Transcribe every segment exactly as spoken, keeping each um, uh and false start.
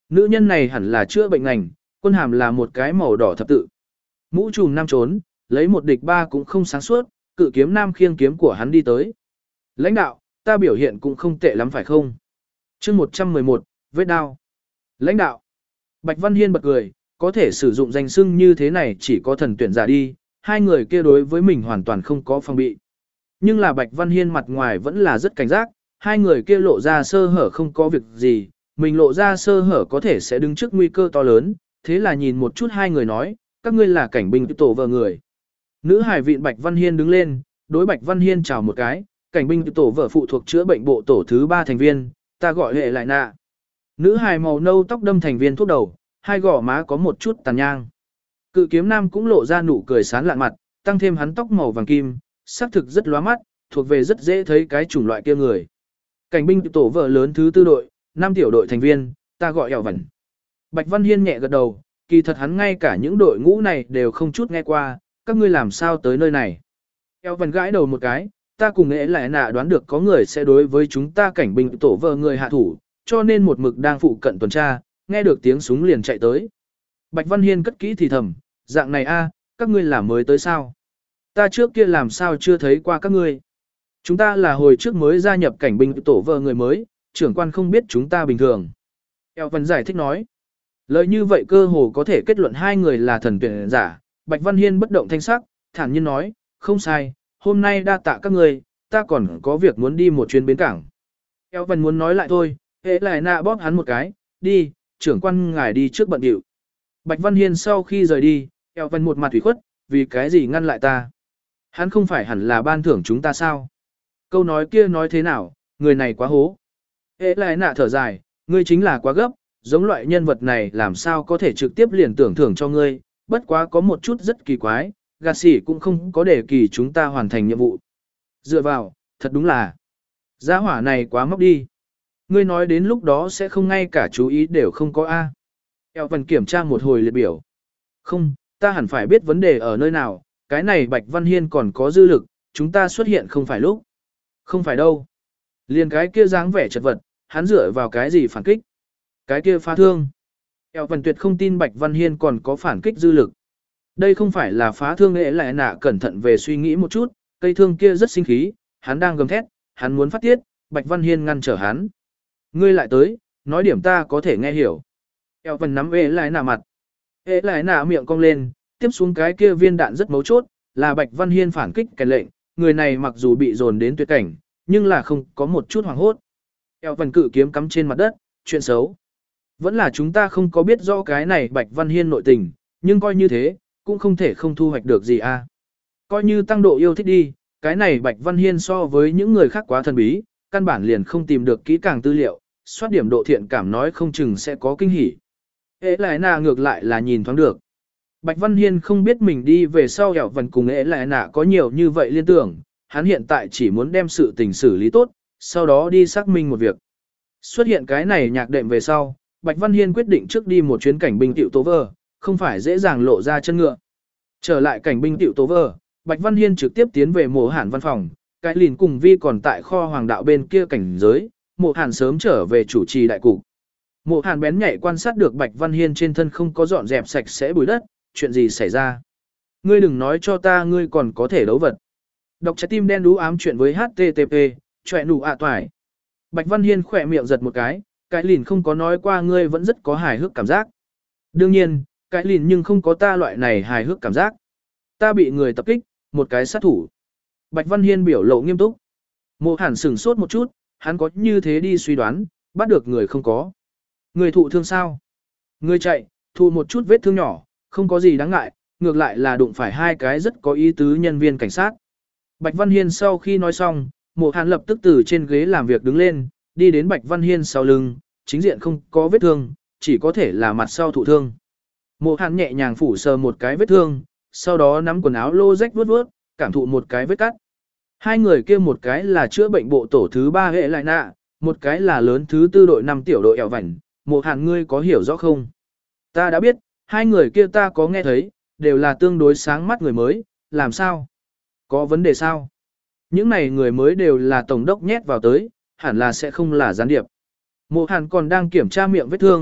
Nữ nhân này hẳn là chữa bệnh ngành, quân hàm là một cái màu đỏ thập tự. Mũ trùm nam trốn, lấy một địch ba cũng không sáng suốt, cự kiếm nam khiêng kiếm của hắn đi tới. Lãnh đạo, ta biểu hiện cũng không tệ lắm phải không? chương một trăm mười một, vết đao. Lãnh đạo. Bạch Văn Hiên bật cười, có thể sử dụng danh xưng như thế này chỉ có thần tuyển giả đi, hai người kia đối với mình hoàn toàn không có phòng bị. Nhưng là Bạch Văn Hiên mặt ngoài vẫn là rất cảnh giác, hai người kia lộ ra sơ hở không có việc gì, mình lộ ra sơ hở có thể sẽ đứng trước nguy cơ to lớn, thế là nhìn một chút hai người nói, các ngươi là cảnh binh tổ vợ người. Nữ hải vịn Bạch Văn Hiên đứng lên, đối Bạch Văn Hiên chào một cái, cảnh binh tổ vợ phụ thuộc chữa bệnh bộ tổ thứ ba thành viên, ta gọi hệ lại nạ. Nữ hài màu nâu tóc đâm thành viên thuốc đầu, hai gò má có một chút tàn nhang. Cự kiếm nam cũng lộ ra nụ cười sán lạn mặt, tăng thêm hắn tóc màu vàng kim, sắc thực rất lóa mắt, thuộc về rất dễ thấy cái chủng loại kia người. Cảnh binh tổ vợ lớn thứ tư đội, năm tiểu đội thành viên, ta gọi ẻo vẩn. Bạch Văn Hiên nhẹ gật đầu, kỳ thật hắn ngay cả những đội ngũ này đều không chút nghe qua, các ngươi làm sao tới nơi này. Ẻo vẩn gãi đầu một cái, ta cùng nghệ lại nạ đoán được có người sẽ đối với chúng ta cảnh binh tổ vợ người hạ thủ, cho nên một mực đang phụ cận tuần tra, nghe được tiếng súng liền chạy tới. Bạch Văn Hiên cất kỹ thì thầm, dạng này a, các ngươi là mới tới sao? Ta trước kia làm sao chưa thấy qua các ngươi? Chúng ta là hồi trước mới gia nhập cảnh binh tổ vợ người mới, trưởng quan không biết chúng ta bình thường. Eo Văn giải thích nói. Lời như vậy cơ hồ có thể kết luận hai người là thần tuyển giả. Bạch Văn Hiên bất động thanh sắc, thản nhiên nói, không sai, hôm nay đa tạ các ngươi, ta còn có việc muốn đi một chuyến bến cảng. Eo Văn muốn nói lại thôi, hệ lại nạ bóp hắn một cái, đi, trưởng quan ngài đi trước bận điệu. Bạch Văn Hiên sau khi rời đi, Eo Văn một mặt ủy khuất, vì cái gì ngăn lại ta? Hắn không phải hẳn là ban thưởng chúng ta sao? Câu nói kia nói thế nào, người này quá hố. Hệ lại nạ thở dài, ngươi chính là quá gấp, giống loại nhân vật này làm sao có thể trực tiếp liền tưởng thưởng cho ngươi, bất quá có một chút rất kỳ quái, gạt xỉ cũng không có để kỳ chúng ta hoàn thành nhiệm vụ. Dựa vào, thật đúng là, gia hỏa này quá móc đi. Ngươi nói đến lúc đó sẽ không ngay cả chú ý đều không có A. Eo Văn kiểm tra một hồi liệt biểu. Không, ta hẳn phải biết vấn đề ở nơi nào, cái này Bạch Văn Hiên còn có dư lực, chúng ta xuất hiện không phải lúc. Không phải đâu. Liền cái kia dáng vẻ chật vật, hắn dựa vào cái gì phản kích. Cái kia phá thương. Eo Văn tuyệt không tin Bạch Văn Hiên còn có phản kích dư lực. Đây không phải là phá thương nghệ lại nạ cẩn thận về suy nghĩ một chút, cây thương kia rất sinh khí, hắn đang gầm thét, hắn muốn phát tiết, Bạch Văn Hiên ngăn trở hắn. Ngươi lại tới, nói điểm ta có thể nghe hiểu. Eo Văn nắm ế lại nạ mặt. Ế lại nạ miệng cong lên, tiếp xuống cái kia viên đạn rất mấu chốt, là Bạch Văn Hiên phản kích kèn lệnh, người này mặc dù bị dồn đến tuyệt cảnh, nhưng là không có một chút hoảng hốt. Eo Văn cự kiếm cắm trên mặt đất, chuyện xấu. Vẫn là chúng ta không có biết rõ cái này Bạch Văn Hiên nội tình, nhưng coi như thế, cũng không thể không thu hoạch được gì a. Coi như tăng độ yêu thích đi, cái này Bạch Văn Hiên so với những người khác quá thần bí, căn bản liền không tìm được kỹ càng tư liệu, soát điểm độ thiện cảm nói không chừng sẽ có kinh hỉ. Ế lại nạ ngược lại là nhìn thoáng được. Bạch Văn Hiên không biết mình đi về sau Eo Văn cùng ế lại nạ có nhiều như vậy liên tưởng, hắn hiện tại chỉ muốn đem sự tình xử lý tốt, sau đó đi xác minh một việc. Xuất hiện cái này nhạc đệm về sau, Bạch Văn Hiên quyết định trước đi một chuyến cảnh binh tiểu tố vơ, không phải dễ dàng lộ ra chân ngựa. Trở lại cảnh binh tiểu tố vơ, Bạch Văn Hiên trực tiếp tiến về mộ hàn văn phòng, cái lìn cùng vi còn tại kho hoàng đạo bên kia cảnh giới, mộ hàn sớm trở về chủ trì đại cục. Mộ hàn bén nhạy quan sát được Bạch Văn Hiên trên thân không có dọn dẹp sạch sẽ bụi đất, chuyện gì xảy ra. Ngươi đừng nói cho ta ngươi còn có thể đấu vật. Đọc trái tim đen đú ám chuyện với hát tê tê pê, chọe nụ ạ toài. Bạch Văn Hiên khỏe miệng giật một cái, cái lìn không có nói qua ngươi vẫn rất có hài hước cảm giác. Đương nhiên, cái lìn nhưng không có ta loại này hài hước cảm giác. Ta bị người tập kích, một cái sát thủ. Bạch Văn Hiên biểu lộ nghiêm túc. Mộ hàn sửng sốt một chút, hắn có như thế đi suy đoán, bắt được người không có. Người thụ thương sao? Người chạy, thụ một chút vết thương nhỏ, không có gì đáng ngại, ngược lại là đụng phải hai cái rất có ý tứ nhân viên cảnh sát. Bạch Văn Hiên sau khi nói xong, Mộ hàn lập tức từ trên ghế làm việc đứng lên, đi đến Bạch Văn Hiên sau lưng, chính diện không có vết thương, chỉ có thể là mặt sau thụ thương. Mộ hàn nhẹ nhàng phủ sờ một cái vết thương, sau đó nắm quần áo lô rách vuốt vuốt, cảm thụ một cái vết cắt. Hai người kia một cái là chữa bệnh bộ tổ thứ ba hệ lại nạ, một cái là lớn thứ tư đội năm tiểu đội ẻo vảnh. Mộ hàn ngươi có hiểu rõ không? Ta đã biết, hai người kia ta có nghe thấy, đều là tương đối sáng mắt người mới, làm sao? Có vấn đề sao? Những này người mới đều là tổng đốc nhét vào tới, hẳn là sẽ không là gián điệp. Mộ hàn còn đang kiểm tra miệng vết thương,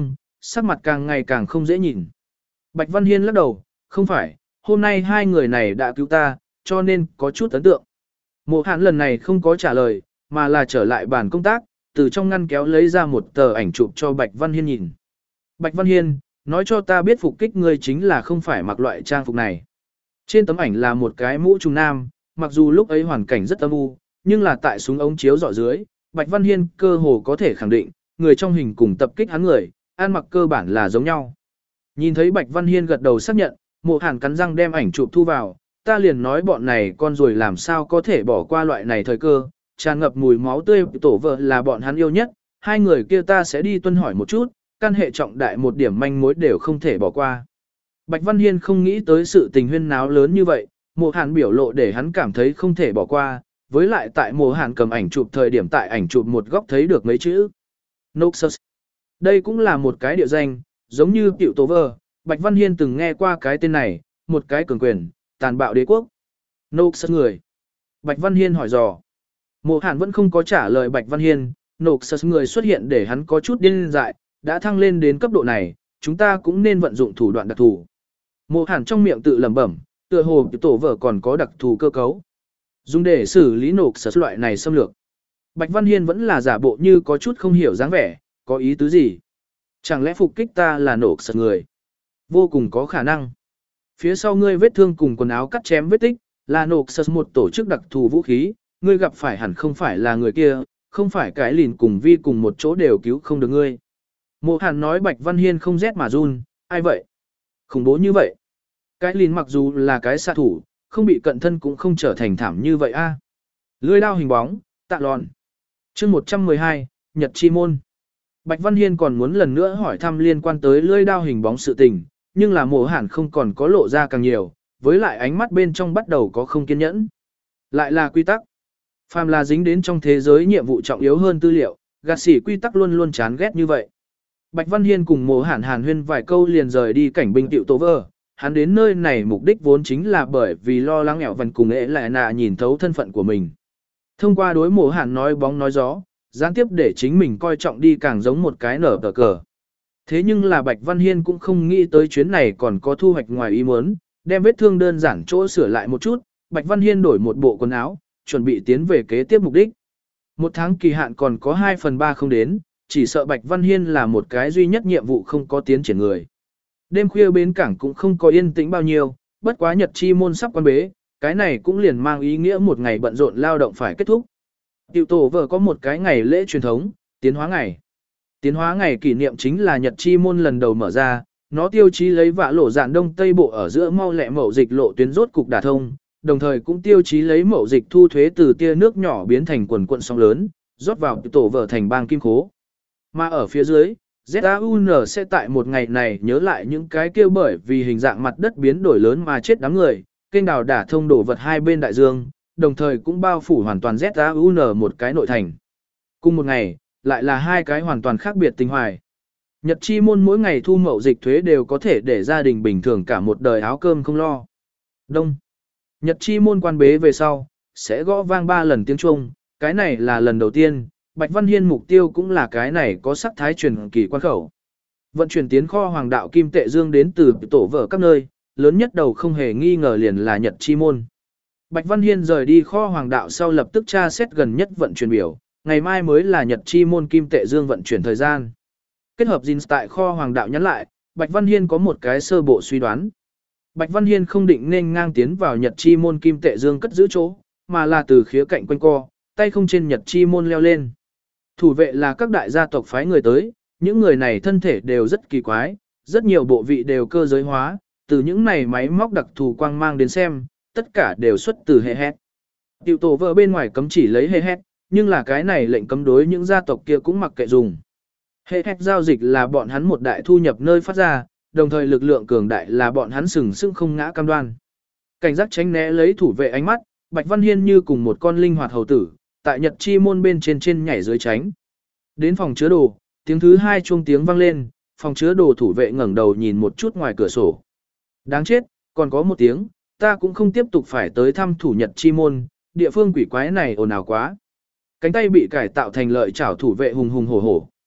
sắc mặt càng ngày càng không dễ nhìn. Bạch Văn Hiên lắc đầu, không phải, hôm nay hai người này đã cứu ta, cho nên có chút ấn tượng. Mộ Hàn lần này không có trả lời, mà là trở lại bàn công tác, từ trong ngăn kéo lấy ra một tờ ảnh chụp cho Bạch Văn Hiên nhìn. Bạch Văn Hiên, nói cho ta biết phục kích ngươi chính là không phải mặc loại trang phục này. Trên tấm ảnh là một cái mũ trùng nam, mặc dù lúc ấy hoàn cảnh rất âm u, nhưng là tại súng ống chiếu dọi dưới, Bạch Văn Hiên cơ hồ có thể khẳng định, người trong hình cùng tập kích hắn người, ăn mặc cơ bản là giống nhau. Nhìn thấy Bạch Văn Hiên gật đầu xác nhận, Mộ Hàn cắn răng đem ảnh chụp thu vào, ta liền nói bọn này con rồi làm sao có thể bỏ qua loại này thời cơ, tràn ngập mùi máu tươi tổ vợ là bọn hắn yêu nhất, hai người kia ta sẽ đi tuân hỏi một chút, căn hệ trọng đại một điểm manh mối đều không thể bỏ qua. Bạch Văn Hiên không nghĩ tới sự tình huyên náo lớn như vậy, Mộ Hàn biểu lộ để hắn cảm thấy không thể bỏ qua, với lại tại Mộ Hàn cầm ảnh chụp thời điểm tại ảnh chụp một góc thấy được mấy chữ. Noxus. Đây cũng là một cái địa danh, giống như Tiểu Tố Vơ, Bạch Văn Hiên từng nghe qua cái tên này, một cái cường quyền, tàn bạo đế quốc. Noxus người. Bạch Văn Hiên hỏi dò. Mộ Hàn vẫn không có trả lời Bạch Văn Hiên, Noxus người xuất hiện để hắn có chút điên dại, đã thăng lên đến cấp độ này, chúng ta cũng nên vận dụng thủ đoạn đặc thù. Mộ Hàn trong miệng tự lẩm bẩm, tựa hồ tổ vở còn có đặc thù cơ cấu, dùng để xử lý Noxus loại này xâm lược. Bạch Văn Hiên vẫn là giả bộ như có chút không hiểu dáng vẻ, có ý tứ gì? Chẳng lẽ phục kích ta là Noxus người? Vô cùng có khả năng. Phía sau ngươi vết thương cùng quần áo cắt chém vết tích, là Noxus một tổ chức đặc thù vũ khí, ngươi gặp phải hẳn không phải là người kia, không phải cái lìn cùng vi cùng một chỗ đều cứu không được ngươi. Mộ Hàn nói Bạch Văn Hiên không rét mà run, ai vậy? Khủng bố như vậy. Cái lìn mặc dù là cái xạ thủ, không bị cận thân cũng không trở thành thảm như vậy a. À. Lưỡi đao hình bóng, tạ lòn. chương một trăm mười hai, Nhật Chi Môn. Bạch Văn Hiên còn muốn lần nữa hỏi thăm liên quan tới lưỡi đao hình bóng sự tình, nhưng là Mộ Hàn không còn có lộ ra càng nhiều, với lại ánh mắt bên trong bắt đầu có không kiên nhẫn. Lại là quy tắc. Phàm là dính đến trong thế giới nhiệm vụ trọng yếu hơn tư liệu, gạt xỉ quy tắc luôn luôn chán ghét như vậy. Bạch Văn Hiên cùng Mộ Hàn hàn huyên vài câu liền rời đi cảnh binh Tiểu Tố Vơ. Hắn đến nơi này mục đích vốn chính là bởi vì lo lắng ẻo vần cùng ế lại nạ nhìn thấu thân phận của mình. Thông qua đối Mộ Hàn nói bóng nói gió, gián tiếp để chính mình coi trọng đi càng giống một cái nở tờ cờ. Thế nhưng là Bạch Văn Hiên cũng không nghĩ tới chuyến này còn có thu hoạch ngoài ý muốn, đem vết thương đơn giản chỗ sửa lại một chút, Bạch Văn Hiên đổi một bộ quần áo, chuẩn bị tiến về kế tiếp mục đích. Một tháng kỳ hạn còn có hai phần ba không đến, chỉ sợ Bạch Văn Hiên là một cái duy nhất nhiệm vụ không có tiến triển người. Đêm khuya bến cảng cũng không có yên tĩnh bao nhiêu, bất quá Nhật Chi Môn sắp quan bế, cái này cũng liền mang ý nghĩa một ngày bận rộn lao động phải kết thúc. Tiểu Tổ Vở có một cái ngày lễ truyền thống, tiến hóa ngày. Tiến hóa ngày kỷ niệm chính là Nhật Chi Môn lần đầu mở ra, nó tiêu chí lấy vạ lộ dạn đông tây bộ ở giữa mau lẹ mậu dịch lộ tuyến rốt cục đả thông, đồng thời cũng tiêu chí lấy mậu dịch thu thuế từ tia nước nhỏ biến thành quần quận sóng lớn, rót vào Tiểu Tổ Vở thành bang kim khố. Mà ở phía dưới, Z A U N sẽ tại một ngày này nhớ lại những cái kêu bởi vì hình dạng mặt đất biến đổi lớn mà chết đám người, kênh đào đả thông đổ vật hai bên đại dương, đồng thời cũng bao phủ hoàn toàn Z A U N một cái nội thành. Cùng một ngày, lại là hai cái hoàn toàn khác biệt tình hoài. Nhật Chi Môn mỗi ngày thu mậu dịch thuế đều có thể để gia đình bình thường cả một đời áo cơm không lo. Đông. Nhật Chi Môn quan bế về sau, sẽ gõ vang ba lần tiếng chuông, cái này là lần đầu tiên. Bạch Văn Hiên mục tiêu cũng là cái này có sắc thái truyền kỳ quan khẩu. Vận chuyển tiến kho hoàng đạo kim tệ dương đến từ tổ vở các nơi, lớn nhất đầu không hề nghi ngờ liền là Nhật Chi Môn. Bạch Văn Hiên rời đi kho hoàng đạo sau lập tức tra xét gần nhất vận chuyển biểu, ngày mai mới là Nhật Chi Môn kim tệ dương vận chuyển thời gian. Kết hợp jeans tại kho hoàng đạo nhắn lại, Bạch Văn Hiên có một cái sơ bộ suy đoán. Bạch Văn Hiên không định nên ngang tiến vào Nhật Chi Môn kim tệ dương cất giữ chỗ, mà là từ khía cạnh quanh co, tay không trên Nhật Chi Môn leo lên. Thủ vệ là các đại gia tộc phái người tới, những người này thân thể đều rất kỳ quái, rất nhiều bộ vị đều cơ giới hóa, từ những này máy móc đặc thù quang mang đến xem, tất cả đều xuất từ hệ hét. Tiểu Tổ Vở bên ngoài cấm chỉ lấy hệ hét, nhưng là cái này lệnh cấm đối những gia tộc kia cũng mặc kệ dùng. Hệ hét giao dịch là bọn hắn một đại thu nhập nơi phát ra, đồng thời lực lượng cường đại là bọn hắn sừng sững không ngã cam đoan. Cảnh giác tránh né lấy thủ vệ ánh mắt, Bạch Văn Hiên như cùng một con linh hoạt hầu tử, tại Nhật Chi Môn bên trên trên nhảy dưới tránh. Đến phòng chứa đồ, tiếng thứ hai chuông tiếng vang lên, phòng chứa đồ thủ vệ ngẩng đầu nhìn một chút ngoài cửa sổ. Đáng chết, còn có một tiếng, ta cũng không tiếp tục phải tới thăm thủ Nhật Chi Môn, địa phương quỷ quái này ồn ào quá. Cánh tay bị cải tạo thành lợi chảo thủ vệ hùng hùng hổ hổ.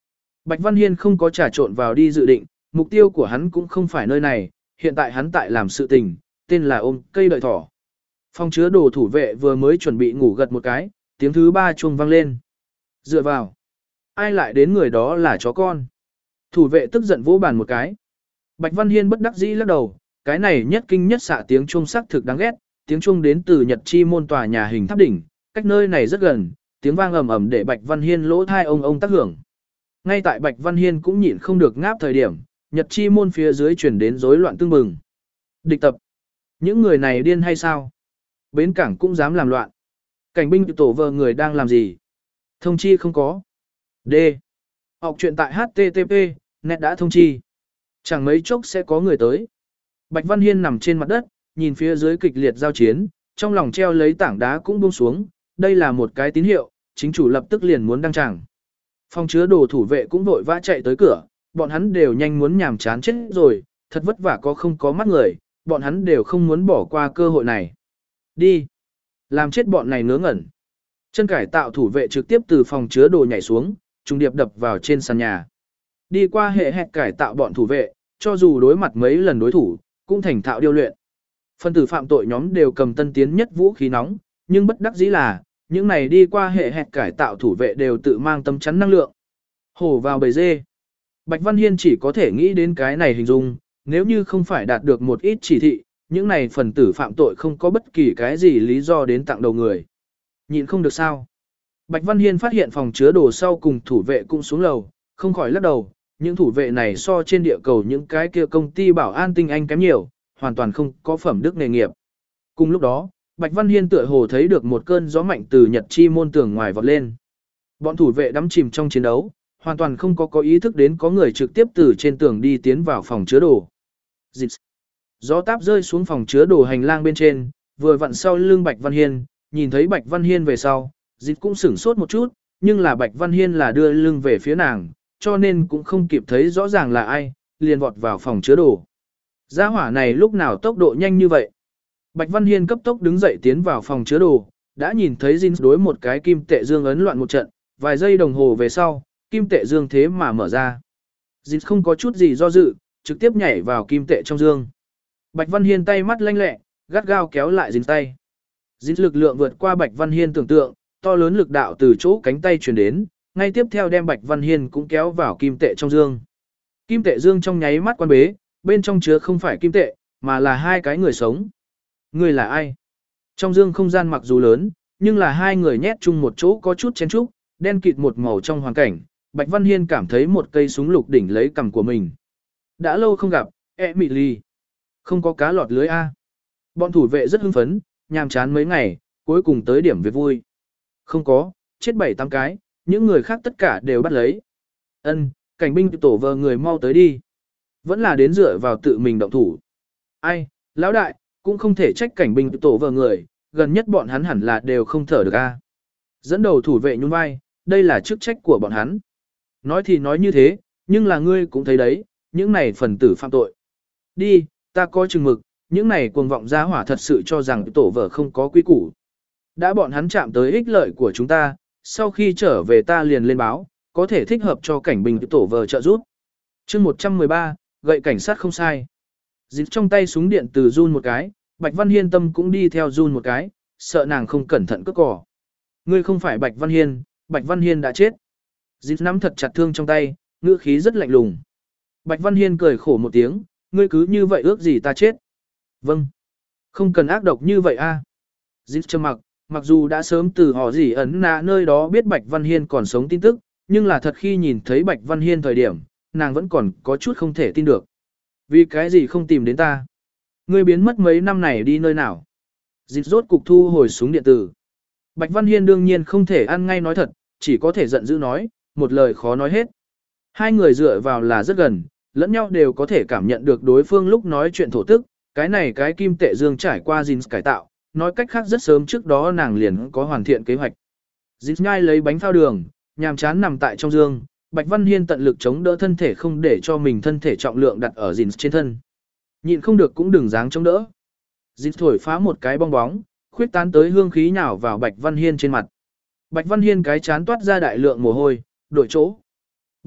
Bạch Văn Hiên không có trà trộn vào đi dự định, mục tiêu của hắn cũng không phải nơi này, hiện tại hắn tại làm sự tình, tên là ôm cây đợi thỏ. Phòng chứa đồ thủ vệ vừa mới chuẩn bị ngủ gật một cái, tiếng thứ ba chuông vang lên. Dựa vào. Ai lại đến người đó là chó con. Thủ vệ tức giận vỗ bàn một cái. Bạch Văn Hiên bất đắc dĩ lắc đầu, cái này nhất kinh nhất xạ tiếng chuông sắc thực đáng ghét, tiếng chuông đến từ Nhật Chi môn tòa nhà hình tháp đỉnh, cách nơi này rất gần, tiếng vang ầm ầm để Bạch Văn Hiên lỗ thai ông ông tác hưởng. Ngay tại Bạch Văn Hiên cũng nhịn không được ngáp thời điểm, Nhật Chi môn phía dưới chuyển đến rối loạn tương bừng. Địch tập. Những người này điên hay sao? Bến cảng cũng dám làm loạn. Cảnh binh tổ vợ người đang làm gì? Thông chi không có. D. Học truyện tại H T T P, net đã thông chi. Chẳng mấy chốc sẽ có người tới. Bạch Văn Hiên nằm trên mặt đất, nhìn phía dưới kịch liệt giao chiến, trong lòng treo lấy tảng đá cũng buông xuống. Đây là một cái tín hiệu, chính chủ lập tức liền muốn đăng tràng. Phòng chứa đồ thủ vệ cũng vội vã chạy tới cửa, bọn hắn đều nhanh muốn nhàm chán chết rồi, thật vất vả có không có mắt người, bọn hắn đều không muốn bỏ qua cơ hội này. Đi. Làm chết bọn này ngớ ngẩn. Chân cải tạo thủ vệ trực tiếp từ phòng chứa đồ nhảy xuống, trùng điệp đập vào trên sàn nhà. Đi qua hệ hẹt cải tạo bọn thủ vệ, cho dù đối mặt mấy lần đối thủ, cũng thành thạo điêu luyện. Phân tử phạm tội nhóm đều cầm tân tiến nhất vũ khí nóng, nhưng bất đắc dĩ là, những này đi qua hệ hẹt cải tạo thủ vệ đều tự mang tấm chắn năng lượng. Hổ vào bầy dê. Bạch Văn Hiên chỉ có thể nghĩ đến cái này hình dung, nếu như không phải đạt được một ít chỉ thị, những này phần tử phạm tội không có bất kỳ cái gì lý do đến tặng đầu người. Nhịn không được sao. Bạch Văn Hiên phát hiện phòng chứa đồ sau cùng thủ vệ cũng xuống lầu, không khỏi lắc đầu, những thủ vệ này so trên địa cầu những cái kia công ty bảo an tinh anh kém nhiều, hoàn toàn không có phẩm đức nghề nghiệp. Cùng lúc đó, Bạch Văn Hiên tựa hồ thấy được một cơn gió mạnh từ Nhật Chi môn tường ngoài vọt lên. Bọn thủ vệ đắm chìm trong chiến đấu, hoàn toàn không có có ý thức đến có người trực tiếp từ trên tường đi tiến vào phòng chứa đồ. Dịch. Gió táp rơi xuống phòng chứa đồ hành lang bên trên, vừa vặn sau lưng Bạch Văn Hiên, nhìn thấy Bạch Văn Hiên về sau, dịch cũng sửng sốt một chút, nhưng là Bạch Văn Hiên là đưa lưng về phía nàng, cho nên cũng không kịp thấy rõ ràng là ai, liền vọt vào phòng chứa đồ. Gia hỏa này lúc nào tốc độ nhanh như vậy? Bạch Văn Hiên cấp tốc đứng dậy tiến vào phòng chứa đồ, đã nhìn thấy Jin đối một cái kim tệ dương ấn loạn một trận, vài giây đồng hồ về sau, kim tệ dương thế mà mở ra. Jin không có chút gì do dự, trực tiếp nhảy vào kim tệ trong dương. Bạch Văn Hiên tay mắt lanh lẹ, gắt gao kéo lại Jin tay. Jin lực lượng vượt qua Bạch Văn Hiên tưởng tượng, to lớn lực đạo từ chỗ cánh tay truyền đến, ngay tiếp theo đem Bạch Văn Hiên cũng kéo vào kim tệ trong dương. Kim tệ dương trong nháy mắt quan bế, bên trong chứa không phải kim tệ, mà là hai cái người sống. Người là ai? Trong dương không gian mặc dù lớn, nhưng là hai người nhét chung một chỗ có chút chen chúc, đen kịt một màu trong hoàn cảnh. Bạch Văn Hiên cảm thấy một cây súng lục đỉnh lấy cằm của mình. Đã lâu không gặp, Emily. Không có cá lọt lưới A. Bọn thủ vệ rất hưng phấn, nhàm chán mấy ngày, cuối cùng tới điểm việc vui. Không có, chết bảy tám cái, những người khác tất cả đều bắt lấy. Ân, cảnh binh tổ vờ người mau tới đi. Vẫn là đến dựa vào tự mình động thủ. Ai, lão đại, cũng không thể trách cảnh binh tổ vờ người, gần nhất bọn hắn hẳn là đều không thở được a. Dẫn đầu thủ vệ nhún vai, đây là chức trách của bọn hắn. Nói thì nói như thế, nhưng là ngươi cũng thấy đấy, những này phần tử phạm tội. Đi, ta có chừng mực, những này cuồng vọng gia hỏa thật sự cho rằng tổ vợ không có quy củ. Đã bọn hắn chạm tới ích lợi của chúng ta, sau khi trở về ta liền lên báo, có thể thích hợp cho cảnh binh tổ vợ trợ giúp. chương một trăm mười ba, gậy cảnh sát không sai. Dịch trong tay súng điện từ run một cái, Bạch Văn Hiên tâm cũng đi theo run một cái, sợ nàng không cẩn thận cướp cỏ. Ngươi không phải Bạch Văn Hiên, Bạch Văn Hiên đã chết. Dịch nắm thật chặt thương trong tay, ngữ khí rất lạnh lùng. Bạch Văn Hiên cười khổ một tiếng, ngươi cứ như vậy ước gì ta chết. Vâng. Không cần ác độc như vậy a. À. Dịch trầm mặc, mặc dù đã sớm từ họ gì ấn nạ nơi đó biết Bạch Văn Hiên còn sống tin tức, nhưng là thật khi nhìn thấy Bạch Văn Hiên thời điểm, nàng vẫn còn có chút không thể tin được. Vì cái gì không tìm đến ta? Ngươi biến mất mấy năm này đi nơi nào? Dịch rốt cục thu hồi súng điện tử. Bạch Văn Hiên đương nhiên không thể ăn ngay nói thật, chỉ có thể giận dữ nói, một lời khó nói hết. Hai người dựa vào là rất gần, lẫn nhau đều có thể cảm nhận được đối phương lúc nói chuyện thổ tức, cái này cái kim tệ dương trải qua Jin cải tạo, nói cách khác rất sớm trước đó nàng liền có hoàn thiện kế hoạch. Jin nhai lấy bánh phao đường, nhàm chán nằm tại trong dương, Bạch Văn Hiên tận lực chống đỡ thân thể không để cho mình thân thể trọng lượng đặt ở Jin trên thân. Nhịn không được cũng đừng dáng chống đỡ. Jin thổi phá một cái bong bóng, khuyết tán tới hương khí nhào vào Bạch Văn Hiên trên mặt. Bạch Văn Hiên cái chán toát ra đại lượng mồ hôi, đổi chỗ.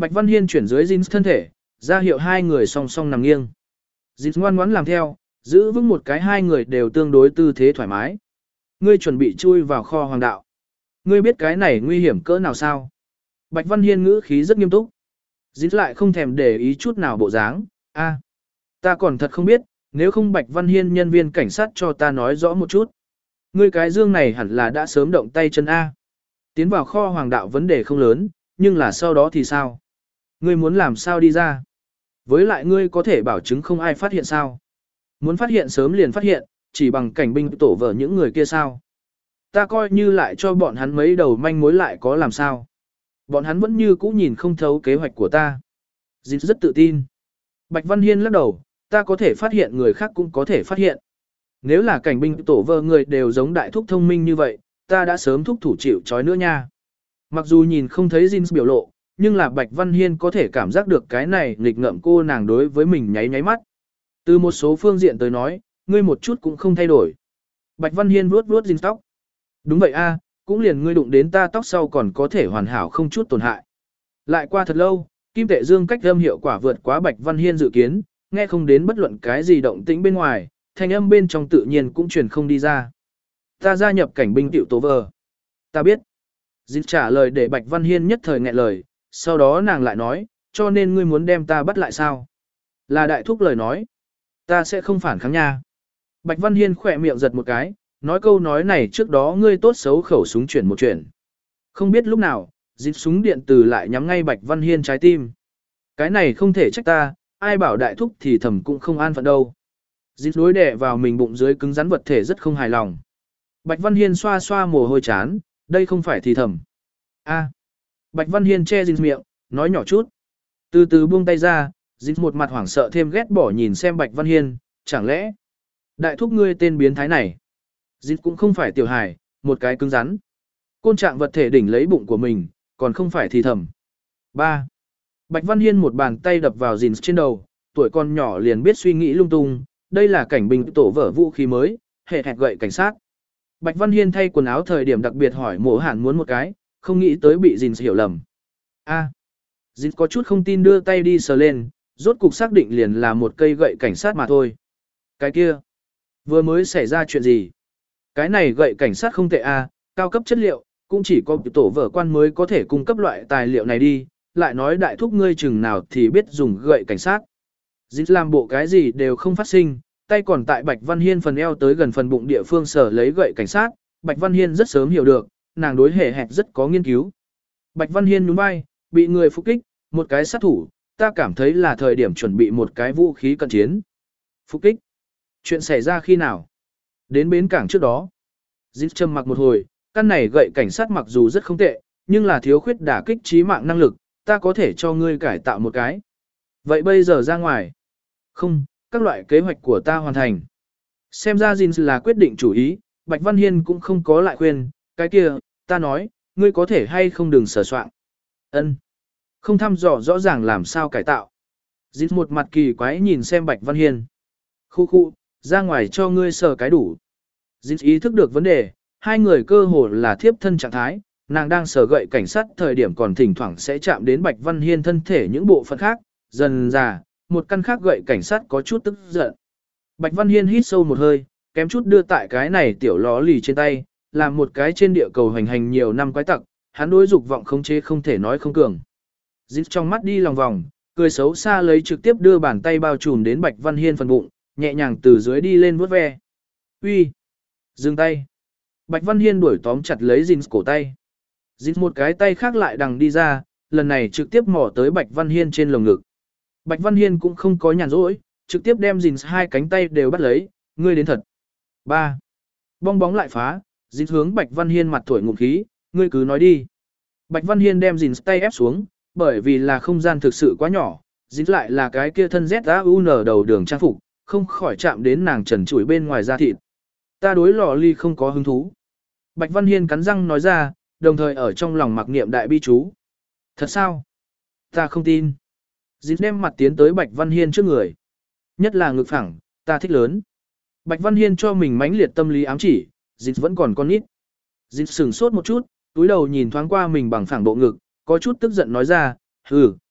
Bạch Văn Hiên chuyển dưới Jin thân thể, ra hiệu hai người song song nằm nghiêng. Jin ngoan ngoãn làm theo, giữ vững một cái hai người đều tương đối tư thế thoải mái. Ngươi chuẩn bị chui vào kho hoàng đạo. Ngươi biết cái này nguy hiểm cỡ nào sao? Bạch Văn Hiên ngữ khí rất nghiêm túc. Jin lại không thèm để ý chút nào bộ dáng. A, ta còn thật không biết, nếu không Bạch Văn Hiên nhân viên cảnh sát cho ta nói rõ một chút. Ngươi cái dương này hẳn là đã sớm động tay chân A. Tiến vào kho hoàng đạo vấn đề không lớn, nhưng là sau đó thì sao? Ngươi muốn làm sao đi ra? Với lại ngươi có thể bảo chứng không ai phát hiện sao? Muốn phát hiện sớm liền phát hiện, chỉ bằng cảnh binh tổ vợ những người kia sao? Ta coi như lại cho bọn hắn mấy đầu manh mối lại có làm sao? Bọn hắn vẫn như cũ nhìn không thấu kế hoạch của ta. Jin rất tự tin. Bạch Văn Hiên lắc đầu, ta có thể phát hiện người khác cũng có thể phát hiện. Nếu là cảnh binh tổ vợ người đều giống đại thúc thông minh như vậy, ta đã sớm thúc thủ chịu trói nữa nha. Mặc dù nhìn không thấy Jin biểu lộ, nhưng là Bạch Văn Hiên có thể cảm giác được cái này nghịch ngợm cô nàng đối với mình nháy nháy mắt. Từ một số phương diện tới nói, ngươi một chút cũng không thay đổi. Bạch Văn Hiên vuốt vuốt Jin tóc. Đúng vậy a, cũng liền ngươi đụng đến ta tóc sau còn có thể hoàn hảo không chút tổn hại. Lại qua thật lâu, kim tệ dương cách âm hiệu quả vượt quá Bạch Văn Hiên dự kiến, nghe không đến bất luận cái gì động tĩnh bên ngoài, thanh âm bên trong tự nhiên cũng truyền không đi ra. Ta gia nhập cảnh binh tiểu tố vờ. Ta biết. Jin trả lời để Bạch Văn Hiên nhất thời nghẹn lời, sau đó nàng lại nói, cho nên ngươi muốn đem ta bắt lại sao? Là đại thúc lời nói. Ta sẽ không phản kháng nha. Bạch Văn Hiên khỏe miệng giật một cái, nói câu nói này trước đó ngươi tốt xấu khẩu súng chuyển một chuyện. Không biết lúc nào, Jin súng điện từ lại nhắm ngay Bạch Văn Hiên trái tim. Cái này không thể trách ta, ai bảo đại thúc thì thầm cũng không an phận đâu. Jin đối đè vào mình bụng dưới cứng rắn vật thể rất không hài lòng. Bạch Văn Hiên xoa xoa mồ hôi chán, đây không phải thì thầm. A. Bạch Văn Hiên che Jin miệng, nói nhỏ chút. Từ từ buông tay ra, Jin một mặt hoảng sợ thêm ghét bỏ nhìn xem Bạch Văn Hiên, chẳng lẽ đại thúc ngươi tên biến thái này. Jin cũng không phải tiểu hài, một cái cứng rắn. Côn trạng vật thể đỉnh lấy bụng của mình, còn không phải thì thầm. ba. Bạch Văn Hiên một bàn tay đập vào Jin trên đầu, tuổi con nhỏ liền biết suy nghĩ lung tung, đây là cảnh binh tổ vở vũ khí mới, hệ hẹt gậy cảnh sát. Bạch Văn Hiên thay quần áo thời điểm đặc biệt hỏi Mộ Hàn muốn một cái, không nghĩ tới bị Jin hiểu lầm. A. À. Jin có chút không tin đưa tay đi sờ lên, rốt cục xác định liền là một cây gậy cảnh sát mà thôi. Cái kia, vừa mới xảy ra chuyện gì? Cái này gậy cảnh sát không tệ a, cao cấp chất liệu, cũng chỉ có tổ vở quan mới có thể cung cấp loại tài liệu này đi, lại nói đại thúc ngươi chừng nào thì biết dùng gậy cảnh sát. Jin làm bộ cái gì đều không phát sinh, tay còn tại Bạch Văn Hiên phần eo tới gần phần bụng địa phương sở lấy gậy cảnh sát, Bạch Văn Hiên rất sớm hiểu được, nàng đối hệ hẹp rất có nghiên cứu. Bạch Văn Hiên nhún vai, bị người phục kích, một cái sát thủ, ta cảm thấy là thời điểm chuẩn bị một cái vũ khí cận chiến. Phục kích? Chuyện xảy ra khi nào? Đến bến cảng trước đó. Jin trầm mặc một hồi, căn này gậy cảnh sát mặc dù rất không tệ, nhưng là thiếu khuyết đả kích trí mạng năng lực, ta có thể cho ngươi cải tạo một cái. Vậy bây giờ ra ngoài? Không, các loại kế hoạch của ta hoàn thành. Xem ra Jin là quyết định chủ ý, Bạch Văn Hiên cũng không có lại khuyên, cái kia, ta nói, ngươi có thể hay không đừng sờ soạn. Ân, không thăm dò rõ ràng làm sao cải tạo. Jin một mặt kỳ quái nhìn xem Bạch Văn Hiên. Khu khu, ra ngoài cho ngươi sờ cái đủ. Jin ý thức được vấn đề, hai người cơ hồ là thiếp thân trạng thái, nàng đang sờ gậy cảnh sát thời điểm còn thỉnh thoảng sẽ chạm đến Bạch Văn Hiên thân thể những bộ phận khác, dần dà, một căn khác gậy cảnh sát có chút tức giận. Bạch Văn Hiên hít sâu một hơi, kém chút đưa tại cái này tiểu ló lì trên tay, làm một cái trên địa cầu hành hành nhiều năm quái tặc, hắn đối dục vọng khống chế không thể nói không cường. Jin trong mắt đi lòng vòng, cười xấu xa lấy trực tiếp đưa bàn tay bao trùm đến Bạch Văn Hiên phần bụng, nhẹ nhàng từ dưới đi lên vuốt ve. Uy, dừng tay. Bạch Văn Hiên đuổi tóm chặt lấy Jin cổ tay. Jin một cái tay khác lại đằng đi ra, lần này trực tiếp mò tới Bạch Văn Hiên trên lồng ngực. Bạch Văn Hiên cũng không có nhàn rỗi, trực tiếp đem Jin hai cánh tay đều bắt lấy, ngươi đến thật. ba. Bong bóng lại phá, Jin hướng Bạch Văn Hiên mặt thổi ngụm khí, ngươi cứ nói đi. Bạch Văn Hiên đem Jin tay ép xuống, bởi vì là không gian thực sự quá nhỏ, Jin lại là cái kia thân Z A U N đầu đường trang phục, không khỏi chạm đến nàng trần trụi bên ngoài da thịt. Ta đối lò ly không có hứng thú. Bạch Văn Hiên cắn răng nói ra, đồng thời ở trong lòng mặc niệm đại bi chú. Thật sao? Ta không tin. Jin đem mặt tiến tới Bạch Văn Hiên trước người. Nhất là ngực phẳng, ta thích lớn. Bạch Văn Hiên cho mình mãnh liệt tâm lý ám chỉ, Jin vẫn còn con nít. Jin sửng sốt một chút, túi đầu nhìn thoáng qua mình bằng phẳng bộ ngực, có chút tức giận nói ra, hừ,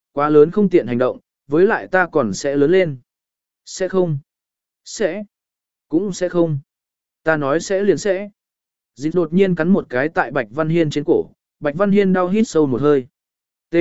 quá lớn không tiện hành động, với lại ta còn sẽ lớn lên. Sẽ không? Sẽ. Cũng sẽ không. Ta nói sẽ liền sẽ. Dịch đột nhiên cắn một cái tại Bạch Văn Hiên trên cổ, Bạch Văn Hiên đau hít sâu một hơi. T.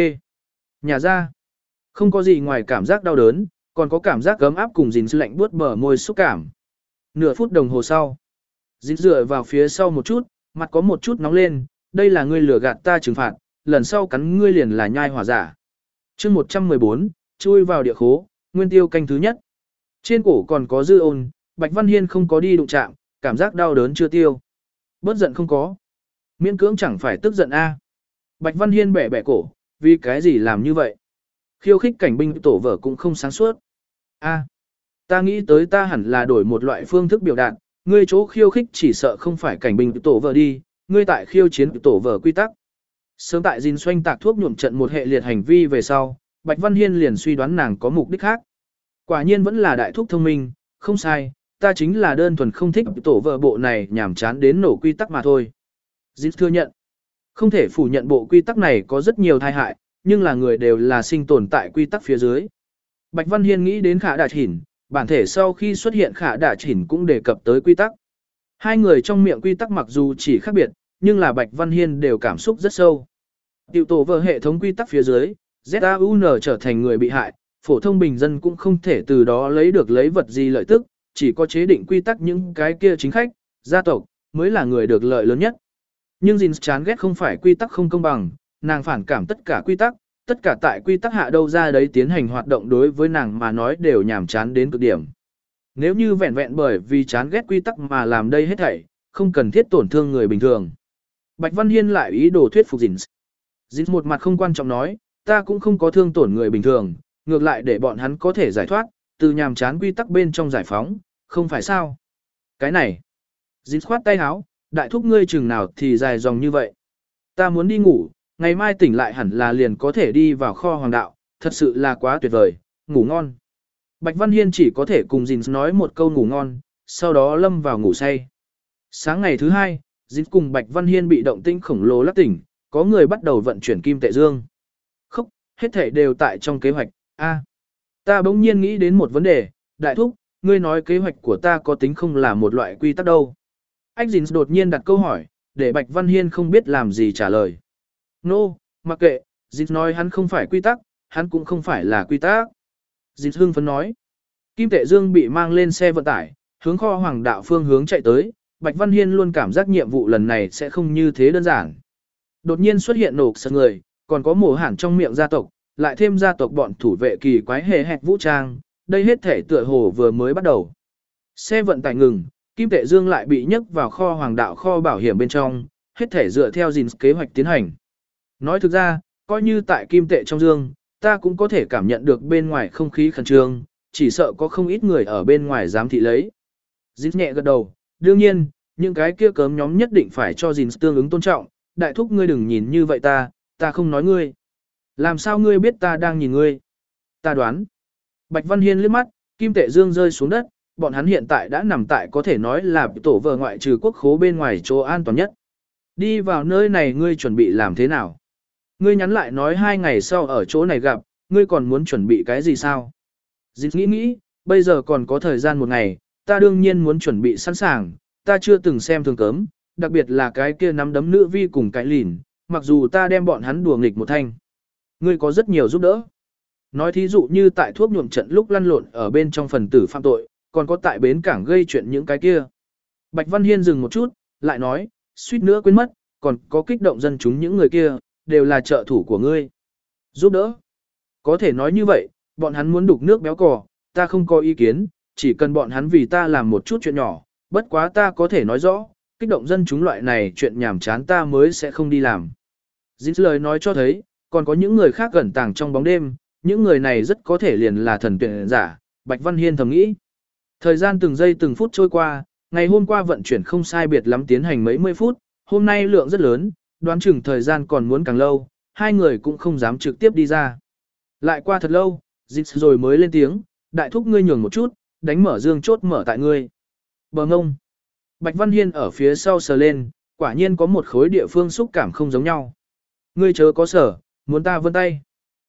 Nhà ra. Không có gì ngoài cảm giác đau đớn, còn có cảm giác gấm áp cùng dính lạnh buốt bờ môi xúc cảm. Nửa phút đồng hồ sau. Dính dựa vào phía sau một chút, mặt có một chút nóng lên, đây là ngươi lừa gạt ta trừng phạt, lần sau cắn ngươi liền là nhai hỏa giả. chương một trăm mười bốn, chui vào địa khố, nguyên tiêu canh thứ nhất. Trên cổ còn có dư ôn, Bạch Văn Hiên không có đi đụng chạm, cảm giác đau đớn chưa tiêu. Bớt giận không có. Miễn cưỡng chẳng phải tức giận a. Bạch Văn Hiên bẻ bẻ cổ, vì cái gì làm như vậy? Khiêu khích cảnh binh tổ vở cũng không sáng suốt. A, ta nghĩ tới ta hẳn là đổi một loại phương thức biểu đạt, ngươi chỗ khiêu khích chỉ sợ không phải cảnh binh tổ vở đi, ngươi tại khiêu chiến tổ vở quy tắc. Sớm tại Jin xoanh tạc thuốc nhuộm trận một hệ liệt hành vi về sau, Bạch Văn Hiên liền suy đoán nàng có mục đích khác. Quả nhiên vẫn là đại thúc thông minh, không sai, ta chính là đơn thuần không thích tổ vợ bộ này nhảm chán đến nổ quy tắc mà thôi. Jin thừa nhận, không thể phủ nhận bộ quy tắc này có rất nhiều tai hại, nhưng là người đều là sinh tồn tại quy tắc phía dưới. Bạch Văn Hiên nghĩ đến Khả Đà Chỉnh, bản thể sau khi xuất hiện Khả Đà Chỉnh cũng đề cập tới quy tắc. Hai người trong miệng quy tắc mặc dù chỉ khác biệt, nhưng là Bạch Văn Hiên đều cảm xúc rất sâu. Tiểu tổ vợ hệ thống quy tắc phía dưới, Z A U N trở thành người bị hại, phổ thông bình dân cũng không thể từ đó lấy được lấy vật gì lợi tức, chỉ có chế định quy tắc những cái kia chính khách, gia tộc, mới là người được lợi lớn nhất. Nhưng Jin chán ghét không phải quy tắc không công bằng, nàng phản cảm tất cả quy tắc, tất cả tại quy tắc hạ đâu ra đấy tiến hành hoạt động đối với nàng mà nói đều nhàm chán đến cực điểm. Nếu như vẹn vẹn bởi vì chán ghét quy tắc mà làm đây hết thảy, không cần thiết tổn thương người bình thường. Bạch Văn Hiên lại ý đồ thuyết phục Jin. Jin một mặt không quan trọng nói, ta cũng không có thương tổn người bình thường, ngược lại để bọn hắn có thể giải thoát, từ nhàm chán quy tắc bên trong giải phóng, không phải sao? Cái này. Jin khoát tay áo, đại thúc ngươi chừng nào thì dài dòng như vậy. Ta muốn đi ngủ, ngày mai tỉnh lại hẳn là liền có thể đi vào kho hoàng đạo, thật sự là quá tuyệt vời, ngủ ngon. Bạch Văn Hiên chỉ có thể cùng Jin nói một câu ngủ ngon, sau đó lâm vào ngủ say. Sáng ngày thứ hai, Jin cùng Bạch Văn Hiên bị động tĩnh khổng lồ lắc tỉnh, có người bắt đầu vận chuyển kim tệ dương. Khốc, hết thảy đều tại trong kế hoạch. A, ta bỗng nhiên nghĩ đến một vấn đề, đại thúc, ngươi nói kế hoạch của ta có tính không là một loại quy tắc đâu. Ách Jin đột nhiên đặt câu hỏi, để Bạch Văn Hiên không biết làm gì trả lời. Nô, no, mặc kệ, Jin nói hắn không phải quy tắc, hắn cũng không phải là quy tắc. Jin hưng phấn nói. Kim tệ dương bị mang lên xe vận tải, hướng kho hoàng đạo phương hướng chạy tới, Bạch Văn Hiên luôn cảm giác nhiệm vụ lần này sẽ không như thế đơn giản. Đột nhiên xuất hiện nổ sật người, còn có mổ hẳn trong miệng gia tộc, lại thêm gia tộc bọn thủ vệ kỳ quái hề hẹt vũ trang, đây hết thể tựa hồ vừa mới bắt đầu. Xe vận tải ngừng, kim tệ dương lại bị nhấc vào kho hoàng đạo kho bảo hiểm bên trong, hết thể dựa theo Jin kế hoạch tiến hành. Nói thực ra, coi như tại kim tệ trong dương, ta cũng có thể cảm nhận được bên ngoài không khí khẩn trương, chỉ sợ có không ít người ở bên ngoài dám thị lấy. Jin nhẹ gật đầu, đương nhiên, những cái kia cấm nhóm nhất định phải cho Jin tương ứng tôn trọng, đại thúc ngươi đừng nhìn như vậy ta, ta không nói ngươi. Làm sao ngươi biết ta đang nhìn ngươi? Ta đoán. Bạch Văn Hiên liếc mắt, kim tệ dương rơi xuống đất, bọn hắn hiện tại đã nằm tại có thể nói là tổ vợ ngoại trừ quốc khố bên ngoài chỗ an toàn nhất. Đi vào nơi này ngươi chuẩn bị làm thế nào? Ngươi nhắn lại nói hai ngày sau ở chỗ này gặp, ngươi còn muốn chuẩn bị cái gì sao? Dịch nghĩ nghĩ, bây giờ còn có thời gian một ngày, ta đương nhiên muốn chuẩn bị sẵn sàng, ta chưa từng xem thường cấm, đặc biệt là cái kia nắm đấm nữ vi cùng cái lìn, mặc dù ta đem bọn hắn đùa nghịch một thanh. Ngươi có rất nhiều giúp đỡ. Nói thí dụ như tại thuốc nhuộm trận lúc lăn lộn ở bên trong phần tử phạm tội, còn có tại bến cảng gây chuyện những cái kia. Bạch Văn Hiên dừng một chút, lại nói, suýt nữa quên mất, còn có kích động dân chúng những người kia, đều là trợ thủ của ngươi. Giúp đỡ. Có thể nói như vậy, bọn hắn muốn đục nước béo cò, ta không có ý kiến, chỉ cần bọn hắn vì ta làm một chút chuyện nhỏ, bất quá ta có thể nói rõ, kích động dân chúng loại này chuyện nhảm chán ta mới sẽ không đi làm. Dính lời nói cho thấy, còn có những người khác gần tàng trong bóng đêm, những người này rất có thể liền là thần tuyển giả, Bạch Văn Hiên thầm nghĩ. Thời gian từng giây từng phút trôi qua, ngày hôm qua vận chuyển không sai biệt lắm tiến hành mấy mươi phút, hôm nay lượng rất lớn, đoán chừng thời gian còn muốn càng lâu, hai người cũng không dám trực tiếp đi ra. Lại qua thật lâu, dịch rồi mới lên tiếng, đại thúc ngươi nhường một chút, đánh mở dương chốt mở tại ngươi. Bờ ngông. Bạch Văn Hiên ở phía sau sờ lên, quả nhiên có một khối địa phương xúc cảm không giống nhau. Ngươi chớ có sở, muốn ta vươn tay.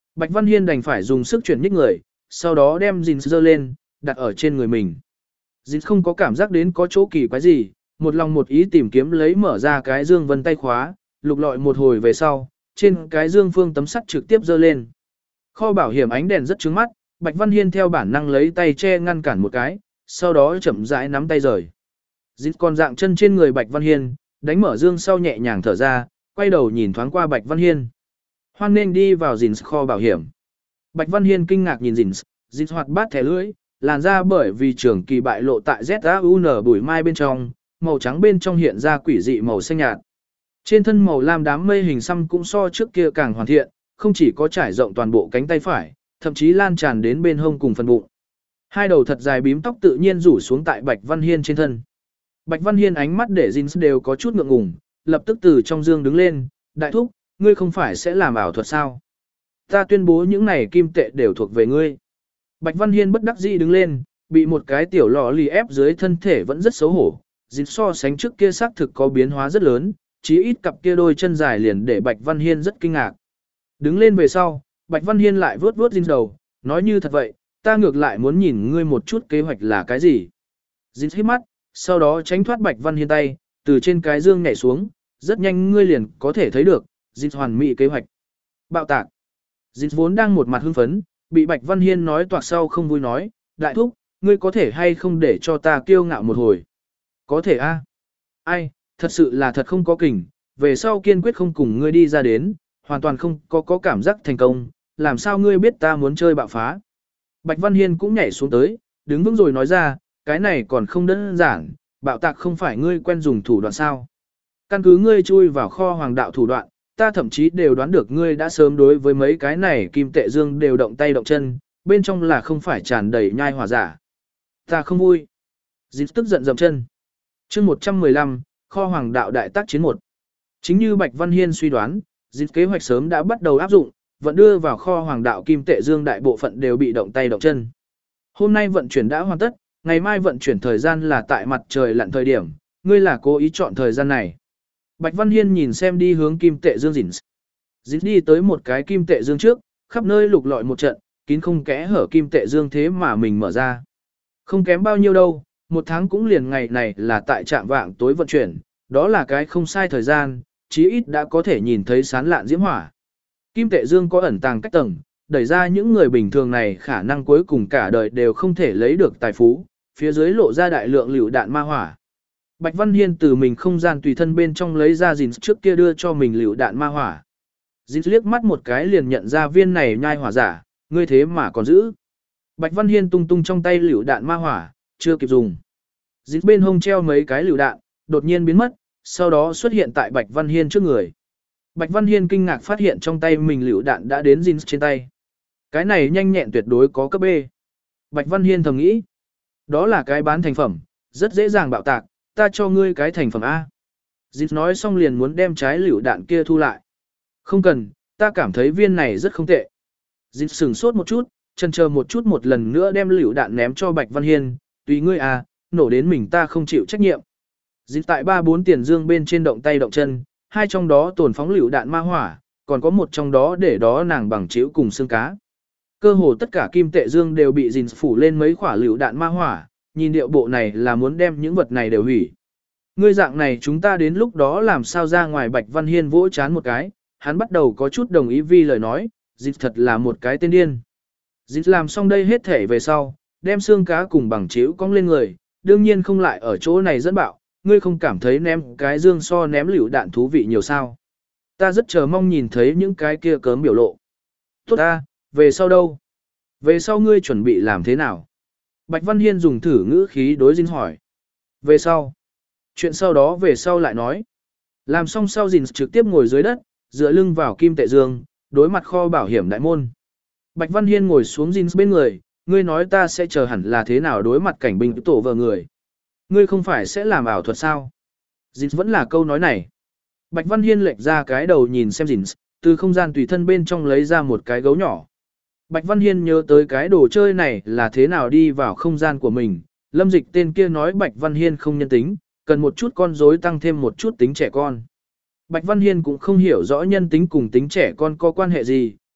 Bạch Văn Hiên đành phải dùng sức chuyển nhích người, sau đó đem Jin giơ lên, đặt ở trên người mình. Jin không có cảm giác đến có chỗ kỳ quái gì, một lòng một ý tìm kiếm lấy mở ra cái dương vân tay khóa, lục lọi một hồi về sau, trên cái dương phương tấm sắt trực tiếp giơ lên. Kho bảo hiểm ánh đèn rất chói mắt, Bạch Văn Hiên theo bản năng lấy tay che ngăn cản một cái, sau đó chậm rãi nắm tay rời. Jin còn dạng chân trên người Bạch Văn Hiên, đánh mở dương sau nhẹ nhàng thở ra, quay đầu nhìn thoáng qua Bạch Văn Hiên. Hoan nên đi vào Jin kho bảo hiểm. Bạch Văn Hiên kinh ngạc nhìn Jin, Jin hoạt bát thẻ lưỡi, làn da bởi vì trường kỳ bại lộ tại Z A U N bụi mai bên trong, màu trắng bên trong hiện ra quỷ dị màu xanh nhạt. Trên thân màu lam đám mây hình xăm cũng so trước kia càng hoàn thiện, không chỉ có trải rộng toàn bộ cánh tay phải, thậm chí lan tràn đến bên hông cùng phần bụng. Hai đầu thật dài bím tóc tự nhiên rủ xuống tại Bạch Văn Hiên trên thân. Bạch Văn Hiên ánh mắt để Jin đều có chút ngượng ngùng, lập tức từ trong dương đứng lên, đại thúc, ngươi không phải sẽ làm ảo thuật sao? Ta tuyên bố những này kim tệ đều thuộc về ngươi. Bạch Văn Hiên bất đắc dĩ đứng lên, bị một cái tiểu lọ lì ép dưới thân thể vẫn rất xấu hổ. Jin so sánh trước kia xác thực có biến hóa rất lớn, chí ít cặp kia đôi chân dài liền để Bạch Văn Hiên rất kinh ngạc. Đứng lên về sau, Bạch Văn Hiên lại vuốt vuốt Jin đầu, nói như thật vậy, ta ngược lại muốn nhìn ngươi một chút kế hoạch là cái gì. Jin hít mắt, sau đó tránh thoát Bạch Văn Hiên tay, từ trên cái dương nhảy xuống, rất nhanh ngươi liền có thể thấy được, Jin hoàn mỹ kế hoạch. Bạo tạc. Jin vốn đang một mặt hưng phấn, bị Bạch Văn Hiên nói toạc sau không vui nói, đại thúc, ngươi có thể hay không để cho ta kiêu ngạo một hồi. Có thể a. Ai, thật sự là thật không có kình, về sau kiên quyết không cùng ngươi đi ra đến, hoàn toàn không có có cảm giác thành công, làm sao ngươi biết ta muốn chơi bạo phá. Bạch Văn Hiên cũng nhảy xuống tới, đứng vững rồi nói ra, cái này còn không đơn giản, bạo tạc không phải ngươi quen dùng thủ đoạn sao. Căn cứ ngươi chui vào kho hoàng đạo thủ đoạn, ta thậm chí đều đoán được ngươi đã sớm đối với mấy cái này kim tệ dương đều động tay động chân, bên trong là không phải tràn đầy nhai hỏa giả. Ta không vui. Jin tức giận dậm chân. chương một trăm mười lăm, kho hoàng đạo đại tác chiến một. Chính như Bạch Văn Hiên suy đoán, Jin kế hoạch sớm đã bắt đầu áp dụng, vận đưa vào kho hoàng đạo kim tệ dương đại bộ phận đều bị động tay động chân. Hôm nay vận chuyển đã hoàn tất, ngày mai vận chuyển thời gian là tại mặt trời lặn thời điểm, ngươi là cố ý chọn thời gian này. Bạch Văn Hiên nhìn xem đi hướng kim tệ dương Jin. Jin đi tới một cái kim tệ dương trước, khắp nơi lục lọi một trận, kín không kẽ hở kim tệ dương thế mà mình mở ra. Không kém bao nhiêu đâu, một tháng cũng liền ngày này là tại trạm vạng tối vận chuyển, đó là cái không sai thời gian, chí ít đã có thể nhìn thấy sán lạn diễm hỏa. Kim tệ dương có ẩn tàng cách tầng, đẩy ra những người bình thường này khả năng cuối cùng cả đời đều không thể lấy được tài phú, phía dưới lộ ra đại lượng lựu đạn ma hỏa. Bạch Văn Hiên từ mình không gian tùy thân bên trong lấy ra Jin trước kia đưa cho mình lựu đạn ma hỏa. Jin liếc mắt một cái liền nhận ra viên này nhai hỏa giả, ngươi thế mà còn giữ. Bạch Văn Hiên tung tung trong tay lựu đạn ma hỏa, chưa kịp dùng. Jin bên hông treo mấy cái lựu đạn, đột nhiên biến mất, sau đó xuất hiện tại Bạch Văn Hiên trước người. Bạch Văn Hiên kinh ngạc phát hiện trong tay mình lựu đạn đã đến Jin trên tay. Cái này nhanh nhẹn tuyệt đối có cấp B. Bạch Văn Hiên thầm nghĩ, đó là cái bán thành phẩm, rất dễ dàng bạo tạc, ta cho ngươi cái thành phẩm A. Jin nói xong liền muốn đem trái lựu đạn kia thu lại. Không cần, ta cảm thấy viên này rất không tệ. Jin sửng sốt một chút, chần chờ một chút một lần nữa đem lựu đạn ném cho Bạch Văn Hiên, tùy ngươi à, nổ đến mình ta không chịu trách nhiệm. Jin tại ba bốn tiền dương bên trên động tay động chân, hai trong đó tồn phóng lựu đạn ma hỏa, còn có một trong đó để đó nàng bằng chiếu cùng xương cá. Cơ hồ tất cả kim tệ dương đều bị Jin phủ lên mấy quả lựu đạn ma hỏa, nhìn điệu bộ này là muốn đem những vật này đều hủy. Ngươi dạng này chúng ta đến lúc đó làm sao ra ngoài. Bạch Văn Hiên vỗ chán một cái, hắn bắt đầu có chút đồng ý vì lời nói, Jin thật là một cái tên điên. Jin làm xong đây hết thể về sau, đem xương cá cùng bằng chiếu cong lên người, đương nhiên không lại ở chỗ này dẫn bạo, ngươi không cảm thấy ném cái dương so ném lựu đạn thú vị nhiều sao. Ta rất chờ mong nhìn thấy những cái kia cớm biểu lộ. Tốt ta, về sau đâu? Về sau ngươi chuẩn bị làm thế nào? Bạch Văn Hiên dùng thử ngữ khí đối Jin hỏi. Về sau. Chuyện sau đó về sau lại nói. Làm xong sau Jin trực tiếp ngồi dưới đất, dựa lưng vào kim tệ dương, đối mặt kho bảo hiểm đại môn. Bạch Văn Hiên ngồi xuống Jin bên người, ngươi nói ta sẽ chờ hẳn là thế nào đối mặt cảnh binh tổ vợ người. Ngươi không phải sẽ làm ảo thuật sao? Jin vẫn là câu nói này. Bạch Văn Hiên lệch ra cái đầu nhìn xem Jin, từ không gian tùy thân bên trong lấy ra một cái gấu nhỏ. Bạch Văn Hiên nhớ tới cái đồ chơi này là thế nào đi vào không gian của mình. Lâm Dịch tên kia nói Bạch Văn Hiên không nhân tính, cần một chút con rối tăng thêm một chút tính trẻ con. Bạch Văn Hiên cũng không hiểu rõ nhân tính cùng tính trẻ con có quan hệ gì,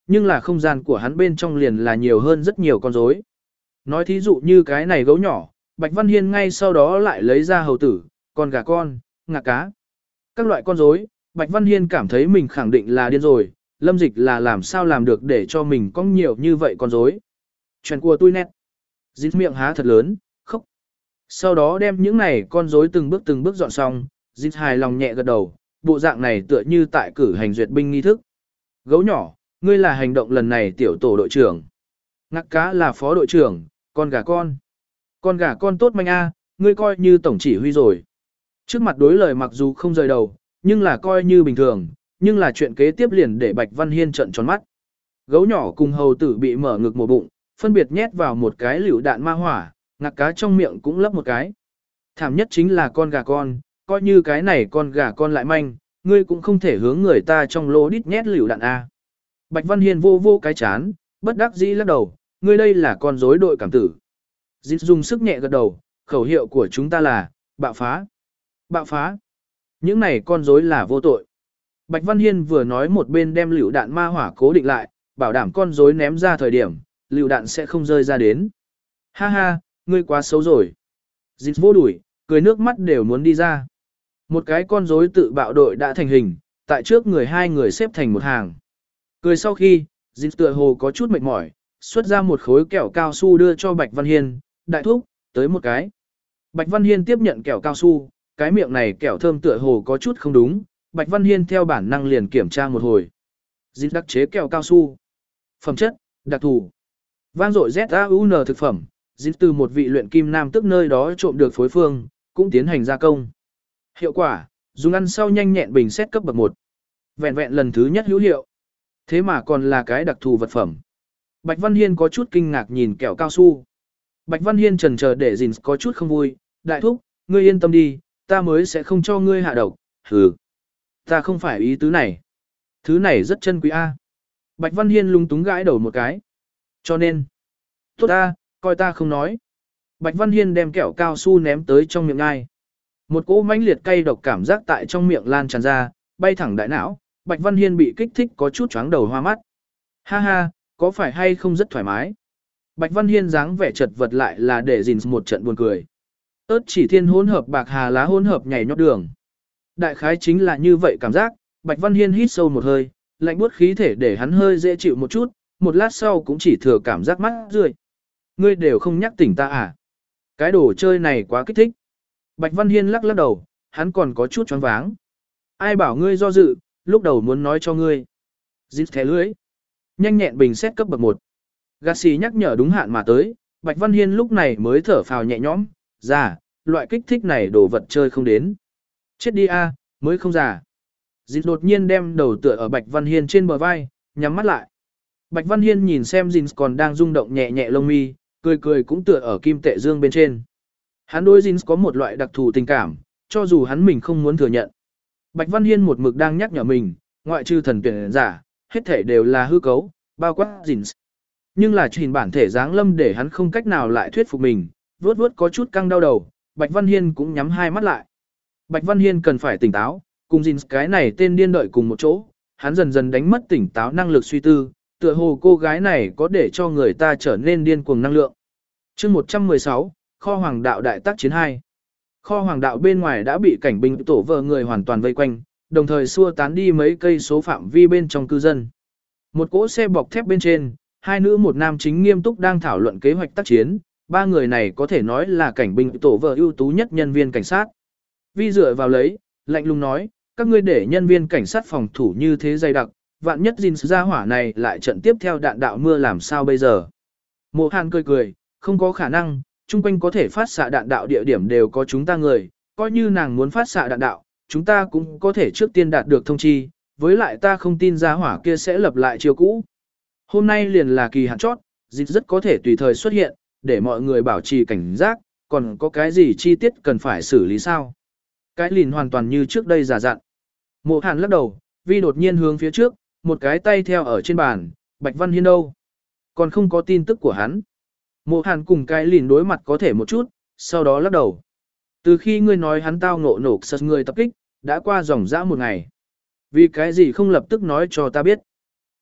nhưng là không gian của hắn bên trong liền là nhiều hơn rất nhiều con rối. Nói thí dụ như cái này gấu nhỏ, Bạch Văn Hiên ngay sau đó lại lấy ra hầu tử, con gà con, ngạc cá. Các loại con rối, Bạch Văn Hiên cảm thấy mình khẳng định là điên rồi, Lâm Dịch là làm sao làm được để cho mình có nhiều như vậy con rối. Chuyện của tôi nét. Dịch miệng há thật lớn, khóc. Sau đó đem những này con rối từng bước từng bước dọn xong, Dịch hài lòng nhẹ gật đầu, bộ dạng này tựa như tại cử hành duyệt binh nghi thức. Gấu nhỏ, ngươi là hành động lần này tiểu tổ đội trưởng. Ngạc cá là phó đội trưởng, con gà con. Con gà con tốt manh a, ngươi coi như tổng chỉ huy rồi. Trước mặt đối lời mặc dù không rời đầu, nhưng là coi như bình thường, nhưng là chuyện kế tiếp liền để Bạch Văn Hiên trợn tròn mắt. Gấu nhỏ cùng hầu tử bị mở ngực một bụng, phân biệt nhét vào một cái lựu đạn ma hỏa, ngạc cá trong miệng cũng lấp một cái. Thảm nhất chính là con gà con, coi như cái này con gà con lại manh, ngươi cũng không thể hướng người ta trong lỗ đít nhét lựu đạn a. Bạch Văn Hiên vô vô cái chán, bất đắc dĩ lắc đầu, ngươi đây là con rối đội cảm tử. Dịch dùng sức nhẹ gật đầu, khẩu hiệu của chúng ta là, bạo phá. Bạo phá. Những này con rối là vô tội. Bạch Văn Hiên vừa nói một bên đem lựu đạn ma hỏa cố định lại, bảo đảm con rối ném ra thời điểm, lựu đạn sẽ không rơi ra đến. Ha ha, ngươi quá xấu rồi. Dịch vô đuổi, cười nước mắt đều muốn đi ra. Một cái con rối tự bạo đội đã thành hình, tại trước người hai người xếp thành một hàng. Cười sau khi, Dịch tựa hồ có chút mệt mỏi, xuất ra một khối kẹo cao su đưa cho Bạch Văn Hiên, đại thúc, tới một cái. Bạch Văn Hiên tiếp nhận kẹo cao su, cái miệng này kẹo thơm tựa hồ có chút không đúng, Bạch Văn Hiên theo bản năng liền kiểm tra một hồi. Dịch đặc chế kẹo cao su. Phẩm chất, đặc thù. Vang dội Z A U N thực phẩm, dịch từ một vị luyện kim nam tức nơi đó trộm được phối phương, cũng tiến hành gia công. Hiệu quả, dùng ăn sau nhanh nhẹn bình xét cấp bậc một. Vẹn vẹn lần thứ nhất hữu hiệu. Thế mà còn là cái đặc thù vật phẩm. Bạch Văn Hiên có chút kinh ngạc nhìn kẹo cao su. Bạch Văn Hiên chần chờ để Dìn có chút không vui, đại thúc, ngươi yên tâm đi, ta mới sẽ không cho ngươi hạ độc, hừ. Ta không phải ý tứ này. Thứ này rất chân quý a. Bạch Văn Hiên lung túng gãi đầu một cái. Cho nên, tốt ta, coi ta không nói. Bạch Văn Hiên đem kẹo cao su ném tới trong miệng ngai. Một cỗ mãnh liệt cay độc cảm giác tại trong miệng lan tràn ra, bay thẳng đại não, Bạch Văn Hiên bị kích thích có chút chóng đầu hoa mắt. Ha ha, có phải hay không rất thoải mái? Bạch Văn Hiên dáng vẻ chật vật lại là để gìn một trận buồn cười. Ớt chỉ thiên hỗn hợp bạc hà lá hỗn hợp nhảy nhót đường. Đại khái chính là như vậy cảm giác, Bạch Văn Hiên hít sâu một hơi, lạnh buốt khí thể để hắn hơi dễ chịu một chút, một lát sau cũng chỉ thừa cảm giác mắt rượi. Ngươi đều không nhắc tỉnh ta à? Cái đồ chơi này quá kích thích. Bạch Văn Hiên lắc lắc đầu, hắn còn có chút choáng váng. Ai bảo ngươi do dự, lúc đầu muốn nói cho ngươi. Dít thẻ lưới. Nhanh nhẹn bình xét cấp bậc một. Gà xì nhắc nhở đúng hạn mà tới, Bạch Văn Hiên lúc này mới thở phào nhẹ nhõm, già, loại kích thích này đồ vật chơi không đến. Chết đi a, mới không già. Dít đột nhiên đem đầu tựa ở Bạch Văn Hiên trên bờ vai, nhắm mắt lại. Bạch Văn Hiên nhìn xem Dít còn đang rung động nhẹ nhẹ lông mi, cười cười cũng tựa ở kim tệ dương bên trên. Hắn đối Dít có một loại đặc thù tình cảm, cho dù hắn mình không muốn thừa nhận. Bạch Văn Hiên một mực đang nhắc nhở mình, ngoại trừ thần tuyển giả, hết thể đều là hư cấu, bao quát Dít. Nhưng là trình bản thể dáng lâm để hắn không cách nào lại thuyết phục mình, vuốt vuốt có chút căng đau đầu, Bạch Văn Hiên cũng nhắm hai mắt lại. Bạch Văn Hiên cần phải tỉnh táo, cùng Dìn cái này tên điên đợi cùng một chỗ, hắn dần dần đánh mất tỉnh táo năng lực suy tư, tựa hồ cô gái này có để cho người ta trở nên điên cuồng năng lượng. Chương một trăm mười sáu, Kho Hoàng đạo đại tác chiến hai. Kho Hoàng đạo bên ngoài đã bị cảnh binh tổ vợ người hoàn toàn vây quanh, đồng thời xua tán đi mấy cây số phạm vi bên trong cư dân. Một cỗ xe bọc thép bên trên, hai nữ một nam chính nghiêm túc đang thảo luận kế hoạch tác chiến, ba người này có thể nói là cảnh binh tổ vợ ưu tú nhất nhân viên cảnh sát. Vi dựa vào lấy, lạnh lùng nói, các ngươi để nhân viên cảnh sát phòng thủ như thế dày đặc, vạn nhất Jin ra hỏa này lại trận tiếp theo đạn đạo mưa làm sao bây giờ. Mộ Hàn cười cười, không có khả năng, chung quanh có thể phát xạ đạn đạo địa điểm đều có chúng ta người, coi như nàng muốn phát xạ đạn đạo, chúng ta cũng có thể trước tiên đạt được thông chi, với lại ta không tin ra hỏa kia sẽ lập lại chiêu cũ. Hôm nay liền là kỳ hạn chót, dịch rất có thể tùy thời xuất hiện, để mọi người bảo trì cảnh giác, còn có cái gì chi tiết cần phải xử lý sao? Cái lìn hoàn toàn như trước đây giả dặn. Mộ Hàn lắc đầu, Vi đột nhiên hướng phía trước, một cái tay theo ở trên bàn, Bạch Văn Hiên đâu? Còn không có tin tức của hắn. Mộ Hàn cùng cái lìn đối mặt có thể một chút, sau đó lắc đầu. Từ khi ngươi nói hắn tao ngộ nổ sật người tập kích, đã qua dòng dã một ngày. Vì cái gì không lập tức nói cho ta biết?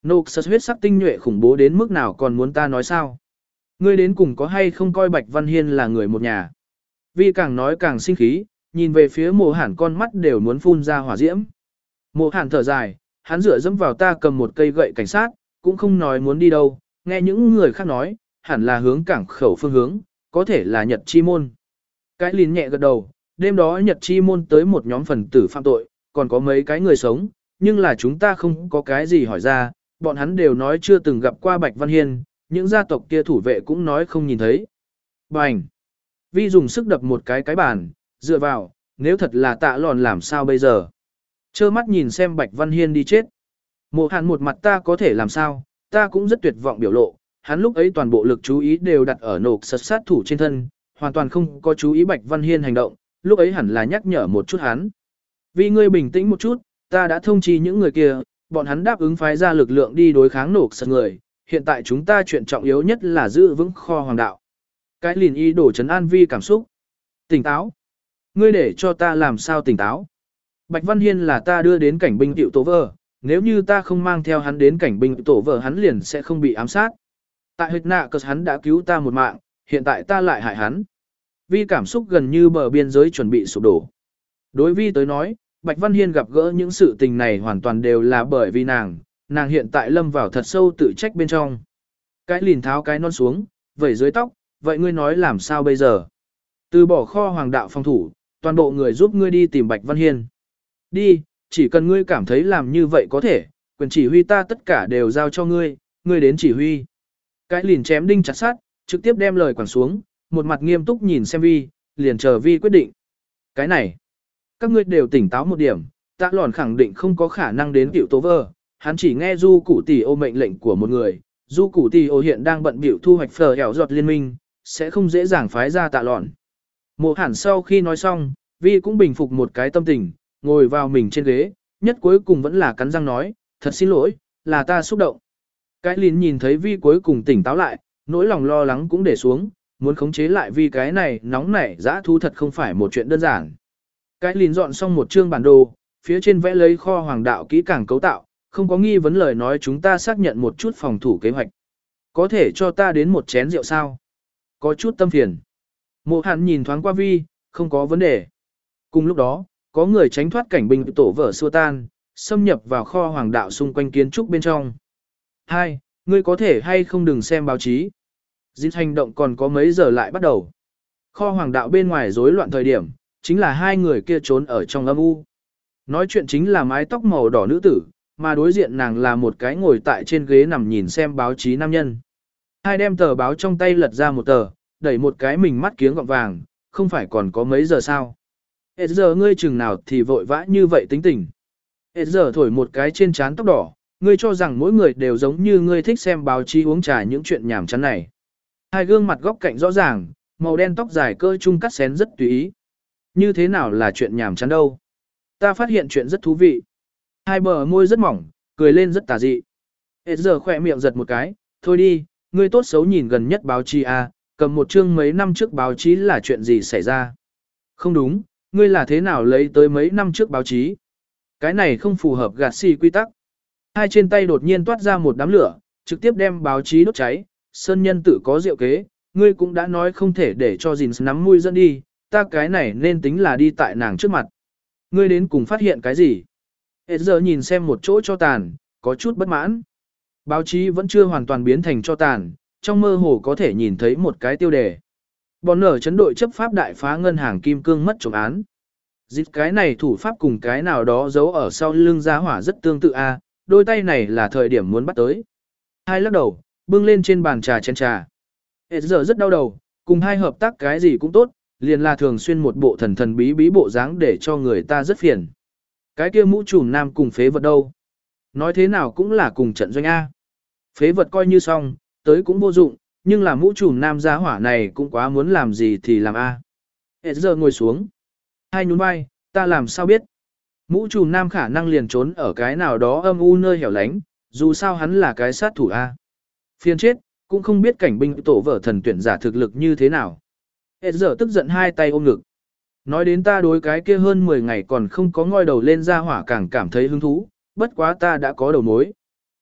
Noxus huyết sắc tinh nhuệ khủng bố đến mức nào còn muốn ta nói sao? Ngươi đến cùng có hay không coi Bạch Văn Hiên là người một nhà? Vi càng nói càng sinh khí, nhìn về phía mộ hàn con mắt đều muốn phun ra hỏa diễm. Mộ hàn thở dài, hắn dựa dẫm vào ta cầm một cây gậy cảnh sát, cũng không nói muốn đi đâu, nghe những người khác nói, hẳn là hướng cảng khẩu phương hướng, có thể là Nhật Chi Môn. Cái lìn nhẹ gật đầu, đêm đó Nhật Chi Môn tới một nhóm phần tử phạm tội, còn có mấy cái người sống, nhưng là chúng ta không có cái gì hỏi ra, bọn hắn đều nói chưa từng gặp qua Bạch Văn Hiên, những gia tộc kia thủ vệ cũng nói không nhìn thấy. Bành! Vi dùng sức đập một cái cái bàn, dựa vào, nếu thật là tạ lòn làm sao bây giờ? Chơ mắt nhìn xem Bạch Văn Hiên đi chết. Mộ hàn một mặt ta có thể làm sao, ta cũng rất tuyệt vọng biểu lộ, hắn lúc ấy toàn bộ lực chú ý đều đặt ở nộp sật sát thủ trên thân, hoàn toàn không có chú ý Bạch Văn Hiên hành động, lúc ấy hẳn là nhắc nhở một chút hắn. Vì ngươi bình tĩnh một chút, ta đã thông chi những người kia, bọn hắn đáp ứng phái ra lực lượng đi đối kháng nộp sật người, hiện tại chúng ta chuyện trọng yếu nhất là giữ vững kho hoàng đạo. Cái lìn y đổ chấn an Vi cảm xúc. Tỉnh táo. Ngươi để cho ta làm sao tỉnh táo. Bạch Văn Hiên là ta đưa đến cảnh binh tiểu tổ vợ, nếu như ta không mang theo hắn đến cảnh binh tổ vợ hắn liền sẽ không bị ám sát. Tại huyệt nạ cờ hắn đã cứu ta một mạng, hiện tại ta lại hại hắn. Vi cảm xúc gần như bờ biên giới chuẩn bị sụp đổ. Đối Vi tới nói, Bạch Văn Hiên gặp gỡ những sự tình này hoàn toàn đều là bởi vì nàng, nàng hiện tại lâm vào thật sâu tự trách bên trong. Cái lìn tháo cái non xuống, vẩy dưới tóc, vậy ngươi nói làm sao bây giờ? Từ bỏ kho hoàng đạo phòng thủ, toàn bộ người giúp ngươi đi tìm Bạch Văn Hiên. Đi, chỉ cần ngươi cảm thấy làm như vậy có thể, quyền chỉ huy ta tất cả đều giao cho ngươi, ngươi đến chỉ huy. Cái lìn chém đinh chặt sát, trực tiếp đem lời quẳng xuống, một mặt nghiêm túc nhìn xem Vi, liền chờ Vi quyết định. Cái này, các ngươi đều tỉnh táo một điểm, tạ lòn khẳng định không có khả năng đến cựu tố vơ, hắn chỉ nghe du cụ tỷ ô mệnh lệnh của một người, du cụ tỷ ô hiện đang bận bịu thu hoạch phở hẻo giọt liên minh, sẽ không dễ dàng phái ra tạ lòn. Mộ hẳn sau khi nói xong, Vi cũng bình phục một cái tâm tình, ngồi vào mình trên ghế, nhất cuối cùng vẫn là cắn răng nói, thật xin lỗi, là ta xúc động. Cái lìn nhìn thấy Vi cuối cùng tỉnh táo lại, nỗi lòng lo lắng cũng để xuống, muốn khống chế lại Vi cái này nóng nảy dã thú thật không phải một chuyện đơn giản. Cái lìn dọn xong một chương bản đồ, phía trên vẽ lấy kho hoàng đạo kỹ càng cấu tạo, không có nghi vấn lời nói chúng ta xác nhận một chút phòng thủ kế hoạch. Có thể cho ta đến một chén rượu sao? Có chút tâm phiền. Mộ hàn nhìn thoáng qua Vi, không có vấn đề. Cùng lúc đó, có người tránh thoát cảnh binh tổ vở xua tan, xâm nhập vào kho hoàng đạo xung quanh kiến trúc bên trong. Hai, ngươi có thể hay không đừng xem báo chí. Dịch hành động còn có mấy giờ lại bắt đầu. Kho hoàng đạo bên ngoài rối loạn thời điểm, chính là hai người kia trốn ở trong âm u. Nói chuyện chính là mái tóc màu đỏ nữ tử, mà đối diện nàng là một cái ngồi tại trên ghế nằm nhìn xem báo chí nam nhân. Hai đem tờ báo trong tay lật ra một tờ, đẩy một cái mình mắt kiếng gọng vàng, không phải còn có mấy giờ sao. Hết giờ ngươi chừng nào thì vội vã như vậy tính tình. Hết giờ thổi một cái trên trán tóc đỏ, ngươi cho rằng mỗi người đều giống như ngươi thích xem báo chí uống trà những chuyện nhảm chán này. Hai gương mặt góc cạnh rõ ràng, màu đen tóc dài cơ trung cắt xén rất tùy ý. Như thế nào là chuyện nhảm chán đâu? Ta phát hiện chuyện rất thú vị. Hai bờ môi rất mỏng, cười lên rất tà dị. Hết giờ khỏe miệng giật một cái, thôi đi, ngươi tốt xấu nhìn gần nhất báo chí à, cầm một chương mấy năm trước báo chí là chuyện gì xảy ra? Không đúng, ngươi là thế nào lấy tới mấy năm trước báo chí? Cái này không phù hợp gạt xì quy tắc. Hai trên tay đột nhiên toát ra một đám lửa, trực tiếp đem báo chí đốt cháy, sơn nhân tự có diệu kế, ngươi cũng đã nói không thể để cho gìn nắm mũi dẫn đi, ta cái này nên tính là đi tại nàng trước mặt. Ngươi đến cùng phát hiện cái gì? Hết giờ nhìn xem một chỗ cho tàn, có chút bất mãn. Báo chí vẫn chưa hoàn toàn biến thành cho tàn, trong mơ hồ có thể nhìn thấy một cái tiêu đề. Bọn nở chấn đội chấp pháp đại phá ngân hàng kim cương mất trộm án. Dịch cái này thủ pháp cùng cái nào đó giấu ở sau lưng giá hỏa rất tương tự a, đôi tay này là thời điểm muốn bắt tới. Hai lắc đầu, bưng lên trên bàn trà chén trà. Hết giờ rất đau đầu, cùng hai hợp tác cái gì cũng tốt, liền là thường xuyên một bộ thần thần bí bí bộ dáng để cho người ta rất phiền. Cái kia mũ trùm nam cùng phế vật đâu? Nói thế nào cũng là cùng trận doanh A. Phế vật coi như xong, tới cũng vô dụng, nhưng là mũ trùm nam giá hỏa này cũng quá muốn làm gì thì làm A. Hết giờ ngồi xuống. Hai nhún vai, ta làm sao biết? Mũ trùm nam khả năng liền trốn ở cái nào đó âm u nơi hẻo lánh, dù sao hắn là cái sát thủ A. Phiền chết, cũng không biết cảnh binh tổ vở thần tuyển giả thực lực như thế nào. Hết giờ tức giận hai tay ôm ngực. Nói đến ta đối cái kia hơn mười ngày còn không có ngoi đầu lên ra hỏa càng cảm thấy hứng thú, bất quá ta đã có đầu mối.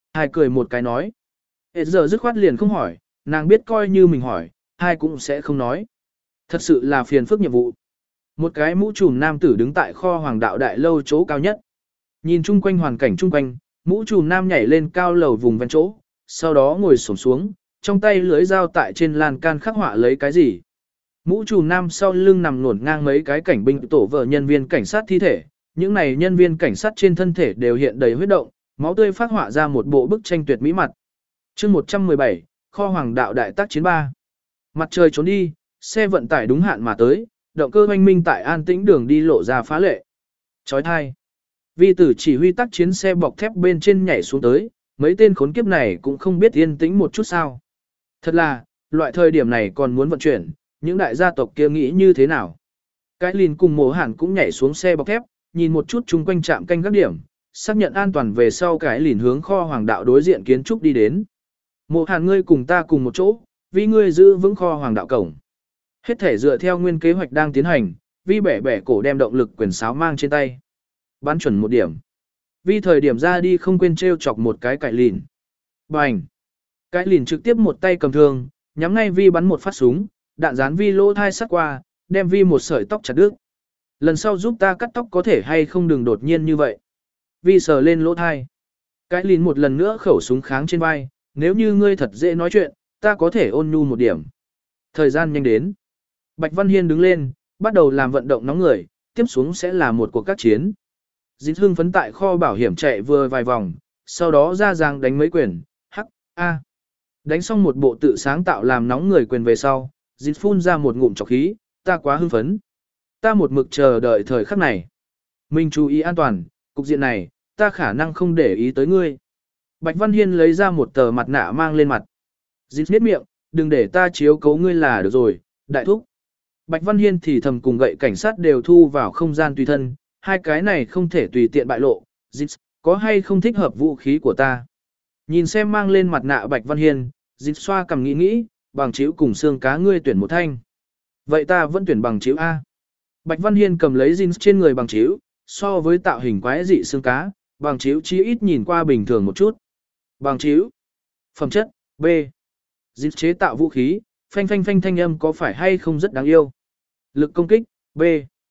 Hai cười một cái nói. Hết giờ dứt khoát liền không hỏi, nàng biết coi như mình hỏi, hai cũng sẽ không nói. Thật sự là phiền phức nhiệm vụ. Một cái mũ trùm nam tử đứng tại kho hoàng đạo đại lâu chỗ cao nhất. Nhìn chung quanh hoàn cảnh chung quanh, mũ trùm nam nhảy lên cao lầu vùng ven chỗ, sau đó ngồi xổm xuống, trong tay lưới dao tại trên lan can khắc họa lấy cái gì. Mũ trùm nam sau lưng nằm ngổn ngang mấy cái cảnh binh tổ vợ nhân viên cảnh sát thi thể, những này nhân viên cảnh sát trên thân thể đều hiện đầy huyết động, máu tươi phát họa ra một bộ bức tranh tuyệt mỹ mặt. Chương một trăm mười bảy, kho hoàng đạo đại tác chiến ba. Mặt trời trốn đi, xe vận tải đúng hạn mà tới, động cơ oanh minh tại an tĩnh đường đi lộ ra phá lệ. Chói tai. Vi tử chỉ huy tác chiến xe bọc thép bên trên nhảy xuống tới, mấy tên khốn kiếp này cũng không biết yên tĩnh một chút sao. Thật là, loại thời điểm này còn muốn vận chuyển, những đại gia tộc kia nghĩ như thế nào. Cái lìn cùng mổ hẳn cũng nhảy xuống xe bọc thép, nhìn một chút chung quanh trạm canh các điểm, xác nhận an toàn về sau cái lìn hướng kho hoàng đạo đối diện kiến trúc đi đến. Mộ hàn ngươi cùng ta cùng một chỗ, vì ngươi giữ vững kho hoàng đạo cổng. Hết thể dựa theo nguyên kế hoạch đang tiến hành, vi bẻ bẻ cổ đem động lực quyền sáo mang trên tay. Bắn chuẩn một điểm. Vi thời điểm ra đi không quên treo chọc một cái cải lìn. Bành! Cái lìn trực tiếp một tay cầm thương, nhắm ngay vi bắn một phát súng, đạn dán vi lỗ thai sắt qua, đem vi một sợi tóc chặt đứt. Lần sau giúp ta cắt tóc có thể hay không đừng đột nhiên như vậy. Vi sờ lên lỗ thai. Cái lìn một lần nữa khẩu súng kháng trên vai, nếu như ngươi thật dễ nói chuyện, ta có thể ôn nhu một điểm. Thời gian nhanh đến. Bạch Văn Hiên đứng lên, bắt đầu làm vận động nóng người, tiếp xuống sẽ là một cuộc các chiến. Dính hương phấn tại kho bảo hiểm chạy vừa vài vòng, sau đó ra giang đánh mấy quyền, hắc, a. Đánh xong một bộ tự sáng tạo làm nóng người quyền về sau, dính phun ra một ngụm trọc khí, ta quá hưng phấn. Ta một mực chờ đợi thời khắc này. Mình chú ý an toàn, cục diện này, ta khả năng không để ý tới ngươi. Bạch Văn Hiên lấy ra một tờ mặt nạ mang lên mặt. Dính biết miệng, đừng để ta chiếu cấu ngươi là được rồi, đại thúc. Bạch Văn Hiên thì thầm cùng gậy cảnh sát đều thu vào không gian tùy thân, hai cái này không thể tùy tiện bại lộ. Dính, có hay không thích hợp vũ khí của ta? Nhìn xem mang lên mặt nạ Bạch Văn Hiên, Dính xoa cầm nghĩ nghĩ, bằng chiếu cùng xương cá ngươi tuyển một thanh. Vậy ta vẫn tuyển bằng chiếu A. Bạch Văn Hiên cầm lấy jeans trên người bằng chiếu, so với tạo hình quái dị xương cá, bằng chiếu chí ít nhìn qua bình thường một chút. Bằng chiếu. Phẩm chất, B. Jeans chế tạo vũ khí, phanh phanh phanh thanh âm có phải hay không rất đáng yêu. Lực công kích, B.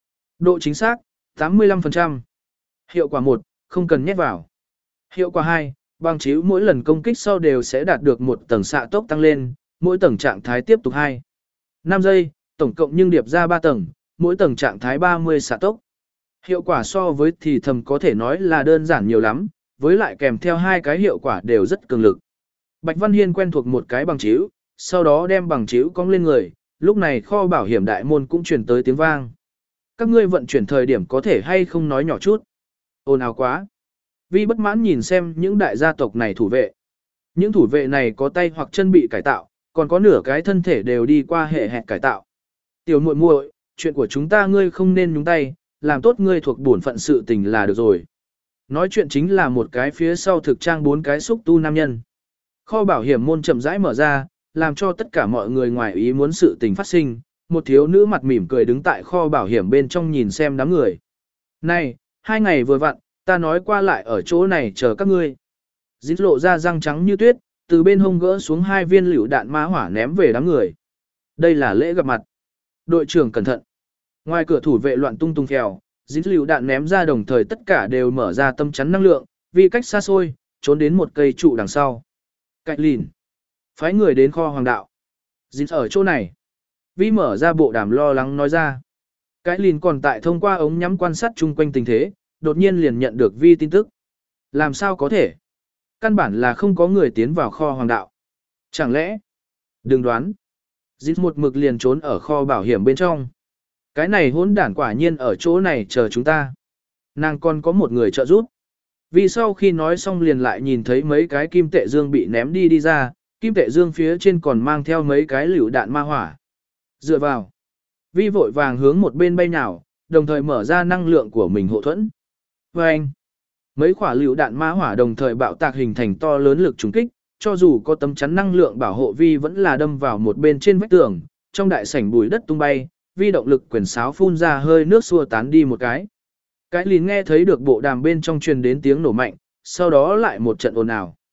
Độ chính xác, tám mươi lăm phần trăm. Hiệu quả một, không cần nhét vào. Hiệu quả hai, bằng chiếu mỗi lần công kích sau đều sẽ đạt được một tầng xạ tốc tăng lên, mỗi tầng trạng thái tiếp tục hai. năm giây, tổng cộng nhưng điệp ra ba tầng, mỗi tầng trạng thái ba mươi xạ tốc. Hiệu quả so với thì thầm có thể nói là đơn giản nhiều lắm, với lại kèm theo hai cái hiệu quả đều rất cường lực. Bạch Văn Hiên quen thuộc một cái bằng chiếu, sau đó đem bằng chiếu cong lên người, lúc này kho bảo hiểm đại môn cũng truyền tới tiếng vang. Các ngươi vận chuyển thời điểm có thể hay không nói nhỏ chút. Ồn ào quá. Vi bất mãn nhìn xem những đại gia tộc này thủ vệ. Những thủ vệ này có tay hoặc chân bị cải tạo, còn có nửa cái thân thể đều đi qua hệ hẹn cải tạo. Tiểu muội muội, chuyện của chúng ta ngươi không nên nhúng tay, làm tốt ngươi thuộc bổn phận sự tình là được rồi. Nói chuyện chính là một cái phía sau thực trang bốn cái xúc tu nam nhân. Kho bảo hiểm môn chậm rãi mở ra, làm cho tất cả mọi người ngoài ý muốn sự tình phát sinh. Một thiếu nữ mặt mỉm cười đứng tại kho bảo hiểm bên trong nhìn xem đám người. Này, hai ngày vừa vặn, ta nói qua lại ở chỗ này chờ các ngươi. Dính lộ ra răng trắng như tuyết, từ bên hông gỡ xuống hai viên lựu đạn ma hỏa ném về đám người. Đây là lễ gặp mặt. Đội trưởng cẩn thận. Ngoài cửa thủ vệ loạn tung tung phèo, dính lựu đạn ném ra đồng thời tất cả đều mở ra tâm chắn năng lượng, vì cách xa xôi, trốn đến một cây trụ đằng sau. Cạnh lìn. Phái người đến kho hoàng đạo. Dính ở chỗ này. Vi mở ra bộ đàm lo lắng nói ra. Cái lìn còn tại thông qua ống nhắm quan sát chung quanh tình thế, đột nhiên liền nhận được Vi tin tức. Làm sao có thể? Căn bản là không có người tiến vào kho hoàng đạo. Chẳng lẽ? Đừng đoán. Dính một mực liền trốn ở kho bảo hiểm bên trong. Cái này hỗn đản quả nhiên ở chỗ này chờ chúng ta. Nàng còn có một người trợ giúp. Vì sau khi nói xong liền lại nhìn thấy mấy cái kim tệ dương bị ném đi đi ra, kim tệ dương phía trên còn mang theo mấy cái lựu đạn ma hỏa. Dựa vào. Vi vội vàng hướng một bên bay nhào, đồng thời mở ra năng lượng của mình hộ thuẫn. Và anh. Mấy quả lựu đạn ma hỏa đồng thời bạo tạc hình thành to lớn lực trùng kích, cho dù có tấm chắn năng lượng bảo hộ Vi vẫn là đâm vào một bên trên vách tường, trong đại sảnh bùi đất tung bay, Vi động lực quyền sáo phun ra hơi nước xua tán đi một cái. Cái lìn nghe thấy được bộ đàm bên trong truyền đến tiếng nổ mạnh, sau đó lại một trận ồn ào.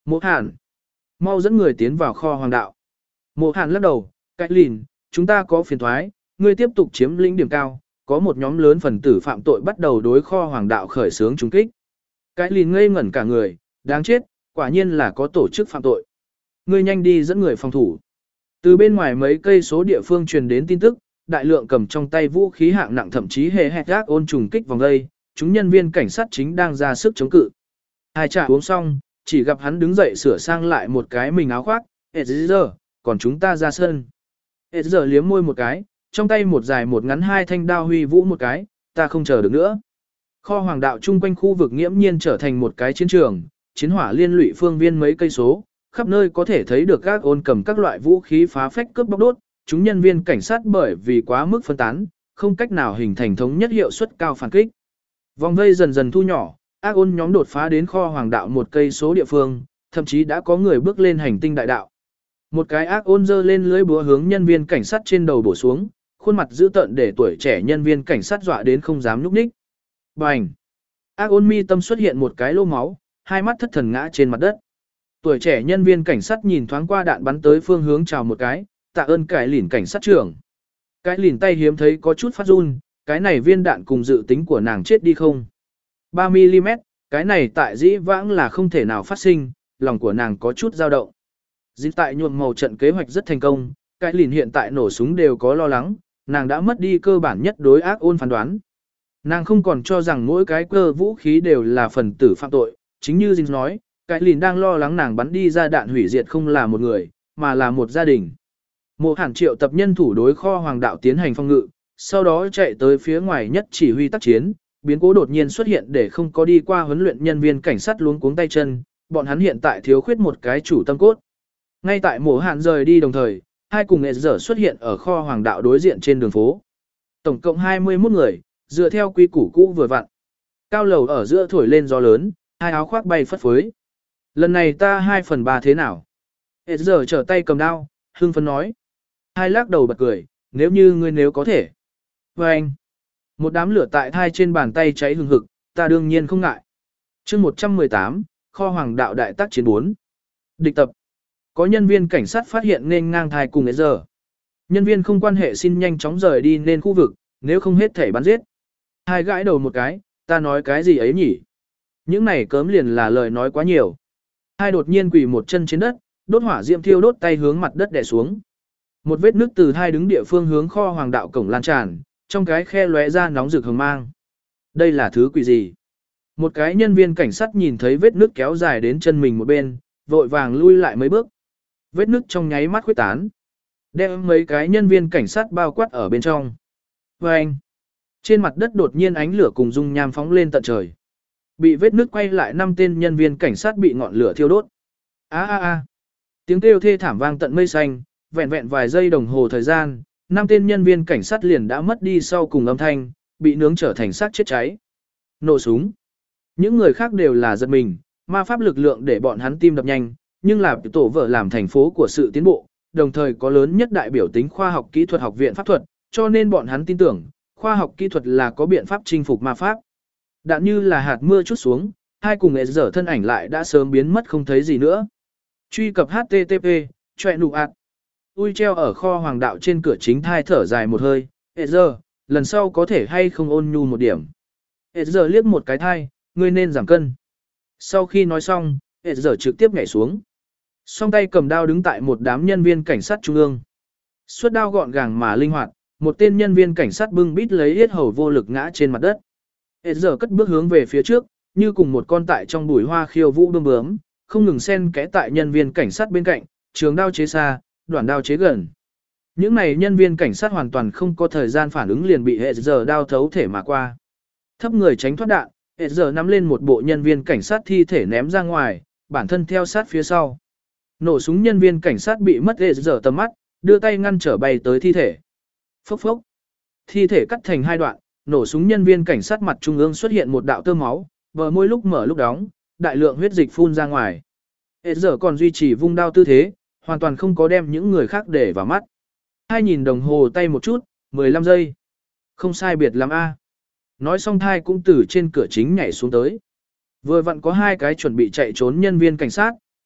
Mộ Hàn, mau dẫn người tiến vào kho hoàng đạo. Mộ Hàn lắc đầu, cái lìn, chúng ta có phiền thoái, ngươi tiếp tục chiếm lĩnh điểm cao, có một nhóm lớn phần tử phạm tội bắt đầu đối kho hoàng đạo khởi xướng trúng kích. Cái lìn ngây ngẩn cả người, đáng chết, quả nhiên là có tổ chức phạm tội. Ngươi nhanh đi dẫn người phòng thủ. Từ bên ngoài mấy cây số địa phương truyền đến tin tức, đại lượng cầm trong tay vũ khí hạng nặng thậm chí hề hẹt gác ôn trùng kích vòng dây, chúng nhân viên cảnh sát chính đang ra sức chống cự. Hai trà uống xong, chỉ gặp hắn đứng dậy sửa sang lại một cái mình áo khoác, giờ, còn chúng ta ra sân. giờ liếm môi một cái, trong tay một dài một ngắn hai thanh đao huy vũ một cái, ta không chờ được nữa. Kho hoàng đạo chung quanh khu vực nghiễm nhiên trở thành một cái chiến trường, chiến hỏa liên lụy phương viên mấy cây số, khắp nơi có thể thấy được các ôn cầm các loại vũ khí phá phách cướp bóc đốt, chúng nhân viên cảnh sát bởi vì quá mức phân tán, không cách nào hình thành thống nhất hiệu suất cao phản kích. Vòng vây dần dần thu nhỏ, ác ôn nhóm đột phá đến kho hoàng đạo một cây số địa phương, thậm chí đã có người bước lên hành tinh đại đạo. Một cái ác ôn giơ lên lưỡi búa hướng nhân viên cảnh sát trên đầu bổ xuống, khuôn mặt dữ tợn để tuổi trẻ nhân viên cảnh sát dọa đến không dám nhúc nhích. Bành! Ác ôn mi tâm xuất hiện một cái lô máu, hai mắt thất thần ngã trên mặt đất. Tuổi trẻ nhân viên cảnh sát nhìn thoáng qua đạn bắn tới phương hướng chào một cái, tạ ơn cái lìn cảnh sát trưởng. Cái lìn tay hiếm thấy có chút phát run, cái này viên đạn cùng dự tính của nàng chết đi không. ba mi li mét, cái này tại dĩ vãng là không thể nào phát sinh, lòng của nàng có chút dao động. Dĩ tại nhuộm màu trận kế hoạch rất thành công, cái lìn hiện tại nổ súng đều có lo lắng, nàng đã mất đi cơ bản nhất đối ác ôn phán đoán. Nàng không còn cho rằng mỗi cái cơ vũ khí đều là phần tử phạm tội, chính như Jin nói, cái lìn đang lo lắng nàng bắn đi ra đạn hủy diệt không là một người, mà là một gia đình. Mộ Hàn triệu tập nhân thủ đối kho hoàng đạo tiến hành phong ngự, sau đó chạy tới phía ngoài nhất chỉ huy tác chiến, biến cố đột nhiên xuất hiện để không có đi qua huấn luyện nhân viên cảnh sát luống cuống tay chân, bọn hắn hiện tại thiếu khuyết một cái chủ tâm cốt. Ngay tại Mộ Hàn rời đi đồng thời, hai cùng nghệ dở xuất hiện ở kho hoàng đạo đối diện trên đường phố. Tổng cộng hai mươi mốt người, dựa theo quy củ cũ vừa vặn. Cao lầu ở giữa thổi lên gió lớn, hai áo khoác bay phất phới. Lần này ta hai phần ba thế nào? Hệ giờ trở tay cầm đao, hưng phấn nói. Hai lắc đầu bật cười, nếu như ngươi nếu có thể. Và anh, một đám lửa tại thai trên bàn tay cháy hừng hực, ta đương nhiên không ngại. chương một trăm mười tám, kho hoàng đạo đại tác chiến bốn. Địch tập. Có nhân viên cảnh sát phát hiện nên ngang thai cùng hệ giờ. Nhân viên không quan hệ xin nhanh chóng rời đi nên khu vực, nếu không hết thể bắn giết. Hai gãi đầu một cái, ta nói cái gì ấy nhỉ? Những này cớm liền là lời nói quá nhiều. Hai đột nhiên quỳ một chân trên đất, đốt hỏa diệm thiêu đốt tay hướng mặt đất đè xuống. Một vết nước từ hai đứng địa phương hướng kho hoàng đạo cổng lan tràn, trong cái khe lóe ra nóng rực hừng mang. Đây là thứ quỷ gì? Một cái nhân viên cảnh sát nhìn thấy vết nước kéo dài đến chân mình một bên, vội vàng lui lại mấy bước. Vết nước trong nháy mắt khuếch tán, đem mấy cái nhân viên cảnh sát bao quát ở bên trong. Và anh, trên mặt đất đột nhiên ánh lửa cùng dung nham phóng lên tận trời. Bị vết nước quay lại năm tên nhân viên cảnh sát bị ngọn lửa thiêu đốt. A a a. Tiếng kêu thê thảm vang tận mây xanh, vẹn vẹn vài giây đồng hồ thời gian, năm tên nhân viên cảnh sát liền đã mất đi sau cùng âm thanh, bị nướng trở thành xác chết cháy. Nổ súng. Những người khác đều là giật mình, ma pháp lực lượng để bọn hắn tim đập nhanh, nhưng là tổ vợ làm thành phố của sự tiến bộ, đồng thời có lớn nhất đại biểu tính khoa học kỹ thuật học viện pháp thuật, cho nên bọn hắn tin tưởng, khoa học kỹ thuật là có biện pháp chinh phục ma pháp. Đạn như là hạt mưa chút xuống, hai cùng nghệ dở thân ảnh lại đã sớm biến mất không thấy gì nữa. Truy cập H T T P, choẹ nụ ạt. Ui treo ở kho hoàng đạo trên cửa chính thai thở dài một hơi, hệ giờ, lần sau có thể hay không ôn nhu một điểm. Hệ giờ liếc một cái thai, ngươi nên giảm cân. Sau khi nói xong, hệ giờ trực tiếp nhảy xuống. Song tay cầm đao đứng tại một đám nhân viên cảnh sát trung ương. Suốt đao gọn gàng mà linh hoạt, một tên nhân viên cảnh sát bưng bít lấy yết hầu vô lực ngã trên mặt đất. Hệ giờ cất bước hướng về phía trước, như cùng một con tại trong bụi hoa khiêu vũ bướm bướm, không ngừng xen kẽ tại nhân viên cảnh sát bên cạnh, trường đao chế xa, đoạn đao chế gần. Những này nhân viên cảnh sát hoàn toàn không có thời gian phản ứng liền bị hệ giờ đao thấu thể mà qua. Thấp người tránh thoát đạn, hệ giờ nắm lên một bộ nhân viên cảnh sát thi thể ném ra ngoài, bản thân theo sát phía sau. Nổ súng nhân viên cảnh sát bị mất hệ giờ tầm mắt, đưa tay ngăn trở bay tới thi thể. Phốc phốc. Thi thể cắt thành hai đoạn, nổ súng nhân viên cảnh sát mặt trung ương xuất hiện một đạo tơ máu, bờ môi lúc mở lúc đóng, đại lượng huyết dịch phun ra ngoài. Hệ giờ còn duy trì vung đao tư thế, hoàn toàn không có đem những người khác để vào mắt. Hai nhìn đồng hồ tay một chút, mười lăm giây. Không sai biệt lắm a. Nói xong thai cũng từ trên cửa chính nhảy xuống tới. Vừa vặn có hai cái chuẩn bị chạy trốn nhân viên cảnh sát,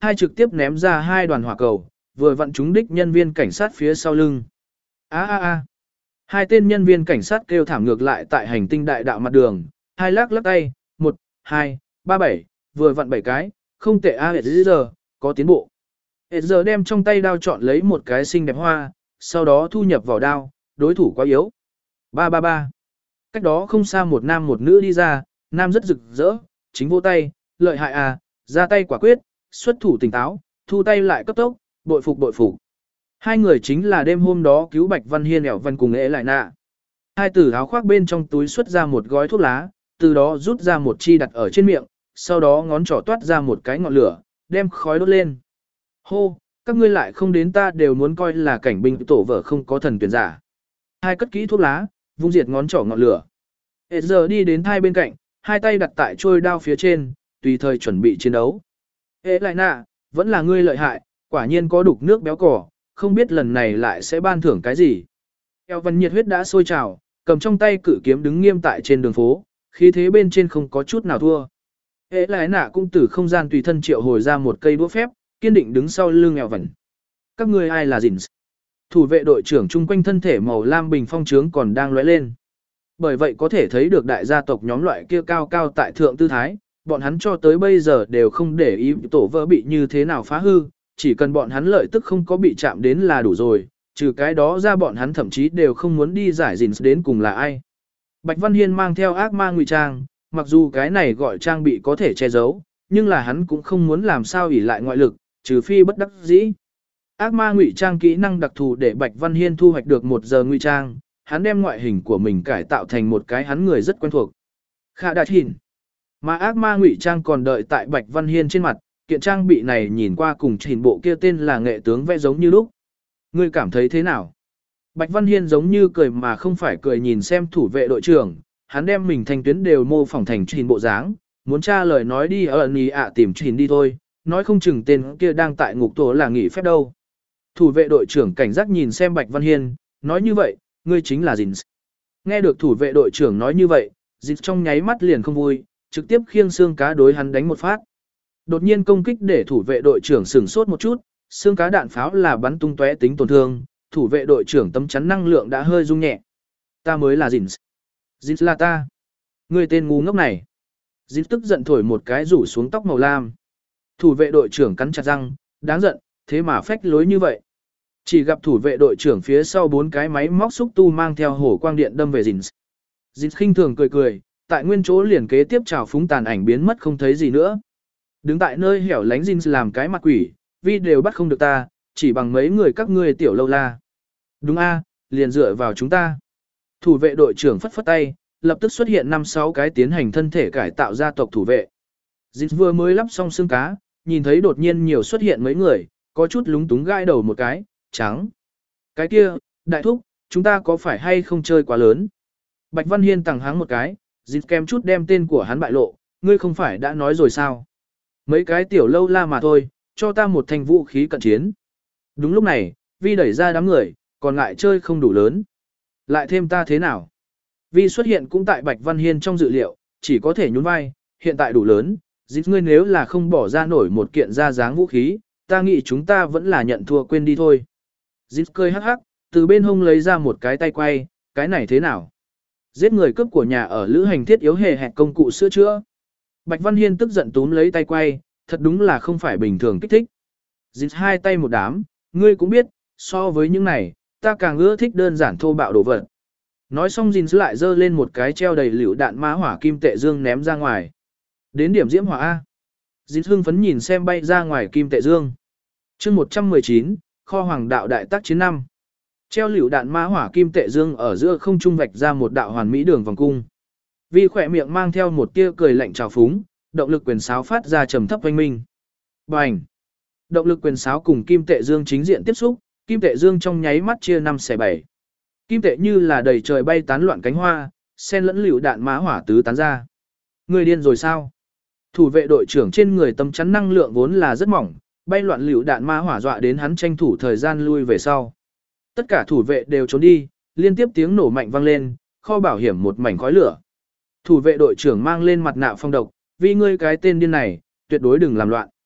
hai trực tiếp ném ra hai đoàn hỏa cầu, vừa vặn trúng đích nhân viên cảnh sát phía sau lưng. A a a. Hai tên nhân viên cảnh sát kêu thảm ngược lại tại hành tinh đại đạo mặt đường, hai lắc lắc tay, một, hai, ba bảy, vừa vặn bảy cái, không tệ a giờ, có tiến bộ. Giờ đem trong tay đao chọn lấy một cái xinh đẹp hoa, sau đó thu nhập vào đao, đối thủ quá yếu. Ba ba ba. Cách đó không xa một nam một nữ đi ra, nam rất rực rỡ, chính vô tay, lợi hại à, ra tay quả quyết, xuất thủ tỉnh táo, thu tay lại cấp tốc, bội phục bội phục. Hai người chính là đêm hôm đó cứu Bạch Văn Hiên ẻo văn cùng ế lại nạ. Hai tử áo khoác bên trong túi xuất ra một gói thuốc lá, từ đó rút ra một chi đặt ở trên miệng, sau đó ngón trỏ toát ra một cái ngọn lửa, đem khói đốt lên. Hô, các ngươi lại không đến ta đều muốn coi là cảnh binh tổ vợ không có thần tuyển giả. Hai cất kỹ thuốc lá, vung diệt ngón trỏ ngọn lửa. Hết giờ đi đến thai bên cạnh, hai tay đặt tại trôi đao phía trên, tùy thời chuẩn bị chiến đấu. Ê lại nạ, vẫn là ngươi lợi hại, quả nhiên có đục nước béo cỏ, không biết lần này lại sẽ ban thưởng cái gì. Eo Văn nhiệt huyết đã sôi trào, cầm trong tay cự kiếm đứng nghiêm tại trên đường phố, khí thế bên trên không có chút nào thua. Ê lại nạ cũng từ không gian tùy thân triệu hồi ra một cây đũa phép, kiên định đứng sau lưng Eo Văn. Các ngươi ai là Dins? Thủ vệ đội trưởng chung quanh thân thể màu lam bình phong trướng còn đang lóe lên. Bởi vậy có thể thấy được đại gia tộc nhóm loại kia cao cao tại thượng tư thái, bọn hắn cho tới bây giờ đều không để ý tổ vỡ bị như thế nào phá hư, chỉ cần bọn hắn lợi tức không có bị chạm đến là đủ rồi, trừ cái đó ra bọn hắn thậm chí đều không muốn đi giải gìn đến cùng là ai. Bạch Văn Hiên mang theo ác ma ngụy trang, mặc dù cái này gọi trang bị có thể che giấu, nhưng là hắn cũng không muốn làm sao ỷ lại ngoại lực, trừ phi bất đắc dĩ. Ác ma ngụy trang kỹ năng đặc thù để Bạch Văn Hiên thu hoạch được một giờ ngụy trang, hắn đem ngoại hình của mình cải tạo thành một cái hắn người rất quen thuộc. Khả đạt hình. Mà ác ma ngụy trang còn đợi tại Bạch Văn Hiên trên mặt, kiện trang bị này nhìn qua cùng trình bộ kia tên là nghệ tướng vẽ giống như lúc. Ngươi cảm thấy thế nào? Bạch Văn Hiên giống như cười mà không phải cười nhìn xem thủ vệ đội trưởng, hắn đem mình thành tuyến đều mô phỏng thành trình bộ dáng, muốn tra lời nói đi ở nì ạ tìm trình đi thôi, nói không chừng tên kia đang tại ngục tù là nghỉ phép đâu. Thủ vệ đội trưởng cảnh giác nhìn xem Bạch Văn Hiên, nói như vậy, ngươi chính là Dins. Nghe được thủ vệ đội trưởng nói như vậy, Dins trong nháy mắt liền không vui, trực tiếp khiêng xương cá đối hắn đánh một phát. Đột nhiên công kích để thủ vệ đội trưởng sửng sốt một chút, xương cá đạn pháo là bắn tung tóe tính tổn thương, thủ vệ đội trưởng tấm chắn năng lượng đã hơi rung nhẹ. Ta mới là Dins. Dins là ta. Ngươi tên ngu ngốc này. Dins tức giận thổi một cái rủ xuống tóc màu lam. Thủ vệ đội trưởng cắn chặt răng, đáng giận, thế mà phách lối như vậy. Chỉ gặp thủ vệ đội trưởng phía sau bốn cái máy móc xúc tu mang theo hổ quang điện đâm về Dins. Dins khinh thường cười cười, tại nguyên chỗ liền kế tiếp trào phúng tàn ảnh biến mất không thấy gì nữa. Đứng tại nơi hẻo lánh Dins làm cái mặt quỷ, vì đều bắt không được ta, chỉ bằng mấy người các ngươi tiểu lâu la. Đúng a, liền dựa vào chúng ta. Thủ vệ đội trưởng phất phất tay, lập tức xuất hiện năm sáu cái tiến hành thân thể cải tạo gia tộc thủ vệ. Dins vừa mới lắp xong xương cá, nhìn thấy đột nhiên nhiều xuất hiện mấy người, có chút lúng túng gãi đầu một cái, trắng. Cái kia, đại thúc, chúng ta có phải hay không chơi quá lớn? Bạch Văn Hiên tằng háng một cái, Dins kem chút đem tên của hắn bại lộ, ngươi không phải đã nói rồi sao? Mấy cái tiểu lâu la mà thôi, cho ta một thanh vũ khí cận chiến. Đúng lúc này, Vi đẩy ra đám người, còn lại chơi không đủ lớn. Lại thêm ta thế nào? Vi xuất hiện cũng tại Bạch Văn Hiên trong dự liệu, chỉ có thể nhún vai, hiện tại đủ lớn, Dins ngươi nếu là không bỏ ra nổi một kiện ra dáng vũ khí, ta nghĩ chúng ta vẫn là nhận thua quên đi thôi. Dins cười hắc hắc, từ bên hông lấy ra một cái tay quay, cái này thế nào? Giết người cướp của nhà ở lữ hành thiết yếu hề hẹn công cụ sửa chữa. Bạch Văn Hiên tức giận túm lấy tay quay, thật đúng là không phải bình thường kích thích. Dins hai tay một đám, ngươi cũng biết, so với những này, ta càng ưa thích đơn giản thô bạo đồ vật. Nói xong Dins lại giơ lên một cái treo đầy lựu đạn mã hỏa kim tệ dương ném ra ngoài. Đến điểm diễm hỏa A. Dins hưng phấn nhìn xem bay ra ngoài kim tệ dương. chương một trăm mười chín, kho hoàng đạo đại tác chiến năm. Treo lựu đạn mã hỏa kim tệ dương ở giữa không trung vạch ra một đạo hoàn mỹ đường vòng cung. Vi khỏe miệng mang theo một tia cười lạnh trào phúng, động lực quyền sáo phát ra trầm thấp oanh minh. Bành! Động lực quyền sáo cùng kim tệ dương chính diện tiếp xúc, kim tệ dương trong nháy mắt chia năm xẻ bảy. Kim tệ như là đầy trời bay tán loạn cánh hoa, xen lẫn lựu đạn mã hỏa tứ tán ra. Người điên rồi sao? Thủ vệ đội trưởng trên người tấm chắn năng lượng vốn là rất mỏng, bay loạn lựu đạn mã hỏa dọa đến hắn tranh thủ thời gian lui về sau. Tất cả thủ vệ đều trốn đi, liên tiếp tiếng nổ mạnh vang lên, kho bảo hiểm một mảnh khói lửa. Thủ vệ đội trưởng mang lên mặt nạ phong độc, vì ngươi cái tên điên này, tuyệt đối đừng làm loạn.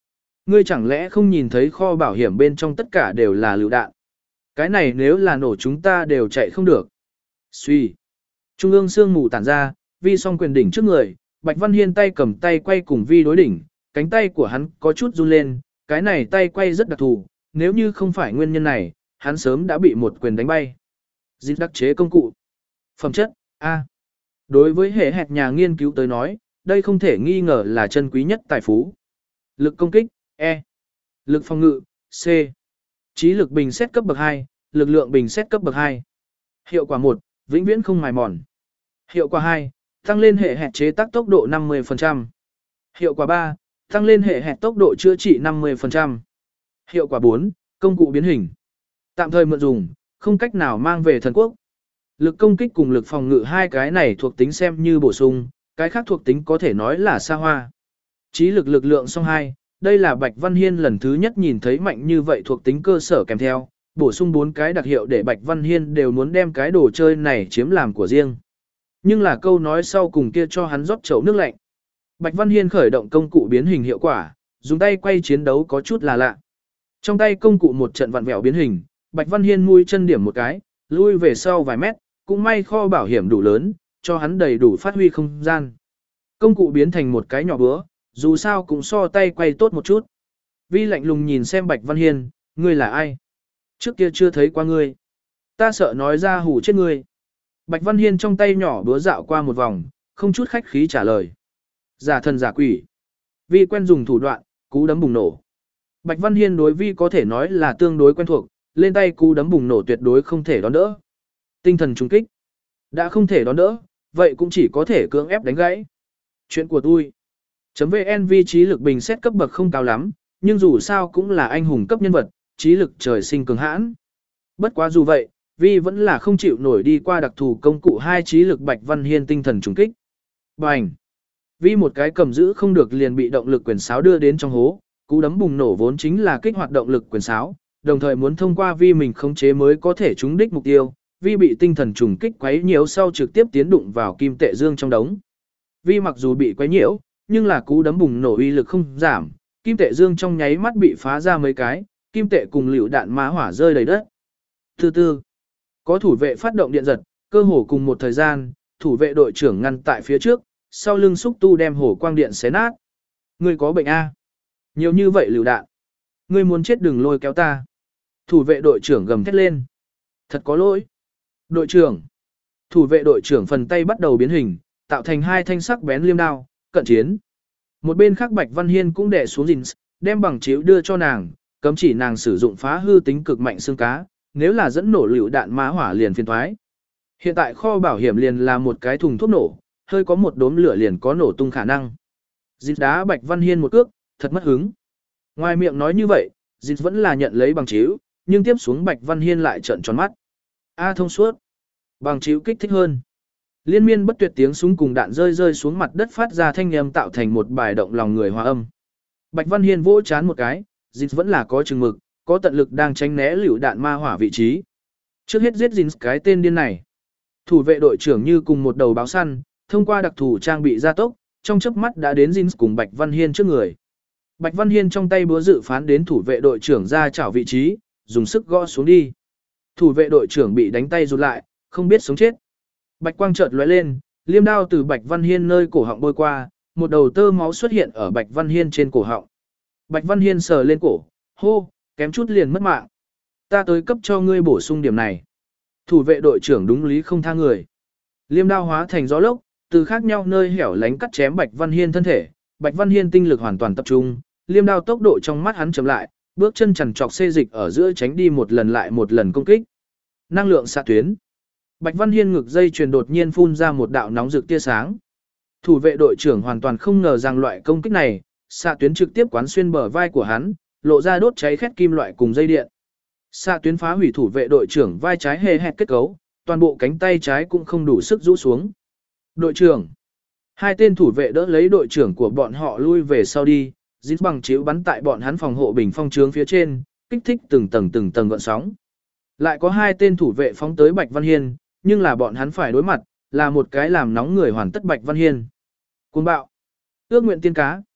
Ngươi chẳng lẽ không nhìn thấy kho bảo hiểm bên trong tất cả đều là lựu đạn. Cái này nếu là nổ chúng ta đều chạy không được. Suy. Trung ương sương mù tản ra, Vi song quyền đỉnh trước người, Bạch Văn Hiên tay cầm tay quay cùng Vi đối đỉnh, cánh tay của hắn có chút run lên, cái này tay quay rất đặc thù, nếu như không phải nguyên nhân này, hắn sớm đã bị một quyền đánh bay. Dịch đặc chế công cụ. Phẩm chất, A. Đối với hệ hẹt nhà nghiên cứu tới nói, đây không thể nghi ngờ là chân quý nhất tài phú. Lực công kích, E. Lực phòng ngự, C. Trí lực bình xét cấp bậc hai, lực lượng bình xét cấp bậc hai. Hiệu quả một, vĩnh viễn không mài mòn. Hiệu quả hai, tăng lên hệ hẹt chế tác tốc độ năm mươi phần trăm. Hiệu quả ba, tăng lên hệ hẹt tốc độ chữa trị năm mươi phần trăm. Hiệu quả bốn, công cụ biến hình. Tạm thời mượn dùng, không cách nào mang về thần quốc. Lực công kích cùng lực phòng ngự hai cái này thuộc tính xem như bổ sung, cái khác thuộc tính có thể nói là xa hoa. Trí lực lực lượng song hai, đây là Bạch Văn Hiên lần thứ nhất nhìn thấy mạnh như vậy thuộc tính cơ sở kèm theo, bổ sung bốn cái đặc hiệu để Bạch Văn Hiên đều muốn đem cái đồ chơi này chiếm làm của riêng. Nhưng là câu nói sau cùng kia cho hắn rót chậu nước lạnh. Bạch Văn Hiên khởi động công cụ biến hình hiệu quả, dùng tay quay chiến đấu có chút là lạ. Trong tay công cụ một trận vặn vẹo biến hình, Bạch Văn Hiên mũi chân điểm một cái, lui về sau vài mét, cũng may kho bảo hiểm đủ lớn, cho hắn đầy đủ phát huy không gian. Công cụ biến thành một cái nhỏ bữa, dù sao cũng so tay quay tốt một chút. Vi lạnh lùng nhìn xem Bạch Văn Hiên, ngươi là ai? Trước kia chưa thấy qua ngươi. Ta sợ nói ra hù chết ngươi. Bạch Văn Hiên trong tay nhỏ búa dạo qua một vòng, không chút khách khí trả lời. Giả thần giả quỷ. Vi quen dùng thủ đoạn, cú đấm bùng nổ. Bạch Văn Hiên đối Vi có thể nói là tương đối quen thuộc, lên tay cú đấm bùng nổ tuyệt đối không thể đón đỡ. Tinh thần trùng kích. Đã không thể đón đỡ, vậy cũng chỉ có thể cưỡng ép đánh gãy. Chuyện của tôi. Chấm vn Vi trí lực bình xét cấp bậc không cao lắm, nhưng dù sao cũng là anh hùng cấp nhân vật, trí lực trời sinh cường hãn. Bất quá dù vậy, Vi vẫn là không chịu nổi đi qua đặc thù công cụ hai trí lực Bạch Văn Hiên tinh thần trùng kích. Bành! Vi một cái cầm giữ không được liền bị động lực quyền sáo đưa đến trong hố, cú đấm bùng nổ vốn chính là kích hoạt động lực quyền sáo, đồng thời muốn thông qua Vi mình khống chế mới có thể trúng đích mục tiêu. Vi bị tinh thần trùng kích quấy nhiễu sau trực tiếp tiến đụng vào kim tệ dương trong đống. Vi mặc dù bị quấy nhiễu, nhưng là cú đấm bùng nổ uy lực không giảm, kim tệ dương trong nháy mắt bị phá ra mấy cái, kim tệ cùng lựu đạn mã hỏa rơi đầy đất. Thứ tư, có thủ vệ phát động điện giật, cơ hồ cùng một thời gian, thủ vệ đội trưởng ngăn tại phía trước, sau lưng xúc tu đem hổ quang điện xé nát. Ngươi có bệnh A? Nhiều như vậy lựu đạn. Ngươi muốn chết đừng lôi kéo ta. Thủ vệ đội trưởng gầm thét lên. Thật có lỗi. Đội trưởng. Thủ vệ đội trưởng phần tay bắt đầu biến hình, tạo thành hai thanh sắc bén liêm đao, cận chiến. Một bên khác Bạch Văn Hiên cũng đè xuống Jins, đem bằng chiếu đưa cho nàng, cấm chỉ nàng sử dụng phá hư tính cực mạnh xương cá, nếu là dẫn nổ lựu đạn mã hỏa liền phiền thoái. Hiện tại kho bảo hiểm liền là một cái thùng thuốc nổ, hơi có một đốm lửa liền có nổ tung khả năng. Jins đá Bạch Văn Hiên một cước, thật mất hứng. Ngoài miệng nói như vậy, Jins vẫn là nhận lấy bằng chiếu, nhưng tiếp xuống Bạch Văn Hiên lại trợn tròn mắt. A thông suốt. Bằng chiếu kích thích hơn. Liên miên bất tuyệt tiếng súng cùng đạn rơi rơi xuống mặt đất phát ra thanh âm tạo thành một bài động lòng người hòa âm. Bạch Văn Hiên vỗ chán một cái, Jins vẫn là có chừng mực, có tận lực đang tránh né lựu đạn ma hỏa vị trí. Trước hết giết Jins cái tên điên này. Thủ vệ đội trưởng như cùng một đầu báo săn, thông qua đặc thù trang bị gia tốc, trong chớp mắt đã đến Jins cùng Bạch Văn Hiên trước người. Bạch Văn Hiên trong tay búa dự phán đến thủ vệ đội trưởng ra chảo vị trí, dùng sức gõ xuống đi. Thủ vệ đội trưởng bị đánh tay rụt lại, không biết sống chết. Bạch quang chợt lóe lên, liêm đao từ Bạch Văn Hiên nơi cổ họng bôi qua, một đầu tơ máu xuất hiện ở Bạch Văn Hiên trên cổ họng. Bạch Văn Hiên sờ lên cổ, hô, kém chút liền mất mạng. Ta tới cấp cho ngươi bổ sung điểm này. Thủ vệ đội trưởng đúng lý không tha người. Liêm đao hóa thành gió lốc, từ khác nhau nơi hẻo lánh cắt chém Bạch Văn Hiên thân thể. Bạch Văn Hiên tinh lực hoàn toàn tập trung, liêm đao tốc độ trong mắt hắn chậm lại, bước chân chằn trọc xê dịch ở giữa tránh đi một lần lại một lần công kích. Năng lượng xạ tuyến. Bạch Văn Hiên ngực dây chuyền đột nhiên phun ra một đạo nóng rực tia sáng. Thủ vệ đội trưởng hoàn toàn không ngờ rằng loại công kích này, xạ tuyến trực tiếp quán xuyên bờ vai của hắn, lộ ra đốt cháy khét kim loại cùng dây điện. Xạ tuyến phá hủy thủ vệ đội trưởng vai trái hề hẹt kết cấu, toàn bộ cánh tay trái cũng không đủ sức rũ xuống. Đội trưởng. Hai tên thủ vệ đỡ lấy đội trưởng của bọn họ lui về sau đi, dính bằng chiếu bắn tại bọn hắn phòng hộ bình phong trướng phía trên, kích thích từng tầng từng tầng gợn sóng. Lại có hai tên thủ vệ phóng tới Bạch Văn Hiên, nhưng là bọn hắn phải đối mặt, là một cái làm nóng người hoàn tất Bạch Văn Hiên. Cuồng bạo. Ước nguyện tiên cá.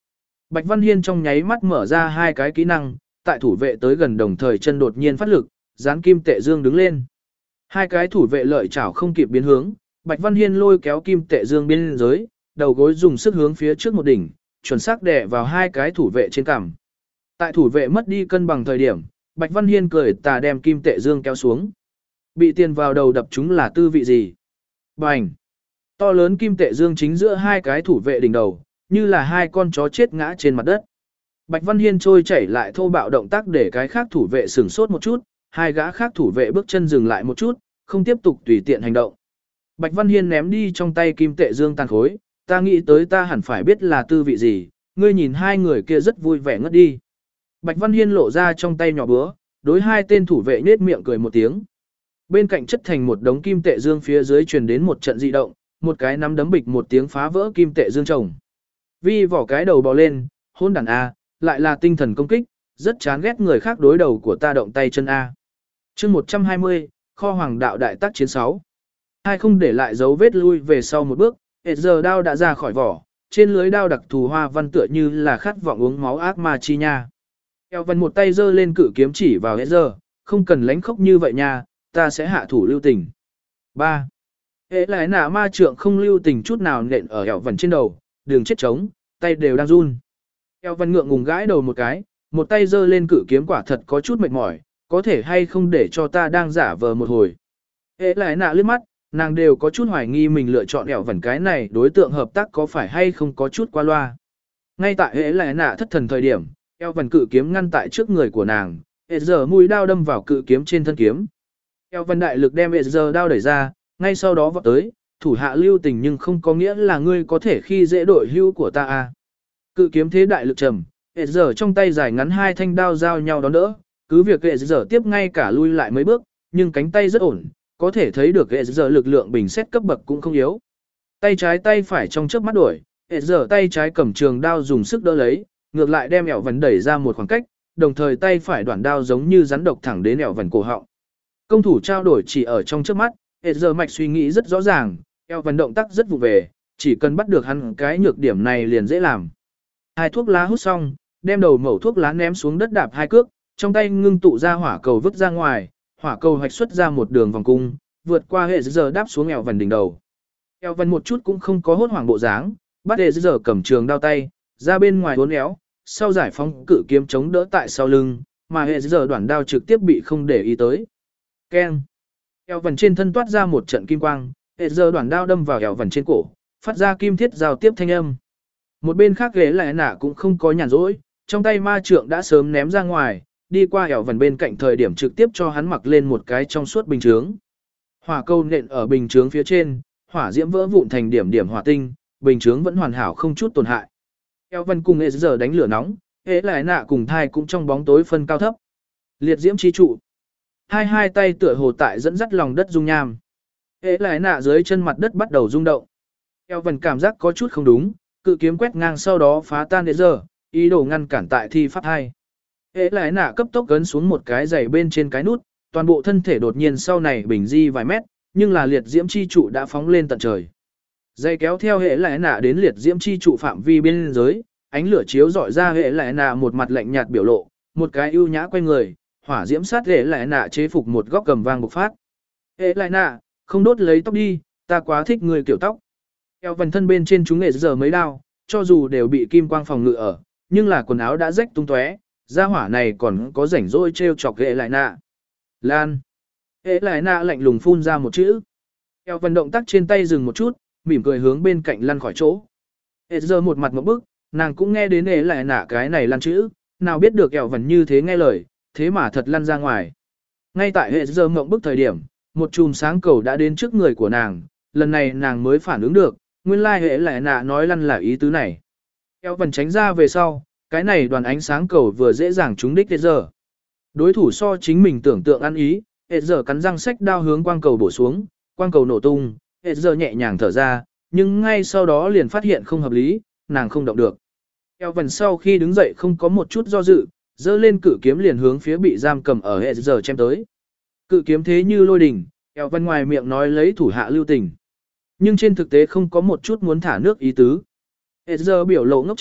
Bạch Văn Hiên trong nháy mắt mở ra hai cái kỹ năng, tại thủ vệ tới gần đồng thời chân đột nhiên phát lực, dán kim tệ dương đứng lên. Hai cái thủ vệ lợi chảo không kịp biến hướng, Bạch Văn Hiên lôi kéo kim tệ dương biên giới, đầu gối dùng sức hướng phía trước một đỉnh, chuẩn xác đè vào hai cái thủ vệ trên cằm. Tại thủ vệ mất đi cân bằng thời điểm, Bạch Văn Hiên cười tà đem kim tệ dương kéo xuống. Bị tiền vào đầu đập chúng là tư vị gì? Bành! To lớn kim tệ dương chính giữa hai cái thủ vệ đỉnh đầu, như là hai con chó chết ngã trên mặt đất. Bạch Văn Hiên trôi chảy lại thô bạo động tác để cái khác thủ vệ sửng sốt một chút, hai gã khác thủ vệ bước chân dừng lại một chút, không tiếp tục tùy tiện hành động. Bạch Văn Hiên ném đi trong tay kim tệ dương tàn khối, ta nghĩ tới ta hẳn phải biết là tư vị gì, ngươi nhìn hai người kia rất vui vẻ ngất đi. Bạch Văn Hiên lộ ra trong tay nhỏ búa, đối hai tên thủ vệ nhếch miệng cười một tiếng. Bên cạnh chất thành một đống kim tệ dương phía dưới truyền đến một trận dị động, một cái nắm đấm bịch một tiếng phá vỡ kim tệ dương chồng. Vi vỏ cái đầu bò lên, hôn đàn A, lại là tinh thần công kích, rất chán ghét người khác đối đầu của ta động tay chân A. chương một trăm hai mươi, kho hoàng đạo đại tác chiến sáu. Hai không để lại dấu vết lui về sau một bước, hết giờ đao đã ra khỏi vỏ, trên lưới đao đặc thù hoa văn tựa như là khát vọng uống máu ác ma chi nha. Eo Văn một tay giơ lên cự kiếm chỉ vào hết giờ, không cần lánh khóc như vậy nha, ta sẽ hạ thủ lưu tình. ba. Hệ lại nả ma trượng không lưu tình chút nào nện ở Eo Văn trên đầu, đường chết trống, tay đều đang run. Eo Văn ngượng ngùng gãi đầu một cái, một tay giơ lên cự kiếm quả thật có chút mệt mỏi, có thể hay không để cho ta đang giả vờ một hồi. Hệ lại nạ liếc mắt, nàng đều có chút hoài nghi mình lựa chọn Eo Văn cái này đối tượng hợp tác có phải hay không có chút qua loa. Ngay tại hệ lại nạ thất thần thời điểm, Eo Văn cự kiếm ngăn tại trước người của nàng, hệ giờ mũi đao đâm vào cự kiếm trên thân kiếm. Eo Văn đại lực đem hệ giờ đao đẩy ra, ngay sau đó vọt tới, thủ hạ lưu tình nhưng không có nghĩa là ngươi có thể khi dễ đội hưu của ta à. Cự kiếm thế đại lực trầm, hệ giờ trong tay dài ngắn hai thanh đao giao nhau đón đỡ, cứ việc hệ giờ tiếp ngay cả lui lại mấy bước, nhưng cánh tay rất ổn, có thể thấy được hệ giờ lực lượng bình xét cấp bậc cũng không yếu. Tay trái tay phải trong chớp mắt đổi, hệ giờ tay trái cầm trường đao dùng sức đỡ lấy, ngược lại đem Eo Văn đẩy ra một khoảng cách, đồng thời tay phải đoạn đao giống như rắn độc thẳng đến Eo Văn cổ họng. Công thủ trao đổi chỉ ở trong chớp mắt, hệ giờ mạch suy nghĩ rất rõ ràng, Eo Văn động tác rất vụ về, chỉ cần bắt được hắn cái nhược điểm này liền dễ làm. Hai thuốc lá hút xong, đem đầu mẩu thuốc lá ném xuống đất đạp hai cước, trong tay ngưng tụ ra hỏa cầu vứt ra ngoài, hỏa cầu hoạch xuất ra một đường vòng cung, vượt qua hệ giờ đáp xuống Eo Văn đỉnh đầu. Eo Văn một chút cũng không có hốt hoảng bộ dáng, bắt hệ giờ cầm trường đao tay, ra bên ngoài uốn éo, sau giải phóng cự kiếm chống đỡ tại sau lưng, mà hệ giờ đoạn đao trực tiếp bị không để ý tới. Keng. Eo Văn trên thân toát ra một trận kim quang, hệ giờ đoạn đao đâm vào Eo Văn trên cổ, phát ra kim thiết giao tiếp thanh âm. Một bên khác ghế lại nạ cũng không có nhàn rỗi, trong tay ma trượng đã sớm ném ra ngoài, đi qua Eo Văn bên cạnh thời điểm trực tiếp cho hắn mặc lên một cái trong suốt bình chướng. Hỏa câu nện ở bình chướng phía trên, hỏa diễm vỡ vụn thành điểm điểm hỏa tinh, bình chướng vẫn hoàn hảo không chút tổn hại. Eo Văn cùng hệ giờ đánh lửa nóng, hệ lại nạ cùng thai cũng trong bóng tối phân cao thấp. Liệt diễm chi trụ. Hai hai tay tựa hồ tại dẫn dắt lòng đất dung nham. Hệ lại nạ dưới chân mặt đất bắt đầu rung động. Eo Văn cảm giác có chút không đúng, cự kiếm quét ngang sau đó phá tan hệ giờ, ý đồ ngăn cản tại thi pháp hai. Hệ lại nạ cấp tốc ấn xuống một cái giày bên trên cái nút, toàn bộ thân thể đột nhiên sau này bình di vài mét, nhưng là liệt diễm chi trụ đã phóng lên tận trời. Dây kéo theo hệ lại nạ đến liệt diễm chi trụ phạm vi biên giới, ánh lửa chiếu rọi ra hệ lại nạ một mặt lạnh nhạt biểu lộ, một cái ưu nhã quay người, hỏa diễm sát hệ lại nạ chế phục một góc cầm vang bộc phát. Hệ lại nạ, không đốt lấy tóc đi, ta quá thích người kiểu tóc. Eo Văn thân bên trên chúng nghệ giờ mấy đao, cho dù đều bị kim quang phòng ngự ở, nhưng là quần áo đã rách tung tóe, gia hỏa này còn có rảnh rỗi trêu chọc hệ lại nạ. Lan. Hệ lại nạ lạnh lùng phun ra một chữ. Eo Văn động tác trên tay dừng một chút, mỉm cười hướng bên cạnh lăn khỏi chỗ. Hệ giờ một mặt một bức, nàng cũng nghe đến hệ lại nạ cái này lăn chữ, nào biết được Eo Văn như thế nghe lời, thế mà thật lăn ra ngoài. Ngay tại hệ giờ mộng bức thời điểm, một chùm sáng cầu đã đến trước người của nàng, lần này nàng mới phản ứng được, nguyên lai hệ lại nạ nói lăn là ý tứ này. Eo Văn tránh ra về sau, cái này đoàn ánh sáng cầu vừa dễ dàng trúng đích hệ giờ. Đối thủ so chính mình tưởng tượng ăn ý, hệ giờ cắn răng xách đao hướng quang cầu bổ xuống, quang cầu nổ tung, hệ giờ nhẹ nhàng thở ra, nhưng ngay sau đó liền phát hiện không hợp lý, nàng không động được. Eo Văn sau khi đứng dậy không có một chút do dự, giơ lên cự kiếm liền hướng phía bị giam cầm ở hệ giờ chém tới. Cự kiếm thế như lôi đình, Eo Văn ngoài miệng nói lấy thủ hạ lưu tình, nhưng trên thực tế không có một chút muốn thả nước ý tứ. Hệ giờ biểu lộ ngốc trệ,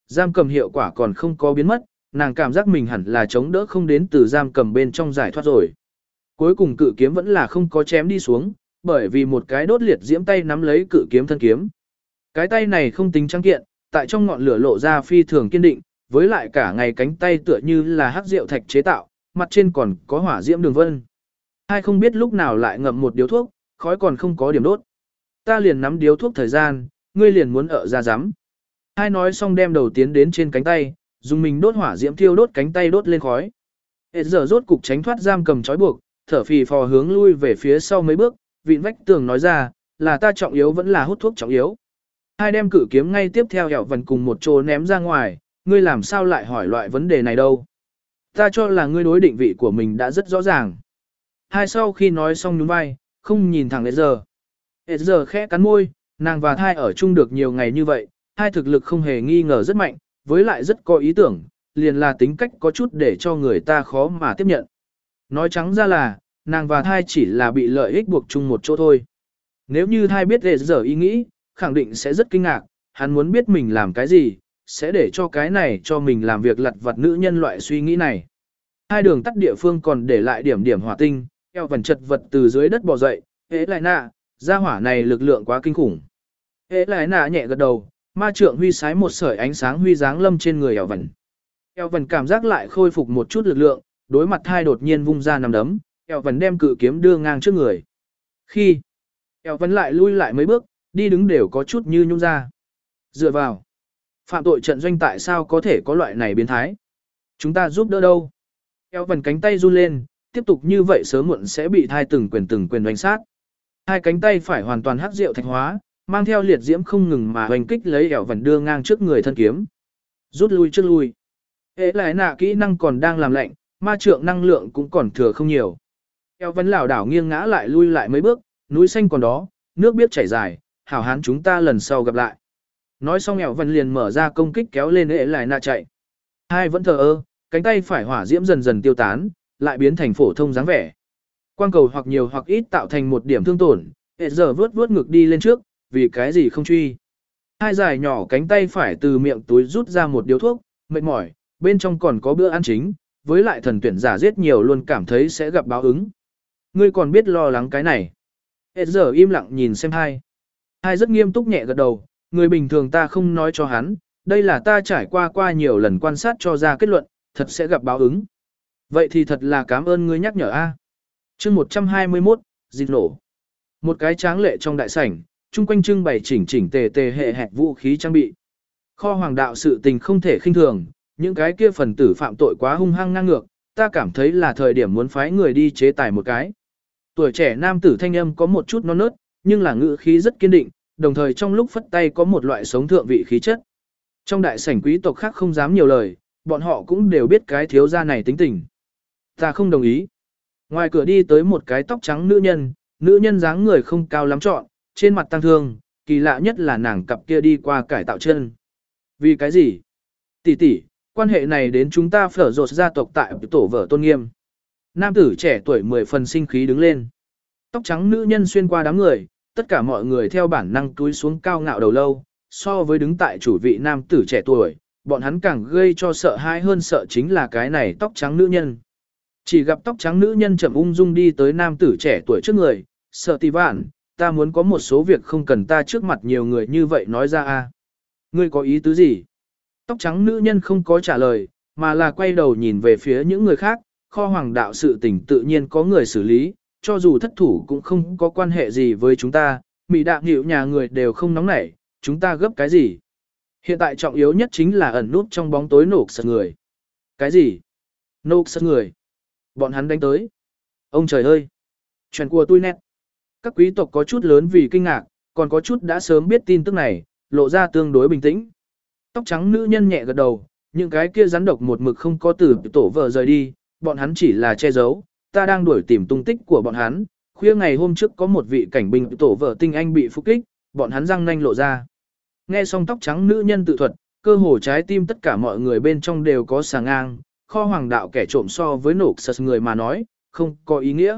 giam cầm hiệu quả còn không có biến mất, nàng cảm giác mình hẳn là chống đỡ không đến từ giam cầm bên trong giải thoát rồi. Cuối cùng cự kiếm vẫn là không có chém đi xuống, bởi vì một cái đốt liệt diễm tay nắm lấy cự kiếm thân kiếm. Cái tay này không tính trắng kiện, tại trong ngọn lửa lộ ra phi thường kiên định, với lại cả ngày cánh tay tựa như là hắc rượu thạch chế tạo, mặt trên còn có hỏa diễm đường vân. Hai không biết lúc nào lại ngậm một điếu thuốc, khói còn không có điểm đốt. Ta liền nắm điếu thuốc thời gian, ngươi liền muốn ở ra rắm. Hai nói xong đem đầu tiến đến trên cánh tay, dùng mình đốt hỏa diễm thiêu đốt cánh tay đốt lên khói. Hết giờ rốt cục tránh thoát giam cầm trói buộc, thở phì phò hướng lui về phía sau mấy bước, vịn vách tường nói ra, là ta trọng yếu vẫn là hút thuốc trọng yếu. Hai đem cử kiếm ngay tiếp theo hẹo vần cùng một chỗ ném ra ngoài, ngươi làm sao lại hỏi loại vấn đề này đâu. Ta cho là ngươi đối định vị của mình đã rất rõ ràng. Hai sau khi nói xong nhún vai, không nhìn thẳng Hết giờ. Hết giờ khẽ cắn môi, nàng và Thai ở chung được nhiều ngày như vậy, Hai thực lực không hề nghi ngờ rất mạnh, với lại rất có ý tưởng, liền là tính cách có chút để cho người ta khó mà tiếp nhận. Nói trắng ra là, nàng và Thai chỉ là bị lợi ích buộc chung một chỗ thôi. Nếu như Thai biết Hết giờ ý nghĩ, khẳng định sẽ rất kinh ngạc, hắn muốn biết mình làm cái gì, sẽ để cho cái này cho mình làm việc lặt vặt nữ nhân loại suy nghĩ này. Hai đường tắt địa phương còn để lại điểm điểm hỏa tinh, eo vần chật vật từ dưới đất bò dậy, hễ lại nạ, gia hỏa này lực lượng quá kinh khủng. Hễ lại nạ nhẹ gật đầu, ma trượng huy sái một sợi ánh sáng huy dáng lâm trên người eo vần. Eo vần cảm giác lại khôi phục một chút lực lượng, đối mặt Thai đột nhiên vung ra nằm đấm, eo vần đem cự kiếm đưa ngang trước người. Khi eo vần lại lui lại mấy bước, đi đứng đều có chút như nhung ra. Dựa vào. Phạm tội trận doanh tại sao có thể có loại này biến thái? Chúng ta giúp đỡ đâu? Eo vần cánh tay run lên, tiếp tục như vậy sớm muộn sẽ bị Thai từng quyền từng quyền đánh sát. Hai cánh tay phải hoàn toàn hắc rượu thạch hóa, mang theo liệt diễm không ngừng mà hoành kích lấy eo vần đưa ngang trước người thân kiếm. Rút lui trước lui. Hễ lại nạ kỹ năng còn đang làm lạnh, ma trượng năng lượng cũng còn thừa không nhiều. Eo vần lảo đảo nghiêng ngã lại lui lại mấy bước, núi xanh còn đó, nước biết chảy dài, hảo hán chúng ta lần sau gặp lại. Nói xong eo vần liền mở ra công kích kéo lên hễ lại nạ chạy. Hai vẫn thờ ơ, cánh tay phải hỏa diễm dần dần tiêu tán, lại biến thành phổ thông dáng vẻ. Quang cầu hoặc nhiều hoặc ít tạo thành một điểm thương tổn, hệ giờ vướt vướt ngực đi lên trước, vì cái gì không truy. Hai dài nhỏ cánh tay phải từ miệng túi rút ra một điếu thuốc, mệt mỏi, bên trong còn có bữa ăn chính, với lại thần tuyển giả giết nhiều luôn cảm thấy sẽ gặp báo ứng. Ngươi còn biết lo lắng cái này. Hệ giờ im lặng nhìn xem hai. Hai rất nghiêm túc nhẹ gật đầu, người bình thường ta không nói cho hắn, đây là ta trải qua qua nhiều lần quan sát cho ra kết luận, thật sẽ gặp báo ứng. Vậy thì thật là cảm ơn ngươi nhắc nhở a. Chương một trăm hai mươi mốt, dịch nổ. Một cái tráng lệ trong đại sảnh, chung quanh trưng bày chỉnh chỉnh tề tề hệ hẹt vũ khí trang bị. Kho hoàng đạo sự tình không thể khinh thường, những cái kia phần tử phạm tội quá hung hăng ngang ngược, ta cảm thấy là thời điểm muốn phái người đi chế tài một cái. Tuổi trẻ nam tử thanh âm có một chút non nớt, nhưng là ngữ khí rất kiên định, đồng thời trong lúc phất tay có một loại sống thượng vị khí chất. Trong đại sảnh quý tộc khác không dám nhiều lời, bọn họ cũng đều biết cái thiếu gia này tính tình. Ta không đồng ý. Ngoài cửa đi tới một cái tóc trắng nữ nhân, nữ nhân dáng người không cao lắm trọn, trên mặt tăng thương, kỳ lạ nhất là nàng cặp kia đi qua cải tạo chân. Vì cái gì? Tỷ tỷ, quan hệ này đến chúng ta phở rột gia tộc tại tổ vợ tôn nghiêm. Nam tử trẻ tuổi mười phần sinh khí đứng lên. Tóc trắng nữ nhân xuyên qua đám người, tất cả mọi người theo bản năng túi xuống cao ngạo đầu lâu, so với đứng tại chủ vị nam tử trẻ tuổi, bọn hắn càng gây cho sợ hãi hơn sợ chính là cái này tóc trắng nữ nhân. Chỉ gặp tóc trắng nữ nhân chậm ung dung đi tới nam tử trẻ tuổi trước người, sợ tì vạn, ta muốn có một số việc không cần ta trước mặt nhiều người như vậy nói ra a. Ngươi có ý tứ gì? Tóc trắng nữ nhân không có trả lời, mà là quay đầu nhìn về phía những người khác, kho hoàng đạo sự tình tự nhiên có người xử lý, cho dù thất thủ cũng không có quan hệ gì với chúng ta, mỹ đạm hiệu nhà người đều không nóng nảy, chúng ta gấp cái gì? Hiện tại trọng yếu nhất chính là ẩn nút trong bóng tối nổ sật người. Cái gì? Nổ sật người. Bọn hắn đánh tới. Ông trời ơi! Chuyện của tôi nét. Các quý tộc có chút lớn vì kinh ngạc, còn có chút đã sớm biết tin tức này, lộ ra tương đối bình tĩnh. Tóc trắng nữ nhân nhẹ gật đầu, những cái kia rắn độc một mực không có từ tổ vợ rời đi, bọn hắn chỉ là che giấu, ta đang đuổi tìm tung tích của bọn hắn. Khuya ngày hôm trước có một vị cảnh binh tổ vợ tinh anh bị phục kích, bọn hắn răng nanh lộ ra. Nghe xong tóc trắng nữ nhân tự thuật, cơ hồ trái tim tất cả mọi người bên trong đều có sàng ngang, kho hoàng đạo kẻ trộm so với nổ sật người mà nói, không có ý nghĩa.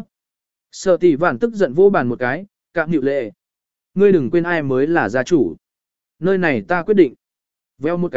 Sợ tỷ vạn tức giận vô bàn một cái, cạm nhịu lệ. Ngươi đừng quên ai mới là gia chủ. Nơi này ta quyết định. Veo một cái,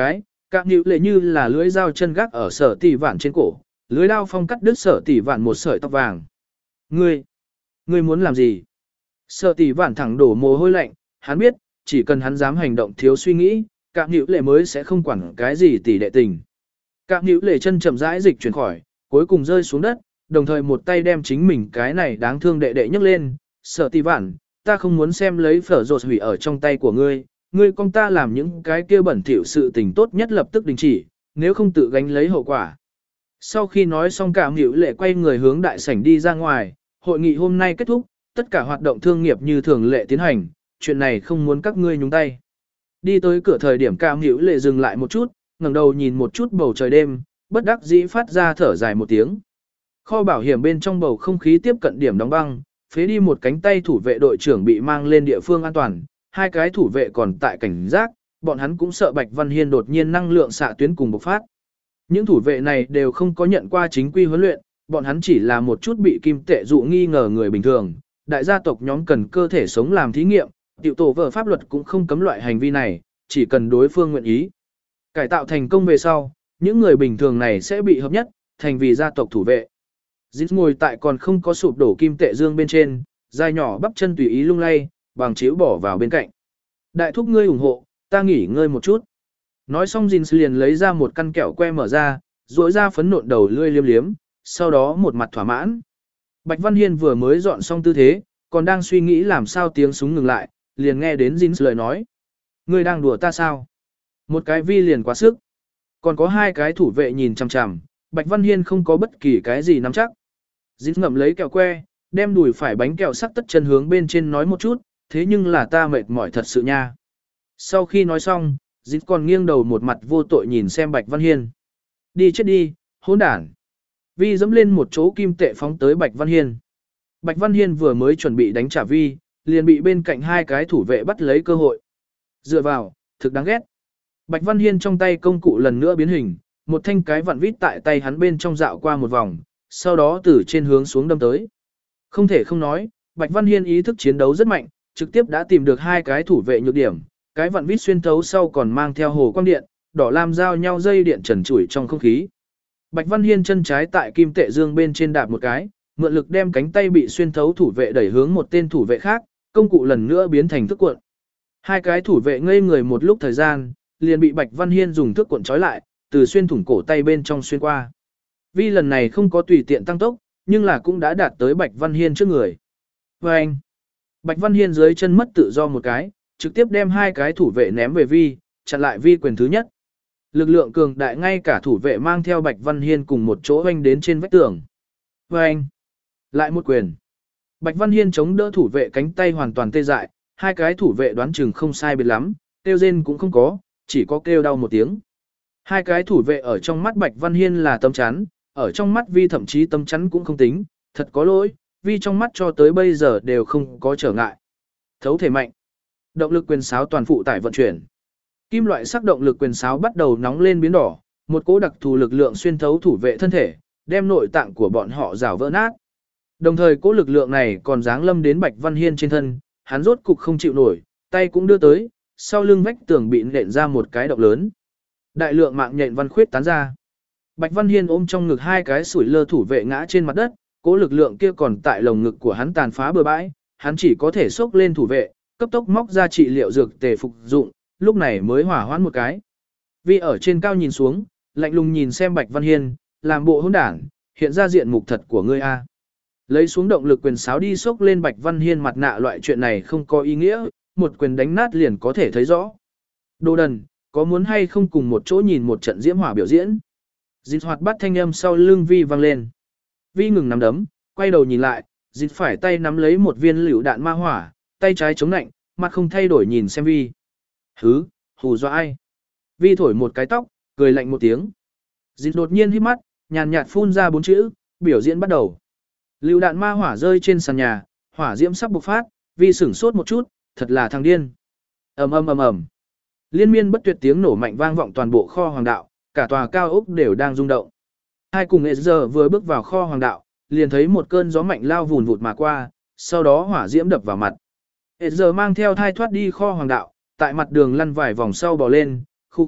Cạm nhữ lệ như là lưới dao chân gác ở sở tỷ vạn trên cổ, lưới đao phong cắt đứt sở tỷ vạn một sợi tóc vàng. Ngươi, ngươi muốn làm gì? Sở tỷ vạn thẳng đổ mồ hôi lạnh, hắn biết, chỉ cần hắn dám hành động thiếu suy nghĩ, cạm nhữ lệ mới sẽ không quản cái gì tỷ đệ tình. Cạm nhữ lệ chân chậm rãi dịch chuyển khỏi, cuối cùng rơi xuống đất, đồng thời một tay đem chính mình cái này đáng thương đệ đệ nhấc lên. Sở tỷ vạn, ta không muốn xem lấy phở rột hủy ở trong tay của ngươi, ngươi con ta làm những cái kia bẩn thỉu sự tình tốt nhất lập tức đình chỉ, nếu không tự gánh lấy hậu quả. Sau khi nói xong Cạm nhữ lệ quay người hướng đại sảnh đi ra ngoài, hội nghị hôm nay kết thúc, tất cả hoạt động thương nghiệp như thường lệ tiến hành, chuyện này không muốn các ngươi nhúng tay. Đi tới cửa thời điểm Cạm nhữ lệ dừng lại một chút, ngẩng đầu nhìn một chút bầu trời đêm, bất đắc dĩ phát ra thở dài một tiếng. Kho bảo hiểm bên trong bầu không khí tiếp cận điểm đóng băng, phế đi một cánh tay thủ vệ đội trưởng bị mang lên địa phương an toàn, hai cái thủ vệ còn tại cảnh giác, bọn hắn cũng sợ Bạch Văn Hiên đột nhiên năng lượng xạ tuyến cùng bộc phát. Những thủ vệ này đều không có nhận qua chính quy huấn luyện, bọn hắn chỉ là một chút bị kim tệ dụ nghi ngờ người bình thường. Đại gia tộc nhóm cần cơ thể sống làm thí nghiệm, tiểu tổ vở pháp luật cũng không cấm loại hành vi này, chỉ cần đối phương nguyện ý. Cải tạo thành công về sau, những người bình thường này sẽ bị hợp nhất, thành vì gia tộc thủ vệ. Dít ngồi tại còn không có sụp đổ kim tệ dương bên trên, dài nhỏ bắp chân tùy ý lung lay, bằng chiếu bỏ vào bên cạnh. Đại thúc ngươi ủng hộ, ta nghỉ ngơi một chút. Nói xong Jin liền lấy ra một căn kẹo que mở ra, rỗi ra phấn nộn đầu lươi liếm liếm, sau đó một mặt thỏa mãn. Bạch Văn Hiên vừa mới dọn xong tư thế, còn đang suy nghĩ làm sao tiếng súng ngừng lại, liền nghe đến Jin lời nói. Ngươi đang đùa ta sao? Một cái vi liền quá sức. Còn có hai cái thủ vệ nhìn chằm chằm, Bạch Văn Hiên không có bất kỳ cái gì nắm chắc. Jin ngậm lấy kẹo que, đem đùi phải bánh kẹo sắc tất chân hướng bên trên nói một chút, thế nhưng là ta mệt mỏi thật sự nha. Sau khi nói xong, Jin còn nghiêng đầu một mặt vô tội nhìn xem Bạch Văn Hiên. Đi chết đi, hỗn đản. Vi dẫm lên một chỗ kim tệ phóng tới Bạch Văn Hiên. Bạch Văn Hiên vừa mới chuẩn bị đánh trả Vi, liền bị bên cạnh hai cái thủ vệ bắt lấy cơ hội. Dựa vào, thực đáng ghét. Bạch Văn Hiên trong tay công cụ lần nữa biến hình, một thanh cái vặn vít tại tay hắn bên trong dạo qua một vòng, sau đó từ trên hướng xuống đâm tới. Không thể không nói, Bạch Văn Hiên ý thức chiến đấu rất mạnh, trực tiếp đã tìm được hai cái thủ vệ nhược điểm, cái vặn vít xuyên thấu sau còn mang theo hồ quang điện, đỏ lam giao nhau dây điện trần trụi trong không khí. Bạch Văn Hiên chân trái tại kim tệ dương bên trên đạp một cái, mượn lực đem cánh tay bị xuyên thấu thủ vệ đẩy hướng một tên thủ vệ khác, công cụ lần nữa biến thành thước cuộn. Hai cái thủ vệ ngây người một lúc thời gian, liền bị Bạch Văn Hiên dùng thước cuộn trói lại, từ xuyên thủng cổ tay bên trong xuyên qua. Vi lần này không có tùy tiện tăng tốc, nhưng là cũng đã đạt tới Bạch Văn Hiên trước người. Và anh, Bạch Văn Hiên dưới chân mất tự do một cái, trực tiếp đem hai cái thủ vệ ném về Vi, chặn lại Vi quyền thứ nhất. Lực lượng cường đại ngay cả thủ vệ mang theo Bạch Văn Hiên cùng một chỗ hoanh đến trên vách tường. Và anh, lại một quyền. Bạch Văn Hiên chống đỡ thủ vệ cánh tay hoàn toàn tê dại, hai cái thủ vệ đoán chừng không sai biệt lắm, kêu rên cũng không có, chỉ có kêu đau một tiếng. Hai cái thủ vệ ở trong mắt Bạch Văn Hiên là tấm chắn, ở trong mắt Vi thậm chí tấm chắn cũng không tính, thật có lỗi, Vi trong mắt cho tới bây giờ đều không có trở ngại. Thấu thể mạnh. Động lực quyền sáo toàn phụ tải vận chuyển. Kim loại sắc động lực quyền sáo bắt đầu nóng lên biến đỏ, một cỗ đặc thù lực lượng xuyên thấu thủ vệ thân thể, đem nội tạng của bọn họ rào vỡ nát. Đồng thời cỗ lực lượng này còn giáng lâm đến Bạch Văn Hiên trên thân, hắn rốt cục không chịu nổi, tay cũng đưa tới, sau lưng vách tường bị nện ra một cái động lớn. Đại lượng mạng nhện văn khuyết tán ra. Bạch Văn Hiên ôm trong ngực hai cái sủi lơ thủ vệ ngã trên mặt đất, cỗ lực lượng kia còn tại lồng ngực của hắn tàn phá bừa bãi, hắn chỉ có thể xốc lên thủ vệ, cấp tốc móc ra trị liệu dược tề phục dụng, lúc này mới hỏa hoãn một cái. Vi ở trên cao nhìn xuống, lạnh lùng nhìn xem Bạch Văn Hiên, làm bộ hỗn đảng, hiện ra diện mục thật của ngươi a. Lấy xuống động lực quyền sáo đi xốc lên Bạch Văn Hiên mặt nạ, loại chuyện này không có ý nghĩa, một quyền đánh nát liền có thể thấy rõ. Đồ đần, có muốn hay không cùng một chỗ nhìn một trận diễm hỏa biểu diễn? Dịch hoạt bắt thanh âm sau lưng Vi vang lên. Vi ngừng nắm đấm, quay đầu nhìn lại, dịch phải tay nắm lấy một viên lựu đạn ma hỏa, tay trái chống nạnh, mặt không thay đổi nhìn xem Vi. Hứ, hù dọa ai? Vi thổi một cái tóc, cười lạnh một tiếng. Dịch đột nhiên hít mắt, nhàn nhạt phun ra bốn chữ, biểu diễn bắt đầu. Lựu đạn ma hỏa rơi trên sàn nhà, hỏa diễm sắp bộc phát, Vi sửng sốt một chút, thật là thằng điên. Ầm ầm ầm ầm. Liên miên bất tuyệt tiếng nổ mạnh vang vọng toàn bộ kho hoàng đạo, cả tòa cao ốc đều đang rung động. Hai cùng nghệ giờ vừa bước vào kho hoàng đạo, liền thấy một cơn gió mạnh lao vùn vụt mà qua, sau đó hỏa diễm đập vào mặt. Hệ giờ mang theo thai thoát đi kho hoàng đạo, tại mặt đường lăn vài vòng sau bò lên, khu khụ,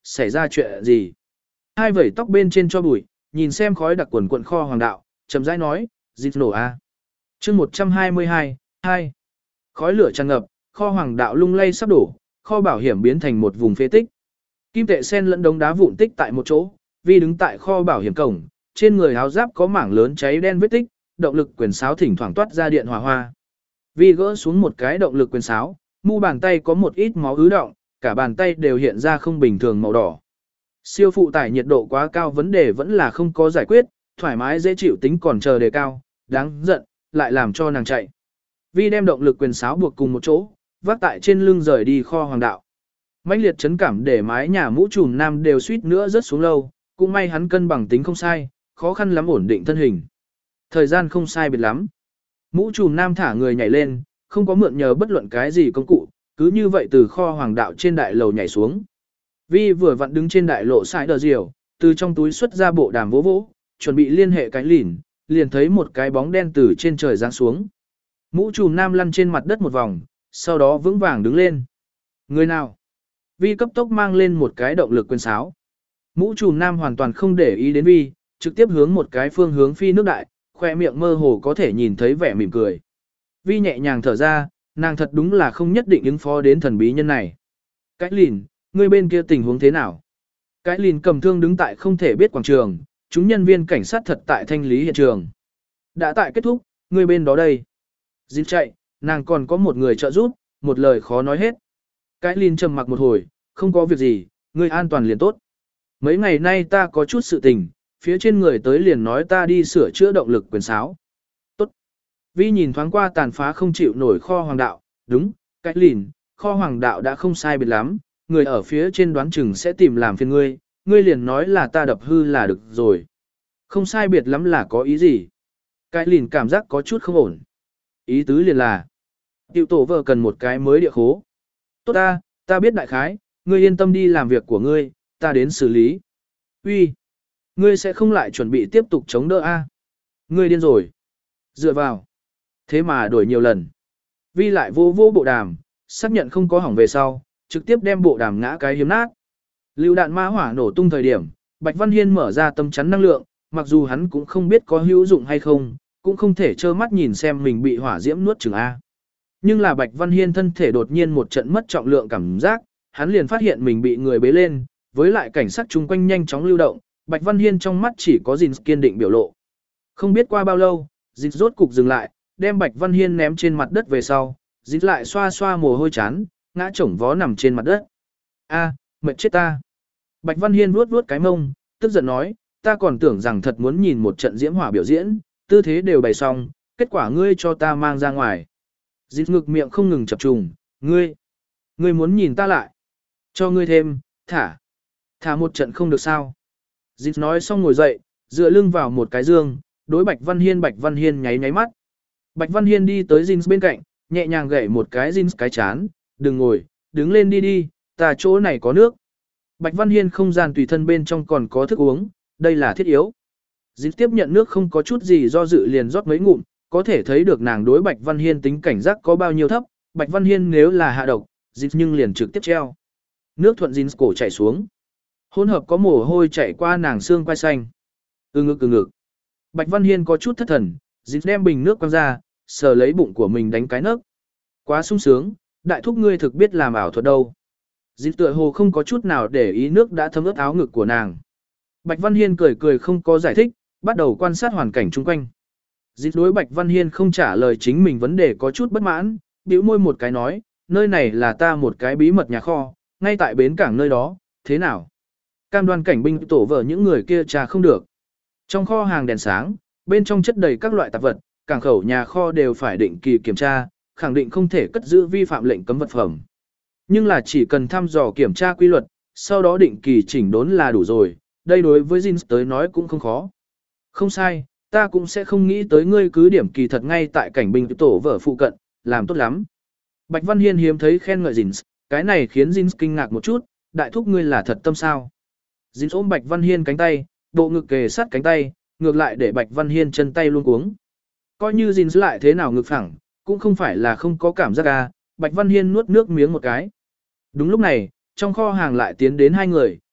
xảy ra chuyện gì? Hai vẩy tóc bên trên cho bụi, nhìn xem khói đặc quần quận kho hoàng đạo, chậm rãi nói, dịch nổ a. chương một trăm hai mươi hai, hai. Khói lửa tràn ngập, kho hoàng đạo lung lay sắp đổ, kho bảo hiểm biến thành một vùng phế tích. Kim tệ sen lẫn đống đá vụn tích tại một chỗ, Vi đứng tại kho bảo hiểm cổng, trên người áo giáp có mảng lớn cháy đen vết tích, động lực quyền sáo thỉnh thoảng toát ra điện hỏa hoa. Vi gỡ xuống một cái động lực quyền sáo, mu bàn tay có một ít máu ứ động, cả bàn tay đều hiện ra không bình thường màu đỏ. Siêu phụ tải nhiệt độ quá cao vấn đề vẫn là không có giải quyết, thoải mái dễ chịu tính còn chờ đề cao, đáng giận, lại làm cho nàng chạy. Vi đem động lực quyền sáo buộc cùng một chỗ, vác tại trên lưng rời đi kho hoàng đạo. Mãnh liệt chấn cảm để mái nhà mũ trùm nam đều suýt nữa rớt xuống lâu, cũng may hắn cân bằng tính không sai, khó khăn lắm ổn định thân hình. Thời gian không sai biệt lắm. Mũ trùm nam thả người nhảy lên, không có mượn nhờ bất luận cái gì công cụ, cứ như vậy từ kho hoàng đạo trên đại lầu nhảy xuống. Vi vừa vặn đứng trên đại lộ sải đờ diều, từ trong túi xuất ra bộ đàm vỗ vỗ, chuẩn bị liên hệ cái lìn, liền thấy một cái bóng đen từ trên trời giáng xuống. Mũ trùm nam lăn trên mặt đất một vòng, sau đó vững vàng đứng lên. Người nào? Vi cấp tốc mang lên một cái động lực quyền sáo. Mũ trùm nam hoàn toàn không để ý đến Vi, trực tiếp hướng một cái phương hướng phi nước đại, khoe miệng mơ hồ có thể nhìn thấy vẻ mỉm cười. Vi nhẹ nhàng thở ra, nàng thật đúng là không nhất định ứng phó đến thần bí nhân này. Cái lìn, người bên kia tình huống thế nào? Cái lìn cầm thương đứng tại không thể biết quảng trường, chúng nhân viên cảnh sát thật tại thanh lý hiện trường. Đã tại kết thúc, người bên đó đây. Dính chạy, nàng còn có một người trợ giúp, một lời khó nói hết. Cái lìn trầm mặc một hồi, không có việc gì, người an toàn liền tốt. Mấy ngày nay ta có chút sự tình, phía trên người tới liền nói ta đi sửa chữa động lực quyền sáo. Tốt. Vi nhìn thoáng qua tàn phá không chịu nổi kho hoàng đạo, đúng, cái lìn, kho hoàng đạo đã không sai biệt lắm, người ở phía trên đoán chừng sẽ tìm làm phiền ngươi, ngươi liền nói là ta đập hư là được rồi. Không sai biệt lắm là có ý gì? Cái lìn cảm giác có chút không ổn. Ý tứ liền là, tiểu tổ vợ cần một cái mới địa khố. Tốt ta, ta biết đại khái, ngươi yên tâm đi làm việc của ngươi, ta đến xử lý. Uy, ngươi sẽ không lại chuẩn bị tiếp tục chống đỡ a? À? Ngươi điên rồi. Dựa vào. Thế mà đổi nhiều lần. Vi lại vô vô bộ đàm, xác nhận không có hỏng về sau, trực tiếp đem bộ đàm ngã cái hiếm nát. Lưu đạn ma hỏa nổ tung thời điểm, Bạch Văn Hiên mở ra tấm chắn năng lượng, mặc dù hắn cũng không biết có hữu dụng hay không, cũng không thể trơ mắt nhìn xem mình bị hỏa diễm nuốt chửng a. Nhưng là Bạch Văn Hiên thân thể đột nhiên một trận mất trọng lượng cảm giác, hắn liền phát hiện mình bị người bế lên, với lại cảnh sát chung quanh nhanh chóng lưu động, Bạch Văn Hiên trong mắt chỉ có Jin kiên định biểu lộ. Không biết qua bao lâu, Jin rốt cục dừng lại, đem Bạch Văn Hiên ném trên mặt đất về sau, Jin lại xoa xoa mồ hôi chán, ngã chổng vó nằm trên mặt đất. A, mệt chết ta. Bạch Văn Hiên vuốt vuốt cái mông, tức giận nói, ta còn tưởng rằng thật muốn nhìn một trận diễm hỏa biểu diễn, tư thế đều bày xong, kết quả ngươi cho ta mang ra ngoài. Jin ngực miệng không ngừng chập trùng, ngươi, ngươi muốn nhìn ta lại. Cho ngươi thêm, thả. Thả một trận không được sao. Jin nói xong ngồi dậy, dựa lưng vào một cái giường, đối Bạch Văn Hiên Bạch Văn Hiên nháy nháy mắt. Bạch Văn Hiên đi tới Jin bên cạnh, nhẹ nhàng gậy một cái Jin cái chán, đừng ngồi, đứng lên đi đi, ta chỗ này có nước. Bạch Văn Hiên không gian tùy thân bên trong còn có thức uống, đây là thiết yếu. Jin tiếp nhận nước không có chút gì do dự liền rót mấy ngụm, có thể thấy được nàng đối Bạch Văn Hiên tính cảnh giác có bao nhiêu thấp, Bạch Văn Hiên nếu là hạ độc, Jin nhưng liền trực tiếp treo. Nước thuận Jin cổ chảy xuống. Hỗn hợp có mồ hôi chảy qua nàng xương quai xanh. Ừ ngực ừ ngực. Bạch Văn Hiên có chút thất thần, Jin đem bình nước quăng ra, sờ lấy bụng của mình đánh cái nấc. Quá sung sướng, đại thúc ngươi thực biết làm ảo thuật đâu. Jin tựa hồ không có chút nào để ý nước đã thấm ướt áo ngực của nàng. Bạch Văn Hiên cười cười không có giải thích, bắt đầu quan sát hoàn cảnh chung quanh. Jin đối Bạch Văn Hiên không trả lời chính mình vấn đề có chút bất mãn, bĩu môi một cái nói, nơi này là ta một cái bí mật nhà kho, ngay tại bến cảng nơi đó, thế nào? Cam đoan cảnh binh tổ vợ những người kia trà không được. Trong kho hàng đèn sáng, bên trong chất đầy các loại tạp vật, cảng khẩu nhà kho đều phải định kỳ kiểm tra, khẳng định không thể cất giữ vi phạm lệnh cấm vật phẩm. Nhưng là chỉ cần thăm dò kiểm tra quy luật, sau đó định kỳ chỉnh đốn là đủ rồi, đây đối với Jin tới nói cũng không khó. Không sai, ta cũng sẽ không nghĩ tới ngươi cứ điểm kỳ thật ngay tại cảnh binh tổ vợ phụ cận, làm tốt lắm. Bạch Văn Hiên hiếm thấy khen ngợi Jin, cái này khiến Jin kinh ngạc một chút, đại thúc ngươi là thật tâm sao. Jin ôm Bạch Văn Hiên cánh tay, bộ ngực kề sát cánh tay, ngược lại để Bạch Văn Hiên chân tay luôn cuống. Coi như Jin lại thế nào ngực phẳng, cũng không phải là không có cảm giác à, Bạch Văn Hiên nuốt nước miếng một cái. Đúng lúc này, trong kho hàng lại tiến đến hai người,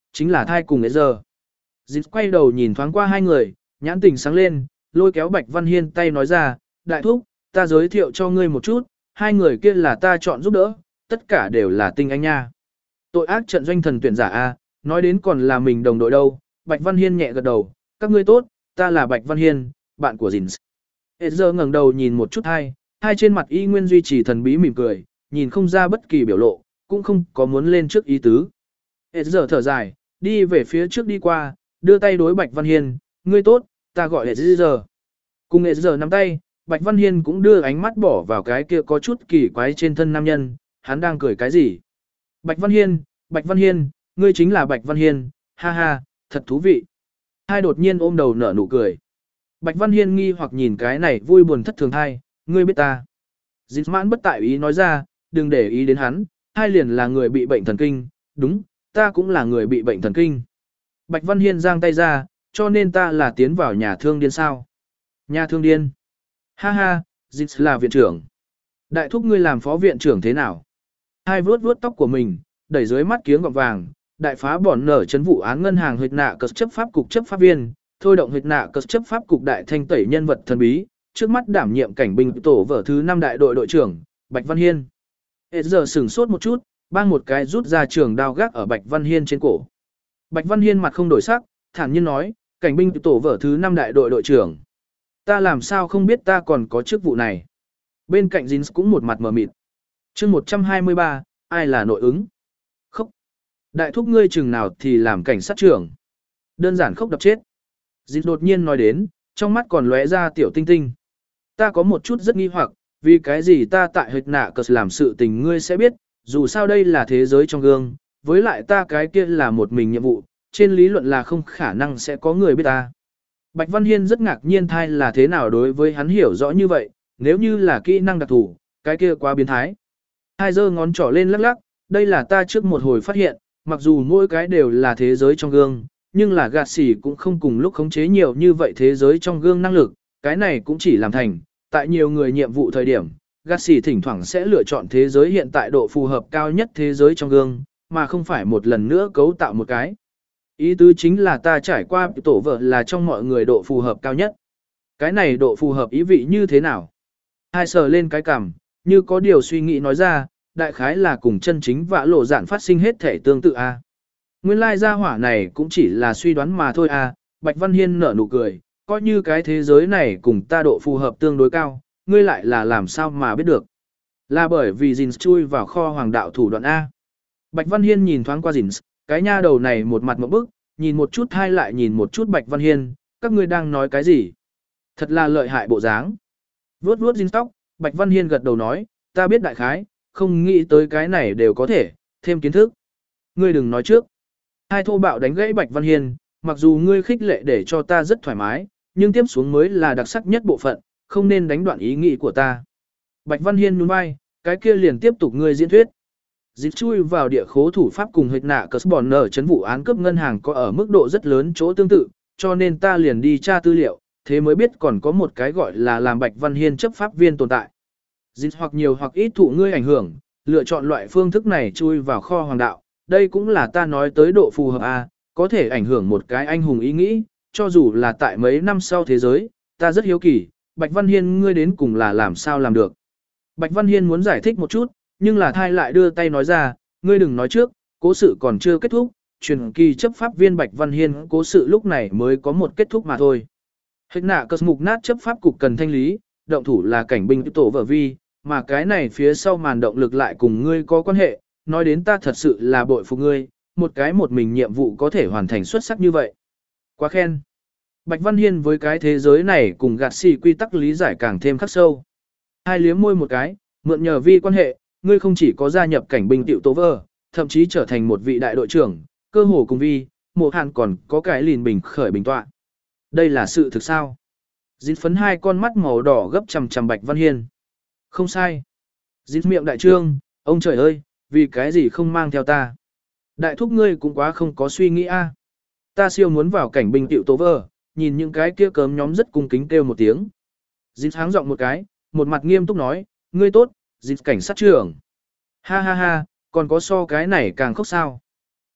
chính là thai cùng giờ. Dịp quay đầu nhìn thoáng qua hai người, nhãn tình sáng lên, lôi kéo Bạch Văn Hiên tay nói ra, đại thúc, ta giới thiệu cho ngươi một chút, hai người kia là ta chọn giúp đỡ, tất cả đều là tinh anh nha. Tội ác trận doanh thần tuyển giả A, nói đến còn là mình đồng đội đâu. Bạch Văn Hiên nhẹ gật đầu, các ngươi tốt, ta là Bạch Văn Hiên, bạn của Dins. Ezra ngẩng đầu nhìn một chút hai, hai trên mặt y nguyên duy trì thần bí mỉm cười, nhìn không ra bất kỳ biểu lộ, cũng không có muốn lên trước ý tứ. Ezra thở dài, đi về phía trước đi qua, đưa tay đối Bạch Văn Hiên, ngươi tốt, ta gọi Ezra. Cùng Ezra nắm tay, Bạch Văn Hiên cũng đưa ánh mắt bỏ vào cái kia có chút kỳ quái trên thân nam nhân, hắn đang cười cái gì? Bạch Văn Hiên, Bạch Văn Hiên, ngươi chính là Bạch Văn Hiên, ha ha, thật thú vị. Hai đột nhiên ôm đầu nở nụ cười. Bạch Văn Hiên nghi hoặc nhìn cái này vui buồn thất thường hai, ngươi biết ta. Dịch mãn bất tại ý nói ra, đừng để ý đến hắn, hai liền là người bị bệnh thần kinh, đúng, ta cũng là người bị bệnh thần kinh. Bạch Văn Hiên giang tay ra, cho nên ta là tiến vào nhà thương điên sao. Nhà thương điên. Ha ha, Dịch là viện trưởng. Đại thúc ngươi làm phó viện trưởng thế nào? Hai vuốt vuốt tóc của mình, đẩy dưới mắt kiếng gọng vàng, đại phá bỏn nở chấn vụ án ngân hàng huyệt nạ cất chấp pháp cục chấp pháp viên, thôi động huyệt nạ cất chấp pháp cục đại thanh tẩy nhân vật thần bí, trước mắt đảm nhiệm cảnh binh tổ vở thứ năm đại đội đội trưởng, Bạch Văn Hiên. Hết giờ sửng sốt một chút, bang một cái rút ra trường đao gác ở Bạch Văn Hiên trên cổ. Bạch Văn Hiên mặt không đổi sắc, thản nhiên nói, cảnh binh tổ vở thứ năm đại đội đội trưởng. Ta làm sao không biết ta còn có chức vụ này. Bên cạnh Jins cũng một mặt mờ mịt. chương một trăm hai mươi ba, ai là nội ứng? Khốc. Đại thúc ngươi chừng nào thì làm cảnh sát trưởng. Đơn giản khốc đập chết. Jins đột nhiên nói đến, trong mắt còn lóe ra tiểu tinh tinh. Ta có một chút rất nghi hoặc, vì cái gì ta tại huyệt nạ cờ làm sự tình ngươi sẽ biết, dù sao đây là thế giới trong gương, với lại ta cái kia là một mình nhiệm vụ, trên lý luận là không khả năng sẽ có người biết ta. Bạch Văn Hiên rất ngạc nhiên thai là thế nào đối với hắn hiểu rõ như vậy, nếu như là kỹ năng đặc thù, cái kia quá biến thái. Hai giơ ngón trỏ lên lắc lắc, đây là ta trước một hồi phát hiện, mặc dù mỗi cái đều là thế giới trong gương, nhưng là gạt xỉ cũng không cùng lúc khống chế nhiều như vậy thế giới trong gương năng lực, cái này cũng chỉ làm thành, tại nhiều người nhiệm vụ thời điểm, gạt xỉ thỉnh thoảng sẽ lựa chọn thế giới hiện tại độ phù hợp cao nhất thế giới trong gương, mà không phải một lần nữa cấu tạo một cái. Ý tứ chính là ta trải qua tổ vợ là trong mọi người độ phù hợp cao nhất. Cái này độ phù hợp ý vị như thế nào? Hai sờ lên cái cằm, như có điều suy nghĩ nói ra, đại khái là cùng chân chính vã lộ dạn phát sinh hết thể tương tự a. Nguyên lai gia hỏa này cũng chỉ là suy đoán mà thôi a. Bạch Văn Hiên nở nụ cười, coi như cái thế giới này cùng ta độ phù hợp tương đối cao, ngươi lại là làm sao mà biết được? Là bởi vì Jins chui vào kho hoàng đạo thủ đoạn A. Bạch Văn Hiên nhìn thoáng qua Jins, cái nha đầu này một mặt một bức, nhìn một chút hai lại nhìn một chút Bạch Văn Hiên, các ngươi đang nói cái gì? Thật là lợi hại bộ dáng. Vuốt vuốt Jins tóc, Bạch Văn Hiên gật đầu nói, ta biết đại khái, không nghĩ tới cái này đều có thể, thêm kiến thức. Ngươi đừng nói trước. Hai thô bạo đánh gãy Bạch Văn Hiên, mặc dù ngươi khích lệ để cho ta rất thoải mái, nhưng tiếp xuống mới là đặc sắc nhất bộ phận, không nên đánh đoạn ý nghĩ của ta. Bạch Văn Hiên nhún vai, cái kia liền tiếp tục ngươi diễn thuyết. Dịch chui vào địa khố thủ pháp cùng huyệt nạ cờ bòn nở chấn vụ án cướp ngân hàng có ở mức độ rất lớn chỗ tương tự, cho nên ta liền đi tra tư liệu, thế mới biết còn có một cái gọi là làm Bạch Văn Hiên chấp pháp viên tồn tại. Dịch hoặc nhiều hoặc ít thụ ngươi ảnh hưởng, lựa chọn loại phương thức này chui vào kho hoàng đạo, đây cũng là ta nói tới độ phù hợp A, có thể ảnh hưởng một cái anh hùng ý nghĩ, cho dù là tại mấy năm sau thế giới, ta rất hiếu kỳ, Bạch Văn Hiên ngươi đến cùng là làm sao làm được. Bạch Văn Hiên muốn giải thích một chút, nhưng là thai lại đưa tay nói ra, ngươi đừng nói trước, cố sự còn chưa kết thúc, truyền kỳ chấp pháp viên Bạch Văn Hiên cố sự lúc này mới có một kết thúc mà thôi. Hết nạ cơ mục nát chấp pháp cục cần thanh lý, động thủ là cảnh binh tổ vợ vi, mà cái này phía sau màn động lực lại cùng ngươi có quan hệ, nói đến ta thật sự là bội phục ngươi, một cái một mình nhiệm vụ có thể hoàn thành xuất sắc như vậy. Quá khen. Bạch Văn Hiên với cái thế giới này cùng gạt xì quy tắc lý giải càng thêm khắc sâu. Hai liếm môi một cái, mượn nhờ vi quan hệ, ngươi không chỉ có gia nhập cảnh binh tiểu tố vơ, thậm chí trở thành một vị đại đội trưởng, cơ hồ cùng vi, mộ hàn còn có cái lìn bình khởi bình tọa. Đây là sự thực sao? Dính phấn hai con mắt màu đỏ gấp chằm chằm Bạch Văn Hiên. Không sai. Dính miệng đại trương, ông trời ơi, vì cái gì không mang theo ta? Đại thúc ngươi cũng quá không có suy nghĩ a. Ta siêu muốn vào cảnh binh tiểu tố vơ, nhìn những cái kia cớm nhóm rất cung kính kêu một tiếng. Dính háng giọng một cái, một mặt nghiêm túc nói, ngươi tốt, dính cảnh sát trưởng. Ha ha ha, còn có so cái này càng khóc sao.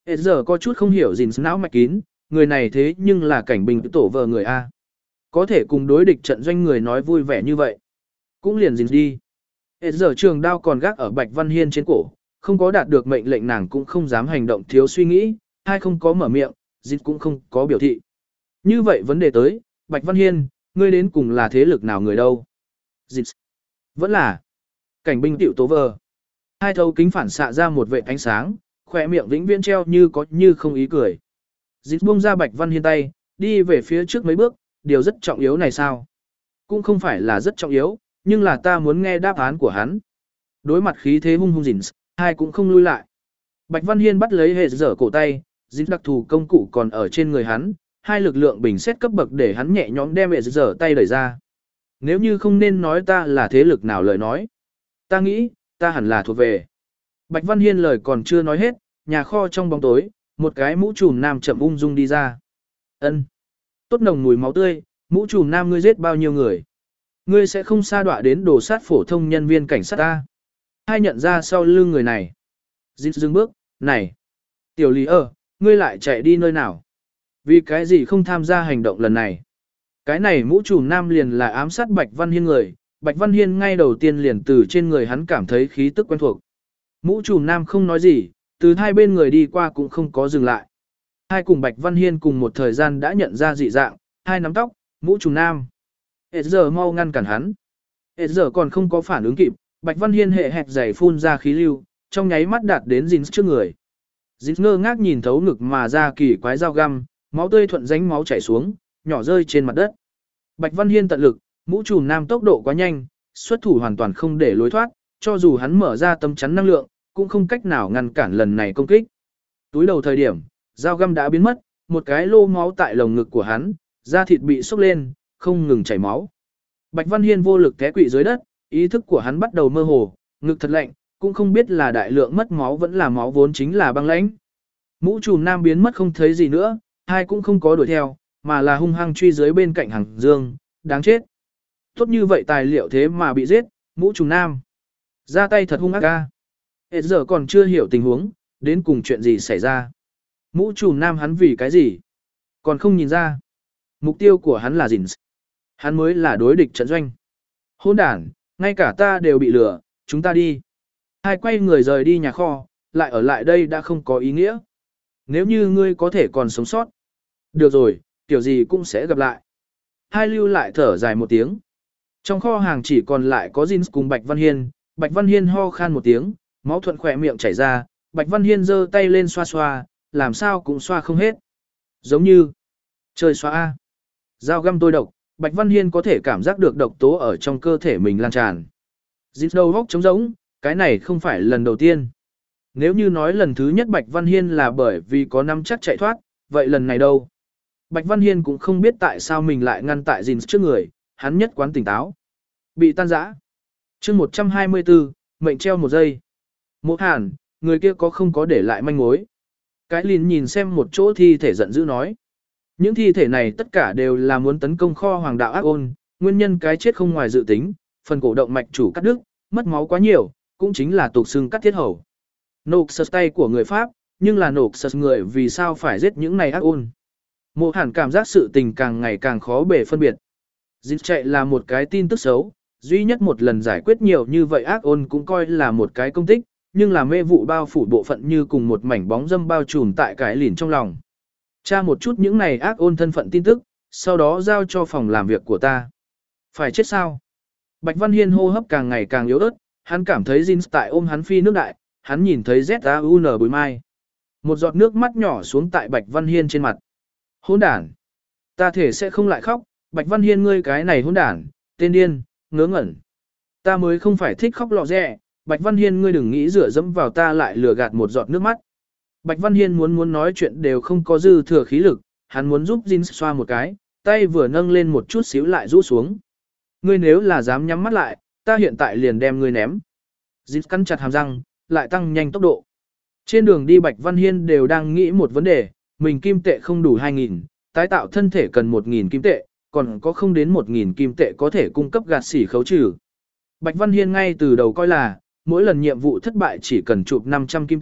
Hết giờ có chút không hiểu gìn não mạch kín, người này thế nhưng là cảnh bình tổ vợ người A. Có thể cùng đối địch trận doanh người nói vui vẻ như vậy. Cũng liền gìn đi. Hết giờ trường đao còn gác ở Bạch Văn Hiên trên cổ, không có đạt được mệnh lệnh nàng cũng không dám hành động thiếu suy nghĩ, hay không có mở miệng, gìn cũng không có biểu thị. Như vậy vấn đề tới, Bạch Văn Hiên, ngươi đến cùng là thế lực nào người đâu? Gìn. Vẫn là cảnh binh tiểu tố vờ. Hai thấu kính phản xạ ra một vệt ánh sáng, khỏe miệng vĩnh viễn treo như có như không ý cười. Dịch buông ra Bạch Văn Hiên tay, đi về phía trước mấy bước, điều rất trọng yếu này sao? Cũng không phải là rất trọng yếu, nhưng là ta muốn nghe đáp án của hắn. Đối mặt khí thế hung hung dịnh, hai cũng không lui lại. Bạch Văn Hiên bắt lấy hệ dở cổ tay, dính đặc thù công cụ còn ở trên người hắn, hai lực lượng bình xét cấp bậc để hắn nhẹ nhõm đem hệ dở tay đẩy ra. Nếu như không nên nói ta là thế lực nào lời nói. Ta nghĩ, ta hẳn là thuộc về. Bạch Văn Hiên lời còn chưa nói hết, nhà kho trong bóng tối, một cái mũ trùm nam chậm ung dung đi ra. Ân, tốt nồng mùi máu tươi, mũ trùm nam ngươi giết bao nhiêu người? Ngươi sẽ không sa đọa đến đồ sát phổ thông nhân viên cảnh sát ta. Hai nhận ra sau lưng người này. Dịp dừng bước, này. Tiểu Lý ơ, ngươi lại chạy đi nơi nào? Vì cái gì không tham gia hành động lần này? Cái này mũ trùm nam liền là ám sát Bạch Văn Hiên người. Bạch Văn Hiên ngay đầu tiên liền từ trên người hắn cảm thấy khí tức quen thuộc. Mũ trùm nam không nói gì, từ hai bên người đi qua cũng không có dừng lại. Hai cùng Bạch Văn Hiên cùng một thời gian đã nhận ra dị dạng, hai nắm tóc, mũ trùm nam. Hết giờ mau ngăn cản hắn. Hết giờ còn không có phản ứng kịp, Bạch Văn Hiên hệ hẹp giày phun ra khí lưu, trong nháy mắt đạt đến Dĩnh trước người. Dĩnh ngơ ngác nhìn thấu ngực mà ra kỳ quái dao găm, máu tươi thuận rãnh máu chảy xuống, nhỏ rơi trên mặt đất. Bạch Văn Hiên tận lực, mũ trùm nam tốc độ quá nhanh, xuất thủ hoàn toàn không để lối thoát, cho dù hắn mở ra tấm chắn năng lượng, cũng không cách nào ngăn cản lần này công kích. Túi đầu thời điểm, dao găm đã biến mất, một cái lô máu tại lồng ngực của hắn, da thịt bị sốc lên, không ngừng chảy máu. Bạch Văn Hiên vô lực té quỵ dưới đất, ý thức của hắn bắt đầu mơ hồ, ngực thật lạnh, cũng không biết là đại lượng mất máu vẫn là máu vốn chính là băng lãnh. Mũ trùm nam biến mất không thấy gì nữa, hai cũng không có đuổi theo, mà là hung hăng truy dưới bên cạnh hàng dương, đáng chết. Tốt như vậy tài liệu thế mà bị giết, mũ trùm nam. Ra tay thật hung ác ca. Hết giờ còn chưa hiểu tình huống, đến cùng chuyện gì xảy ra. Mũ trùm nam hắn vì cái gì? Còn không nhìn ra. Mục tiêu của hắn là gì? Hắn mới là đối địch trận doanh. Hôn đản, ngay cả ta đều bị lừa, chúng ta đi. Hai quay người rời đi nhà kho, lại ở lại đây đã không có ý nghĩa. Nếu như ngươi có thể còn sống sót. Được rồi, kiểu gì cũng sẽ gặp lại. Hai lưu lại thở dài một tiếng. Trong kho hàng chỉ còn lại có Jin cùng Bạch Văn Hiên. Bạch Văn Hiên ho khan một tiếng, máu thuận khỏe miệng chảy ra. Bạch Văn Hiên giơ tay lên xoa xoa, làm sao cũng xoa không hết. Giống như chơi xoa A. Dao găm tôi độc, Bạch Văn Hiên có thể cảm giác được độc tố ở trong cơ thể mình lan tràn. Jin đầu góc trống rỗng, cái này không phải lần đầu tiên. Nếu như nói lần thứ nhất Bạch Văn Hiên là bởi vì có năm chắc chạy thoát, vậy lần này đâu? Bạch Văn Hiên cũng không biết tại sao mình lại ngăn tại Jin trước người, hắn nhất quán tỉnh táo. Bị tan rã. chương một trăm hai mươi tư, mệnh treo một giây. Một hàn, người kia có không có để lại manh mối. Cái lìn nhìn xem một chỗ thi thể giận dữ nói. Những thi thể này tất cả đều là muốn tấn công kho hoàng đạo ác ôn, nguyên nhân cái chết không ngoài dự tính, phần cổ động mạch chủ cắt đứt, mất máu quá nhiều, cũng chính là tục xương cắt thiết hầu. Nộp sật tay của người Pháp, nhưng là nộp sật người vì sao phải giết những này ác ôn. Một hẳn cảm giác sự tình càng ngày càng khó bề phân biệt. Dịch chạy là một cái tin tức xấu, duy nhất một lần giải quyết nhiều như vậy ác ôn cũng coi là một cái công tích, nhưng là mê vụ bao phủ bộ phận như cùng một mảnh bóng dâm bao trùm tại cái lìn trong lòng. Tra một chút những này ác ôn thân phận tin tức, sau đó giao cho phòng làm việc của ta. Phải chết sao? Bạch Văn Hiên hô hấp càng ngày càng yếu ớt, hắn cảm thấy Jin tại ôm hắn phi nước đại, hắn nhìn thấy Z A U N bùi mai. Một giọt nước mắt nhỏ xuống tại Bạch Văn Hiên trên mặt. Hỗn đản! Ta thể sẽ không lại khóc, Bạch Văn Hiên ngươi cái này hỗn đản, tên điên, ngớ ngẩn. Ta mới không phải thích khóc lọ rẻ, Bạch Văn Hiên ngươi đừng nghĩ dựa dẫm vào ta lại lừa gạt một giọt nước mắt. Bạch Văn Hiên muốn muốn nói chuyện đều không có dư thừa khí lực, hắn muốn giúp Jin xoa một cái, tay vừa nâng lên một chút xíu lại rũ xuống. Ngươi nếu là dám nhắm mắt lại, ta hiện tại liền đem ngươi ném. Jin cắn chặt hàm răng, lại tăng nhanh tốc độ. Trên đường đi Bạch Văn Hiên đều đang nghĩ một vấn đề, mình kim tệ không đủ hai nghìn, tái tạo thân thể cần một nghìn kim tệ, còn có không đến một nghìn kim tệ có thể cung cấp gạt xỉ khấu trừ. Bạch Văn Hiên ngay từ đầu coi là, mỗi lần nhiệm vụ thất bại chỉ cần chụp năm trăm kim tệ,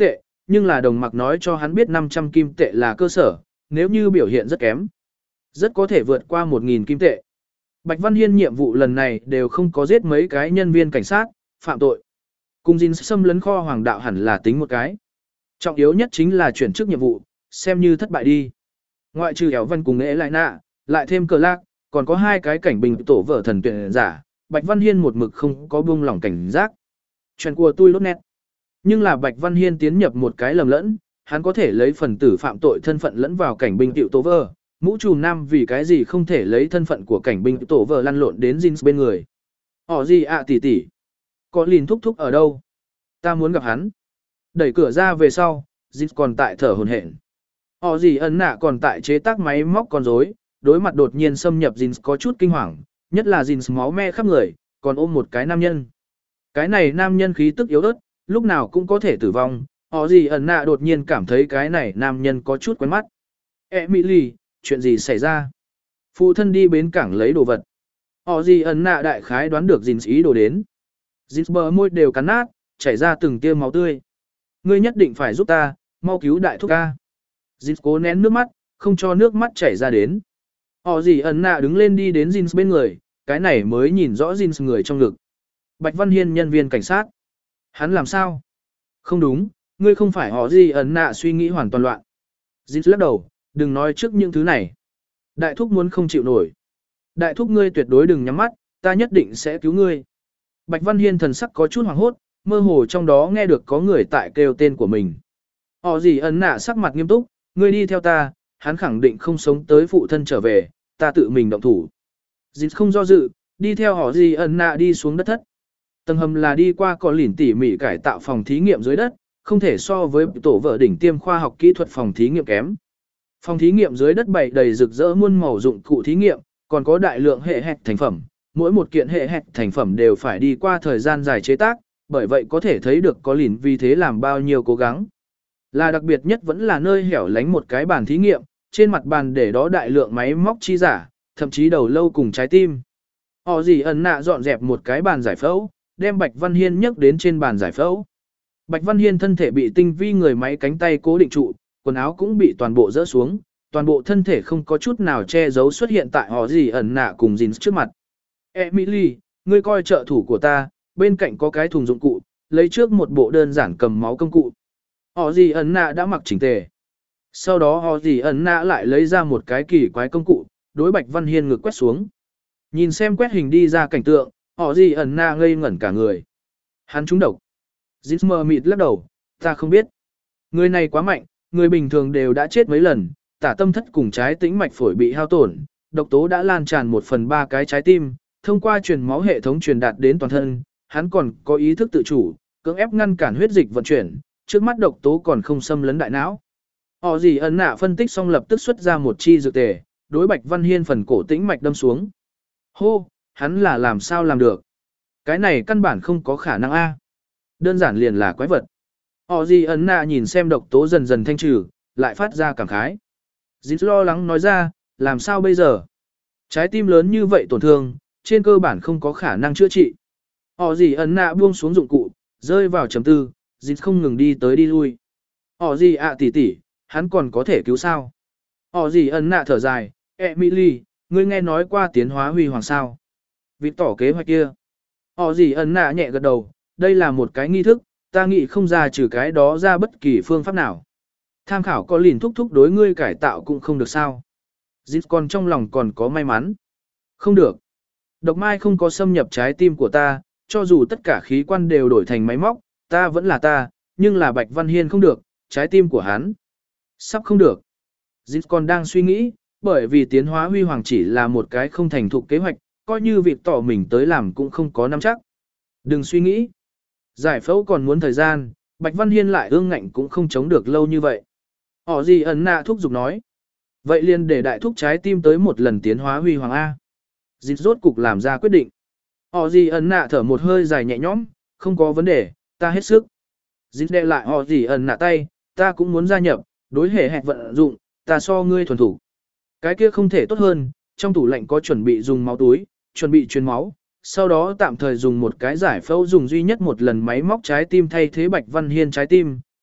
nhưng là đồng mặc nói cho hắn biết năm trăm kim tệ là cơ sở, nếu như biểu hiện rất kém, rất có thể vượt qua một nghìn kim tệ. Bạch Văn Hiên nhiệm vụ lần này đều không có giết mấy cái nhân viên cảnh sát, phạm tội. Cùng Jin xâm lấn kho hoàng đạo hẳn là tính một cái. Trọng yếu nhất chính là chuyển chức nhiệm vụ, xem như thất bại đi. Ngoại trừ Éo Văn cùng Ế Lại Nạ, lại thêm Cờ Lạc, còn có hai cái cảnh bình tổ vợ thần tuyển giả, Bạch Văn Hiên một mực không có buông lỏng cảnh giác. Chuyện của tôi lốt nét. Nhưng là Bạch Văn Hiên tiến nhập một cái lầm lẫn, hắn có thể lấy phần tử phạm tội thân phận lẫn vào cảnh binh tiểu tổ vợ. Mũ trùm nam vì cái gì không thể lấy thân phận của cảnh binh tổ vợ lăn lộn đến Jin bên người. Họ gì ạ tỷ tỷ. Có lìn thúc thúc ở đâu? Ta muốn gặp hắn. Đẩy cửa ra về sau, Jin còn tại thở hổn hển. Họ gì ấn nạ còn tại chế tác máy móc con rối, đối mặt đột nhiên xâm nhập Jin có chút kinh hoàng, nhất là Jin máu me khắp người, còn ôm một cái nam nhân. Cái này nam nhân khí tức yếu ớt, lúc nào cũng có thể tử vong. Họ gì ấn nạ đột nhiên cảm thấy cái này nam nhân có chút quen mắt. Emily, chuyện gì xảy ra? Phụ thân đi bến cảng lấy đồ vật. Họ gì ấn nạ đại khái đoán được Jin ý đồ đến. Jin bờ môi đều cắn nát, chảy ra từng tia máu tươi. Ngươi nhất định phải giúp ta, mau cứu đại thúc ca. Jin cố nén nước mắt, không cho nước mắt chảy ra đến. Họ gì ấn nạ đứng lên đi đến Jin bên người, cái này mới nhìn rõ Jin người trong ngực. Bạch Văn Hiên nhân viên cảnh sát. Hắn làm sao? Không đúng, ngươi không phải họ gì ấn nạ suy nghĩ hoàn toàn loạn. Jin lắc đầu, đừng nói trước những thứ này. Đại thúc muốn không chịu nổi. Đại thúc ngươi tuyệt đối đừng nhắm mắt, ta nhất định sẽ cứu ngươi. Bạch Văn Hiên thần sắc có chút hoảng hốt, mơ hồ trong đó nghe được có người tại kêu tên của mình. Họ gì ấn nạ sắc mặt nghiêm túc, ngươi đi theo ta, hắn khẳng định không sống tới phụ thân trở về, ta tự mình động thủ. Jin không do dự, đi theo họ gì ấn nạ đi xuống đất thất. Tầng hầm là đi qua có lỉn tỉ mỉ cải tạo phòng thí nghiệm dưới đất, không thể so với tổ vợ đỉnh tiêm khoa học kỹ thuật phòng thí nghiệm kém. Phòng thí nghiệm dưới đất bày đầy rực rỡ muôn màu dụng cụ thí nghiệm, còn có đại lượng hệ hạch thành phẩm, mỗi một kiện hệ hạch thành phẩm đều phải đi qua thời gian dài chế tác, bởi vậy có thể thấy được có lìn vì thế làm bao nhiêu cố gắng. Là đặc biệt nhất vẫn là nơi hẻo lánh một cái bàn thí nghiệm, trên mặt bàn để đó đại lượng máy móc chi giả, thậm chí đầu lâu cùng trái tim. Họ gì ẩn nạ dọn dẹp một cái bàn giải phẫu, đem Bạch Văn Hiên nhấc đến trên bàn giải phẫu. Bạch Văn Hiên thân thể bị tinh vi người máy cánh tay cố định trụ, quần áo cũng bị toàn bộ rỡ xuống, toàn bộ thân thể không có chút nào che giấu xuất hiện tại họ gì ẩn nạ cùng Jin trước mặt. Emily, ngươi coi trợ thủ của ta, bên cạnh có cái thùng dụng cụ, lấy trước một bộ đơn giản cầm máu công cụ. Họ gì ẩn nạ đã mặc chỉnh tề. Sau đó họ gì ẩn nạ lại lấy ra một cái kỳ quái công cụ, đối Bạch Văn Hiên ngực quét xuống. Nhìn xem quét hình đi ra cảnh tượng, họ gì ẩn nạ ngây ngẩn cả người. Hắn trúng độc. Jin mờ mịt lắc đầu, ta không biết. Người này quá mạnh, người bình thường đều đã chết mấy lần, tả tâm thất cùng trái tĩnh mạch phổi bị hao tổn, độc tố đã lan tràn một phần ba cái trái tim, thông qua truyền máu hệ thống truyền đạt đến toàn thân, hắn còn có ý thức tự chủ, cưỡng ép ngăn cản huyết dịch vận chuyển, trước mắt độc tố còn không xâm lấn đại não. Họ gì ẩn nạ phân tích xong lập tức xuất ra một chi dược tề, đối Bạch Văn Hiên phần cổ tĩnh mạch đâm xuống. Hô, hắn là làm sao làm được? Cái này căn bản không có khả năng a. Đơn giản liền là quái vật. Họ gì ẩn nạ nhìn xem độc tố dần dần thanh trừ, lại phát ra cảm khái. Jin lo lắng nói ra, làm sao bây giờ? Trái tim lớn như vậy tổn thương, trên cơ bản không có khả năng chữa trị. Họ gì ẩn nạ buông xuống dụng cụ, rơi vào trầm tư, Jin không ngừng đi tới đi lui. Họ gì ạ tỷ tỷ, hắn còn có thể cứu sao? Họ gì ẩn nạ thở dài, Emily, ngươi nghe nói qua tiến hóa huy hoàng sao? Vịt tỏ kế hoạch kia. Họ gì ẩn nạ nhẹ gật đầu, đây là một cái nghi thức, ta nghĩ không ra trừ cái đó ra bất kỳ phương pháp nào. Tham khảo có lìn thúc thúc đối ngươi cải tạo cũng không được sao. Jin còn trong lòng còn có may mắn. Không được. Độc mai không có xâm nhập trái tim của ta, cho dù tất cả khí quan đều đổi thành máy móc, ta vẫn là ta, nhưng là Bạch Văn Hiên không được, trái tim của hắn. Sắp không được. Jin còn đang suy nghĩ, bởi vì tiến hóa huy hoàng chỉ là một cái không thành thục kế hoạch, coi như việc tỏ mình tới làm cũng không có nắm chắc. Đừng suy nghĩ. Giải phẫu còn muốn thời gian, Bạch Văn Hiên lại ương ngạnh cũng không chống được lâu như vậy. Họ gì ẩn nạ thúc giục nói. Vậy liền để đại thúc trái tim tới một lần tiến hóa huy hoàng A. Dịch rốt cục làm ra quyết định. Họ gì ẩn nạ thở một hơi dài nhẹ nhõm, không có vấn đề, ta hết sức. Dịch đệ lại họ gì ẩn nạ tay, ta cũng muốn gia nhập, đối hệ hẹn vận dụng, ta so ngươi thuần thủ. Cái kia không thể tốt hơn, trong tủ lạnh có chuẩn bị dùng máu túi, chuẩn bị truyền máu, sau đó tạm thời dùng một cái giải phẫu dùng duy nhất một lần máy móc trái tim thay thế Bạch Văn Hiên trái tim,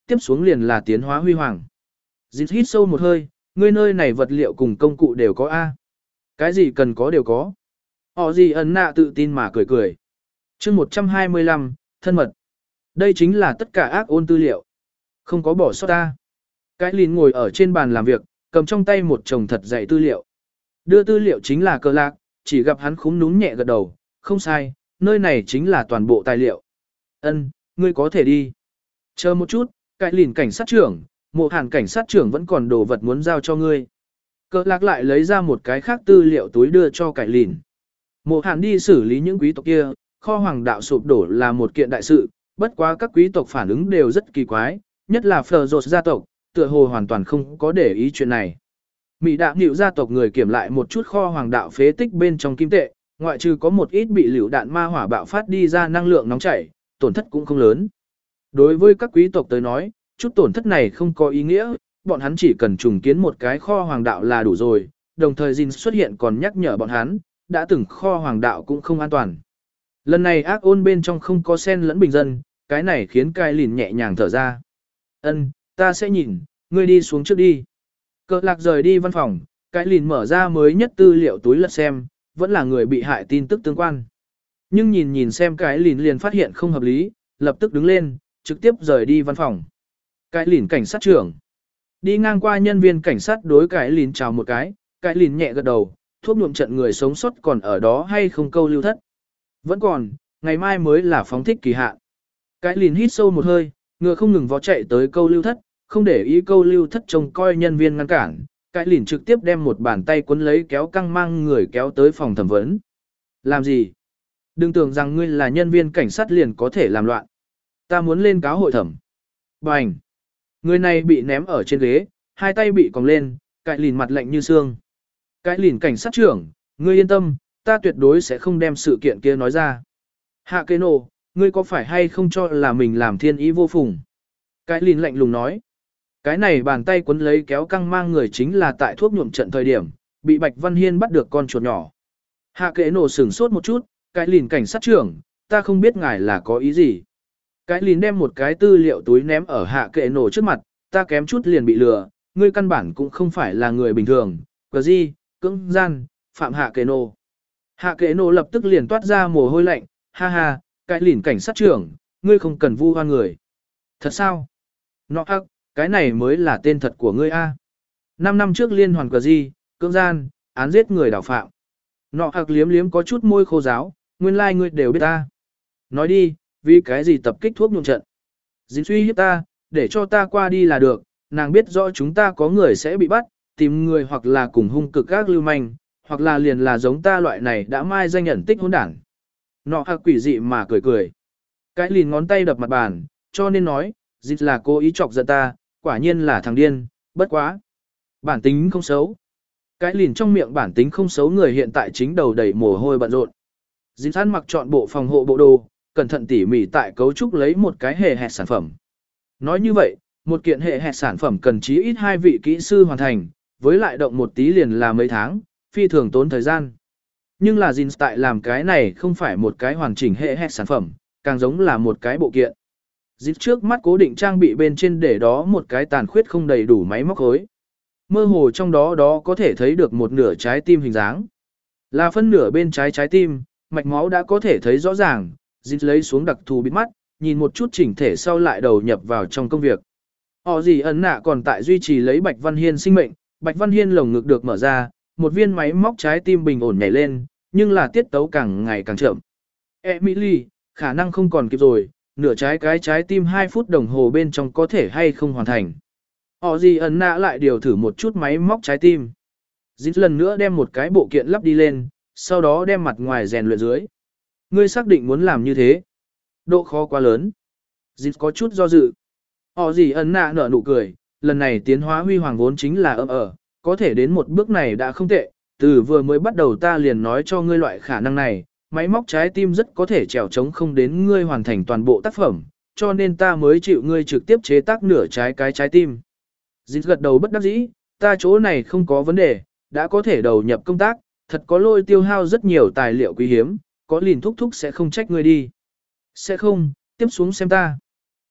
tiếp xuống liền là tiến hóa huy hoàng. Dịch hít sâu một hơi, ngươi nơi này vật liệu cùng công cụ đều có A. Cái gì cần có đều có. Họ gì ẩn nạ tự tin mà cười cười. chương một trăm hai mươi lăm, thân mật. Đây chính là tất cả ác ôn tư liệu. Không có bỏ sót ta. Cái lìn ngồi ở trên bàn làm việc, cầm trong tay một chồng thật dày tư liệu. Đưa tư liệu chính là Cờ Lạc, chỉ gặp hắn khúm núm nhẹ gật đầu, không sai, nơi này chính là toàn bộ tài liệu. Ân, ngươi có thể đi. Chờ một chút, cái lìn cảnh sát trưởng, mộ hàn cảnh sát trưởng vẫn còn đồ vật muốn giao cho ngươi. Cờ Lạc lại lấy ra một cái khác tư liệu túi đưa cho cái lìn. Mộ hàn đi xử lý những quý tộc kia, kho hoàng đạo sụp đổ là một kiện đại sự, bất quá các quý tộc phản ứng đều rất kỳ quái, nhất là Phờ Rột gia tộc, tựa hồ hoàn toàn không có để ý chuyện này. Mỹ đạo nhịu gia tộc người kiểm lại một chút kho hoàng đạo phế tích bên trong kim tệ, ngoại trừ có một ít bị liều đạn ma hỏa bạo phát đi ra năng lượng nóng chảy, tổn thất cũng không lớn. Đối với các quý tộc tới nói, chút tổn thất này không có ý nghĩa, bọn hắn chỉ cần trùng kiến một cái kho hoàng đạo là đủ rồi, đồng thời Jin xuất hiện còn nhắc nhở bọn hắn, đã từng kho hoàng đạo cũng không an toàn. Lần này ác ôn bên trong không có sen lẫn bình dân, cái này khiến Cai Lìn nhẹ nhàng thở ra. Ân, ta sẽ nhìn, ngươi đi xuống trước đi. Cờ Lạc rời đi văn phòng, Cai Lìn mở ra mới nhất tư liệu túi lật xem, vẫn là người bị hại tin tức tương quan. Nhưng nhìn nhìn xem Cai Lìn liền phát hiện không hợp lý, lập tức đứng lên, trực tiếp rời đi văn phòng. Cai Lìn cảnh sát trưởng. Đi ngang qua nhân viên cảnh sát đối Cai Lìn chào một cái, Cai Lìn nhẹ gật đầu, thuốc nhuộm trận người sống sót còn ở đó hay không câu lưu thất. Vẫn còn, ngày mai mới là phóng thích kỳ hạn. Cái lìn hít sâu một hơi, ngựa không ngừng vó chạy tới câu lưu thất, không để ý câu lưu thất trông coi nhân viên ngăn cản. Cái lìn trực tiếp đem một bàn tay cuốn lấy kéo căng mang người kéo tới phòng thẩm vấn. Làm gì? Đừng tưởng rằng ngươi là nhân viên cảnh sát liền có thể làm loạn. Ta muốn lên cáo hội thẩm. Bành! Người này bị ném ở trên ghế, hai tay bị còng lên, cái lìn mặt lạnh như xương. Cái lìn cảnh sát trưởng, ngươi yên tâm, ta tuyệt đối sẽ không đem sự kiện kia nói ra. Hạ kế nổ, ngươi có phải hay không cho là mình làm thiên ý vô phùng? Cái lìn lạnh lùng nói. Cái này bàn tay quấn lấy kéo căng mang người chính là tại thuốc nhuộm trận thời điểm, bị Bạch Văn Hiên bắt được con chuột nhỏ. Hạ kế nổ sửng sốt một chút, cái lìn cảnh sát trưởng, ta không biết ngài là có ý gì. Cái lìn đem một cái tư liệu túi ném ở hạ kế nổ trước mặt, ta kém chút liền bị lừa, ngươi căn bản cũng không phải là người bình thường, cờ gì, cưỡng gian, phạm hạ kế nổ. Hạ kế nổ lập tức liền toát ra mồ hôi lạnh, ha ha, cái lìn cảnh sát trưởng, ngươi không cần vu oan người. Thật sao? Nọ hắc, cái này mới là tên thật của ngươi a. Năm năm trước liên hoàn cờ gì, cưỡng gian, án giết người đảo phạm. Nọ hắc liếm liếm có chút môi khô ráo, nguyên lai like ngươi đều biết ta. Nói đi, vì cái gì tập kích thuốc nhuộm trận? Dính suy hiếp ta, để cho ta qua đi là được, nàng biết rõ chúng ta có người sẽ bị bắt, tìm người hoặc là cùng hung cực các lưu manh, hoặc là liền là giống ta loại này đã mai danh nhận tích hỗn đảng. Nọ hạc quỷ dị mà cười cười. Cái lìn ngón tay đập mặt bàn, cho nên nói, dịch là cố ý chọc giận ta, quả nhiên là thằng điên, bất quá. Bản tính không xấu. Cái lìn trong miệng bản tính không xấu người hiện tại chính đầu đầy mồ hôi bận rộn. Dịch ăn mặc chọn bộ phòng hộ bộ đồ, cẩn thận tỉ mỉ tại cấu trúc lấy một cái hệ hẹt sản phẩm. Nói như vậy, một kiện hệ hẹt sản phẩm cần chí ít hai vị kỹ sư hoàn thành, với lại động một tí liền là mấy tháng, phi thường tốn thời gian. Nhưng là Jin tại làm cái này không phải một cái hoàn chỉnh hệ hẹt sản phẩm, càng giống là một cái bộ kiện. Jin trước mắt cố định trang bị bên trên để đó một cái tàn khuyết không đầy đủ máy móc khối. Mơ hồ trong đó đó có thể thấy được một nửa trái tim hình dáng. Là phân nửa bên trái trái tim, mạch máu đã có thể thấy rõ ràng, Jin lấy xuống đặc thù bít mắt, nhìn một chút chỉnh thể sau lại đầu nhập vào trong công việc. Họ gì ẩn nạ còn tại duy trì lấy Bạch Văn Hiên sinh mệnh, Bạch Văn Hiên lồng ngực được mở ra, một viên máy móc trái tim bình ổn nhảy lên, nhưng là tiết tấu càng ngày càng chậm. Emily, khả năng không còn kịp rồi, nửa trái cái trái tim hai phút đồng hồ bên trong có thể hay không hoàn thành. Họ gì ẩn nạ lại điều thử một chút máy móc trái tim. Dít lần nữa đem một cái bộ kiện lắp đi lên, sau đó đem mặt ngoài rèn luyện dưới. Ngươi xác định muốn làm như thế. Độ khó quá lớn. Dít có chút do dự. Họ gì ẩn nạ nở nụ cười, lần này tiến hóa huy hoàng vốn chính là ấm ở, có thể đến một bước này đã không tệ, từ vừa mới bắt đầu ta liền nói cho ngươi loại khả năng này, máy móc trái tim rất có thể trèo trống không đến ngươi hoàn thành toàn bộ tác phẩm, cho nên ta mới chịu ngươi trực tiếp chế tác nửa trái cái trái tim. Dít gật đầu bất đắc dĩ, ta chỗ này không có vấn đề, đã có thể đầu nhập công tác, thật có lôi tiêu hao rất nhiều tài liệu quý hiếm, có lìn thúc thúc sẽ không trách ngươi đi. Sẽ không, tiếp xuống xem ta.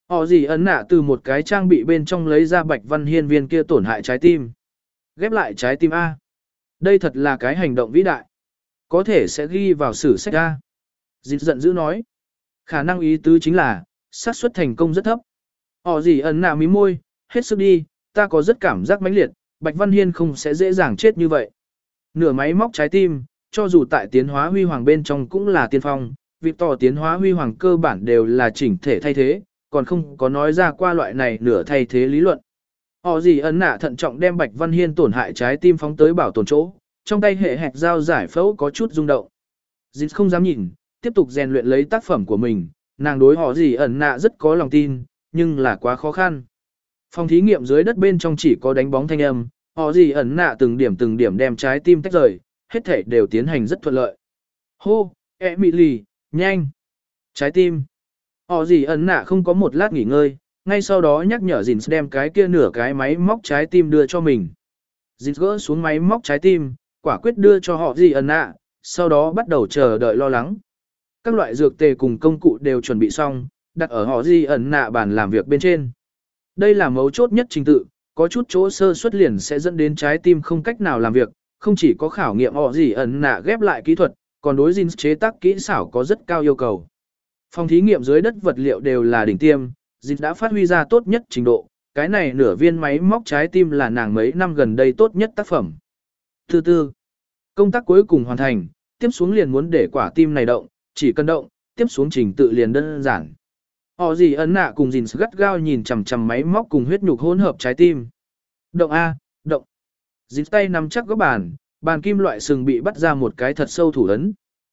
Họ gì ấn nạ từ một cái trang bị bên trong lấy ra Bạch Văn Hiên viên kia tổn hại trái tim. Ghép lại trái tim A. Đây thật là cái hành động vĩ đại. Có thể sẽ ghi vào sử sách A. Dịch giận dữ nói. Khả năng ý tứ chính là, xác suất thành công rất thấp. Họ gì ấn nạ mí môi, hết sức đi, ta có rất cảm giác mãnh liệt, Bạch Văn Hiên không sẽ dễ dàng chết như vậy. Nửa máy móc trái tim, cho dù tại tiến hóa huy hoàng bên trong cũng là tiên phong, việc tỏ tiến hóa huy hoàng cơ bản đều là chỉnh thể thay thế, còn không có nói ra qua loại này nửa thay thế lý luận. Họ gì ấn nạ thận trọng đem Bạch Văn Hiên tổn hại trái tim phóng tới bảo tồn chỗ, trong tay hệ hẹt dao giải phẫu có chút rung động. Dịch không dám nhìn, tiếp tục rèn luyện lấy tác phẩm của mình, nàng đối họ gì ẩn nạ rất có lòng tin, nhưng là quá khó khăn. Phòng thí nghiệm dưới đất bên trong chỉ có đánh bóng thanh âm, họ gì ẩn nạ từng điểm từng điểm đem trái tim tách rời, hết thể đều tiến hành rất thuận lợi. Hô, Emily, nhanh! Trái tim! Họ gì ẩn nạ không có một lát nghỉ ngơi, ngay sau đó nhắc nhở Jins đem cái kia nửa cái máy móc trái tim đưa cho mình. Jins gỡ xuống máy móc trái tim, quả quyết đưa cho họ gì ẩn nạ, sau đó bắt đầu chờ đợi lo lắng. Các loại dược tề cùng công cụ đều chuẩn bị xong, đặt ở họ gì ẩn nạ bàn làm việc bên trên. Đây là mấu chốt nhất trình tự, có chút chỗ sơ suất liền sẽ dẫn đến trái tim không cách nào làm việc, không chỉ có khảo nghiệm họ gì ẩn nạ ghép lại kỹ thuật, còn đối Jins chế tác kỹ xảo có rất cao yêu cầu. Phòng thí nghiệm dưới đất vật liệu đều là đỉnh tiêm, Jins đã phát huy ra tốt nhất trình độ, cái này nửa viên máy móc trái tim là nàng mấy năm gần đây tốt nhất tác phẩm. Thứ tư, công tác cuối cùng hoàn thành, tiếp xuống liền muốn để quả tim này động, chỉ cần động, tiếp xuống trình tự liền đơn giản. Họ gì ấn nạ cùng Jins gắt gao nhìn chằm chằm máy móc cùng huyết nhục hỗn hợp trái tim. Động A, động. Jins tay nắm chắc góc bàn, bàn kim loại sừng bị bắt ra một cái thật sâu thủ ấn.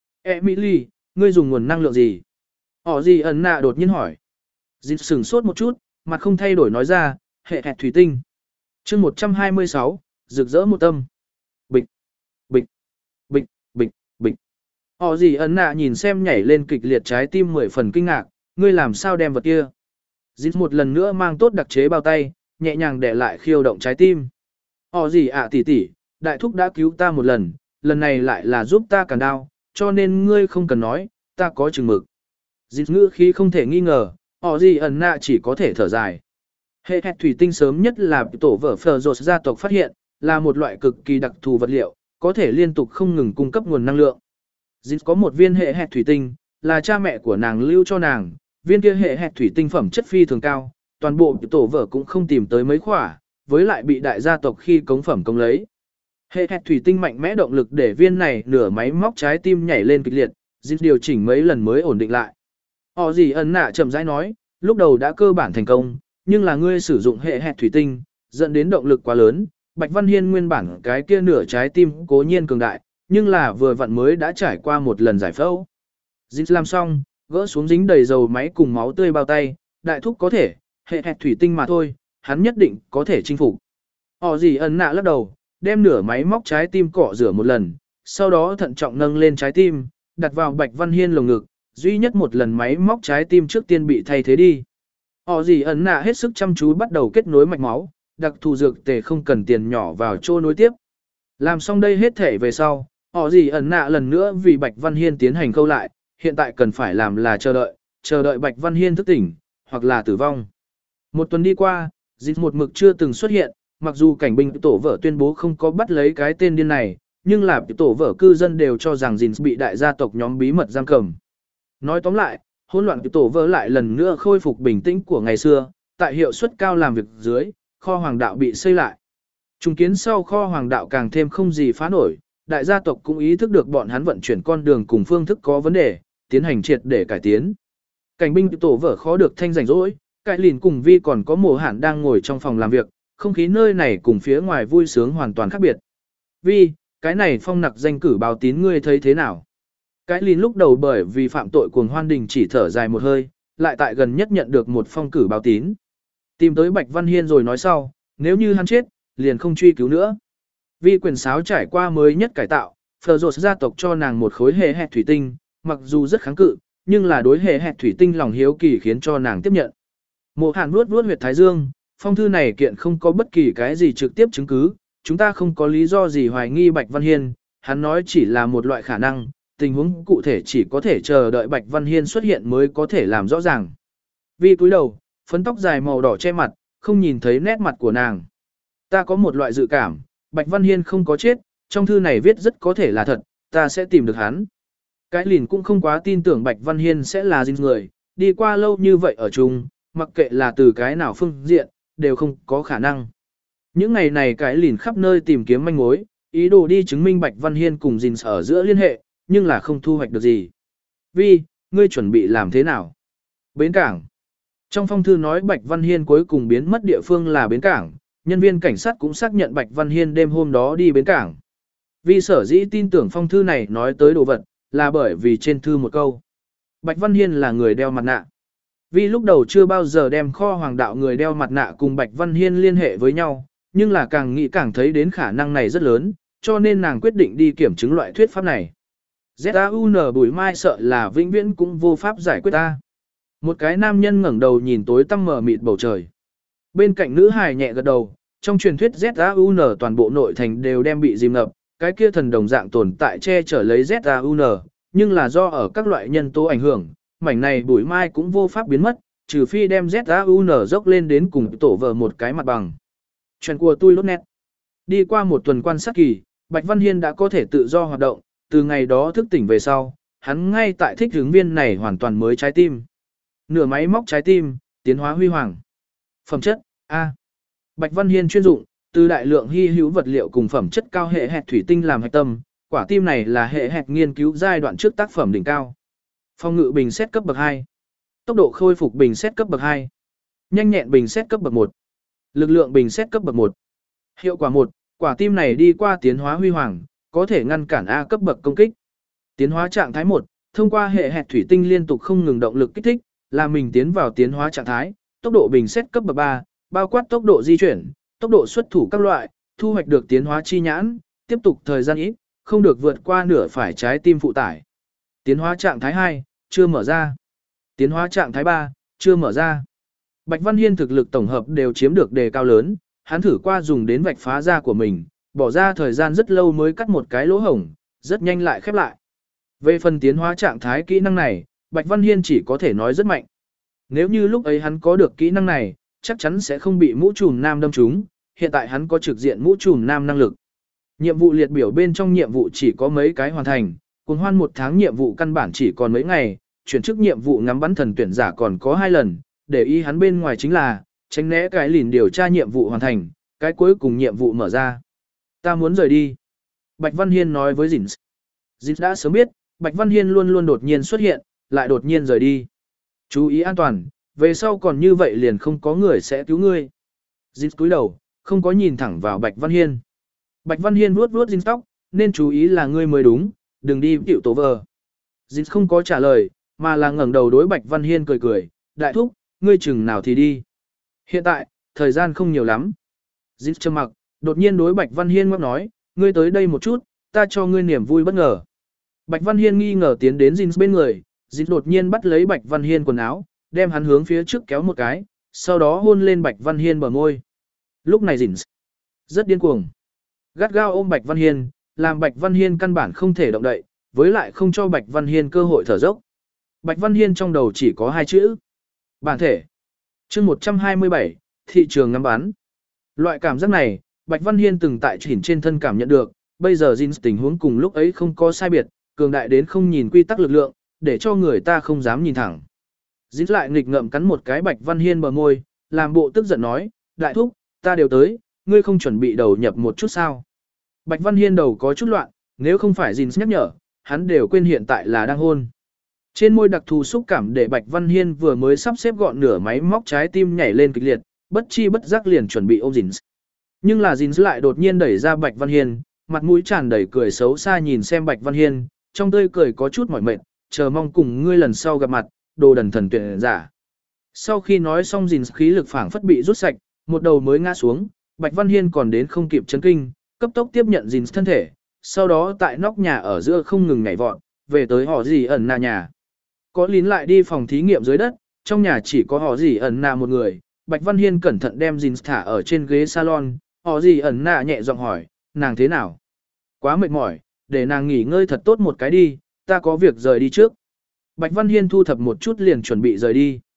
Emily, ngươi dùng nguồn năng lượng gì? Họ gì ấn nạ đột nhiên hỏi. Jins sừng sốt một chút, mặt không thay đổi nói ra, hệ hẹt thủy tinh. chương một trăm hai mươi sáu, rực rỡ một tâm. Bịch, bịch, bịch, bịch, bịch. Họ gì ấn nạ nhìn xem nhảy lên kịch liệt trái tim mười phần kinh ngạc, ngươi làm sao đem vật kia. Jins một lần nữa mang tốt đặc chế bao tay, nhẹ nhàng để lại khiêu động trái tim. Họ gì ạ tỷ tỷ, đại thúc đã cứu ta một lần, lần này lại là giúp ta cản đau, cho nên ngươi không cần nói, ta có chừng mực. Jins ngữ khí không thể nghi ngờ, họ gì ẩn nạ chỉ có thể thở dài. Hệ hẹt thủy tinh sớm nhất là tổ vở phờ rột gia tộc phát hiện, là một loại cực kỳ đặc thù vật liệu, có thể liên tục không ngừng cung cấp nguồn năng lượng. Jins có một viên hệ hẹt thủy tinh, là cha mẹ của nàng lưu cho nàng, viên kia hệ hẹt thủy tinh phẩm chất phi thường cao, toàn bộ tổ vở cũng không tìm tới mấy khỏa, với lại bị đại gia tộc khi cống phẩm công lấy. Hệ hẹt thủy tinh mạnh mẽ động lực để viên này nửa máy móc trái tim nhảy lên kịch liệt, Jins điều chỉnh mấy lần mới ổn định lại. Họ gì ẩn nạ chậm rãi nói, lúc đầu đã cơ bản thành công, nhưng là ngươi sử dụng hệ hẹt thủy tinh, dẫn đến động lực quá lớn, Bạch Văn Hiên nguyên bản cái kia nửa trái tim cố nhiên cường đại, nhưng là vừa vặn mới đã trải qua một lần giải phẫu. Jins làm xong, gỡ xuống dính đầy dầu máy cùng máu tươi bao tay, đại thúc có thể, hệ hẹt thủy tinh mà thôi, hắn nhất định có thể chinh phục. Họ gì ẩn nạ lắc đầu, đem nửa máy móc trái tim cọ rửa một lần, sau đó thận trọng nâng lên trái tim, đặt vào Bạch Văn Hiên lồng ngực, duy nhất một lần máy móc trái tim trước tiên bị thay thế đi. Họ gì ẩn nạ hết sức chăm chú bắt đầu kết nối mạch máu, đặc thù dược tề không cần tiền nhỏ vào chỗ nối tiếp. Làm xong đây hết thể về sau, họ gì ẩn nạ lần nữa vì Bạch Văn Hiên tiến hành khâu lại, hiện tại cần phải làm là chờ đợi, chờ đợi Bạch Văn Hiên thức tỉnh, hoặc là tử vong. Một tuần đi qua, Jins một mực chưa từng xuất hiện, mặc dù cảnh binh tổ vợ tuyên bố không có bắt lấy cái tên điên này, nhưng là tổ vợ cư dân đều cho rằng Jins bị đại gia tộc nhóm bí mật giam cầm. Nói tóm lại, hỗn loạn tổ vợ lại lần nữa khôi phục bình tĩnh của ngày xưa, tại hiệu suất cao làm việc dưới, kho hoàng đạo bị xây lại. Trùng kiến sau kho hoàng đạo càng thêm không gì phá nổi, đại gia tộc cũng ý thức được bọn hắn vận chuyển con đường cùng phương thức có vấn đề, tiến hành triệt để cải tiến. Cảnh binh tổ vợ khó được thanh rảnh rỗi, Cải Lìn cùng Vi còn có Mộ Hàn đang ngồi trong phòng làm việc, không khí nơi này cùng phía ngoài vui sướng hoàn toàn khác biệt. Vi, cái này phong nặc danh cử báo tín ngươi thấy thế nào? Cải Lìn lúc đầu bởi vì phạm tội cuồng hoan đình chỉ thở dài một hơi, lại tại gần nhất nhận được một phong cử báo tín. Tìm tới Bạch Văn Hiên rồi nói sau, nếu như hắn chết, liền không truy cứu nữa. Vi quyền sáo trải qua mới nhất cải tạo, Phờ Rột gia tộc cho nàng một khối hệ hẹt thủy tinh, mặc dù rất kháng cự, nhưng là đối hệ hẹt thủy tinh lòng hiếu kỳ khiến cho nàng tiếp nhận. Mộ Hàn vuốt vuốt huyệt thái dương, phong thư này kiện không có bất kỳ cái gì trực tiếp chứng cứ, chúng ta không có lý do gì hoài nghi Bạch Văn Hiên, hắn nói chỉ là một loại khả năng, tình huống cụ thể chỉ có thể chờ đợi Bạch Văn Hiên xuất hiện mới có thể làm rõ ràng. Vi cúi đầu, phấn tóc dài màu đỏ che mặt, không nhìn thấy nét mặt của nàng. Ta có một loại dự cảm, Bạch Văn Hiên không có chết, trong thư này viết rất có thể là thật, ta sẽ tìm được hắn. Cái lìn cũng không quá tin tưởng Bạch Văn Hiên sẽ là Jin người, đi qua lâu như vậy ở chung, mặc kệ là từ cái nào phương diện, đều không có khả năng. Những ngày này cái lìn khắp nơi tìm kiếm manh mối, ý đồ đi chứng minh Bạch Văn Hiên cùng Jin ở giữa liên hệ, nhưng là không thu hoạch được gì. Vi, ngươi chuẩn bị làm thế nào? Bến cảng. Trong phong thư nói Bạch Văn Hiên cuối cùng biến mất địa phương là bến cảng, nhân viên cảnh sát cũng xác nhận Bạch Văn Hiên đêm hôm đó đi bến cảng. Vì sở dĩ tin tưởng phong thư này nói tới đồ vật, là bởi vì trên thư một câu. Bạch Văn Hiên là người đeo mặt nạ. Vì lúc đầu chưa bao giờ đem kho hoàng đạo người đeo mặt nạ cùng Bạch Văn Hiên liên hệ với nhau, nhưng là càng nghĩ càng thấy đến khả năng này rất lớn, cho nên nàng quyết định đi kiểm chứng loại thuyết pháp này. Z-A-U-N Bùi Mai sợ là vĩnh viễn cũng vô pháp giải quyết ta. Một cái nam nhân ngẩng đầu nhìn tối tăm mờ mịt bầu trời. Bên cạnh nữ hài nhẹ gật đầu, trong truyền thuyết Z-A-U-N toàn bộ nội thành đều đem bị dìm ngập, cái kia thần đồng dạng tồn tại che chở lấy Z-A-U-N, nhưng là do ở các loại nhân tố ảnh hưởng, mảnh này Bùi Mai cũng vô pháp biến mất, trừ phi đem Z-A-U-N dốc lên đến cùng tổ vờ một cái mặt bằng. Chuyện của tôi lốt nét. Đi qua một tuần quan sát kỳ, Bạch Văn Hiên đã có thể tự do hoạt động, từ ngày đó thức tỉnh về sau, hắn ngay tại thích hướng viên này hoàn toàn mới trái tim. Nửa máy móc trái tim, tiến hóa huy hoàng. Phẩm chất, A. Bạch Văn Hiên chuyên dụng, từ đại lượng hy hữu vật liệu cùng phẩm chất cao hệ hẹt thủy tinh làm hạch tâm, quả tim này là hệ hẹt nghiên cứu giai đoạn trước tác phẩm đỉnh cao. Phòng ngự bình xét cấp bậc hai. Tốc độ khôi phục bình xét cấp bậc hai. Nhanh nhẹn bình xét cấp bậc một. Lực lượng bình xét cấp bậc một. Hiệu quả một, quả tim này đi qua tiến hóa huy hoàng, có thể ngăn cản A cấp bậc công kích. Tiến hóa trạng thái một, thông qua hệ hẹt thủy tinh liên tục không ngừng động lực kích thích, làm mình tiến vào tiến hóa trạng thái, tốc độ bình xét cấp bậc ba, bao quát tốc độ di chuyển, tốc độ xuất thủ các loại, thu hoạch được tiến hóa chi nhãn, tiếp tục thời gian ít, không được vượt qua nửa phải trái tim phụ tải. Tiến hóa trạng thái hai, chưa mở ra. Tiến hóa trạng thái ba, chưa mở ra. Bạch Văn Hiên thực lực tổng hợp đều chiếm được đề cao lớn, hắn thử qua dùng đến vạch phá da của mình, bỏ ra thời gian rất lâu mới cắt một cái lỗ hổng, rất nhanh lại khép lại. Về phần tiến hóa trạng thái kỹ năng này, Bạch Văn Hiên chỉ có thể nói rất mạnh. Nếu như lúc ấy hắn có được kỹ năng này, chắc chắn sẽ không bị mũ trùm nam đâm trúng, hiện tại hắn có trực diện mũ trùm nam năng lực. Nhiệm vụ liệt biểu bên trong nhiệm vụ chỉ có mấy cái hoàn thành, cuồng hoan một tháng nhiệm vụ căn bản chỉ còn mấy ngày, chuyển chức nhiệm vụ ngắm bắn thần tuyển giả còn có hai lần, để ý hắn bên ngoài chính là, tránh né cái lìn điều tra nhiệm vụ hoàn thành, cái cuối cùng nhiệm vụ mở ra. Ta muốn rời đi. Bạch Văn Hiên nói với Jins. Jins đã sớm biết, Bạch Văn Hiên luôn luôn đột nhiên xuất hiện, lại đột nhiên rời đi. Chú ý an toàn, về sau còn như vậy liền không có người sẽ cứu ngươi. Jins cúi đầu, không có nhìn thẳng vào Bạch Văn Hiên. Bạch Văn Hiên vuốt vuốt Jins tóc, nên chú ý là ngươi mới đúng, đừng đi tiểu tổ vờ. Jins không có trả lời, mà là ngẩng đầu đối Bạch Văn Hiên cười cười, đại thúc, ngươi chừng nào thì đi. Hiện tại, thời gian không nhiều lắm. Jins trầm mặc, đột nhiên đối Bạch Văn Hiên ngóc nói, ngươi tới đây một chút, ta cho ngươi niềm vui bất ngờ. Bạch Văn Hiên nghi ngờ tiến đến Jins bên người, Jins đột nhiên bắt lấy Bạch Văn Hiên quần áo, đem hắn hướng phía trước kéo một cái, sau đó hôn lên Bạch Văn Hiên bờ môi. Lúc này Jins rất điên cuồng. Gắt gao ôm Bạch Văn Hiên, làm Bạch Văn Hiên căn bản không thể động đậy, với lại không cho Bạch Văn Hiên cơ hội thở dốc. Bạch Văn Hiên trong đầu chỉ có hai chữ. Bản thể. Chương một trăm hai mươi bảy, thị trường ngắm bắn. Loại cảm giác này, Bạch Văn Hiên từng tại chỉnh trên thân cảm nhận được, bây giờ Jins tình huống cùng lúc ấy không có sai biệt, cường đại đến không nhìn quy tắc lực lượng, để cho người ta không dám nhìn thẳng. Jins lại nghịch ngợm cắn một cái Bạch Văn Hiên bờ môi, làm bộ tức giận nói, đại thúc, ta đều tới, ngươi không chuẩn bị đầu nhập một chút sao. Bạch Văn Hiên đầu có chút loạn, nếu không phải Jins nhắc nhở, hắn đều quên hiện tại là đang hôn. Trên môi đặc thù xúc cảm để Bạch Văn Hiên vừa mới sắp xếp gọn nửa máy móc trái tim nhảy lên kịch liệt, bất chi bất giác liền chuẩn bị ôm Jins. Nhưng là Jins lại đột nhiên đẩy ra Bạch Văn Hiên, mặt mũi tràn đầy cười xấu xa nhìn xem Bạch Văn Hiên, trong tươi cười có chút mỏi mệt, chờ mong cùng ngươi lần sau gặp mặt, đồ đần thần tuyển giả. Sau khi nói xong Jins khí lực phảng phất bị rút sạch, một đầu mới ngã xuống, Bạch Văn Hiên còn đến không kịp chấn kinh, cấp tốc tiếp nhận Jins thân thể, sau đó tại nóc nhà ở giữa không ngừng nhảy vọt, về tới họ gì ẩn nà nhà. Có lín lại đi phòng thí nghiệm dưới đất, trong nhà chỉ có họ gì ẩn nà một người, Bạch Văn Hiên cẩn thận đem Jins thả ở trên ghế salon, họ gì ẩn nà nhẹ giọng hỏi, nàng thế nào? Quá mệt mỏi, để nàng nghỉ ngơi thật tốt một cái đi, ta có việc rời đi trước. Bạch Văn Hiên thu thập một chút liền chuẩn bị rời đi.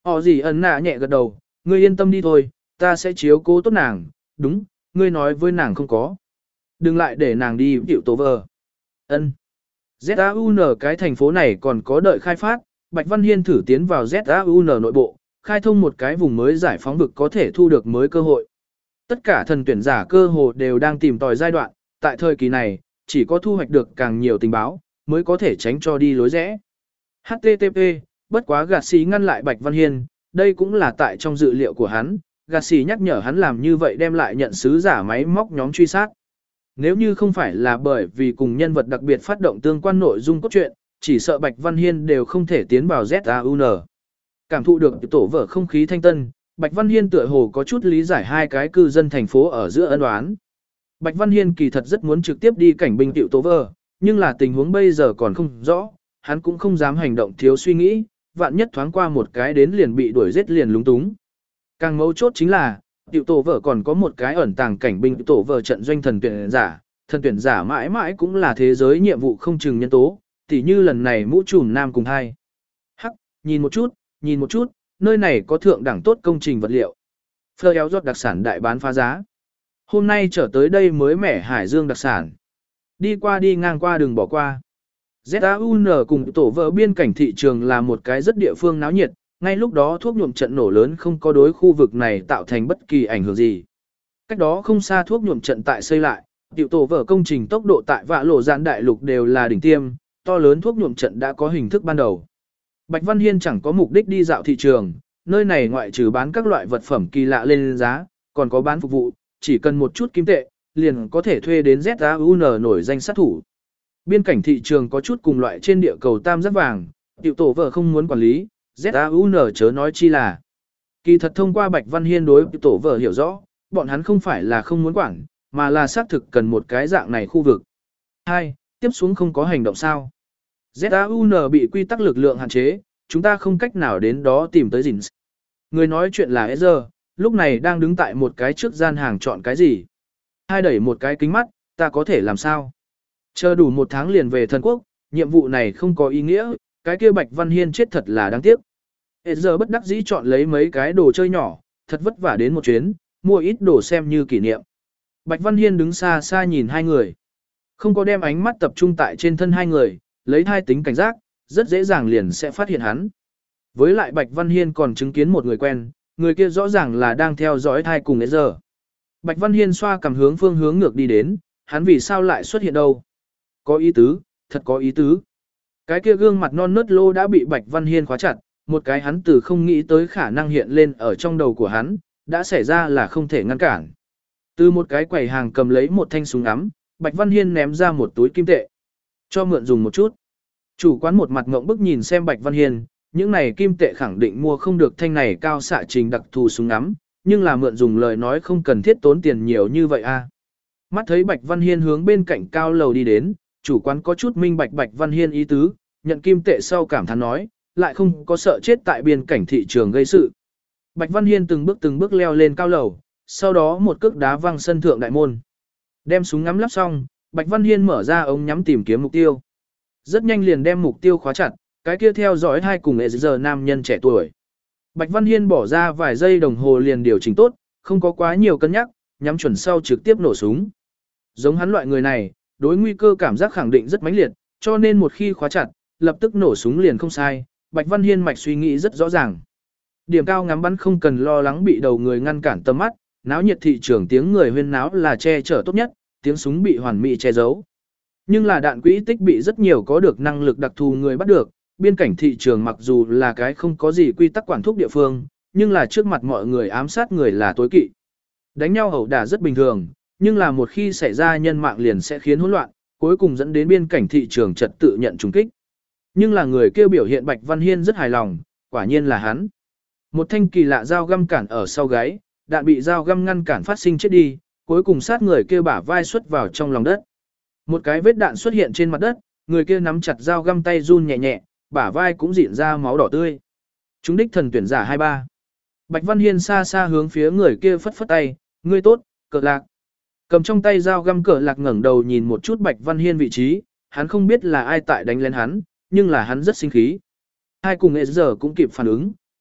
Họ gì ẩn nạ nhẹ gật đầu, ngươi yên tâm đi thôi, ta sẽ chiếu cố tốt nàng, đúng, ngươi nói với nàng không có. Đừng lại để nàng đi tiểu tổ vờ. Ân. dét a u en cái thành phố này còn có đợi khai phát, Bạch Văn Hiên thử tiến vào dét a u en nội bộ, khai thông một cái vùng mới giải phóng vực có thể thu được mới cơ hội. Tất cả thần tuyển giả cơ hồ đều đang tìm tòi giai đoạn, tại thời kỳ này, chỉ có thu hoạch được càng nhiều tình báo, mới có thể tránh cho đi lối rẽ. hát tê tê pê, bất quá gạt xí ngăn lại Bạch Văn Hiên, đây cũng là tại trong dự liệu của hắn, gạt xí nhắc nhở hắn làm như vậy đem lại nhận sứ giả máy móc nhóm truy sát. Nếu như không phải là bởi vì cùng nhân vật đặc biệt phát động tương quan nội dung cốt truyện, chỉ sợ Bạch Văn Hiên đều không thể tiến vào dét a u en. Cảm thụ được tổ vở không khí thanh tân, Bạch Văn Hiên tựa hồ có chút lý giải hai cái cư dân thành phố ở giữa ân oán. Bạch Văn Hiên kỳ thật rất muốn trực tiếp đi cảnh binh tiểu tổ vở, nhưng là tình huống bây giờ còn không rõ, hắn cũng không dám hành động thiếu suy nghĩ, vạn nhất thoáng qua một cái đến liền bị đuổi giết liền lúng túng. Càng mấu chốt chính là, tiểu tổ vở còn có một cái ẩn tàng cảnh binh tiểu tổ vở trận doanh thần tuyển giả, thần tuyển giả mãi mãi cũng là thế giới nhiệm vụ không chừng nhân tố, tỉ như lần này mũ trùm nam cùng hai. Hắc, nhìn một chút, nhìn một chút, nơi này có thượng đẳng tốt công trình vật liệu. Phơ éo giọt đặc sản đại bán phá giá. Hôm nay trở tới đây mới mẻ hải dương đặc sản. Đi qua đi ngang qua đừng bỏ qua. dét a u en cùng tổ vợ biên cảnh thị trường là một cái rất địa phương náo nhiệt, ngay lúc đó thuốc nhuộm trận nổ lớn không có đối khu vực này tạo thành bất kỳ ảnh hưởng gì. Cách đó không xa thuốc nhuộm trận tại xây lại, tiểu tổ vợ công trình tốc độ tại vạ lộ giãn đại lục đều là đỉnh tiêm, to lớn thuốc nhuộm trận đã có hình thức ban đầu. Bạch Văn Hiên chẳng có mục đích đi dạo thị trường, nơi này ngoại trừ bán các loại vật phẩm kỳ lạ lên giá, còn có bán phục vụ, chỉ cần một chút kim tệ, liền có thể thuê đến dét a u en nổi danh sát thủ. Biên cảnh thị trường có chút cùng loại trên địa cầu tam giác vàng, tiểu tổ vợ không muốn quản lý, dét a u en chớ nói chi là. Kỳ thật thông qua Bạch Văn Hiên đối tiểu tổ vợ hiểu rõ, bọn hắn không phải là không muốn quản, mà là xác thực cần một cái dạng này khu vực. Hai, tiếp xuống không có hành động sao. dét a u en bị quy tắc lực lượng hạn chế, chúng ta không cách nào đến đó tìm tới Dins. Người nói chuyện là Ezra, lúc này đang đứng tại một cái trước gian hàng chọn cái gì. Hai đẩy một cái kính mắt, ta có thể làm sao? Chờ đủ một tháng liền về thần quốc, nhiệm vụ này không có ý nghĩa, cái kia Bạch Văn Hiên chết thật là đáng tiếc. Ezra bất đắc dĩ chọn lấy mấy cái đồ chơi nhỏ, thật vất vả đến một chuyến, mua ít đồ xem như kỷ niệm. Bạch Văn Hiên đứng xa xa nhìn hai người. Không có đem ánh mắt tập trung tại trên thân hai người, lấy hai tính cảnh giác, rất dễ dàng liền sẽ phát hiện hắn. Với lại Bạch Văn Hiên còn chứng kiến một người quen, người kia rõ ràng là đang theo dõi thai cùng nãy giờ. Bạch Văn Hiên xoa cầm hướng phương hướng ngược đi đến, hắn vì sao lại xuất hiện đâu? Có ý tứ, thật có ý tứ. Cái kia gương mặt non nớt lô đã bị Bạch Văn Hiên khóa chặt, một cái hắn từ không nghĩ tới khả năng hiện lên ở trong đầu của hắn, đã xảy ra là không thể ngăn cản. Từ một cái quầy hàng cầm lấy một thanh súng ngắm, Bạch Văn Hiên ném ra một túi kim tệ. Cho mượn dùng một chút. Chủ quán một mặt ngộng bức nhìn xem Bạch Văn Hiên, những này kim tệ khẳng định mua không được thanh này cao xạ trình đặc thù súng ngắm, nhưng là mượn dùng lời nói không cần thiết tốn tiền nhiều như vậy a. Mắt thấy Bạch Văn Hiên hướng bên cạnh cao lầu đi đến, chủ quán có chút minh bạch Bạch Văn Hiên ý tứ, nhận kim tệ sau cảm thán nói, lại không có sợ chết tại biên cảnh thị trường gây sự. Bạch Văn Hiên từng bước từng bước leo lên cao lầu, sau đó một cước đá văng sân thượng đại môn. Đem súng ngắm lắp xong, Bạch Văn Hiên mở ra ống nhắm tìm kiếm mục tiêu. Rất nhanh liền đem mục tiêu khóa chặt, cái kia theo dõi hai cùng nghệ giờ nam nhân trẻ tuổi. Bạch Văn Hiên bỏ ra vài giây đồng hồ liền điều chỉnh tốt, không có quá nhiều cân nhắc, nhắm chuẩn sau trực tiếp nổ súng. Giống hắn loại người này, đối nguy cơ cảm giác khẳng định rất mãnh liệt, cho nên một khi khóa chặt, lập tức nổ súng liền không sai. Bạch Văn Hiên mạch suy nghĩ rất rõ ràng. Điểm cao ngắm bắn không cần lo lắng bị đầu người ngăn cản tầm mắt, náo nhiệt thị trường tiếng người huyên náo là che chở tốt nhất, tiếng súng bị hoàn mỹ che giấu. Nhưng là đạn quỹ tích bị rất nhiều có được năng lực đặc thù người bắt được, biên cảnh thị trường mặc dù là cái không có gì quy tắc quản thúc địa phương, nhưng là trước mặt mọi người ám sát người là tối kỵ. Đánh nhau ẩu đả rất bình thường, nhưng là một khi xảy ra nhân mạng liền sẽ khiến hỗn loạn, cuối cùng dẫn đến biên cảnh thị trường trật tự nhận trùng kích. Nhưng là người kêu biểu hiện Bạch Văn Hiên rất hài lòng, quả nhiên là hắn. Một thanh kỳ lạ dao găm cản ở sau gáy, đạn bị dao găm ngăn cản phát sinh chết đi, cuối cùng sát người kêu bả vai xuất vào trong lòng đất. Một cái vết đạn xuất hiện trên mặt đất, người kia nắm chặt dao găm tay run nhẹ nhẹ, bả vai cũng rịn ra máu đỏ tươi. Chúng đích thần tuyển giả hai ba. Bạch Văn Hiên xa xa hướng phía người kia phất phất tay, ngươi tốt, cờ lạc. Cầm trong tay dao găm cờ lạc ngẩng đầu nhìn một chút Bạch Văn Hiên vị trí, hắn không biết là ai tại đánh lên hắn, nhưng là hắn rất sinh khí. Hai cùng nghệ giờ cũng kịp phản ứng,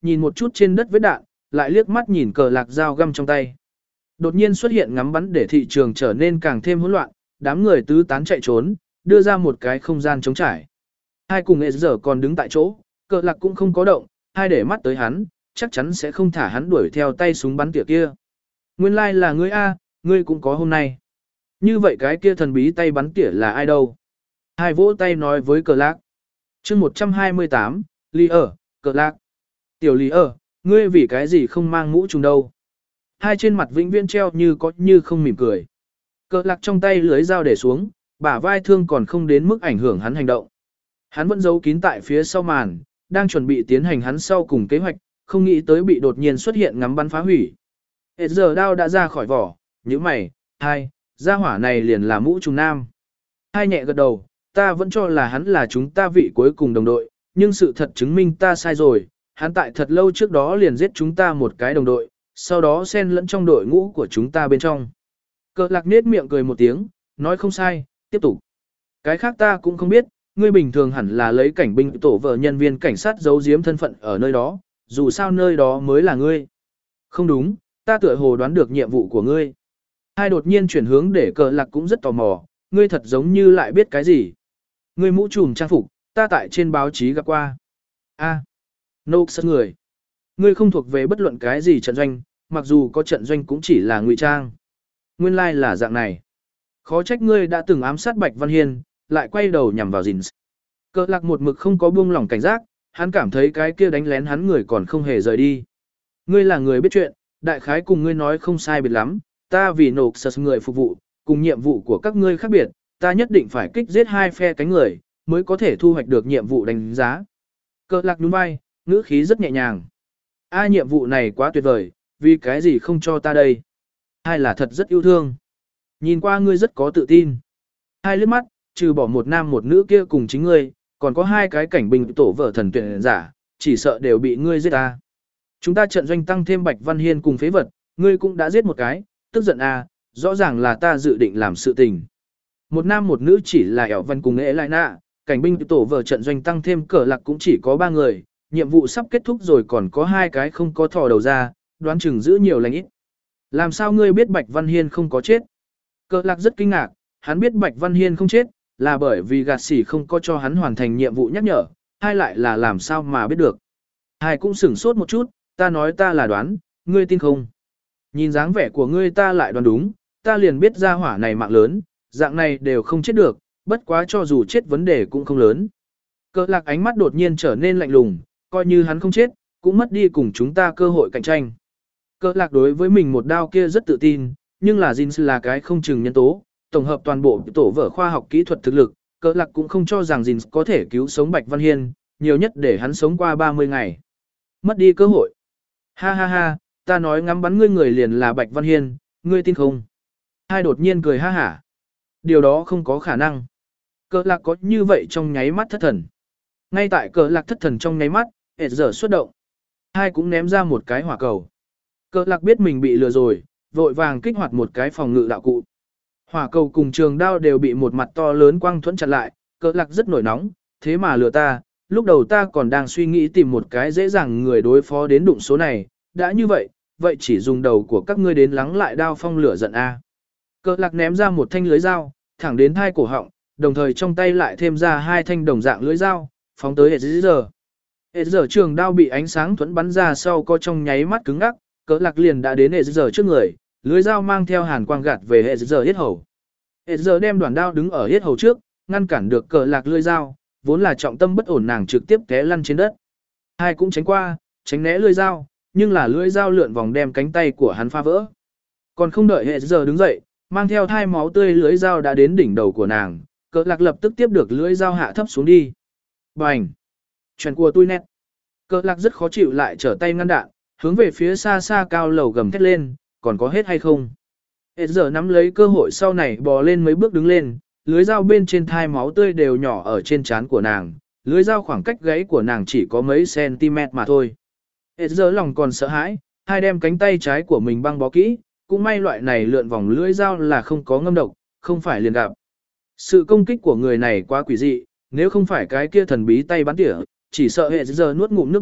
nhìn một chút trên đất vết đạn, lại liếc mắt nhìn cờ lạc dao găm trong tay. Đột nhiên xuất hiện ngắm bắn để thị trường trở nên càng thêm hỗn loạn, đám người tứ tán chạy trốn, đưa ra một cái không gian trống trải. Hai cùng nghệ giờ còn đứng tại chỗ, cờ lạc cũng không có động, hai để mắt tới hắn, chắc chắn sẽ không thả hắn đuổi theo tay súng bắn tỉa kia. Nguyên lai like là ngươi A, ngươi cũng có hôm nay. Như vậy cái kia thần bí tay bắn tỉa là ai đâu? Hai vỗ tay nói với cờ lạc. chương một trăm hai mươi tám, Lý ở, cờ lạc. Tiểu Lý ở, ngươi vì cái gì không mang mũ trùm đâu? Hai trên mặt vĩnh viễn treo như có như không mỉm cười. Cờ lạc trong tay lưới dao để xuống, bả vai thương còn không đến mức ảnh hưởng hắn hành động. Hắn vẫn giấu kín tại phía sau màn, đang chuẩn bị tiến hành hắn sau cùng kế hoạch, không nghĩ tới bị đột nhiên xuất hiện ngắm bắn phá hủy. Hết giờ đao đã ra khỏi vỏ, như mày, hai, gia hỏa này liền là mũ trùm nam. Hai nhẹ gật đầu, ta vẫn cho là hắn là chúng ta vị cuối cùng đồng đội, nhưng sự thật chứng minh ta sai rồi, hắn tại thật lâu trước đó liền giết chúng ta một cái đồng đội, sau đó xen lẫn trong đội ngũ của chúng ta bên trong. Cờ lạc nết miệng cười một tiếng, nói không sai, tiếp tục. Cái khác ta cũng không biết, ngươi bình thường hẳn là lấy cảnh binh tổ vợ nhân viên cảnh sát giấu giếm thân phận ở nơi đó, dù sao nơi đó mới là ngươi. Không đúng, ta tựa hồ đoán được nhiệm vụ của ngươi. Hai đột nhiên chuyển hướng để cờ lạc cũng rất tò mò, ngươi thật giống như lại biết cái gì. Ngươi mũ trùm trang phục, ta tại trên báo chí gặp qua. A, à, nô sân người. Ngươi không thuộc về bất luận cái gì trận doanh, mặc dù có trận doanh cũng chỉ là ngụy trang. Nguyên lai like là dạng này. Khó trách ngươi đã từng ám sát Bạch Văn Hiên, lại quay đầu nhằm vào Dins. Cờ lạc một mực không có buông lỏng cảnh giác, hắn cảm thấy cái kia đánh lén hắn người còn không hề rời đi. Ngươi là người biết chuyện, đại khái cùng ngươi nói không sai biệt lắm, ta vì nộp sật người phục vụ, cùng nhiệm vụ của các ngươi khác biệt, ta nhất định phải kích giết hai phe cánh người, mới có thể thu hoạch được nhiệm vụ đánh giá. Cờ lạc nhún vai, ngữ khí rất nhẹ nhàng. A nhiệm vụ này quá tuyệt vời, vì cái gì không cho ta đây? Hai là thật rất yêu thương. Nhìn qua ngươi rất có tự tin. Hai liếc mắt, trừ bỏ một nam một nữ kia cùng chính ngươi, còn có hai cái cảnh binh tổ vợ thần tuyển giả, chỉ sợ đều bị ngươi giết ta. Chúng ta trận doanh tăng thêm Bạch Văn Hiên cùng phế vật, ngươi cũng đã giết một cái, tức giận à, rõ ràng là ta dự định làm sự tình. Một nam một nữ chỉ là ẻo văn cùng ế lại nạ, cảnh binh tổ vợ trận doanh tăng thêm cờ lạc cũng chỉ có ba người, nhiệm vụ sắp kết thúc rồi còn có hai cái không có thò đầu ra, đoán chừng giữ nhiều lành ít. Làm sao ngươi biết Bạch Văn Hiên không có chết? Cờ lạc rất kinh ngạc, hắn biết Bạch Văn Hiên không chết, là bởi vì gạt xỉ không có cho hắn hoàn thành nhiệm vụ nhắc nhở, hay lại là làm sao mà biết được. Hai cũng sửng sốt một chút, ta nói ta là đoán, ngươi tin không? Nhìn dáng vẻ của ngươi ta lại đoán đúng, ta liền biết ra hỏa này mạng lớn, dạng này đều không chết được, bất quá cho dù chết vấn đề cũng không lớn. Cờ lạc ánh mắt đột nhiên trở nên lạnh lùng, coi như hắn không chết, cũng mất đi cùng chúng ta cơ hội cạnh tranh. Cờ lạc đối với mình một đao kia rất tự tin, nhưng là Jin là cái không chừng nhân tố, tổng hợp toàn bộ tổ vở khoa học kỹ thuật thực lực, cờ lạc cũng không cho rằng Jin có thể cứu sống Bạch Văn Hiên, nhiều nhất để hắn sống qua ba mươi ngày. Mất đi cơ hội. Ha ha ha, ta nói ngắm bắn ngươi người liền là Bạch Văn Hiên, ngươi tin không? Hai đột nhiên cười ha hả. Điều đó không có khả năng. Cờ lạc có như vậy trong nháy mắt thất thần. Ngay tại cờ lạc thất thần trong nháy mắt, hệt giờ xuất động. Hai cũng ném ra một cái hỏa cầu. Cờ lạc biết mình bị lừa rồi, vội vàng kích hoạt một cái phòng ngự đạo cụ. Hỏa cầu cùng trường đao đều bị một mặt to lớn quang thuẫn chặn lại, cờ lạc rất nổi nóng, thế mà lừa ta, lúc đầu ta còn đang suy nghĩ tìm một cái dễ dàng người đối phó đến đụng số này, đã như vậy, vậy chỉ dùng đầu của các ngươi đến lắng lại đao phong lửa giận a. Cờ lạc ném ra một thanh lưới dao, thẳng đến hai cổ họng, đồng thời trong tay lại thêm ra hai thanh đồng dạng lưới dao, phóng tới hệ giờ. Hệ giờ trường đao bị ánh sáng thuẫn bắn ra sau có trong nháy mắt cứng ngắc, cờ lạc liền đã đến hệ giờ trước người, lưới dao mang theo hàn quang gạt về hệ giờ yết hầu. Hệ giờ đem đoạn đao đứng ở yết hầu trước, ngăn cản được cờ lạc lưới dao, vốn là trọng tâm bất ổn nàng trực tiếp té lăn trên đất. Hai cũng tránh qua, tránh né lưới dao, nhưng là lưỡi dao lượn vòng đem cánh tay của hắn phá vỡ. Còn không đợi hệ giờ đứng dậy, mang theo thai máu tươi lưỡi dao đã đến đỉnh đầu của nàng, cờ lạc lập tức tiếp được lưỡi dao hạ thấp xuống đi. Bành! Chuyện của tôi nét. Cờ lạc rất khó chịu lại trở tay ngăn đạn, hướng về phía xa xa cao lầu gầm thét lên, còn có hết hay không? Hệ giờ nắm lấy cơ hội sau này bò lên mấy bước đứng lên, lưới dao bên trên thai máu tươi đều nhỏ ở trên trán của nàng, lưới dao khoảng cách gáy của nàng chỉ có mấy cm mà thôi. Hệ giờ lòng còn sợ hãi, hai đem cánh tay trái của mình băng bó kỹ, cũng may loại này lượn vòng lưỡi dao là không có ngâm độc, không phải liền gặp. Sự công kích của người này quá quỷ dị, nếu không phải cái kia thần bí tay bắn tỉa, chỉ sợ hệ giờ nuốt ngụm nước bọt,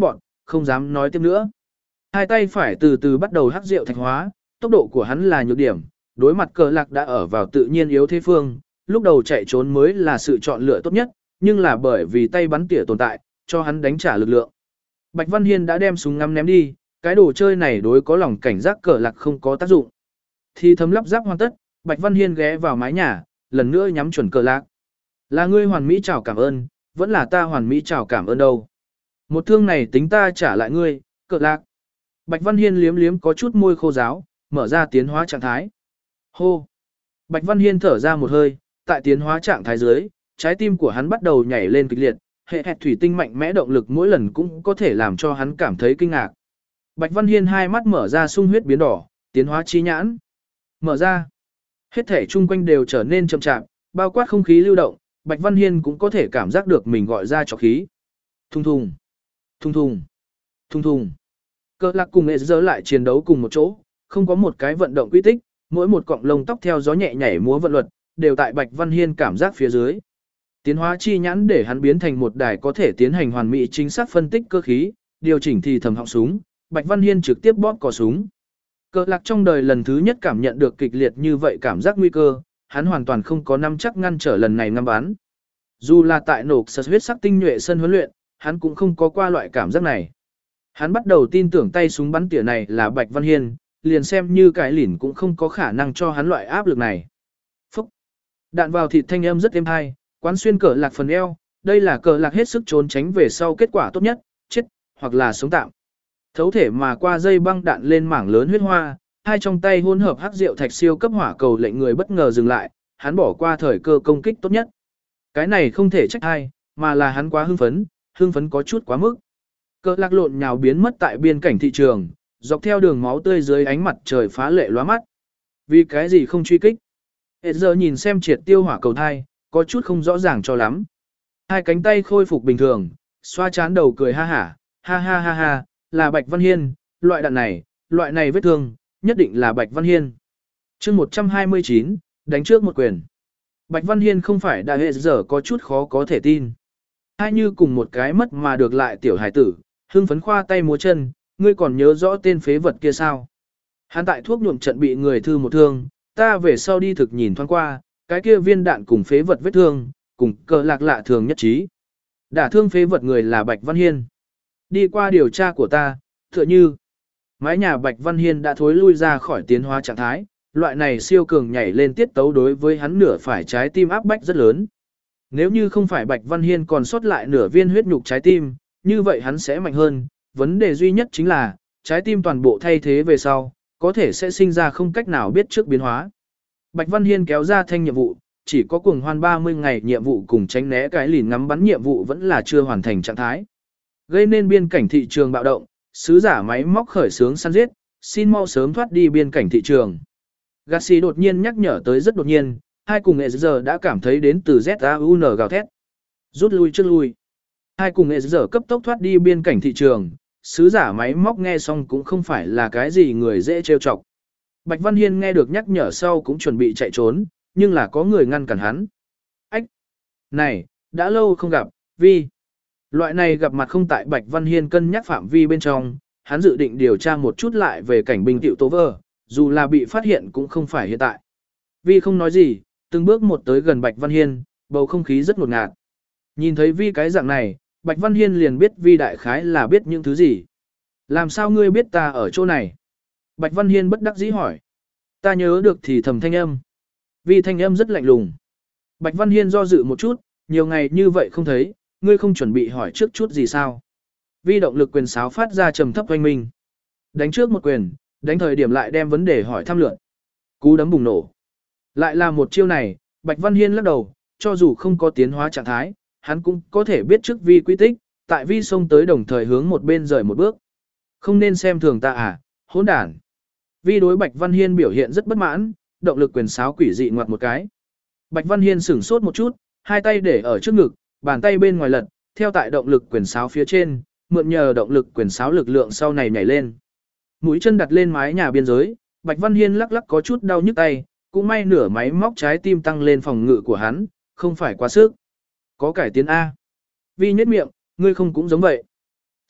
không dám nói tiếp nữa. Hai tay phải từ từ bắt đầu hắc rượu thạch hóa, tốc độ của hắn là nhược điểm, đối mặt cờ lạc đã ở vào tự nhiên yếu thế phương, lúc đầu chạy trốn mới là sự chọn lựa tốt nhất, nhưng là bởi vì tay bắn tỉa tồn tại, cho hắn đánh trả lực lượng. Bạch Văn Hiên đã đem súng ngắm ném đi, cái đồ chơi này đối có lòng cảnh giác cờ lạc không có tác dụng. Thì thấm lắp ráp hoàn tất, Bạch Văn Hiên ghé vào mái nhà, lần nữa nhắm chuẩn cờ lạc. Là ngươi hoàn mỹ chào cảm ơn, vẫn là ta hoàn mỹ chào cảm ơn đâu. Một thương này tính ta trả lại ngươi, cờ lạc. Bạch Văn Hiên liếm liếm có chút môi khô ráo, mở ra tiến hóa trạng thái. Hô! Bạch Văn Hiên thở ra một hơi, tại tiến hóa trạng thái dưới, trái tim của hắn bắt đầu nhảy lên kịch liệt, hệ hẹt thủy tinh mạnh mẽ động lực mỗi lần cũng có thể làm cho hắn cảm thấy kinh ngạc. Bạch Văn Hiên hai mắt mở ra sung huyết biến đỏ, tiến hóa chi nhãn. Mở ra. Hết thể chung quanh đều trở nên chậm chạp, bao quát không khí lưu động, Bạch Văn Hiên cũng có thể cảm giác được mình gọi ra trọc khí. Thùng thùng. Thùng thùng. Thùng thùng. Cơ lạc cùng nghệ dơ lại chiến đấu cùng một chỗ, không có một cái vận động quy tích, mỗi một cọng lông tóc theo gió nhẹ nhảy múa vận luật, đều tại Bạch Văn Hiên cảm giác phía dưới. Tiến hóa chi nhãn để hắn biến thành một đài có thể tiến hành hoàn mỹ chính xác phân tích cơ khí, điều chỉnh thì thầm họng súng, Bạch Văn Hiên trực tiếp bóp cò súng. Cơ lạc trong đời lần thứ nhất cảm nhận được kịch liệt như vậy cảm giác nguy cơ, hắn hoàn toàn không có nắm chắc ngăn trở lần này ngắm bắn. Dù là tại nổ sật huyết sắc tinh nhuệ sân huấn luyện, hắn cũng không có qua loại cảm giác này. Hắn bắt đầu tin tưởng tay súng bắn tỉa này là Bạch Văn Hiên, liền xem như cái lỉn cũng không có khả năng cho hắn loại áp lực này. Phúc! Đạn vào thịt thanh âm rất êm hay, quán xuyên cờ lạc phần eo, đây là cờ lạc hết sức trốn tránh về sau kết quả tốt nhất, chết, hoặc là sống tạm. Thấu thể mà qua dây băng đạn lên mảng lớn huyết hoa, hai trong tay hỗn hợp hắc rượu thạch siêu cấp hỏa cầu lệnh người bất ngờ dừng lại, hắn bỏ qua thời cơ công kích tốt nhất. Cái này không thể trách ai, mà là hắn quá hưng phấn, hưng phấn có chút quá mức. Cờ lạc lộn nhào biến mất tại biên cảnh thị trường, dọc theo đường máu tươi dưới ánh mặt trời phá lệ lóa mắt. Vì cái gì không truy kích? Hết giờ nhìn xem triệt tiêu hỏa cầu thai, có chút không rõ ràng cho lắm. Hai cánh tay khôi phục bình thường, xoa chán đầu cười ha hả, ha ha ha ha, là Bạch Văn Hiên, loại đạn này, loại này vết thương, nhất định là Bạch Văn Hiên. chương một trăm hai mươi chín, đánh trước một quyền. Bạch Văn Hiên không phải đã hệ giờ có chút khó có thể tin. Hai như cùng một cái mất mà được lại tiểu hải tử, hưng phấn khoa tay múa chân, ngươi còn nhớ rõ tên phế vật kia sao? Hắn tại thuốc nhuộm trận bị người thư một thương, ta về sau đi thực nhìn thoáng qua, cái kia viên đạn cùng phế vật vết thương, cùng cờ lạc lạ thường nhất trí. Đả thương phế vật người là Bạch Văn Hiên. Đi qua điều tra của ta, tựa như mái nhà Bạch Văn Hiên đã thối lui ra khỏi tiến hóa trạng thái, loại này siêu cường nhảy lên tiết tấu đối với hắn nửa phải trái tim áp bách rất lớn. Nếu như không phải Bạch Văn Hiên còn sót lại nửa viên huyết nhục trái tim, như vậy hắn sẽ mạnh hơn. Vấn đề duy nhất chính là, trái tim toàn bộ thay thế về sau, có thể sẽ sinh ra không cách nào biết trước biến hóa. Bạch Văn Hiên kéo ra thanh nhiệm vụ, chỉ có cuồng hoan ba mươi ngày nhiệm vụ cùng tránh né cái lìn ngắm bắn nhiệm vụ vẫn là chưa hoàn thành trạng thái. Gây nên biên cảnh thị trường bạo động, sứ giả máy móc khởi xướng săn giết, xin mau sớm thoát đi biên cảnh thị trường. Garcia đột nhiên nhắc nhở tới rất đột nhiên, hai cùng nghệ giờ đã cảm thấy đến từ Z A U N gào thét. Rút lui trước lui. Hai cùng nghệ giờ cấp tốc thoát đi biên cảnh thị trường, sứ giả máy móc nghe xong cũng không phải là cái gì người dễ trêu chọc. Bạch Văn Hiên nghe được nhắc nhở sau cũng chuẩn bị chạy trốn, nhưng là có người ngăn cản hắn. Ách! Này, đã lâu không gặp, Vi. Loại này gặp mặt không tại Bạch Văn Hiên cân nhắc phạm vi bên trong, hắn dự định điều tra một chút lại về cảnh binh tiểu tố vơ, dù là bị phát hiện cũng không phải hiện tại. Vi không nói gì, từng bước một tới gần Bạch Văn Hiên, bầu không khí rất ngột ngạt. Nhìn thấy Vi cái dạng này, Bạch Văn Hiên liền biết Vi đại khái là biết những thứ gì. Làm sao ngươi biết ta ở chỗ này? Bạch Văn Hiên bất đắc dĩ hỏi. Ta nhớ được thì thầm thanh âm. Vi thanh âm rất lạnh lùng. Bạch Văn Hiên do dự một chút, nhiều ngày như vậy không thấy, ngươi không chuẩn bị hỏi trước chút gì sao? Vi động lực quyền sáo phát ra trầm thấp oanh minh. Đánh trước một quyền, đánh thời điểm lại đem vấn đề hỏi thăm lượn. Cú đấm bùng nổ. Lại là một chiêu này, Bạch Văn Hiên lắc đầu, cho dù không có tiến hóa trạng thái, hắn cũng có thể biết trước Vi quy tích, tại Vi xông tới đồng thời hướng một bên rời một bước. Không nên xem thường ta à, hỗn đản. Vi đối Bạch Văn Hiên biểu hiện rất bất mãn, động lực quyền sáo quỷ dị ngoặt một cái. Bạch Văn Hiên sửng sốt một chút, hai tay để ở trước ngực, bàn tay bên ngoài lật, theo tại động lực quyền sáo phía trên, mượn nhờ động lực quyền sáo lực lượng sau này nhảy lên. Mũi chân đặt lên mái nhà biên giới, Bạch Văn Hiên lắc lắc có chút đau nhức tay, cũng may nửa máy móc trái tim tăng lên phòng ngự của hắn, không phải quá sức. Có cải tiến A. Vi nhếch miệng, ngươi không cũng giống vậy.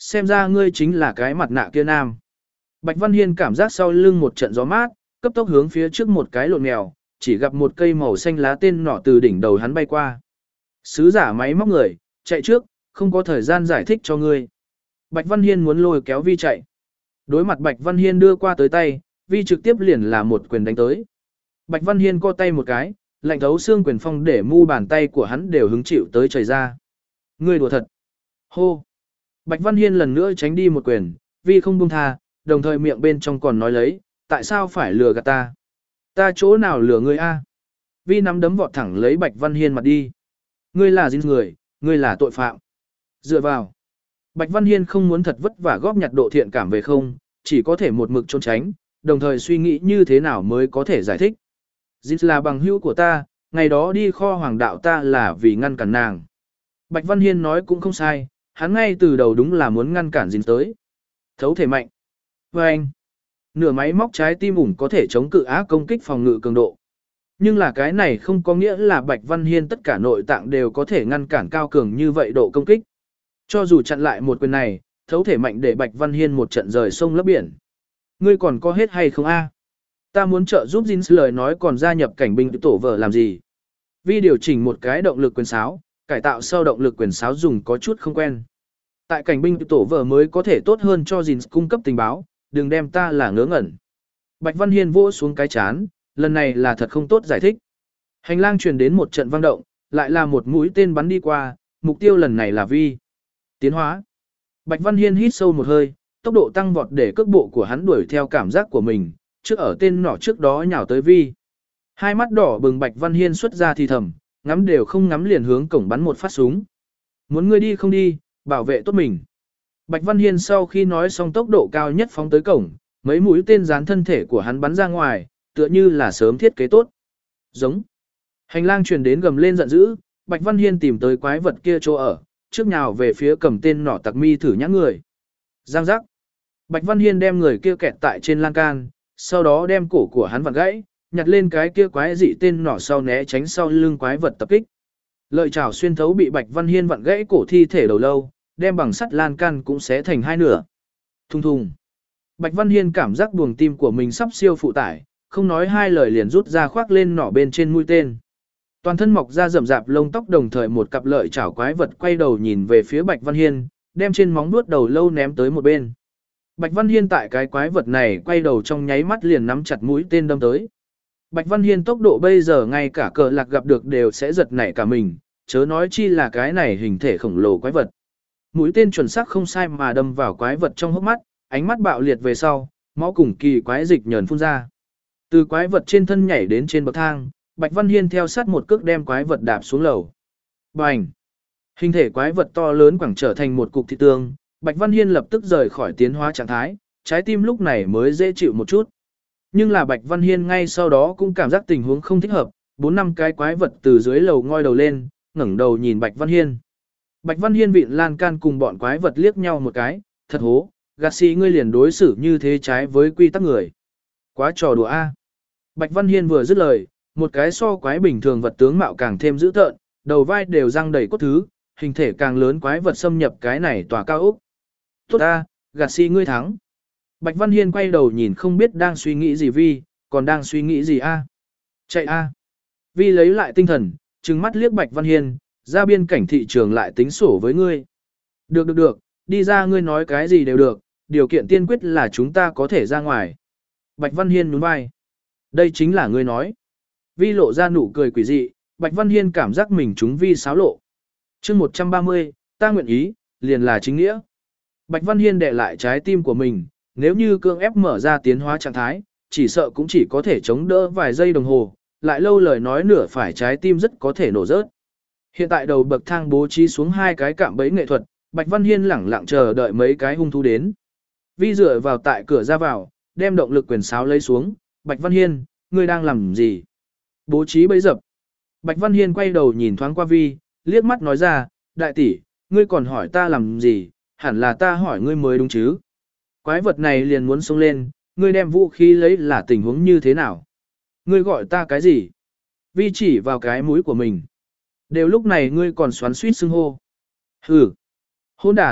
xem ra ngươi chính là cái mặt nạ kia nam. Bạch Văn Hiên cảm giác sau lưng một trận gió mát, cấp tốc hướng phía trước một cái lộn mèo, chỉ gặp một cây màu xanh lá tên nỏ từ đỉnh đầu hắn bay qua. Sứ giả máy móc người, chạy trước, không có thời gian giải thích cho ngươi. Bạch Văn Hiên muốn lôi kéo Vi chạy. Đối mặt Bạch Văn Hiên đưa qua tới tay, Vi trực tiếp liền là một quyền đánh tới. Bạch Văn Hiên co tay một cái, lạnh thấu xương quyền phong để mu bàn tay của hắn đều hứng chịu tới trời ra. Ngươi đùa thật. Hô. Bạch Văn Hiên lần nữa tránh đi một quyền, Vi không buông tha, đồng thời miệng bên trong còn nói lấy, tại sao phải lừa gạt ta? Ta chỗ nào lừa ngươi a? Vi nắm đấm vọt thẳng lấy Bạch Văn Hiên mặt đi. Ngươi là dính người, ngươi là tội phạm. Dựa vào. Bạch Văn Hiên không muốn thật vất vả góp nhặt độ thiện cảm về không, chỉ có thể một mực trốn tránh, đồng thời suy nghĩ như thế nào mới có thể giải thích. Dính là bằng hữu của ta, ngày đó đi kho hoàng đạo ta là vì ngăn cản nàng. Bạch Văn Hiên nói cũng không sai, hắn ngay từ đầu đúng là muốn ngăn cản dính tới. Thấu thể mạnh. Và anh, nửa máy móc trái tim ủng có thể chống cự á công kích phòng ngự cường độ. Nhưng là cái này không có nghĩa là Bạch Văn Hiên tất cả nội tạng đều có thể ngăn cản cao cường như vậy độ công kích. Cho dù chặn lại một quyền này, thấu thể mạnh để Bạch Văn Hiên một trận rời sông lấp biển. Ngươi còn có hết hay không a? Ta muốn trợ giúp Jin lời nói còn gia nhập cảnh binh tổ vợ làm gì? Vi điều chỉnh một cái động lực quyền sáo, cải tạo sau động lực quyền sáo dùng có chút không quen. Tại cảnh binh tổ vợ mới có thể tốt hơn cho Jin cung cấp tình báo, đừng đem ta là ngớ ngẩn. Bạch Văn Hiên vỗ xuống cái chán, lần này là thật không tốt giải thích. Hành lang truyền đến một trận vang động, lại là một mũi tên bắn đi qua, mục tiêu lần này là Vi. Tiến hóa. Bạch Văn Hiên hít sâu một hơi, tốc độ tăng vọt để cước bộ của hắn đuổi theo cảm giác của mình, trước ở tên nỏ trước đó nhào tới Vi. Hai mắt đỏ bừng Bạch Văn Hiên xuất ra thì thầm, ngắm đều không ngắm liền hướng cổng bắn một phát súng. Muốn ngươi đi không đi, bảo vệ tốt mình. Bạch Văn Hiên sau khi nói xong tốc độ cao nhất phóng tới cổng, mấy mũi tên dán thân thể của hắn bắn ra ngoài, tựa như là sớm thiết kế tốt. Giống. Hành lang truyền đến gầm lên giận dữ, Bạch Văn Hiên tìm tới quái vật kia chỗ ở, trước nhào về phía cầm tên nỏ tặc mi thử nhãn người. Giang giác. Bạch Văn Hiên đem người kia kẹt tại trên lan can, sau đó đem cổ của hắn vặn gãy, nhặt lên cái kia quái dị tên nỏ sau né tránh sau lưng quái vật tập kích. Lợi chảo xuyên thấu bị Bạch Văn Hiên vặn gãy cổ thi thể đầu lâu, đem bằng sắt lan can cũng xé thành hai nửa. Thùng thùng. Bạch Văn Hiên cảm giác buồng tim của mình sắp siêu phụ tải, không nói hai lời liền rút ra khoác lên nỏ bên trên mũi tên. Toàn thân mọc ra rậm rạp lông tóc đồng thời một cặp lợi chảo quái vật quay đầu nhìn về phía Bạch Văn Hiên, đem trên móng vuốt đầu lâu ném tới một bên. Bạch Văn Hiên tại cái quái vật này quay đầu trong nháy mắt liền nắm chặt mũi tên đâm tới. Bạch Văn Hiên tốc độ bây giờ ngay cả cờ lạc gặp được đều sẽ giật nảy cả mình, chớ nói chi là cái này hình thể khổng lồ quái vật. Mũi tên chuẩn xác không sai mà đâm vào quái vật trong hốc mắt, ánh mắt bạo liệt về sau, máu cùng kỳ quái dịch nhờn phun ra. Từ quái vật trên thân nhảy đến trên bậc thang, Bạch Văn Hiên theo sát một cước đem quái vật đạp xuống lầu. Bành! Hình thể quái vật to lớn quẳng trở thành một cục thịt tương, Bạch Văn Hiên lập tức rời khỏi tiến hóa trạng thái, trái tim lúc này mới dễ chịu một chút. Nhưng là Bạch Văn Hiên ngay sau đó cũng cảm giác tình huống không thích hợp, bốn năm cái quái vật từ dưới lầu ngoi đầu lên, ngẩng đầu nhìn Bạch Văn Hiên. Bạch Văn Hiên vịn lan can cùng bọn quái vật liếc nhau một cái, thật hố, gạt xì ngươi liền đối xử như thế trái với quy tắc người. Quá trò đùa a. Bạch Văn Hiên vừa dứt lời, một cái so quái bình thường vật tướng mạo càng thêm dữ tợn, đầu vai đều răng đầy cốt thứ, hình thể càng lớn quái vật xâm nhập cái này tòa cao ốc. Tốt a, gạt xì ngươi thắng. Bạch Văn Hiên quay đầu nhìn không biết đang suy nghĩ gì Vi, còn đang suy nghĩ gì a? Chạy a. Vi lấy lại tinh thần, trừng mắt liếc Bạch Văn Hiên, ra biên cảnh thị trường lại tính sổ với ngươi. Được được được, đi ra ngươi nói cái gì đều được, điều kiện tiên quyết là chúng ta có thể ra ngoài. Bạch Văn Hiên nhún vai. Đây chính là ngươi nói. Vi lộ ra nụ cười quỷ dị, Bạch Văn Hiên cảm giác mình trúng Vi xáo lộ. chương một trăm ba mươi, ta nguyện ý, liền là chính nghĩa. Bạch Văn Hiên đè lại trái tim của mình, nếu như cưỡng ép mở ra tiến hóa trạng thái, chỉ sợ cũng chỉ có thể chống đỡ vài giây đồng hồ, lại lâu lời nói nửa phải trái tim rất có thể nổ rớt. Hiện tại đầu bậc thang bố trí xuống hai cái cạm bẫy nghệ thuật, Bạch Văn Hiên lẳng lặng chờ đợi mấy cái hung thú đến. Vi dựa vào tại cửa ra vào, đem động lực quyền sáo lấy xuống, Bạch Văn Hiên, ngươi đang làm gì? Bố trí bẫy dập. Bạch Văn Hiên quay đầu nhìn thoáng qua Vi, liếc mắt nói ra, đại tỷ, ngươi còn hỏi ta làm gì, hẳn là ta hỏi ngươi mới đúng chứ. Quái vật này liền muốn xông lên, ngươi đem vũ khí lấy là tình huống như thế nào? Ngươi gọi ta cái gì? Vi chỉ vào cái mũi của mình. Đều lúc này ngươi còn xoắn suýt xưng hô. Hừ. Hôn đản,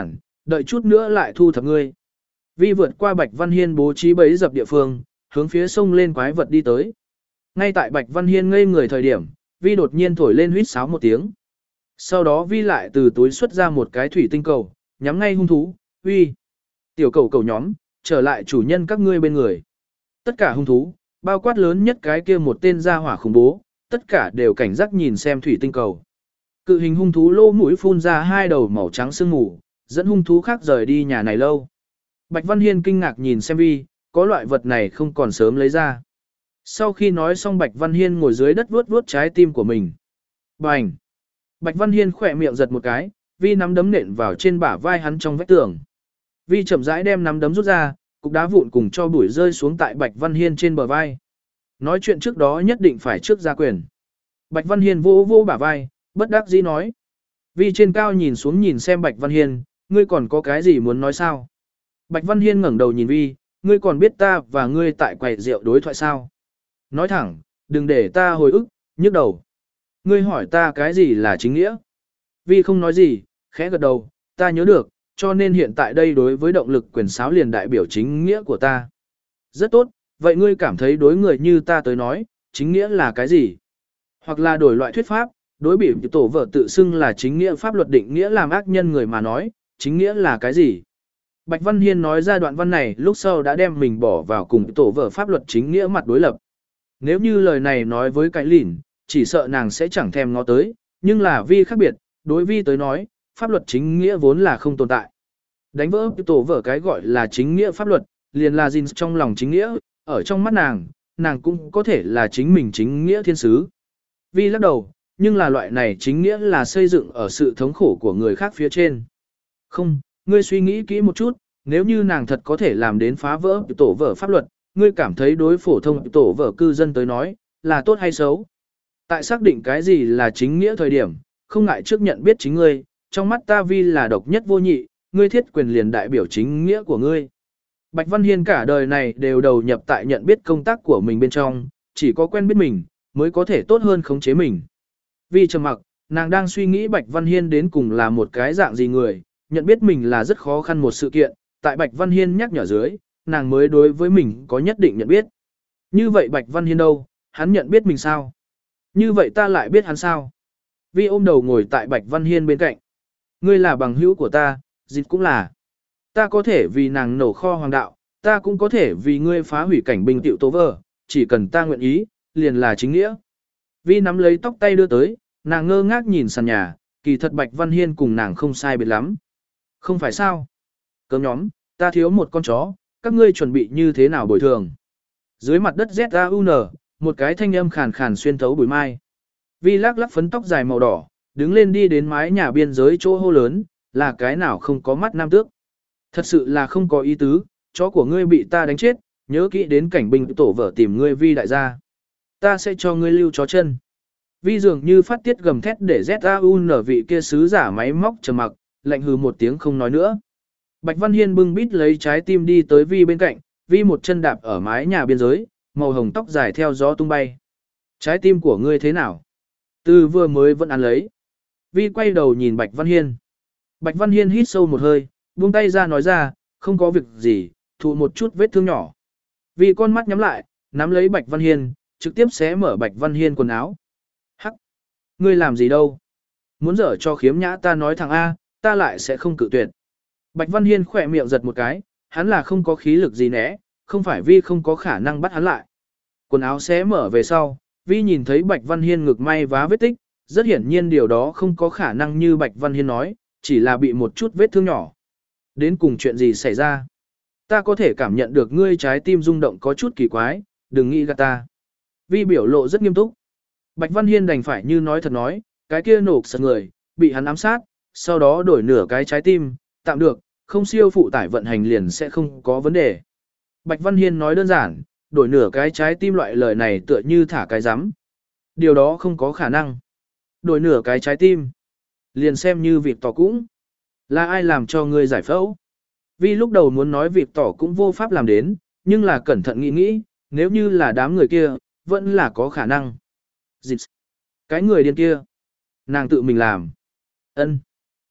Đợi chút nữa lại thu thập ngươi. Vi vượt qua Bạch Văn Hiên bố trí bẫy dập địa phương, hướng phía sông lên quái vật đi tới. Ngay tại Bạch Văn Hiên ngây người thời điểm, Vi đột nhiên thổi lên huýt sáo một tiếng. Sau đó Vi lại từ túi xuất ra một cái thủy tinh cầu, nhắm ngay hung thú, "Vi, tiểu cầu cầu nhóm, trở lại chủ nhân các ngươi bên người." Tất cả hung thú, bao quát lớn nhất cái kia một tên gia hỏa khủng bố, tất cả đều cảnh giác nhìn xem thủy tinh cầu. Cự hình hung thú lô mũi phun ra hai đầu màu trắng sương mù, dẫn hung thú khác rời đi nhà này lâu. Bạch Văn Hiên kinh ngạc nhìn xem Vi, có loại vật này không còn sớm lấy ra. Sau khi nói xong Bạch Văn Hiên ngồi dưới đất vuốt vuốt trái tim của mình. Bành! Bạch Văn Hiên khỏe miệng giật một cái, Vi nắm đấm nện vào trên bả vai hắn trong vách tường. Vi chậm rãi đem nắm đấm rút ra, cục đá vụn cùng cho bụi rơi xuống tại Bạch Văn Hiên trên bờ vai. Nói chuyện trước đó nhất định phải trước ra quyền. Bạch Văn Hiên vô vô bả vai, bất đắc dĩ nói. Vi trên cao nhìn xuống nhìn xem Bạch Văn Hiên, ngươi còn có cái gì muốn nói sao? Bạch Văn Hiên ngẩng đầu nhìn Vi, ngươi còn biết ta và ngươi tại quầy rượu đối thoại sao? Nói thẳng, đừng để ta hồi ức, nhức đầu. Ngươi hỏi ta cái gì là chính nghĩa? Vi không nói gì, khẽ gật đầu, ta nhớ được, cho nên hiện tại đây đối với động lực quyền sáo liền đại biểu chính nghĩa của ta. Rất tốt, vậy ngươi cảm thấy đối người như ta tới nói, chính nghĩa là cái gì? Hoặc là đổi loại thuyết pháp, đối bị tổ vợ tự xưng là chính nghĩa pháp luật định nghĩa làm ác nhân người mà nói, chính nghĩa là cái gì? Bạch Văn Hiên nói ra đoạn văn này lúc sau đã đem mình bỏ vào cùng tổ vợ pháp luật chính nghĩa mặt đối lập. Nếu như lời này nói với cái lìn, chỉ sợ nàng sẽ chẳng thèm ngó tới, nhưng là Vi khác biệt, đối Vi tới nói, pháp luật chính nghĩa vốn là không tồn tại. Đánh vỡ tổ vợ cái gọi là chính nghĩa pháp luật, liền là gìn trong lòng chính nghĩa, ở trong mắt nàng, nàng cũng có thể là chính mình chính nghĩa thiên sứ. Vi lắc đầu, nhưng là loại này chính nghĩa là xây dựng ở sự thống khổ của người khác phía trên. Không, ngươi suy nghĩ kỹ một chút, nếu như nàng thật có thể làm đến phá vỡ tổ vợ pháp luật, ngươi cảm thấy đối phổ thông tổ vợ cư dân tới nói, là tốt hay xấu? Tại xác định cái gì là chính nghĩa thời điểm, không ngại trước nhận biết chính ngươi, trong mắt ta Vi là độc nhất vô nhị, ngươi thiết quyền liền đại biểu chính nghĩa của ngươi. Bạch Văn Hiên cả đời này đều đầu nhập tại nhận biết công tác của mình bên trong, chỉ có quen biết mình, mới có thể tốt hơn khống chế mình. Vi trầm mặc, nàng đang suy nghĩ Bạch Văn Hiên đến cùng là một cái dạng gì người, nhận biết mình là rất khó khăn một sự kiện, tại Bạch Văn Hiên nhắc nhở dưới, nàng mới đối với mình có nhất định nhận biết. Như vậy Bạch Văn Hiên đâu, hắn nhận biết mình sao? Như vậy ta lại biết hắn sao? Vi ôm đầu ngồi tại Bạch Văn Hiên bên cạnh. Ngươi là bằng hữu của ta, dịch cũng là. Ta có thể vì nàng nổ kho hoàng đạo, ta cũng có thể vì ngươi phá hủy cảnh binh tiệu tố vờ, chỉ cần ta nguyện ý, liền là chính nghĩa. Vi nắm lấy tóc tay đưa tới, nàng ngơ ngác nhìn sàn nhà, kỳ thật Bạch Văn Hiên cùng nàng không sai biệt lắm. Không phải sao? Cơm nhóm, ta thiếu một con chó, các ngươi chuẩn bị như thế nào bồi thường? Dưới mặt đất Z A U N, một cái thanh âm khàn khàn xuyên thấu bụi mai. Vi lắc lắc phấn tóc dài màu đỏ, đứng lên đi đến mái nhà biên giới chỗ hô lớn, là cái nào không có mắt nam tước. Thật sự là không có ý tứ, chó của ngươi bị ta đánh chết, nhớ kỹ đến cảnh binh tổ vợ tìm ngươi Vi đại gia. Ta sẽ cho ngươi lưu chó chân. Vi dường như phát tiết gầm thét để Z A U N vị kia sứ giả máy móc trầm mặc, lạnh hừ một tiếng không nói nữa. Bạch Văn Hiên bưng bít lấy trái tim đi tới Vi bên cạnh, Vi một chân đạp ở mái nhà biên giới, màu hồng tóc dài theo gió tung bay. Trái tim của ngươi thế nào? Từ vừa mới vẫn ăn lấy. Vi quay đầu nhìn Bạch Văn Hiên. Bạch Văn Hiên hít sâu một hơi, buông tay ra nói ra, không có việc gì, thụ một chút vết thương nhỏ. Vi con mắt nhắm lại, nắm lấy Bạch Văn Hiên, trực tiếp xé mở Bạch Văn Hiên quần áo. Hắc! Ngươi làm gì đâu? Muốn dở cho khiếm nhã ta nói thằng A, ta lại sẽ không cự tuyệt. Bạch Văn Hiên khỏe miệng giật một cái, hắn là không có khí lực gì né, không phải Vi không có khả năng bắt hắn lại. Quần áo xé mở về sau, Vi nhìn thấy Bạch Văn Hiên ngực may vá vết tích, rất hiển nhiên điều đó không có khả năng như Bạch Văn Hiên nói, chỉ là bị một chút vết thương nhỏ. Đến cùng chuyện gì xảy ra? Ta có thể cảm nhận được ngươi trái tim rung động có chút kỳ quái, đừng nghĩ gạt ta. Vi biểu lộ rất nghiêm túc. Bạch Văn Hiên đành phải như nói thật nói, cái kia nổ sật người, bị hắn ám sát, sau đó đổi nửa cái trái tim, tạm được, không siêu phụ tải vận hành liền sẽ không có vấn đề. Bạch Văn Hiên nói đơn giản, đổi nửa cái trái tim loại lời này tựa như thả cái rắm. Điều đó không có khả năng. Đổi nửa cái trái tim. Liền xem như việc tỏ cũng. Là ai làm cho ngươi giải phẫu? Vì lúc đầu muốn nói việc tỏ cũng vô pháp làm đến, nhưng là cẩn thận nghĩ nghĩ, nếu như là đám người kia, vẫn là có khả năng. Dịch. Cái người điên kia. Nàng tự mình làm. Ân.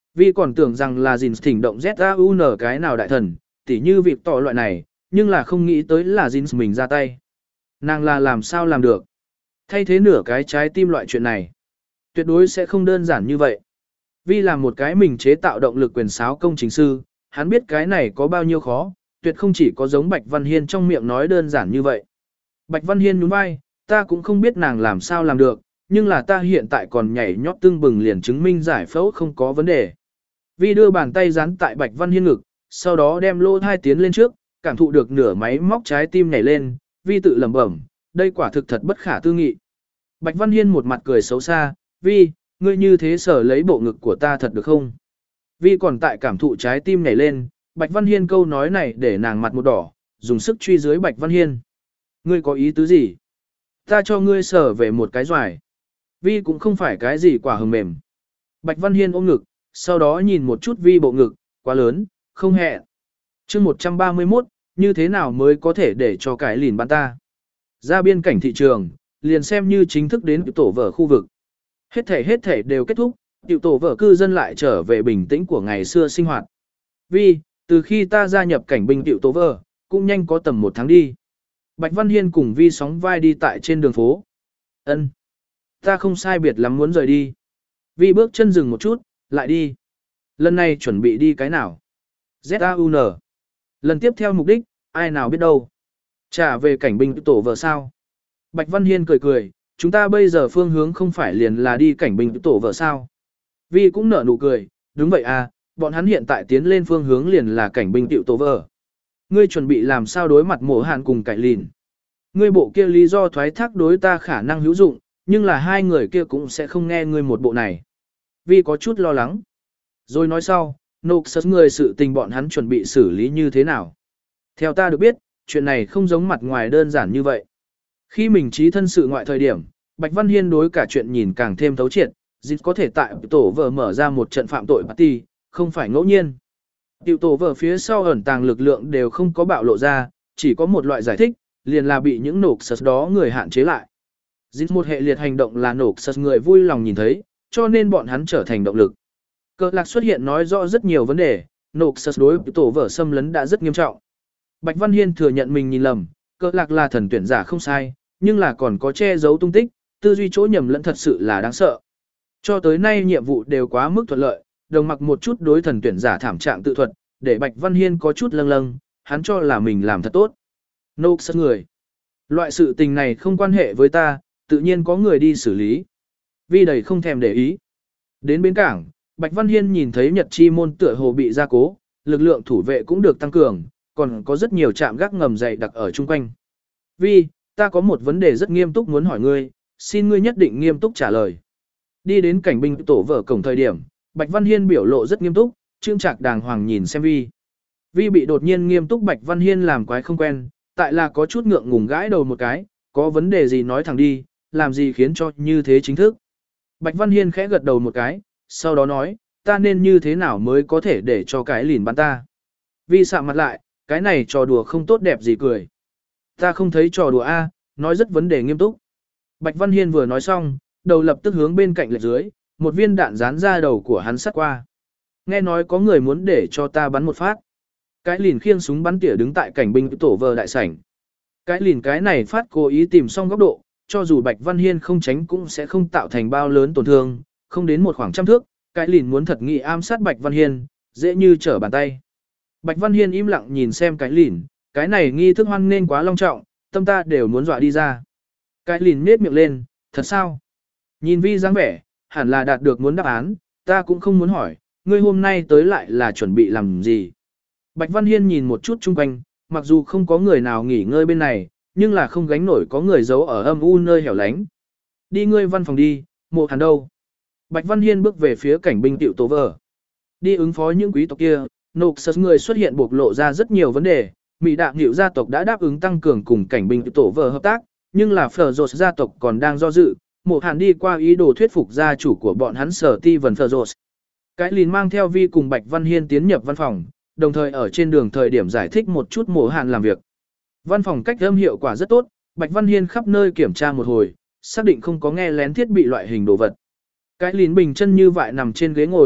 Vi còn tưởng rằng là Jin thỉnh động Z-A-U-N cái nào đại thần, tỉ như việc tỏ loại này, nhưng là không nghĩ tới là Jin mình ra tay. Nàng là làm sao làm được? Thay thế nửa cái trái tim loại chuyện này. Tuyệt đối sẽ không đơn giản như vậy. Vi là một cái mình chế tạo động lực quyền sáo công trình sư, hắn biết cái này có bao nhiêu khó, tuyệt không chỉ có giống Bạch Văn Hiên trong miệng nói đơn giản như vậy. Bạch Văn Hiên nhún vai, ta cũng không biết nàng làm sao làm được, nhưng là ta hiện tại còn nhảy nhót tương bừng liền chứng minh giải phẫu không có vấn đề. Vi đưa bàn tay dán tại Bạch Văn Hiên ngực, sau đó đem lô thai tiến lên trước, cảm thụ được nửa máy móc trái tim nhảy lên, Vi tự lẩm bẩm, đây quả thực thật bất khả tư nghị. Bạch Văn Hiên một mặt cười xấu xa, Vi, ngươi như thế sở lấy bộ ngực của ta thật được không? Vi còn tại cảm thụ trái tim nhảy lên, Bạch Văn Hiên câu nói này để nàng mặt một đỏ, dùng sức truy dưới Bạch Văn Hiên. Ngươi có ý tứ gì? Ta cho ngươi sở về một cái doài. Vi cũng không phải cái gì quả hừng mềm. Bạch Văn Hiên ôm ngực, sau đó nhìn một chút Vi bộ ngực, quá lớn, không hẹn. chương một trăm ba mươi mốt, như thế nào mới có thể để cho cái lìn bán ta? Ra biên cảnh thị trường, liền xem như chính thức đến tổ vở khu vực. Hết thể hết thể đều kết thúc, tiểu tổ vở cư dân lại trở về bình tĩnh của ngày xưa sinh hoạt. Vi, từ khi ta gia nhập cảnh binh tiểu tổ vở, cũng nhanh có tầm một tháng đi. Bạch Văn Hiên cùng Vi sóng vai đi tại trên đường phố. Ân, ta không sai biệt lắm muốn rời đi. Vi bước chân dừng một chút, lại đi. Lần này chuẩn bị đi cái nào? Z-A-U-N. Lần tiếp theo mục đích, ai nào biết đâu. Trả về cảnh binh tổ vợ sao? Bạch Văn Hiên cười cười, chúng ta bây giờ phương hướng không phải liền là đi cảnh binh tổ vợ sao? Vi cũng nở nụ cười, đúng vậy à, bọn hắn hiện tại tiến lên phương hướng liền là cảnh binh tiểu tổ vợ. Ngươi chuẩn bị làm sao đối mặt mổ hạn cùng cải lìn? Ngươi bộ kia lý do thoái thác đối ta khả năng hữu dụng, nhưng là hai người kia cũng sẽ không nghe ngươi một bộ này. Vi có chút lo lắng. Rồi nói sau, Noxus người sự tình bọn hắn chuẩn bị xử lý như thế nào? Theo ta được biết, chuyện này không giống mặt ngoài đơn giản như vậy. Khi mình trí thân sự ngoại thời điểm, Bạch Văn Hiên đối cả chuyện nhìn càng thêm thấu triệt, dịch có thể tại tổ vợ mở ra một trận phạm tội party, không phải ngẫu nhiên. Tiểu tổ vợ phía sau ẩn tàng lực lượng đều không có bạo lộ ra, chỉ có một loại giải thích, liền là bị những Noxus đó người hạn chế lại. Dịch một hệ liệt hành động là Noxus người vui lòng nhìn thấy, cho nên bọn hắn trở thành động lực. Cơ lạc xuất hiện nói rõ rất nhiều vấn đề, Noxus đối tổ vợ xâm lấn đã rất nghiêm trọng. Bạch Văn Hiên thừa nhận mình nhìn lầm, cơ lạc là thần tuyển giả không sai, nhưng là còn có che giấu tung tích, tư duy chỗ nhầm lẫn thật sự là đáng sợ. Cho tới nay nhiệm vụ đều quá mức thuận lợi, đồng mặc một chút đối thần tuyển giả thảm trạng tự thuật, để Bạch Văn Hiên có chút lâng lâng, hắn cho là mình làm thật tốt. Noxus người. Loại sự tình này không quan hệ với ta, tự nhiên có người đi xử lý. Vi đầy không thèm để ý. Đến bến cảng, Bạch Văn Hiên nhìn thấy Nhật Chi môn tựa hồ bị gia cố, lực lượng thủ vệ cũng được tăng cường, còn có rất nhiều trạm gác ngầm dày đặc ở chung quanh. Vi, ta có một vấn đề rất nghiêm túc muốn hỏi ngươi, xin ngươi nhất định nghiêm túc trả lời. Đi đến cảnh binh tổ vở cổng thời điểm, Bạch Văn Hiên biểu lộ rất nghiêm túc, trương trạc đàng hoàng nhìn xem Vi. Vi bị đột nhiên nghiêm túc Bạch Văn Hiên làm quái không quen, tại là có chút ngượng ngùng gãi đầu một cái, có vấn đề gì nói thẳng đi, làm gì khiến cho như thế chính thức. Bạch Văn Hiên khẽ gật đầu một cái, sau đó nói, ta nên như thế nào mới có thể để cho cái lìn bắn ta. Vi sạm mặt lại, cái này trò đùa không tốt đẹp gì cười. Ta không thấy trò đùa a, nói rất vấn đề nghiêm túc. Bạch Văn Hiên vừa nói xong, đầu lập tức hướng bên cạnh lệch dưới, một viên đạn dán ra đầu của hắn sắt qua. Nghe nói có người muốn để cho ta bắn một phát. Cái lìn khiêng súng bắn tỉa đứng tại cảnh binh tổ vờ đại sảnh. Cái lìn cái này phát cố ý tìm xong góc độ, cho dù Bạch Văn Hiên không tránh cũng sẽ không tạo thành bao lớn tổn thương, không đến một khoảng trăm thước, cái lìn muốn thật nghị ám sát Bạch Văn Hiên, dễ như trở bàn tay. Bạch Văn Hiên im lặng nhìn xem cái lìn, cái này nghi thức hoan nên quá long trọng, tâm ta đều muốn dọa đi ra. Cái lìn nết miệng lên, thật sao? Nhìn Vi dáng vẻ, hẳn là đạt được muốn đáp án, ta cũng không muốn hỏi, ngươi hôm nay tới lại là chuẩn bị làm gì? Bạch Văn Hiên nhìn một chút chung quanh, mặc dù không có người nào nghỉ ngơi bên này, nhưng là không gánh nổi có người giấu ở âm u nơi hẻo lánh. Đi ngươi văn phòng đi, Mộ Hàn đâu? Bạch Văn Hiên bước về phía cảnh binh tiểu tố vở. Đi ứng phó những quý tộc kia, Noxus người xuất hiện bộc lộ ra rất nhiều vấn đề. Mỹ Đạm Hiệu gia tộc đã đáp ứng tăng cường cùng cảnh binh tiểu tổ vở hợp tác, nhưng là Phở gia tộc còn đang do dự. Mộ Hàn đi qua ý đồ thuyết phục gia chủ của bọn hắn Sở Ti Vân Phở. Cái lìn mang theo Vi cùng Bạch Văn Hiên tiến nhập văn phòng, đồng thời ở trên đường thời điểm giải thích một chút Mộ Hàn làm việc. Văn phòng cách âm hiệu quả rất tốt, Bạch Văn Hiên khắp nơi kiểm tra một hồi, xác định không có nghe lén thiết bị loại hình đồ vật. Cái lìn bình chân như vậy nằm trên ghế ngồi,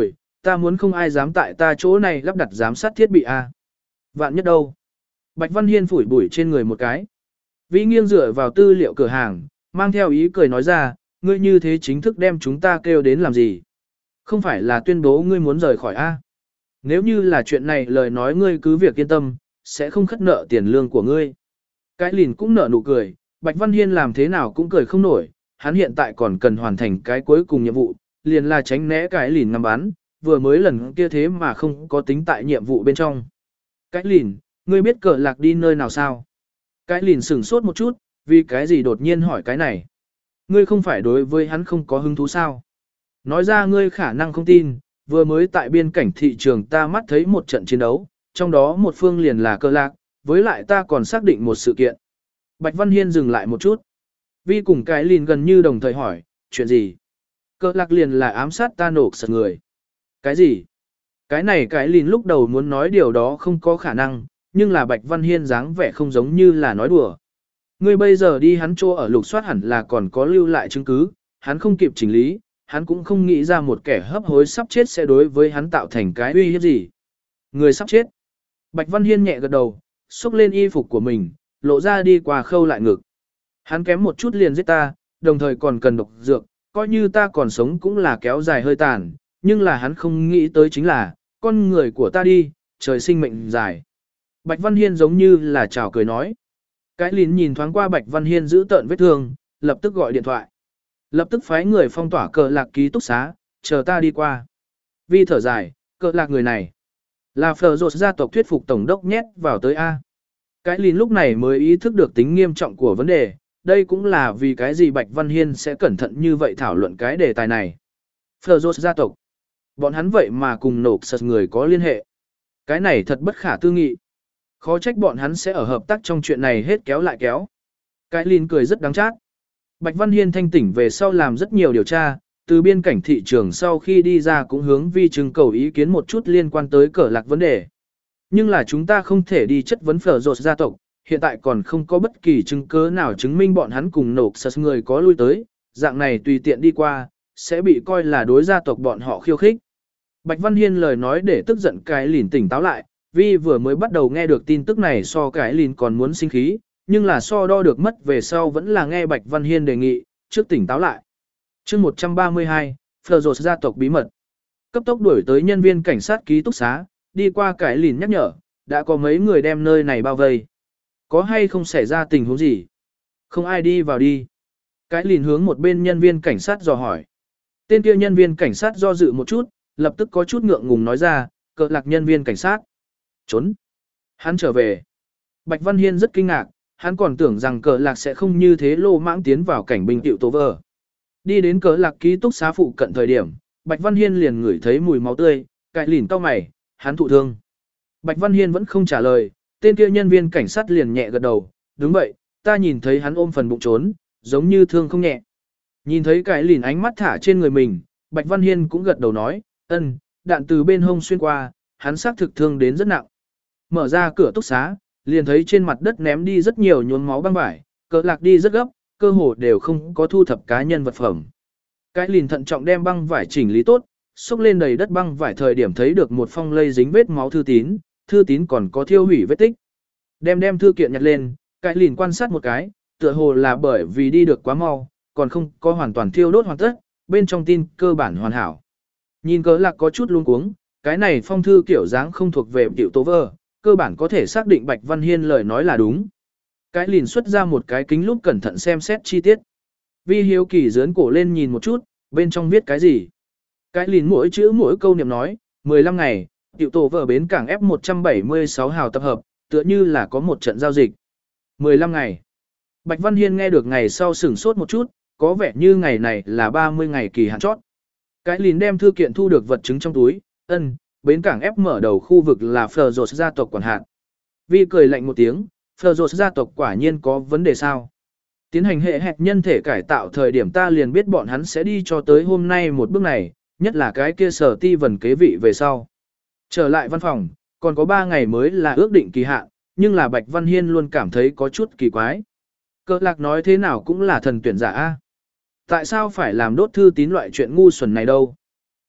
ta muốn không ai dám tại ta chỗ này lắp đặt giám sát thiết bị a. Vạn nhất đâu? Bạch Văn Hiên phủi bụi trên người một cái. Vĩ nghiêng dựa vào tư liệu cửa hàng, mang theo ý cười nói ra, ngươi như thế chính thức đem chúng ta kêu đến làm gì? Không phải là tuyên bố ngươi muốn rời khỏi a? Nếu như là chuyện này lời nói ngươi cứ việc yên tâm, sẽ không khất nợ tiền lương của ngươi. Cái lìn cũng nở nụ cười, Bạch Văn Hiên làm thế nào cũng cười không nổi, hắn hiện tại còn cần hoàn thành cái cuối cùng nhiệm vụ, liền là tránh né cái lìn ngắm bắn, vừa mới lần kia thế mà không có tính tại nhiệm vụ bên trong. Cái lìn, ngươi biết cờ lạc đi nơi nào sao? Cái lìn sửng sốt một chút, vì cái gì đột nhiên hỏi cái này? Ngươi không phải đối với hắn không có hứng thú sao? Nói ra ngươi khả năng không tin, vừa mới tại biên cảnh thị trường ta mắt thấy một trận chiến đấu, trong đó một phương liền là cờ lạc, với lại ta còn xác định một sự kiện. Bạch Văn Hiên dừng lại một chút. Vi cùng cái lìn gần như đồng thời hỏi, chuyện gì? Cờ lạc liền là ám sát ta nổ sật người. Cái gì? Cái này cái lìn lúc đầu muốn nói điều đó không có khả năng, nhưng là Bạch Văn Hiên dáng vẻ không giống như là nói đùa. Ngươi bây giờ đi hắn chỗ ở lục soát hẳn là còn có lưu lại chứng cứ, hắn không kịp chỉnh lý, hắn cũng không nghĩ ra một kẻ hấp hối sắp chết sẽ đối với hắn tạo thành cái uy hiếp gì. Người sắp chết. Bạch Văn Hiên nhẹ gật đầu, xúc lên y phục của mình, lộ ra đi qua khâu lại ngực. Hắn kém một chút liền giết ta, đồng thời còn cần độc dược, coi như ta còn sống cũng là kéo dài hơi tàn, nhưng là hắn không nghĩ tới chính là, con người của ta đi, trời sinh mệnh dài. Bạch Văn Hiên giống như là chào cười nói. Cái lín nhìn thoáng qua Bạch Văn Hiên giữ tợn vết thương, lập tức gọi điện thoại. Lập tức phái người phong tỏa cờ lạc ký túc xá, chờ ta đi qua. Vi thở dài, cờ lạc người này. Là phở rột gia tộc thuyết phục tổng đốc nhét vào tới A. Cái lín lúc này mới ý thức được tính nghiêm trọng của vấn đề, đây cũng là vì cái gì Bạch Văn Hiên sẽ cẩn thận như vậy thảo luận cái đề tài này. Phở rột gia tộc. Bọn hắn vậy mà cùng nổ sật người có liên hệ. Cái này thật bất khả tư nghị. Khó trách bọn hắn sẽ ở hợp tác trong chuyện này hết kéo lại kéo. Cái lín cười rất đáng chát. Bạch Văn Hiên thanh tỉnh về sau làm rất nhiều điều tra, từ biên cảnh thị trường sau khi đi ra cũng hướng vi trưng cầu ý kiến một chút liên quan tới cờ lạc vấn đề. Nhưng là chúng ta không thể đi chất vấn phở rột gia tộc, hiện tại còn không có bất kỳ chứng cứ nào chứng minh bọn hắn cùng nổ sật người có lui tới, dạng này tùy tiện đi qua, sẽ bị coi là đối gia tộc bọn họ khiêu khích. Bạch Văn Hiên lời nói để tức giận cái lìn tỉnh táo lại, vì vừa mới bắt đầu nghe được tin tức này so cái lìn còn muốn sinh khí, nhưng là so đo được mất về sau vẫn là nghe Bạch Văn Hiên đề nghị, trước tỉnh táo lại. Chương một trăm ba mươi hai, phở rột gia tộc bí mật. Cấp tốc đuổi tới nhân viên cảnh sát ký túc xá, đi qua cái lìn nhắc nhở, đã có mấy người đem nơi này bao vây. Có hay không xảy ra tình huống gì? Không ai đi vào đi. Cái lìn hướng một bên nhân viên cảnh sát dò hỏi. Tên kia nhân viên cảnh sát do dự một chút, lập tức có chút ngượng ngùng nói ra, cờ lạc nhân viên cảnh sát. Trốn. Hắn trở về. Bạch Văn Hiên rất kinh ngạc, hắn còn tưởng rằng cờ lạc sẽ không như thế lô mãng tiến vào cảnh binh tiệu tố vờ. Đi đến cờ lạc ký túc xá phụ cận thời điểm, Bạch Văn Hiên liền ngửi thấy mùi máu tươi, cãi lìn cau mày, hắn thụ thương. Bạch Văn Hiên vẫn không trả lời, tên kia nhân viên cảnh sát liền nhẹ gật đầu, đúng vậy, ta nhìn thấy hắn ôm phần bụng trốn, giống như thương không nhẹ. Nhìn thấy cãi lìn ánh mắt thả trên người mình, Bạch Văn Hiên cũng gật đầu nói, ân, đạn từ bên hông xuyên qua, hắn xác thực thương đến rất nặng. Mở ra cửa túc xá, liền thấy trên mặt đất ném đi rất nhiều nhuốm máu băng vải, cờ lạc đi rất gấp, cơ hồ đều không có thu thập cá nhân vật phẩm. Cái lìn thận trọng đem băng vải chỉnh lý tốt, xúc lên đầy đất băng vải thời điểm thấy được một phong lây dính vết máu thư tín, thư tín còn có thiêu hủy vết tích. Đem đem thư kiện nhặt lên, cái lìn quan sát một cái, tựa hồ là bởi vì đi được quá mau, còn không có hoàn toàn thiêu đốt hoàn tất, bên trong tin cơ bản hoàn hảo. Nhìn cờ lạc có chút luống cuống, cái này phong thư kiểu dáng không thuộc về tiểu tố vơ, cơ bản có thể xác định Bạch Văn Hiên lời nói là đúng. Cái lìn xuất ra một cái kính lúp cẩn thận xem xét chi tiết. Vi hiếu kỳ dướn cổ lên nhìn một chút, bên trong viết cái gì. Cái lìn mỗi chữ mỗi câu niệm nói, mười lăm ngày, tiểu tổ vở bến cảng F một trăm bảy mươi sáu hào tập hợp, tựa như là có một trận giao dịch. mười lăm ngày. Bạch Văn Hiên nghe được ngày sau sửng sốt một chút, có vẻ như ngày này là ba mươi ngày kỳ hạn chót. Cái lìn đem thư kiện thu được vật chứng trong túi, ân, bến cảng F mở đầu khu vực là phở rột gia tộc quản hạt. Vi cười lạnh một tiếng, phở rột gia tộc quả nhiên có vấn đề sao. Tiến hành hệ hẹt nhân thể cải tạo thời điểm ta liền biết bọn hắn sẽ đi cho tới hôm nay một bước này, nhất là cái kia sở ti vần kế vị về sau. Trở lại văn phòng, còn có ba ngày mới là ước định kỳ hạn, nhưng là Bạch Văn Hiên luôn cảm thấy có chút kỳ quái. Cờ lạc nói thế nào cũng là thần tuyển giả A. Tại sao phải làm đốt thư tín loại chuyện ngu xuẩn này đâu?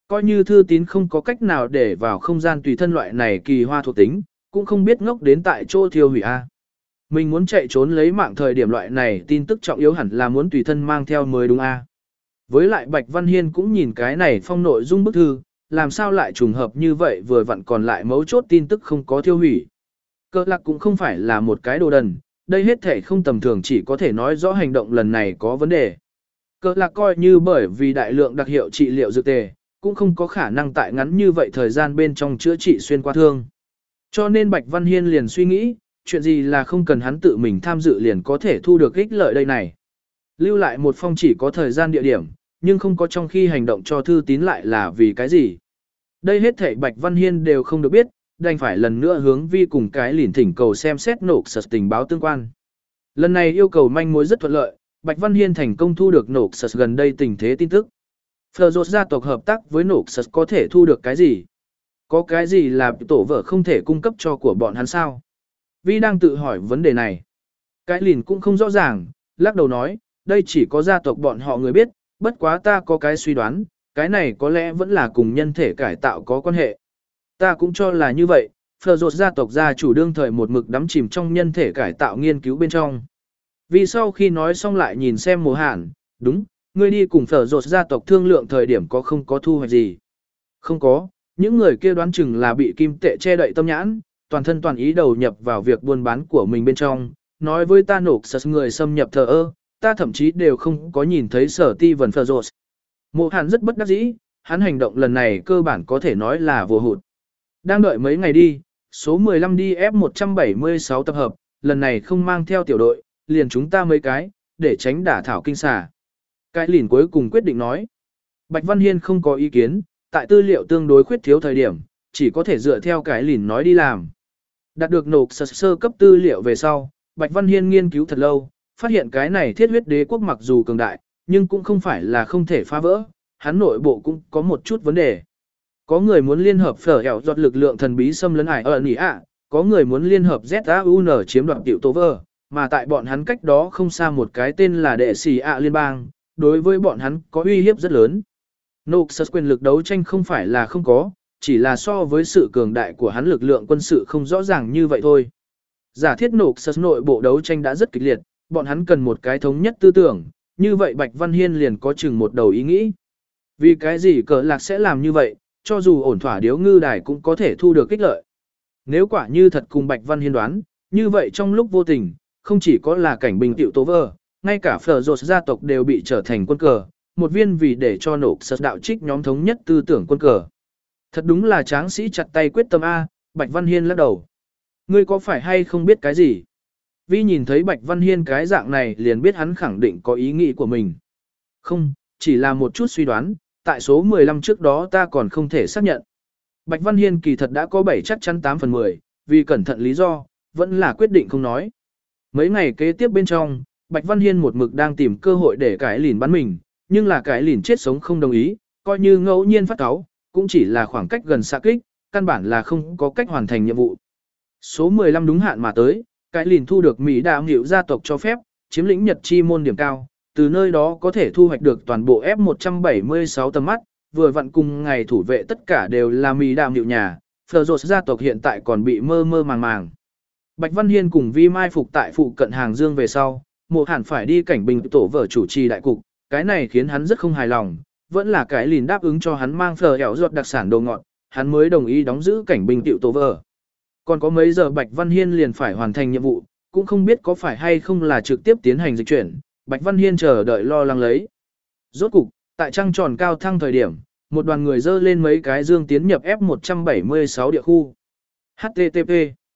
Coi như thư tín không có cách nào để vào không gian tùy thân loại này kỳ hoa thuộc tính, cũng không biết ngốc đến tại chỗ thiêu hủy A. Mình muốn chạy trốn lấy mạng thời điểm loại này tin tức trọng yếu hẳn là muốn tùy thân mang theo mới đúng A. Với lại Bạch Văn Hiên cũng nhìn cái này phong nội dung bức thư, làm sao lại trùng hợp như vậy vừa vặn còn lại mấu chốt tin tức không có thiêu hủy. Cơ lạc cũng không phải là một cái đồ đần, đây hết thể không tầm thường chỉ có thể nói rõ hành động lần này có vấn đề. Cơ lạc coi như bởi vì đại lượng đặc hiệu trị liệu dược tề, cũng không có khả năng tại ngắn như vậy thời gian bên trong chữa trị xuyên qua thương. Cho nên Bạch Văn Hiên liền suy nghĩ, chuyện gì là không cần hắn tự mình tham dự liền có thể thu được ích lợi đây này. Lưu lại một phong chỉ có thời gian địa điểm, nhưng không có trong khi hành động cho thư tín lại là vì cái gì. Đây hết thảy Bạch Văn Hiên đều không được biết, đành phải lần nữa hướng Vi cùng cái lìn thỉnh cầu xem xét nổ sật tình báo tương quan. Lần này yêu cầu manh mối rất thuận lợi, Bạch Văn Hiên thành công thu được nổ sật gần đây tình thế tin tức. Phờ rột gia tộc hợp tác với nổ sật có thể thu được cái gì? Có cái gì là tổ vợ không thể cung cấp cho của bọn hắn sao? Vi đang tự hỏi vấn đề này. Cái lìn cũng không rõ ràng, lắc đầu nói, đây chỉ có gia tộc bọn họ người biết, bất quá ta có cái suy đoán, cái này có lẽ vẫn là cùng nhân thể cải tạo có quan hệ. Ta cũng cho là như vậy, phờ rột gia tộc gia chủ đương thời một mực đắm chìm trong nhân thể cải tạo nghiên cứu bên trong. Vì sau khi nói xong lại nhìn xem mùa hàn, đúng, ngươi đi cùng phở rột gia tộc thương lượng thời điểm có không có thu hoạch gì. Không có, những người kia đoán chừng là bị kim tệ che đậy tâm nhãn, toàn thân toàn ý đầu nhập vào việc buôn bán của mình bên trong, nói với ta nổ sật người xâm nhập thờ ơ, ta thậm chí đều không có nhìn thấy sở ti vần phở rột. Mộ hàn rất bất đắc dĩ, hắn hành động lần này cơ bản có thể nói là vô hụt. Đang đợi mấy ngày đi, số mười lăm đi F một trăm bảy mươi sáu tập hợp, lần này không mang theo tiểu đội, liền chúng ta mấy cái, để tránh đả thảo kinh xà. Cái lìn cuối cùng quyết định nói. Bạch Văn Hiên không có ý kiến, tại tư liệu tương đối khuyết thiếu thời điểm, chỉ có thể dựa theo cái lìn nói đi làm. Đạt được nộp sơ, sơ cấp tư liệu về sau, Bạch Văn Hiên nghiên cứu thật lâu, phát hiện cái này thiết huyết đế quốc mặc dù cường đại, nhưng cũng không phải là không thể phá vỡ, hắn nội bộ cũng có một chút vấn đề. Có người muốn liên hợp phở hẻo giọt lực lượng thần bí xâm lấn ải ở nỉ ạ, có người muốn liên hợp Z A U N chiếm đoạt tiểu tố vơ, mà tại bọn hắn cách đó không xa một cái tên là đệ sĩ ạ liên bang, đối với bọn hắn có uy hiếp rất lớn. Noxus quyền lực đấu tranh không phải là không có, chỉ là so với sự cường đại của hắn lực lượng quân sự không rõ ràng như vậy thôi. Giả thiết Noxus nội bộ đấu tranh đã rất kịch liệt, bọn hắn cần một cái thống nhất tư tưởng, như vậy Bạch Văn Hiên liền có chừng một đầu ý nghĩ. Vì cái gì cờ lạc sẽ làm như vậy, cho dù ổn thỏa điếu ngư đài cũng có thể thu được kích lợi. Nếu quả như thật cùng Bạch Văn Hiên đoán, như vậy trong lúc vô tình, không chỉ có là cảnh bình tiểu tố vơ, ngay cả phở rột gia tộc đều bị trở thành quân cờ, một viên vì để cho nổ sật đạo trích nhóm thống nhất tư tưởng quân cờ. Thật đúng là tráng sĩ chặt tay quyết tâm A, Bạch Văn Hiên lắc đầu. Ngươi có phải hay không biết cái gì? Vi nhìn thấy Bạch Văn Hiên cái dạng này liền biết hắn khẳng định có ý nghĩ của mình. Không, chỉ là một chút suy đoán, tại số mười lăm trước đó ta còn không thể xác nhận. Bạch Văn Hiên kỳ thật đã có bảy chắc chắn tám phần mười, vì cẩn thận lý do, vẫn là quyết định không nói. Mấy ngày kế tiếp bên trong, Bạch Văn Hiên một mực đang tìm cơ hội để cái lìn bắn mình, nhưng là cái lìn chết sống không đồng ý, coi như ngẫu nhiên phát cáu, cũng chỉ là khoảng cách gần xạ kích, căn bản là không có cách hoàn thành nhiệm vụ. Số mười lăm đúng hạn mà tới, cái lìn thu được Mỹ đạo hiệu gia tộc cho phép, chiếm lĩnh Nhật chi môn điểm cao, từ nơi đó có thể thu hoạch được toàn bộ F một trăm bảy mươi sáu tầm mắt, vừa vặn cùng ngày thủ vệ tất cả đều là Mỹ đạo hiệu nhà, phở rột gia tộc hiện tại còn bị mơ mơ màng màng. Bạch Văn Hiên cùng Vi mai phục tại phụ cận hàng dương về sau, Mộ Hàn phải đi cảnh bình tổ vở chủ trì đại cục, cái này khiến hắn rất không hài lòng, vẫn là cái lìn đáp ứng cho hắn mang phở hẻo giọt đặc sản đồ ngọt, hắn mới đồng ý đóng giữ cảnh bình tiểu tổ vở. Còn có mấy giờ Bạch Văn Hiên liền phải hoàn thành nhiệm vụ, cũng không biết có phải hay không là trực tiếp tiến hành dịch chuyển, Bạch Văn Hiên chờ đợi lo lắng lấy. Rốt cục, tại trăng tròn cao thăng thời điểm, một đoàn người dơ lên mấy cái dương tiến nhập F một trăm bảy mươi sáu địa khu. H T T P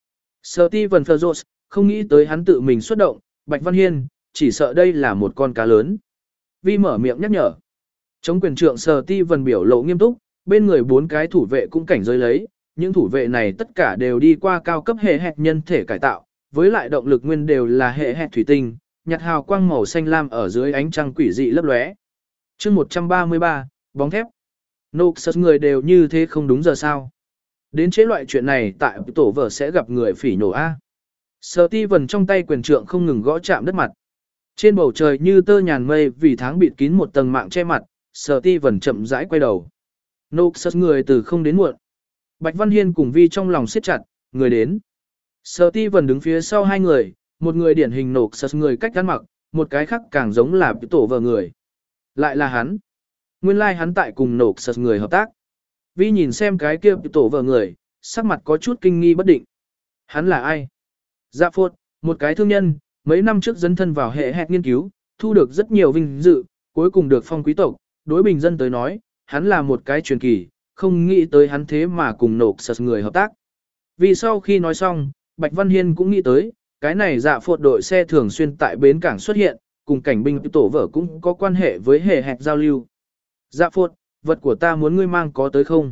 Steven Ferros, không nghĩ tới hắn tự mình xuất động, Bạch Văn Hiên, chỉ sợ đây là một con cá lớn. Vi mở miệng nhắc nhở. Chống quyền trượng Steven biểu lộ nghiêm túc, bên người bốn cái thủ vệ cũng cảnh giới lấy, những thủ vệ này tất cả đều đi qua cao cấp hệ hẹt nhân thể cải tạo, với lại động lực nguyên đều là hệ hẹt thủy tinh, nhạt hào quang màu xanh lam ở dưới ánh trăng quỷ dị lấp lóe. Chương một trăm ba mươi ba, bóng thép. Noxus người đều như thế không đúng giờ sao? Đến chế loại chuyện này tại tổ vở sẽ gặp người phỉ nổ A. Steven trong tay quyền trượng không ngừng gõ chạm đất mặt. Trên bầu trời như tơ nhàn mây vì tháng bịt kín một tầng mạng che mặt, Steven chậm rãi quay đầu. Noxus người từ không đến muộn. Bạch Văn Hiên cùng Vi trong lòng siết chặt, người đến. Steven đứng phía sau hai người, một người điển hình Noxus người cách ăn mặc, một cái khác càng giống là tổ vợ người. Lại là hắn. Nguyên lai like hắn tại cùng Noxus người hợp tác. Vi nhìn xem cái kia tổ vợ người, sắc mặt có chút kinh nghi bất định. Hắn là ai? Dạ Phốt, một cái thương nhân, mấy năm trước dấn thân vào hệ hẹt nghiên cứu, thu được rất nhiều vinh dự, cuối cùng được phong quý tộc, đối bình dân tới nói, hắn là một cái truyền kỳ, không nghĩ tới hắn thế mà cùng Noxus người hợp tác. Vì sau khi nói xong, Bạch Văn Hiên cũng nghĩ tới, cái này Dạ Phốt đội xe thường xuyên tại bến cảng xuất hiện, cùng cảnh binh tổ vợ cũng có quan hệ với hệ hẹt giao lưu. Dạ Phốt, vật của ta muốn ngươi mang có tới không?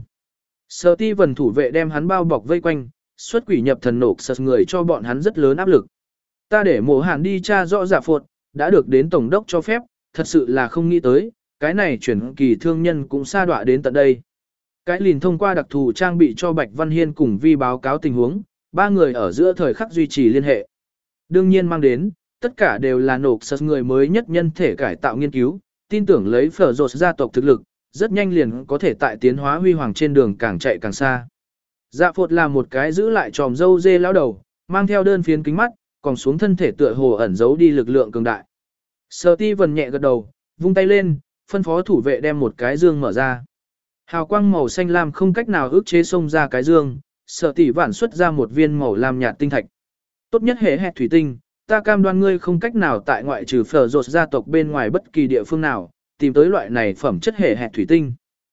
Steven thủ vệ đem hắn bao bọc vây quanh, xuất quỷ nhập thần Noxus người cho bọn hắn rất lớn áp lực. Ta để mổ hàn đi tra rõ Dạ Phốt, đã được đến tổng đốc cho phép, thật sự là không nghĩ tới, cái này chuyển kỳ thương nhân cũng sa đọa đến tận đây. Cái lìn thông qua đặc thù trang bị cho Bạch Văn Hiên cùng Vi báo cáo tình huống, ba người ở giữa thời khắc duy trì liên hệ. Đương nhiên mang đến, tất cả đều là Noxus người mới nhất nhân thể cải tạo nghiên cứu, tin tưởng lấy Phở Rột gia tộc thực lực, rất nhanh liền có thể tại tiến hóa huy hoàng trên đường càng chạy càng xa. Dạ Phốt là một cái giữ lại tròm râu dê lão đầu, mang theo đơn phiến kính mắt, còn xuống thân thể tựa hồ ẩn giấu đi lực lượng cường đại. Steven nhẹ gật đầu, vung tay lên, phân phó thủ vệ đem một cái dương mở ra. Hào quang màu xanh lam không cách nào ức chế xông ra cái dương, Sở Tỷ Vạn xuất ra một viên màu lam nhạt tinh thạch. Tốt nhất hệ hẹt thủy tinh, ta cam đoan ngươi không cách nào tại ngoại trừ Phở Rột gia tộc bên ngoài bất kỳ địa phương nào, tìm tới loại này phẩm chất hệ hẹt thủy tinh.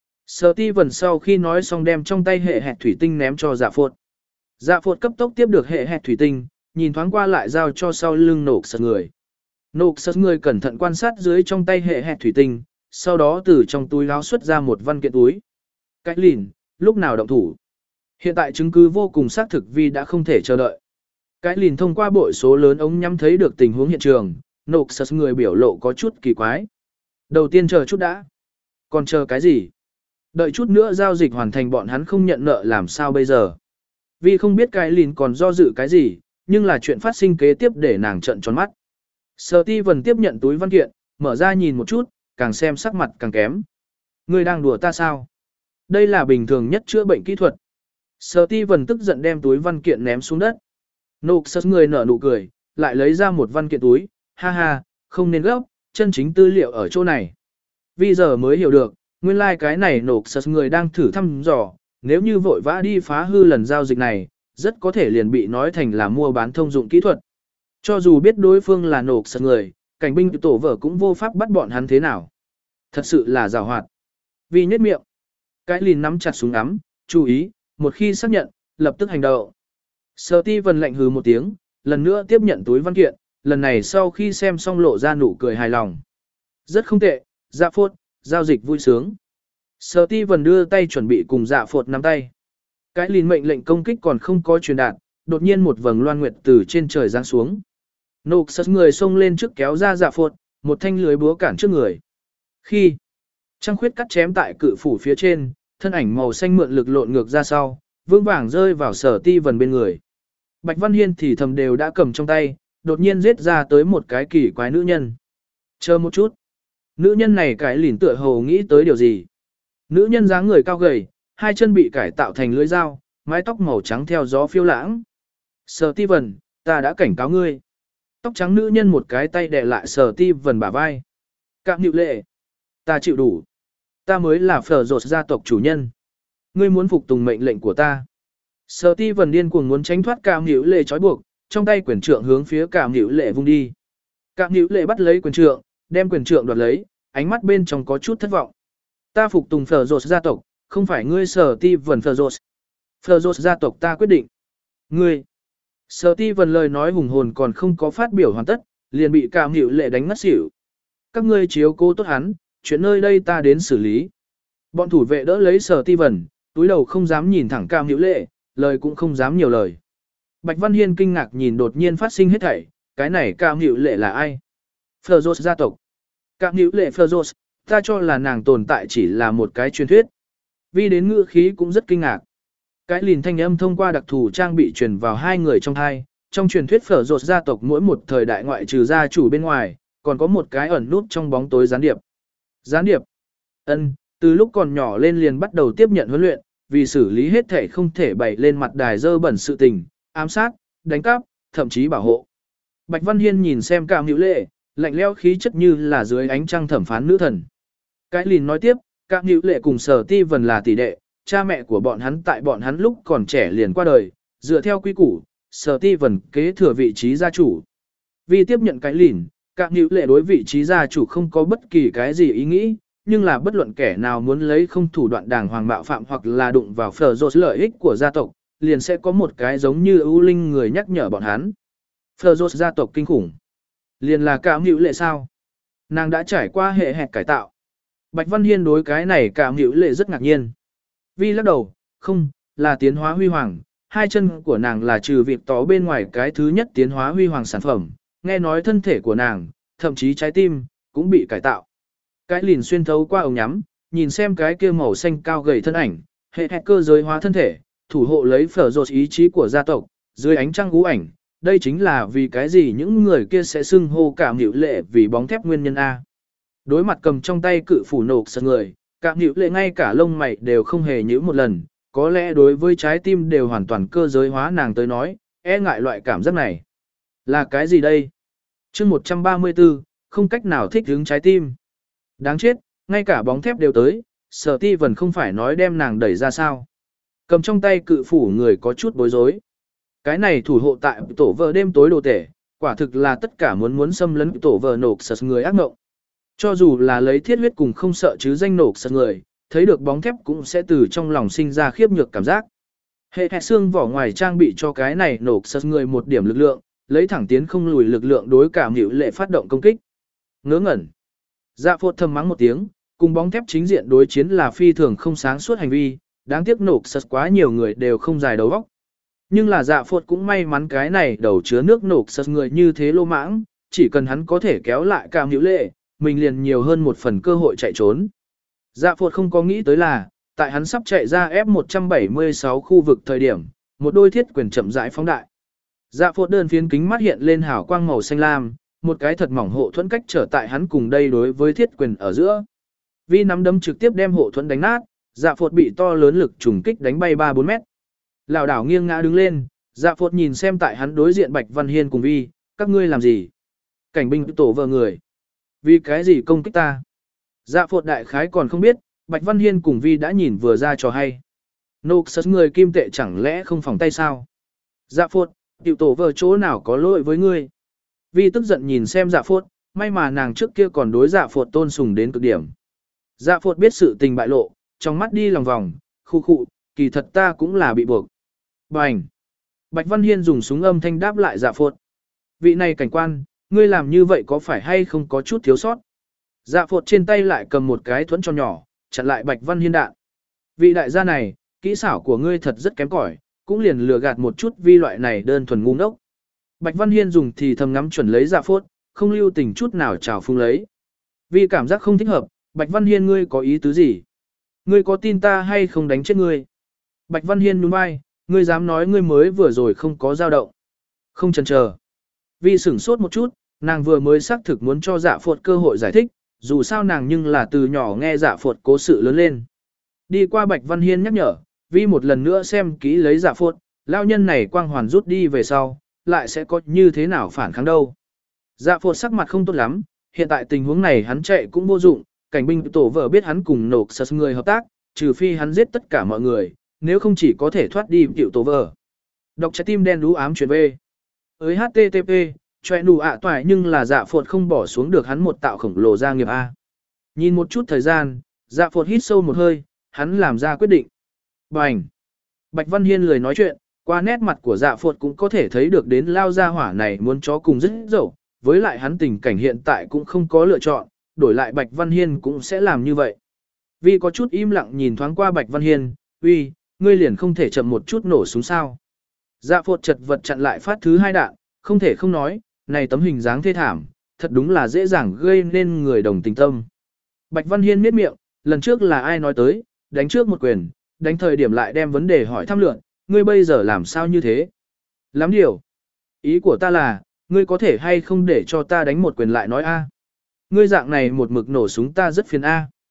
Steven sau khi nói xong đem trong tay hệ hẹt thủy tinh ném cho Dạ Phốt. Dạ Phốt cấp tốc tiếp được hệ hẹt thủy tinh, nhìn thoáng qua lại giao cho sau lưng Noxus người. Noxus người cẩn thận quan sát dưới trong tay hệ hẹt thủy tinh, sau đó từ trong túi áo xuất ra một văn kiện túi. Cái lìn, lúc nào động thủ? Hiện tại chứng cứ vô cùng xác thực vì đã không thể chờ đợi. Cái lìn thông qua bội số lớn ống nhắm thấy được tình huống hiện trường, Noxus người biểu lộ có chút kỳ quái. Đầu tiên chờ chút đã. Còn chờ cái gì? Đợi chút nữa giao dịch hoàn thành bọn hắn không nhận nợ làm sao bây giờ? Vì không biết cái lìn còn do dự cái gì, nhưng là chuyện phát sinh kế tiếp để nàng trợn tròn mắt. Steven tiếp nhận túi văn kiện, mở ra nhìn một chút, càng xem sắc mặt càng kém. Ngươi đang đùa ta sao? Đây là bình thường nhất chữa bệnh kỹ thuật. Steven tức giận đem túi văn kiện ném xuống đất. Noxus người nở nụ cười, lại lấy ra một văn kiện túi, ha ha, không nên gấp, chân chính tư liệu ở chỗ này. Vì giờ mới hiểu được, nguyên lai like cái này Noxus người đang thử thăm dò, nếu như vội vã đi phá hư lần giao dịch này, rất có thể liền bị nói thành là mua bán thông dụng kỹ thuật. Cho dù biết đối phương là Noxus người, cảnh binh tổ vợ cũng vô pháp bắt bọn hắn thế nào. Thật sự là giàu hoạt. Vì nhếch miệng. Cái lìn nắm chặt súng ngắm, chú ý, một khi xác nhận, lập tức hành động. Steven lạnh hừ một tiếng, lần nữa tiếp nhận túi văn kiện, lần này sau khi xem xong lộ ra nụ cười hài lòng. Rất không tệ, Dạ Phốt, giao dịch vui sướng. Steven đưa tay chuẩn bị cùng Dạ Phốt nắm tay. Cái lìn mệnh lệnh công kích còn không có truyền đạt, đột nhiên một vầng loan nguyệt từ trên trời giáng xuống. Noxus người xông lên trước kéo ra Dạ Phốt, một thanh lưới búa cản trước người. Khi trăng khuyết cắt chém tại cự phủ phía trên, thân ảnh màu xanh mượn lực lộn ngược ra sau, vững vàng rơi vào Steven bên người. Bạch Văn Hiên thì thầm đều đã cầm trong tay, đột nhiên giết ra tới một cái kỳ quái nữ nhân. Chờ một chút. Nữ nhân này cái lìn tựa hồ nghĩ tới điều gì. Nữ nhân dáng người cao gầy, hai chân bị cải tạo thành lưỡi dao, mái tóc màu trắng theo gió phiêu lãng. Steven, ta đã cảnh cáo ngươi. Tóc trắng nữ nhân một cái tay đè lại Steven bả vai. Cạm nhịu lệ. Ta chịu đủ. Ta mới là Phở Rột gia tộc chủ nhân. Ngươi muốn phục tùng mệnh lệnh của ta. Steven điên cuồng muốn tránh thoát Cạm nhịu lệ trói buộc, trong tay quyền trượng hướng phía Cạm nhịu lệ vung đi. Cạm nhịu lệ bắt lấy quyền trượng, đem quyền trượng đoạt lấy, ánh mắt bên trong có chút thất vọng. Ta phục tùng Phở Rột gia tộc, không phải ngươi Steven Phở Rột. Phở Rột gia tộc ta quyết định. Ngươi. Steven lời nói hùng hồn còn không có phát biểu hoàn tất, liền bị Cạm nhịu lệ đánh ngất xỉu. Các ngươi chiếu cố tốt hắn, chuyện nơi đây ta đến xử lý. Bọn thủ vệ đỡ lấy Steven, túi đầu không dám nhìn thẳng Cạm nhịu lệ, lời cũng không dám nhiều lời. Bạch Văn Hiên kinh ngạc nhìn đột nhiên phát sinh hết thảy, cái này Cạm nhịu lệ là ai? Phở Rột gia tộc. Cạm nhịu lệ Phở Rột, ta cho là nàng tồn tại chỉ là một cái truyền thuyết. Vì đến ngữ khí cũng rất kinh ngạc. Cái lìn thanh âm thông qua đặc thù trang bị truyền vào hai người trong hai, trong truyền thuyết Phở Rột gia tộc mỗi một thời đại ngoại trừ gia chủ bên ngoài, còn có một cái ẩn nút trong bóng tối gián điệp. Gián điệp? Ân, từ lúc còn nhỏ lên liền bắt đầu tiếp nhận huấn luyện, vì xử lý hết thể không thể bày lên mặt đài dơ bẩn sự tình, ám sát, đánh cắp, thậm chí bảo hộ. Bạch Văn Hiên nhìn xem Cạm Hữu Lệ, lạnh lẽo khí chất như là dưới ánh trăng thẩm phán nữ thần. Cái lìn nói tiếp, Cạm Hữu Lệ cùng Sở Ti Vân là tỷ đệ, cha mẹ của bọn hắn tại bọn hắn lúc còn trẻ liền qua đời, dựa theo quy củ, Sở Ti Vân kế thừa vị trí gia chủ. Vì tiếp nhận cái lìn, Cạm Hữu Lệ đối vị trí gia chủ không có bất kỳ cái gì ý nghĩ, nhưng là bất luận kẻ nào muốn lấy không thủ đoạn đàng hoàng bạo phạm hoặc là đụng vào phở rột lợi ích của gia tộc, liền sẽ có một cái giống như ưu linh người nhắc nhở bọn hắn. Phở rột gia tộc kinh khủng. Liền là Cạm Hữu Lệ sao? Nàng đã trải qua hệ hẹt cải tạo. Bạch Văn Hiên đối cái này Cạm Hữu Lệ rất ngạc nhiên. Vi lắc đầu, không, là tiến hóa huy hoàng, hai chân của nàng là trừ việc tó bên ngoài cái thứ nhất tiến hóa huy hoàng sản phẩm, nghe nói thân thể của nàng, thậm chí trái tim, cũng bị cải tạo. Cái lìn xuyên thấu qua ống nhắm, nhìn xem cái kia màu xanh cao gầy thân ảnh, hệ hẹt cơ giới hóa thân thể, thủ hộ lấy phở rột ý chí của gia tộc, dưới ánh trăng ú ảnh, đây chính là vì cái gì những người kia sẽ xưng hô Cạm Hữu Lệ vì bóng thép nguyên nhân A. Đối mặt cầm trong tay cự phủ nổ sật người, Cạm Hữu Lệ ngay cả lông mày đều không hề nhíu một lần, có lẽ đối với trái tim đều hoàn toàn cơ giới hóa nàng tới nói, e ngại loại cảm giác này. Là cái gì đây? chương một trăm ba mươi tư, không cách nào thích hứng trái tim. Đáng chết, ngay cả bóng thép đều tới, Sở Ti Vân không phải nói đem nàng đẩy ra sao. Cầm trong tay cự phủ người có chút bối rối. Cái này thủ hộ tại tổ vợ đêm tối đồ tể, quả thực là tất cả muốn muốn xâm lấn tổ vợ nổ sật người ác mộng. Cho dù là lấy thiết huyết cùng không sợ chứ danh nổ sật người, thấy được bóng thép cũng sẽ từ trong lòng sinh ra khiếp nhược cảm giác. Hệ hẹ xương vỏ ngoài trang bị cho cái này nổ sật người một điểm lực lượng, lấy thẳng tiến không lùi lực lượng đối Cạm Hữu Lệ phát động công kích. Ngớ ngẩn. Dạ phột thầm mắng một tiếng, cùng bóng thép chính diện đối chiến là phi thường không sáng suốt hành vi, đáng tiếc nổ sật quá nhiều người đều không dài đầu óc. Nhưng là dạ phột cũng may mắn cái này đầu chứa nước nổ sật người như thế lô mãng, chỉ cần hắn có thể kéo lại Cạm Hữu Lệ, mình liền nhiều hơn một phần cơ hội chạy trốn. Dạ phột không có nghĩ tới là, tại hắn sắp chạy ra F một trăm bảy mươi sáu khu vực thời điểm, một đôi thiết quyền chậm rãi phóng đại. Dạ phột đơn phiến kính mắt hiện lên hào quang màu xanh lam, một cái thật mỏng hộ thuẫn cách trở tại hắn cùng đây đối với thiết quyền ở giữa. Vi nắm đấm trực tiếp đem hộ thuẫn đánh nát, dạ phột bị to lớn lực trùng kích đánh bay ba bốn mét. Lảo đảo nghiêng ngã đứng lên, dạ phột nhìn xem tại hắn đối diện Bạch Văn Hiên cùng Vi, các ngươi làm gì? Cảnh binh tổ vợ người. Vì cái gì công kích ta? Dạ phột đại khái còn không biết, Bạch Văn Hiên cùng Vi đã nhìn vừa ra trò hay. Nô sật người kim tệ chẳng lẽ không phòng tay sao? Dạ phột, tiểu tổ vợ chỗ nào có lỗi với ngươi? Vi tức giận nhìn xem dạ phột, may mà nàng trước kia còn đối dạ phột tôn sùng đến cực điểm. Dạ phột biết sự tình bại lộ, trong mắt đi lòng vòng, khu khụ, kỳ thật ta cũng là bị buộc. Bành! Bạch Văn Hiên dùng súng âm thanh đáp lại dạ phột. Vị này cảnh quan, ngươi làm như vậy có phải hay không có chút thiếu sót? Dạ phột trên tay lại cầm một cái thuẫn tròn nhỏ, chặn lại Bạch Văn Hiên đạn. Vị đại gia này, kỹ xảo của ngươi thật rất kém cỏi, cũng liền lừa gạt một chút Vi loại này đơn thuần ngu ngốc. Bạch Văn Hiên dùng thì thầm ngắm chuẩn lấy dạ phốt, không lưu tình chút nào chào phung lấy. Vi cảm giác không thích hợp, Bạch Văn Hiên ngươi có ý tứ gì? Ngươi có tin ta hay không đánh chết ngươi? Bạch Văn Hiên nhún vai, ngươi dám nói ngươi mới vừa rồi không có dao động. Không chần chờ. Vi sửng sốt một chút, nàng vừa mới xác thực muốn cho dạ phột cơ hội giải thích, dù sao nàng nhưng là từ nhỏ nghe dạ phột cố sự lớn lên. Đi qua Bạch Văn Hiên nhắc nhở, Vi một lần nữa xem kỹ lấy dạ phột, lao nhân này quang hoàn rút đi về sau, lại sẽ có như thế nào phản kháng đâu. Dạ phột sắc mặt không tốt lắm, hiện tại tình huống này hắn chạy cũng vô dụng, cảnh binh tổ vợ biết hắn cùng nổ sật người hợp tác, trừ phi hắn giết tất cả mọi người, nếu không chỉ có thể thoát đi tiểu tổ vợ. Đọc trái tim đen đú ám chuyển về. Ới hát tê tê pê, choẹ nụ ạ toại nhưng là dạ phột không bỏ xuống được hắn một tạo khổng lồ gia nghiệp A. Nhìn một chút thời gian, dạ phột hít sâu một hơi, hắn làm ra quyết định. Bành! Bạch Văn Hiên lười nói chuyện, qua nét mặt của dạ phột cũng có thể thấy được đến lao gia hỏa này muốn chó cùng rất dẫu, với lại hắn tình cảnh hiện tại cũng không có lựa chọn, đổi lại Bạch Văn Hiên cũng sẽ làm như vậy. Vi có chút im lặng nhìn thoáng qua Bạch Văn Hiên, uy, ngươi liền không thể chậm một chút nổ súng sao. Dạ phột chật vật chặn lại phát thứ hai đạn, không thể không nói, này tấm hình dáng thê thảm, thật đúng là dễ dàng gây nên người đồng tình tâm. Bạch Văn Hiên miết miệng, lần trước là ai nói tới, đánh trước một quyền, đánh thời điểm lại đem vấn đề hỏi thăm lượng, ngươi bây giờ làm sao như thế? Lắm điều. Ý của ta là, ngươi có thể hay không để cho ta đánh một quyền lại nói a? Ngươi dạng này một mực nổ súng ta rất phiền a.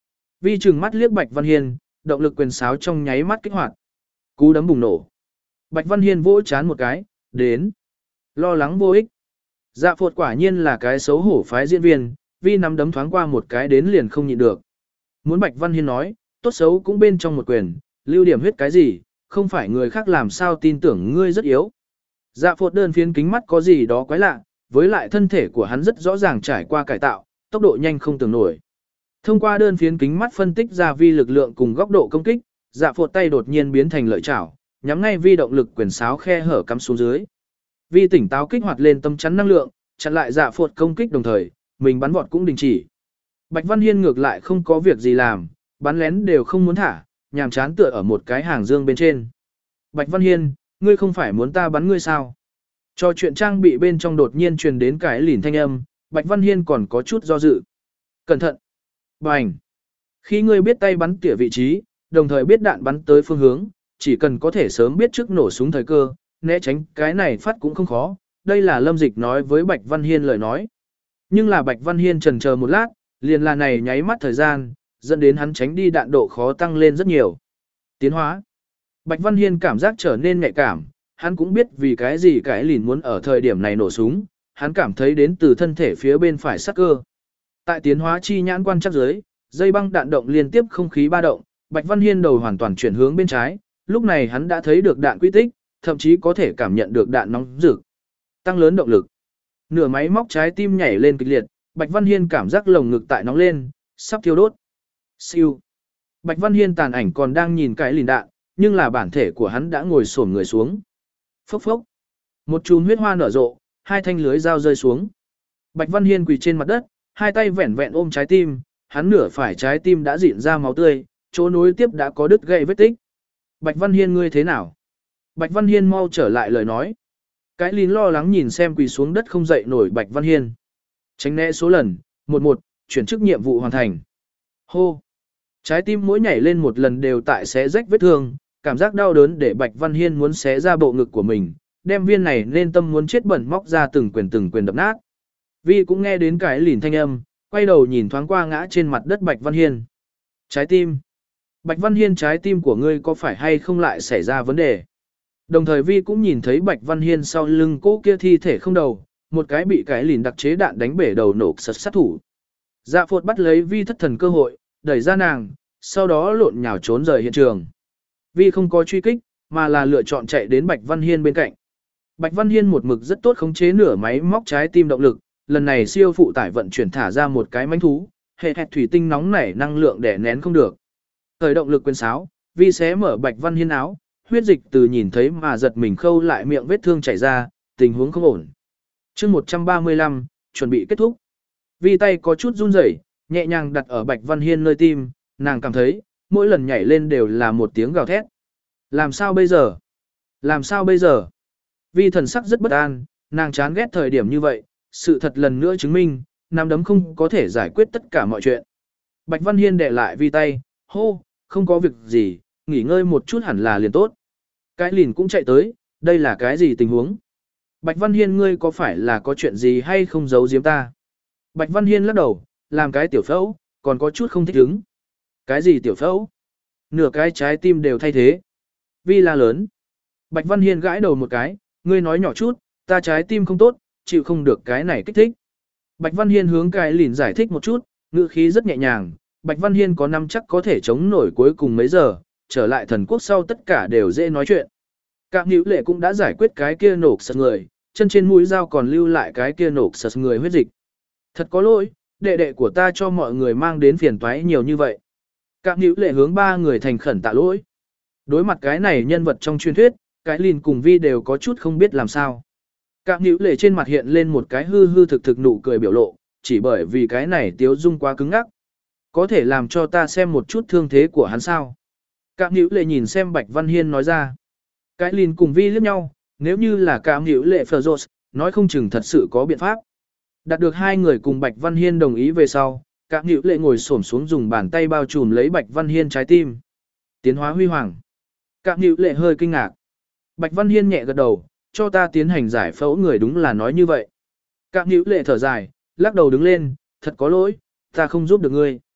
Vi trừng mắt liếc Bạch Văn Hiên, động lực quyền sáo trong nháy mắt kích hoạt. Cú đấm bùng nổ. Bạch Văn Hiên vỗ chán một cái, đến. Lo lắng vô ích. Dạ phột quả nhiên là cái xấu hổ phái diễn viên, Vi nắm đấm thoáng qua một cái đến liền không nhịn được. Muốn Bạch Văn Hiên nói, tốt xấu cũng bên trong một quyền, lưu điểm huyết cái gì, không phải người khác làm sao tin tưởng ngươi rất yếu. Dạ phột đơn phiến kính mắt có gì đó quái lạ, với lại thân thể của hắn rất rõ ràng trải qua cải tạo, tốc độ nhanh không tưởng nổi. Thông qua đơn phiến kính mắt phân tích ra Vi lực lượng cùng góc độ công kích, dạ phột tay đột nhiên biến thành lợi chảo, nhắm ngay Vi động lực quyền sáo khe hở cắm xuống dưới. Vi tỉnh táo kích hoạt lên tâm chắn năng lượng, chặn lại dạ phột công kích đồng thời, mình bắn vọt cũng đình chỉ. Bạch Văn Hiên ngược lại không có việc gì làm, bắn lén đều không muốn thả, nhàm chán tựa ở một cái hàng dương bên trên. Bạch Văn Hiên, ngươi không phải muốn ta bắn ngươi sao? Cho chuyện trang bị bên trong đột nhiên truyền đến cái lìn thanh âm, Bạch Văn Hiên còn có chút do dự. Cẩn thận! Bành! Khi ngươi biết tay bắn tỉa vị trí, đồng thời biết đạn bắn tới phương hướng, chỉ cần có thể sớm biết trước nổ súng thời cơ, né tránh cái này phát cũng không khó. Đây là Lâm Dịch nói với Bạch Văn Hiên lời nói. Nhưng là Bạch Văn Hiên chần chờ một lát, liền là này nháy mắt thời gian, dẫn đến hắn tránh đi đạn độ khó tăng lên rất nhiều. Tiến hóa. Bạch Văn Hiên cảm giác trở nên nhạy cảm, hắn cũng biết vì cái gì cái lìn muốn ở thời điểm này nổ súng, hắn cảm thấy đến từ thân thể phía bên phải sắc cơ. Tại tiến hóa chi nhãn quan chắc dưới, dây băng đạn động liên tiếp không khí ba động, Bạch Văn Hiên đầu hoàn toàn chuyển hướng bên trái, lúc này hắn đã thấy được đạn quy tích, thậm chí có thể cảm nhận được đạn nóng rực. Tăng lớn động lực. Nửa máy móc trái tim nhảy lên kịch liệt, Bạch Văn Hiên cảm giác lồng ngực tại nóng lên, sắp thiêu đốt. Siêu. Bạch Văn Hiên tàn ảnh còn đang nhìn cái lìn đạn, nhưng là bản thể của hắn đã ngồi xổm người xuống. Phốc phốc. Một chùm huyết hoa nở rộ, hai thanh lưới dao rơi xuống. Bạch Văn Hiên quỳ trên mặt đất, hai tay vẹn vẹn ôm trái tim, hắn nửa phải trái tim đã rịn ra máu tươi, chỗ nối tiếp đã có đứt gãy vết tích. Bạch Văn Hiên ngươi thế nào? Bạch Văn Hiên mau trở lại lời nói. Cái lìn lo lắng nhìn xem quỳ xuống đất không dậy nổi Bạch Văn Hiên. Tránh né số lần, một một, chuyển chức nhiệm vụ hoàn thành. Hô. Trái tim mỗi nhảy lên một lần đều tại xé rách vết thương, cảm giác đau đớn để Bạch Văn Hiên muốn xé ra bộ ngực của mình, đem viên này nên tâm muốn chết bẩn móc ra từng quyền từng quyền đập nát. Vi cũng nghe đến cái lìn thanh âm, quay đầu nhìn thoáng qua ngã trên mặt đất Bạch Văn Hiên. Trái tim. Bạch Văn Hiên trái tim của ngươi có phải hay không lại xảy ra vấn đề? Đồng thời Vi cũng nhìn thấy Bạch Văn Hiên sau lưng cỗ kia thi thể không đầu, một cái bị cái lìn đặc chế đạn đánh bể đầu nổ sật sát thủ. Dạ phột bắt lấy Vi thất thần cơ hội, đẩy ra nàng, sau đó lộn nhào trốn rời hiện trường. Vi không có truy kích, mà là lựa chọn chạy đến Bạch Văn Hiên bên cạnh. Bạch Văn Hiên một mực rất tốt khống chế nửa máy móc trái tim động lực, lần này siêu phụ tải vận chuyển thả ra một cái mãnh thú, hệ hẹt thủy tinh nóng nảy năng lượng để nén không được. Thời động lực quyền sáo, Vi xé mở Bạch Văn Hiên áo, huyết dịch từ nhìn thấy mà giật mình khâu lại miệng vết thương chảy ra, tình huống không ổn. Chương một trăm ba mươi lăm, chuẩn bị kết thúc. Vi tay có chút run rẩy, nhẹ nhàng đặt ở Bạch Văn Hiên nơi tim, nàng cảm thấy, mỗi lần nhảy lên đều là một tiếng gào thét. Làm sao bây giờ? Làm sao bây giờ? Vi thần sắc rất bất an, nàng chán ghét thời điểm như vậy, sự thật lần nữa chứng minh, nắm đấm không có thể giải quyết tất cả mọi chuyện. Bạch Văn Hiên đè lại Vi tay, hô, không có việc gì, nghỉ ngơi một chút hẳn là liền tốt. Cái lìn cũng chạy tới, đây là cái gì tình huống? Bạch Văn Hiên ngươi có phải là có chuyện gì hay không giấu giếm ta? Bạch Văn Hiên lắc đầu, làm cái tiểu phẫu, còn có chút không thích ứng. Cái gì tiểu phẫu? Nửa cái trái tim đều thay thế. Vi la lớn. Bạch Văn Hiên gãi đầu một cái, ngươi nói nhỏ chút, ta trái tim không tốt, chịu không được cái này kích thích. Bạch Văn Hiên hướng cái lìn giải thích một chút, ngữ khí rất nhẹ nhàng. Bạch Văn Hiên có năm chắc có thể chống nổi cuối cùng mấy giờ, trở lại thần quốc sau tất cả đều dễ nói chuyện. Cạm hữu lệ cũng đã giải quyết cái kia nổ sật người, chân trên mũi dao còn lưu lại cái kia nổ sật người huyết dịch. Thật có lỗi, đệ đệ của ta cho mọi người mang đến phiền toái nhiều như vậy. Cạm hữu lệ hướng ba người thành khẩn tạ lỗi. Đối mặt cái này nhân vật trong truyền thuyết, cái lìn cùng Vi đều có chút không biết làm sao. Cạm hữu lệ trên mặt hiện lên một cái hư hư thực thực nụ cười biểu lộ, chỉ bởi vì cái này tiếu dung quá cứng ngắc. Có thể làm cho ta xem một chút thương thế của hắn sao? Cạm hữu lệ nhìn xem Bạch Văn Hiên nói ra. Cái lìn cùng Vi liếc nhau, nếu như là Cạm hữu lệ Phở nói không chừng thật sự có biện pháp. Đạt được hai người cùng Bạch Văn Hiên đồng ý về sau, Cạm hữu lệ ngồi xổm xuống dùng bàn tay bao trùm lấy Bạch Văn Hiên trái tim. Tiến hóa huy hoàng. Cạm hữu lệ hơi kinh ngạc. Bạch Văn Hiên nhẹ gật đầu, cho ta tiến hành giải phẫu người đúng là nói như vậy. Cạm hữu lệ thở dài, lắc đầu đứng lên, thật có lỗi, ta không giúp được ngươi.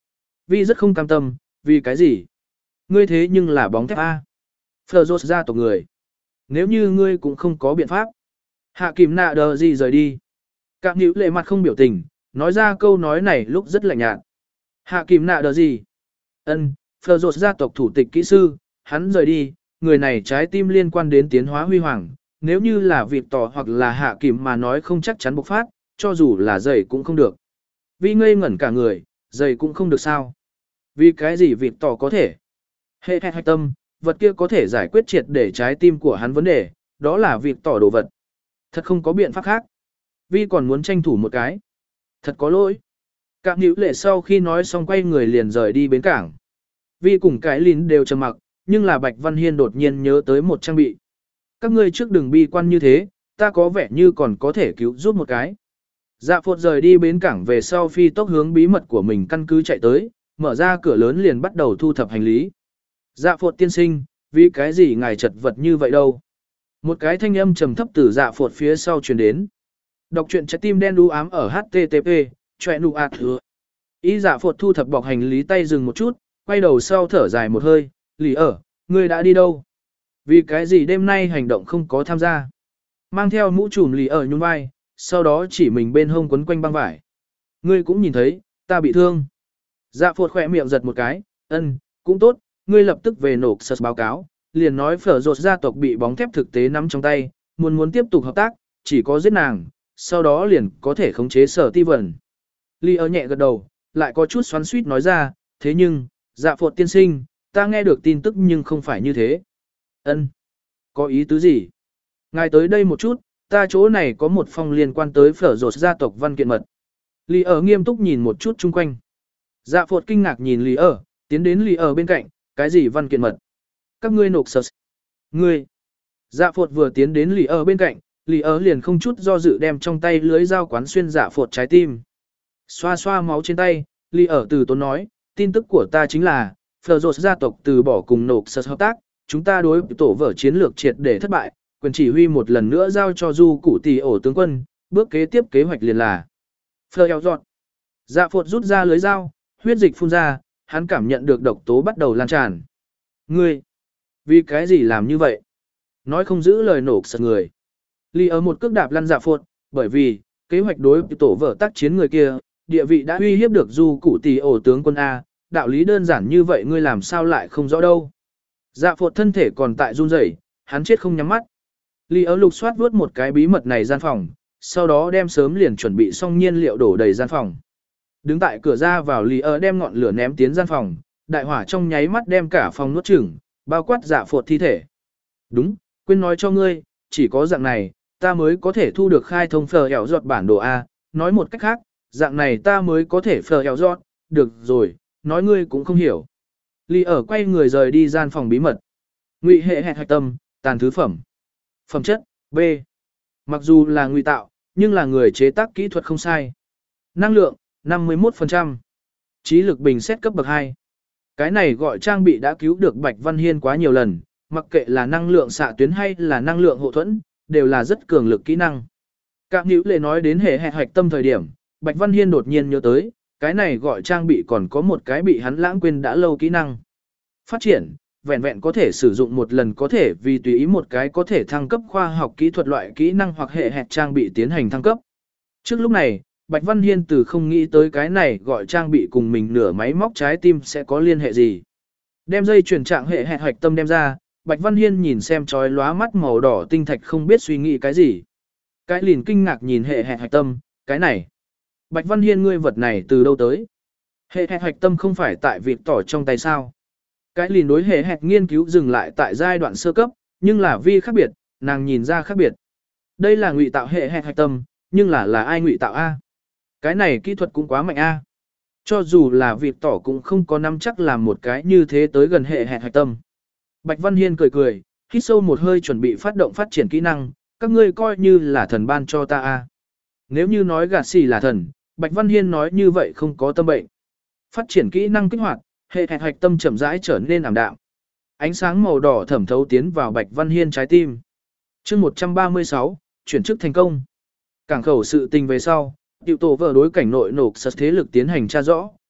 Vi rất không cam tâm, vì cái gì? Ngươi thế nhưng là bóng thép A. Phờ rột gia tộc người. Nếu như ngươi cũng không có biện pháp. Hạ kìm nạ đờ gì rời đi. Cạm nhữ lệ mặt không biểu tình, nói ra câu nói này lúc rất lạnh nhạt. Hạ kìm nạ đờ gì? Ân, phờ rột gia tộc thủ tịch kỹ sư, hắn rời đi, người này trái tim liên quan đến tiến hóa huy hoàng. Nếu như là việc tỏ hoặc là hạ kìm mà nói không chắc chắn bộc phát, cho dù là giày cũng không được. Vi ngây ngẩn cả người, giày cũng không được sao. Vì cái gì việc tỏ có thể? Hệ hạch tâm, vật kia có thể giải quyết triệt để trái tim của hắn vấn đề, đó là việc tỏ đồ vật. Thật không có biện pháp khác. Vi còn muốn tranh thủ một cái. Thật có lỗi. Cạm hữu lệ sau khi nói xong quay người liền rời đi bến cảng. Vi cùng cái lín đều trầm mặc, nhưng là Bạch Văn Hiên đột nhiên nhớ tới một trang bị. Các ngươi trước đừng bi quan như thế, ta có vẻ như còn có thể cứu giúp một cái. Dạ phột rời đi bến cảng về sau phi tốc hướng bí mật của mình căn cứ chạy tới, mở ra cửa lớn liền bắt đầu thu thập hành lý. Dạ phột tiên sinh, vì cái gì ngài chật vật như vậy đâu? Một cái thanh âm trầm thấp từ dạ phột phía sau truyền đến. Đọc truyện trái tim đen đu ám ở hát tê tê pê, choẹ nụ ạt hứa. Ý dạ phột thu thập bọc hành lý tay dừng một chút, quay đầu sau thở dài một hơi, lì ở, ngươi đã đi đâu? Vì cái gì đêm nay hành động không có tham gia? Mang theo mũ trùm lì ở nhún vai, sau đó chỉ mình bên hông quấn quanh băng vải. Ngươi cũng nhìn thấy, ta bị thương. Dạ phột khỏe miệng giật một cái, ân, cũng tốt, ngươi lập tức về nộp sật báo cáo, liền nói phở rột gia tộc bị bóng thép thực tế nắm trong tay, muốn muốn tiếp tục hợp tác, chỉ có giết nàng, sau đó liền có thể khống chế sở ti vần. Ly ở nhẹ gật đầu, lại có chút xoắn suýt nói ra, thế nhưng, dạ phột tiên sinh, ta nghe được tin tức nhưng không phải như thế. Ân, có ý tứ gì? Ngài tới đây một chút, ta chỗ này có một phong liên quan tới phở rột gia tộc văn kiện mật. Ly ở nghiêm túc nhìn một chút chung quanh. Dạ phột kinh ngạc nhìn Ly ở, tiến đến Ly ở bên cạnh, cái gì văn kiện mật? Các ngươi nộp sờ. Ngươi. Dạ phột vừa tiến đến Ly ở bên cạnh, Ly ở liền không chút do dự đem trong tay lưới dao quán xuyên dạ phột trái tim. Xoa xoa máu trên tay, Ly ở từ tốn nói, tin tức của ta chính là, phở rột gia tộc từ bỏ cùng nộp sờ hợp tác, chúng ta đối tổ vở chiến lược triệt để thất bại, quyền chỉ huy một lần nữa giao cho du cụ tỷ ổ tướng quân, bước kế tiếp kế hoạch liền là. Phở eo giọt. Dạ phột rút ra lưới dao, huyết dịch phun ra, hắn cảm nhận được độc tố bắt đầu lan tràn. Ngươi, vì cái gì làm như vậy? Nói không giữ lời nổ sật người. Ly ở một cước đạp lăn dạ phột, bởi vì, kế hoạch đối tổ vở tác chiến người kia, địa vị đã uy hiếp được du cụ tỷ ổ tướng quân A, đạo lý đơn giản như vậy ngươi làm sao lại không rõ đâu. Dạ phột thân thể còn tại run rẩy, hắn chết không nhắm mắt. Ly ở lục soát vớt một cái bí mật này gian phòng, sau đó đem sớm liền chuẩn bị xong nhiên liệu đổ đầy gian phòng. Đứng tại cửa ra vào Ly ở đem ngọn lửa ném tiến gian phòng, đại hỏa trong nháy mắt đem cả phòng nuốt chửng, bao quát dạ phột thi thể. Đúng, quên nói cho ngươi, chỉ có dạng này, ta mới có thể thu được khai thông phờ ẻo giọt bản đồ A, nói một cách khác, dạng này ta mới có thể phờ ẻo giọt, được rồi, nói ngươi cũng không hiểu. Ly ở quay người rời đi gian phòng bí mật. Ngụy hệ hẹn hạch tâm, tàn thứ phẩm. Phẩm chất, B. Mặc dù là ngụy tạo, nhưng là người chế tác kỹ thuật không sai. Năng lượng, năm mươi mốt phần trăm. Trí lực bình xét cấp bậc hai. Cái này gọi trang bị đã cứu được Bạch Văn Hiên quá nhiều lần, mặc kệ là năng lượng xạ tuyến hay là năng lượng hộ thuẫn, đều là rất cường lực kỹ năng. Cạm hữu lệ nói đến hệ hẹn hạch tâm thời điểm, Bạch Văn Hiên đột nhiên nhớ tới, cái này gọi trang bị còn có một cái bị hắn lãng quên đã lâu kỹ năng. Phát triển, vẹn vẹn có thể sử dụng một lần có thể vì tùy ý một cái có thể thăng cấp khoa học kỹ thuật loại kỹ năng hoặc hệ hẹn trang bị tiến hành thăng cấp. Trước lúc này, Bạch Văn Hiên từ không nghĩ tới cái này gọi trang bị cùng mình nửa máy móc trái tim sẽ có liên hệ gì. Đem dây chuyển trạng hệ hẹn hạch tâm đem ra, Bạch Văn Hiên nhìn xem chói lóa mắt màu đỏ tinh thạch không biết suy nghĩ cái gì. Cái lìn kinh ngạc nhìn hệ hẹn hạch tâm, cái này. Bạch Văn Hiên ngươi vật này từ đâu tới? Hệ hẹn hạch tâm không phải tại việc tỏ trong tay sao? Cái lìn đối hệ hẹn nghiên cứu dừng lại tại giai đoạn sơ cấp, nhưng là vi khác biệt, nàng nhìn ra khác biệt. Đây là ngụy tạo hệ hẹn hạch tâm, nhưng là là ai ngụy tạo A? Cái này kỹ thuật cũng quá mạnh A. Cho dù là việc tỏ cũng không có nắm chắc làm một cái như thế tới gần hệ hẹn hạch tâm. Bạch Văn Hiên cười cười, hít sâu một hơi chuẩn bị phát động phát triển kỹ năng, các ngươi coi như là thần ban cho ta A. Nếu như nói gạt xì là thần, Bạch Văn Hiên nói như vậy không có tâm bệnh. Phát triển kỹ năng kích hoạt, hệ hẹn hạch tâm chậm rãi trở nên ảm đạm. Ánh sáng màu đỏ thẩm thấu tiến vào Bạch Văn Hiên trái tim. Chương một trăm ba mươi sáu, chuyển chức thành công. Cảng khẩu sự tình về sau, tiểu tổ vợ đối cảnh nội nộp sật thế lực tiến hành tra rõ,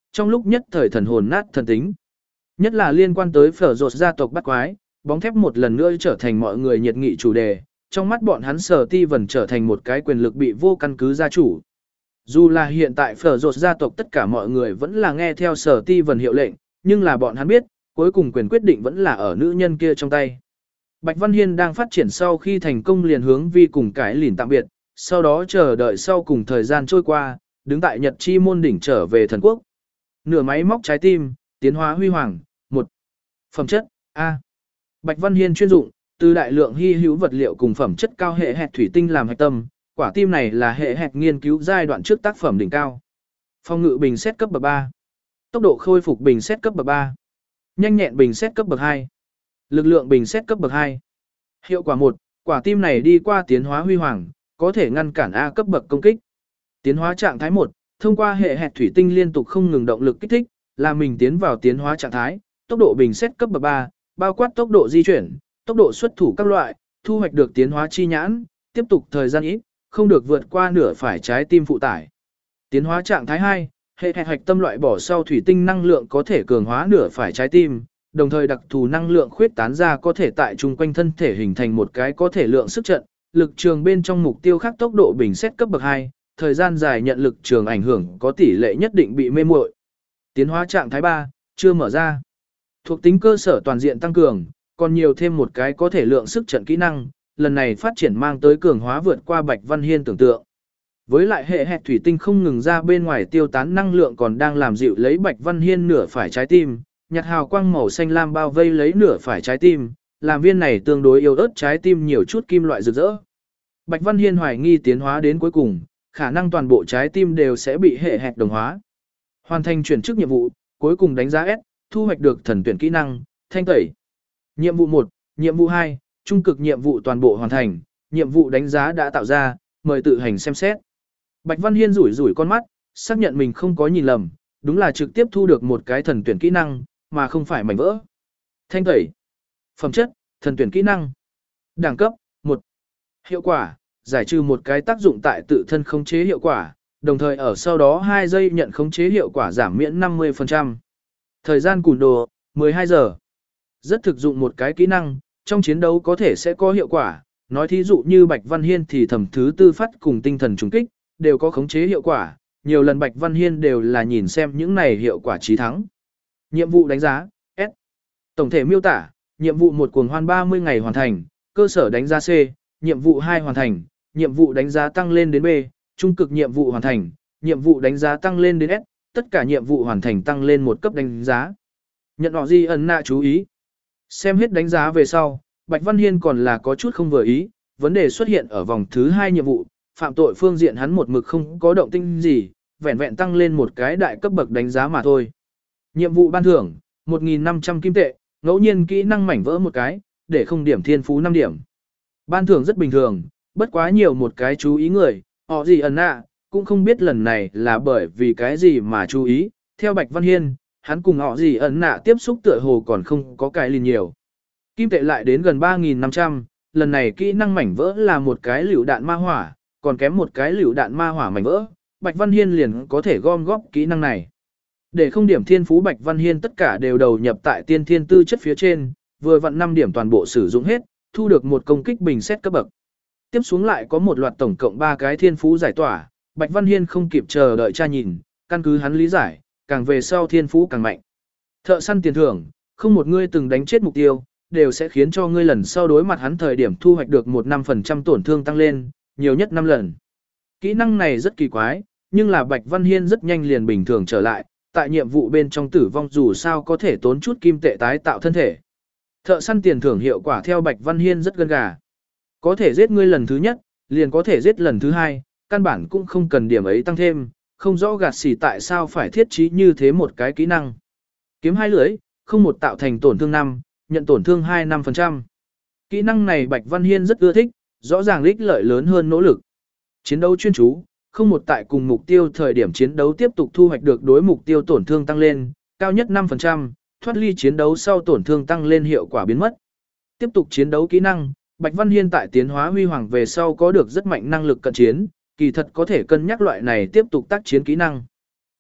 trong lúc nhất thời thần hồn nát thần tính. Nhất là liên quan tới phở rột gia tộc bắt quái, bóng thép một lần nữa trở thành mọi người nhiệt nghị chủ đề, trong mắt bọn hắn Sở Ti Vân trở thành một cái quyền lực bị vô căn cứ gia chủ. Dù là hiện tại phở rột gia tộc tất cả mọi người vẫn là nghe theo Sở Ti Vân hiệu lệnh, nhưng là bọn hắn biết, cuối cùng quyền quyết định vẫn là ở nữ nhân kia trong tay. Bạch Văn Hiên đang phát triển sau khi thành công liền hướng vi cùng cái lìn tạm biệt, sau đó chờ đợi sau cùng thời gian trôi qua, đứng tại Nhật Chi môn đỉnh trở về thần quốc. Nửa máy móc trái tim, tiến hóa huy hoàng, một phẩm chất A. Bạch Văn Hiên chuyên dụng, từ đại lượng hy hữu vật liệu cùng phẩm chất cao hệ hẹt thủy tinh làm hạch tâm, quả tim này là hệ hẹt nghiên cứu giai đoạn trước tác phẩm đỉnh cao. Phòng ngự bình xét cấp bậc ba. Tốc độ khôi phục bình xét cấp bậc ba. Nhanh nhẹn bình xét cấp bậc hai. Lực lượng bình xét cấp bậc hai. Hiệu quả một, quả tim này đi qua tiến hóa huy hoàng, có thể ngăn cản A cấp bậc công kích. Tiến hóa trạng thái một, thông qua hệ hẹt thủy tinh liên tục không ngừng động lực kích thích, làm mình tiến vào tiến hóa trạng thái, tốc độ bình xét cấp bậc ba, bao quát tốc độ di chuyển, tốc độ xuất thủ các loại, thu hoạch được tiến hóa chi nhãn, tiếp tục thời gian ít, không được vượt qua nửa phải trái tim phụ tải. Tiến hóa trạng thái hai, hệ hẹt hạch tâm loại bỏ sau thủy tinh năng lượng có thể cường hóa nửa phải trái tim, đồng thời đặc thù năng lượng khuyết tán ra có thể tại chung quanh thân thể hình thành một cái có thể lượng sức trận, lực trường bên trong mục tiêu khác tốc độ bình xét cấp bậc hai, thời gian dài nhận lực trường ảnh hưởng có tỷ lệ nhất định bị mê muội. Tiến hóa trạng thái ba, chưa mở ra. Thuộc tính cơ sở toàn diện tăng cường, còn nhiều thêm một cái có thể lượng sức trận kỹ năng, lần này phát triển mang tới cường hóa vượt qua Bạch Văn Hiên tưởng tượng. Với lại hệ hẹt thủy tinh không ngừng ra bên ngoài tiêu tán năng lượng còn đang làm dịu lấy Bạch Văn Hiên nửa phải trái tim, nhạt hào quang màu xanh lam bao vây lấy nửa phải trái tim, làm viên này tương đối yếu ớt trái tim nhiều chút kim loại rực rỡ. Bạch Văn Hiên hoài nghi tiến hóa đến cuối cùng, khả năng toàn bộ trái tim đều sẽ bị hệ hẹt đồng hóa. Hoàn thành chuyển chức nhiệm vụ, cuối cùng đánh giá S, thu hoạch được thần tuyển kỹ năng, thanh tẩy. Nhiệm vụ một, nhiệm vụ hai, trung cực nhiệm vụ toàn bộ hoàn thành, nhiệm vụ đánh giá đã tạo ra, mời tự hành xem xét. Bạch Văn Hiên rủi rủi con mắt, xác nhận mình không có nhìn lầm, đúng là trực tiếp thu được một cái thần tuyển kỹ năng, mà không phải mảnh vỡ. Thanh tẩy. Phẩm chất, thần tuyển kỹ năng. Đẳng cấp, một. Hiệu quả, giải trừ một cái tác dụng tại tự thân khống chế hiệu quả, đồng thời ở sau đó hai giây nhận khống chế hiệu quả giảm miễn năm mươi phần trăm. Thời gian cùn đồ, mười hai giờ. Rất thực dụng một cái kỹ năng, trong chiến đấu có thể sẽ có hiệu quả, nói thí dụ như Bạch Văn Hiên thì thẩm thứ tư phát cùng tinh thần trùng kích, đều có khống chế hiệu quả, nhiều lần Bạch Văn Hiên đều là nhìn xem những này hiệu quả chí thắng. Nhiệm vụ đánh giá, S. Tổng thể miêu tả, nhiệm vụ một cuồng hoan ba mươi ngày hoàn thành, cơ sở đánh giá C, nhiệm vụ hai hoàn thành, nhiệm vụ đánh giá tăng lên đến B, trung cực nhiệm vụ hoàn thành, nhiệm vụ đánh giá tăng lên đến S, tất cả nhiệm vụ hoàn thành tăng lên một cấp đánh giá. Nhận họ gì ẩn nạ chú ý. Xem hết đánh giá về sau, Bạch Văn Hiên còn là có chút không vừa ý, vấn đề xuất hiện ở vòng thứ hai nhiệm vụ, phạm tội phương diện hắn một mực không có động tĩnh gì, vẹn vẹn tăng lên một cái đại cấp bậc đánh giá mà thôi. Nhiệm vụ ban thưởng, một nghìn năm trăm kim tệ, ngẫu nhiên kỹ năng mảnh vỡ một cái, để không điểm thiên phú năm điểm. Ban thưởng rất bình thường, bất quá nhiều một cái chú ý người, họ gì ẩn nạ, cũng không biết lần này là bởi vì cái gì mà chú ý, theo Bạch Văn Hiên, hắn cùng họ gì ẩn nạ tiếp xúc tựa hồ còn không có cái liền nhiều. Kim tệ lại đến gần ba nghìn năm trăm, lần này kỹ năng mảnh vỡ là một cái lựu đạn ma hỏa, còn kém một cái lựu đạn ma hỏa mảnh vỡ, Bạch Văn Hiên liền có thể gom góp kỹ năng này. Để không điểm thiên phú Bạch Văn Hiên tất cả đều đầu nhập tại tiên thiên tư chất phía trên, vừa vặn năm điểm toàn bộ sử dụng hết, thu được một công kích bình xét cấp bậc. Tiếp xuống lại có một loạt tổng cộng ba cái thiên phú giải tỏa, Bạch Văn Hiên không kịp chờ đợi tra nhìn, căn cứ hắn lý giải, càng về sau thiên phú càng mạnh. Thợ săn tiền thưởng, không một ngươi từng đánh chết mục tiêu, đều sẽ khiến cho ngươi lần sau đối mặt hắn thời điểm thu hoạch được một năm phần trăm tổn thương tăng lên, nhiều nhất năm lần. Kỹ năng này rất kỳ quái, nhưng là Bạch Văn Hiên rất nhanh liền bình thường trở lại, tại nhiệm vụ bên trong tử vong dù sao có thể tốn chút kim tệ tái tạo thân thể. Thợ săn tiền thưởng hiệu quả theo Bạch Văn Hiên rất gân gà. Có thể giết ngươi lần thứ nhất, liền có thể giết lần thứ hai, căn bản cũng không cần điểm ấy tăng thêm, không rõ gạt xỉ tại sao phải thiết trí như thế một cái kỹ năng. Kiếm hai lưỡi, không một tạo thành tổn thương năm, nhận tổn thương hai mươi lăm phần trăm. Kỹ năng này Bạch Văn Hiên rất ưa thích, rõ ràng ích lợi lớn hơn nỗ lực. Chiến đấu chuyên chú, không một tại cùng mục tiêu thời điểm chiến đấu tiếp tục thu hoạch được đối mục tiêu tổn thương tăng lên, cao nhất năm phần trăm, thoát ly chiến đấu sau tổn thương tăng lên hiệu quả biến mất. Tiếp tục chiến đấu kỹ năng, Bạch Văn Hiên tại tiến hóa huy hoàng về sau có được rất mạnh năng lực cận chiến, kỳ thật có thể cân nhắc loại này tiếp tục tác chiến kỹ năng.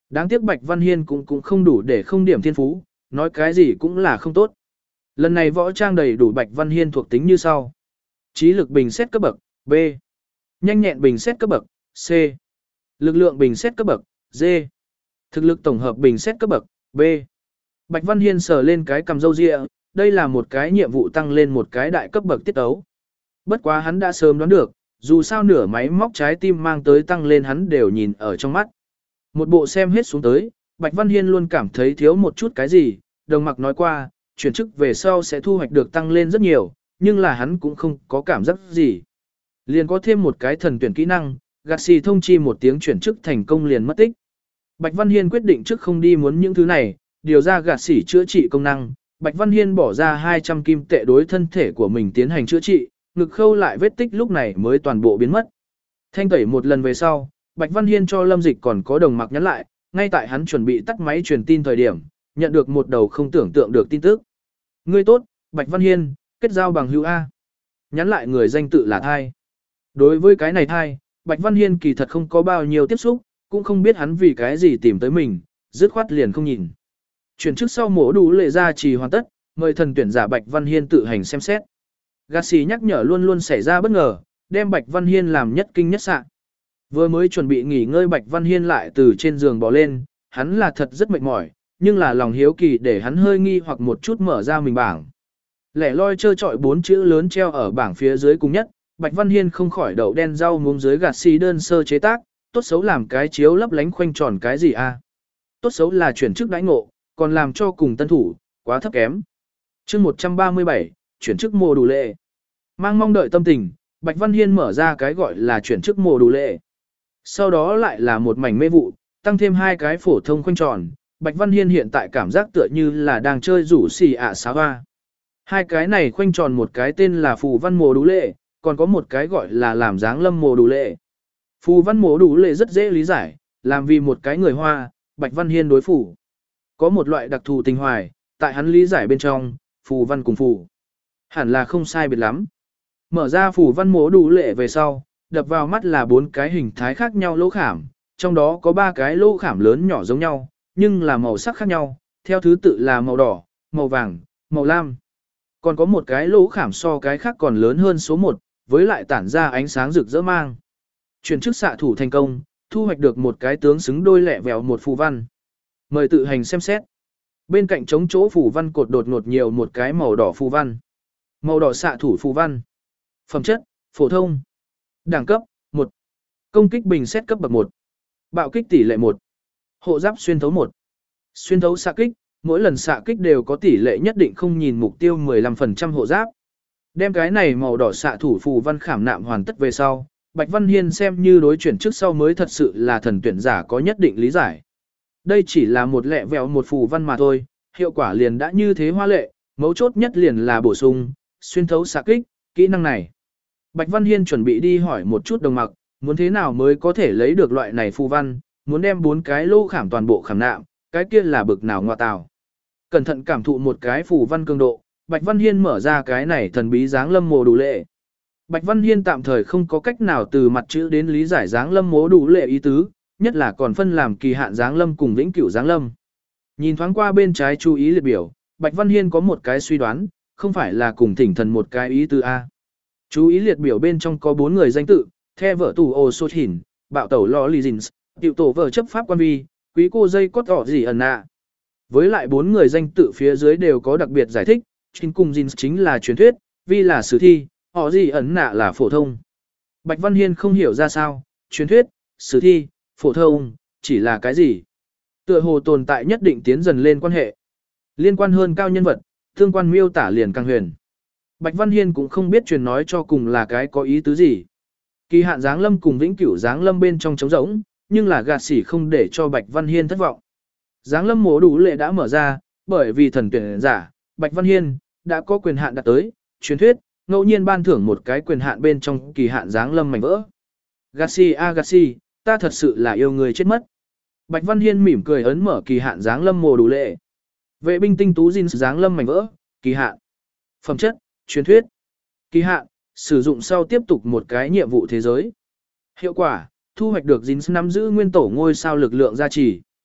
Đáng tiếc Bạch Văn Hiên cũng cũng không đủ để không điểm thiên phú, nói cái gì cũng là không tốt. Lần này võ trang đầy đủ Bạch Văn Hiên thuộc tính như sau. Trí lực bình xét cấp bậc B. Nhanh nhẹn bình xét cấp bậc C. Lực lượng bình xét cấp bậc D. Thực lực tổng hợp bình xét cấp bậc B. Bạch Văn Hiên sờ lên cái cầm râu ria, đây là một cái nhiệm vụ tăng lên một cái đại cấp bậc tiết ấu. Bất quá hắn đã sớm đoán được, dù sao nửa máy móc trái tim mang tới tăng lên hắn đều nhìn ở trong mắt. Một bộ xem hết xuống tới, Bạch Văn Hiên luôn cảm thấy thiếu một chút cái gì, Đồng Mặc nói qua, chuyển chức về sau sẽ thu hoạch được tăng lên rất nhiều, nhưng là hắn cũng không có cảm giác gì. Liền có thêm một cái thần tuyển kỹ năng, gạt xì thông chi một tiếng chuyển chức thành công liền mất tích. Bạch Văn Hiên quyết định trước không đi muốn những thứ này, điều ra gạt xỉ chữa trị công năng. Bạch Văn Hiên bỏ ra hai trăm kim tệ đối thân thể của mình tiến hành chữa trị, ngực khâu lại vết tích lúc này mới toàn bộ biến mất. Thanh tẩy một lần về sau, Bạch Văn Hiên cho Lâm Dịch còn có Đồng Mặc nhắn lại, ngay tại hắn chuẩn bị tắt máy truyền tin thời điểm, nhận được một đầu không tưởng tượng được tin tức. Ngươi tốt, Bạch Văn Hiên, kết giao bằng hữu A. Nhắn lại người danh tự là Thai. Đối với cái này Thai, Bạch Văn Hiên kỳ thật không có bao nhiêu tiếp xúc, cũng không biết hắn vì cái gì tìm tới mình, dứt khoát liền không nhìn. Chuyển chức sau mổ đủ lệ ra trì hoàn tất, mời thần tuyển giả Bạch Văn Hiên tự hành xem xét. Garcia nhắc nhở luôn luôn xảy ra bất ngờ, đem Bạch Văn Hiên làm nhất kinh nhất sạ. Vừa mới chuẩn bị nghỉ ngơi Bạch Văn Hiên lại từ trên giường bò lên, hắn là thật rất mệt mỏi, nhưng là lòng hiếu kỳ để hắn hơi nghi hoặc một chút mở ra mình bảng. Lẻ loi trơ trọi bốn chữ lớn treo ở bảng phía dưới cùng nhất, Bạch Văn Hiên không khỏi đậu đen rau muống dưới Garcia đơn sơ chế tác, tốt xấu làm cái chiếu lấp lánh khoanh tròn cái gì a? Tốt xấu là chuyển chức đãi ngộ, còn làm cho cùng tân thủ, quá thấp kém. Chương một trăm ba mươi bảy, chuyển chức mô đủ lệ. Mang mong đợi tâm tình, Bạch Văn Hiên mở ra cái gọi là chuyển chức mô đủ lệ. Sau đó lại là một mảnh mê vụ, tăng thêm hai cái phổ thông khoanh tròn, Bạch Văn Hiên hiện tại cảm giác tựa như là đang chơi rủ xì ạ xá hoa. Hai cái này khoanh tròn một cái tên là phù văn mô đủ lệ, còn có một cái gọi là làm dáng lâm mô đủ lệ. Phù văn mô đủ lệ rất dễ lý giải, làm vì một cái người Hoa, Bạch Văn Hiên đối phủ. Có một loại đặc thù tình hoài, tại hắn lý giải bên trong, phù văn cùng phù. Hẳn là không sai biệt lắm. Mở ra phù văn mô đủ lệ về sau, đập vào mắt là bốn cái hình thái khác nhau lỗ khảm, trong đó có ba cái lỗ khảm lớn nhỏ giống nhau, nhưng là màu sắc khác nhau, theo thứ tự là màu đỏ, màu vàng, màu lam. Còn có một cái lỗ khảm so cái khác còn lớn hơn số một, với lại tản ra ánh sáng rực rỡ mang. Chuyển chức xạ thủ thành công, thu hoạch được một cái tướng xứng đôi lẹ vẹo một phù văn. Mời tự hành xem xét. Bên cạnh chống chỗ phù văn cột đột ngột nhiều một cái màu đỏ phù văn. Màu đỏ xạ thủ phù văn. Phẩm chất, phổ thông. Đẳng cấp, một. Công kích bình xét cấp bậc một. Bạo kích tỷ lệ một. Hộ giáp xuyên thấu một. Xuyên thấu xạ kích, mỗi lần xạ kích đều có tỷ lệ nhất định không nhìn mục tiêu mười lăm phần trăm hộ giáp. Đem cái này màu đỏ xạ thủ phù văn khảm nạm hoàn tất về sau, Bạch Văn Hiên xem như đối chuyển trước sau mới thật sự là thần tuyển giả có nhất định lý giải. Đây chỉ là một lẹ vẹo một phù văn mà thôi, hiệu quả liền đã như thế hoa lệ, mấu chốt nhất liền là bổ sung, xuyên thấu xạ kích, kỹ năng này. Bạch Văn Hiên chuẩn bị đi hỏi một chút Đồng Mặc, muốn thế nào mới có thể lấy được loại này phù văn, muốn đem bốn cái lô khảm toàn bộ khảm nạm, cái kia là bực nào ngoa tào. Cẩn thận cảm thụ một cái phù văn cường độ, Bạch Văn Hiên mở ra cái này thần bí dáng lâm mồ đủ lệ. Bạch Văn Hiên tạm thời không có cách nào từ mặt chữ đến lý giải dáng lâm mồ đủ lệ ý tứ, nhất là còn phân làm kỳ hạn dáng lâm cùng vĩnh cửu dáng lâm. Nhìn thoáng qua bên trái chú ý liệt biểu, Bạch Văn Hiên có một cái suy đoán, không phải là cùng thỉnh thần một cái ý tứ A. Chú ý liệt biểu bên trong có bốn người danh tự, The vợ tù ô sốt hỉn, bạo tẩu lò lì dình, tiểu tổ vợ chấp pháp quan vi, quý cô dây cốt ỏ gì ẩn nạ. Với lại bốn người danh tự phía dưới đều có đặc biệt giải thích, chính cùng dình chính là truyền thuyết, vi là sử thi, họ gì ẩn nạ là phổ thông. Bạch Văn Hiên không hiểu ra sao, truyền thuyết, sử thi, phổ thông, chỉ là cái gì. Tựa hồ tồn tại nhất định tiến dần lên quan hệ. Liên quan hơn cao nhân vật, tương quan miêu tả liền càng huyền. Bạch Văn Hiên cũng không biết truyền nói cho cùng là cái có ý tứ gì. Kỳ hạn giáng lâm cùng vĩnh cửu giáng lâm bên trong trống rỗng, nhưng là gạt xỉ không để cho Bạch Văn Hiên thất vọng. Giáng lâm mổ đủ lệ đã mở ra, bởi vì thần tuyển giả, Bạch Văn Hiên, đã có quyền hạn đạt tới, truyền thuyết, ngẫu nhiên ban thưởng một cái quyền hạn bên trong kỳ hạn giáng lâm mảnh vỡ. Garcia a Garcia, ta thật sự là yêu người chết mất. Bạch Văn Hiên mỉm cười ấn mở kỳ hạn giáng lâm mổ đủ lệ. Vệ binh tinh tú Jin giáng lâm mảnh vỡ, kỳ hạn. Phẩm chất, truyền thuyết. Kỳ hạn, sử dụng sau tiếp tục một cái nhiệm vụ thế giới. Hiệu quả, thu hoạch được Jin nắm giữ nguyên tổ ngôi sao lực lượng gia trì.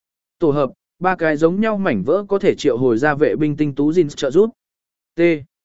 Tổ hợp, ba cái giống nhau mảnh vỡ có thể triệu hồi ra vệ binh tinh tú Jin trợ giúp. T.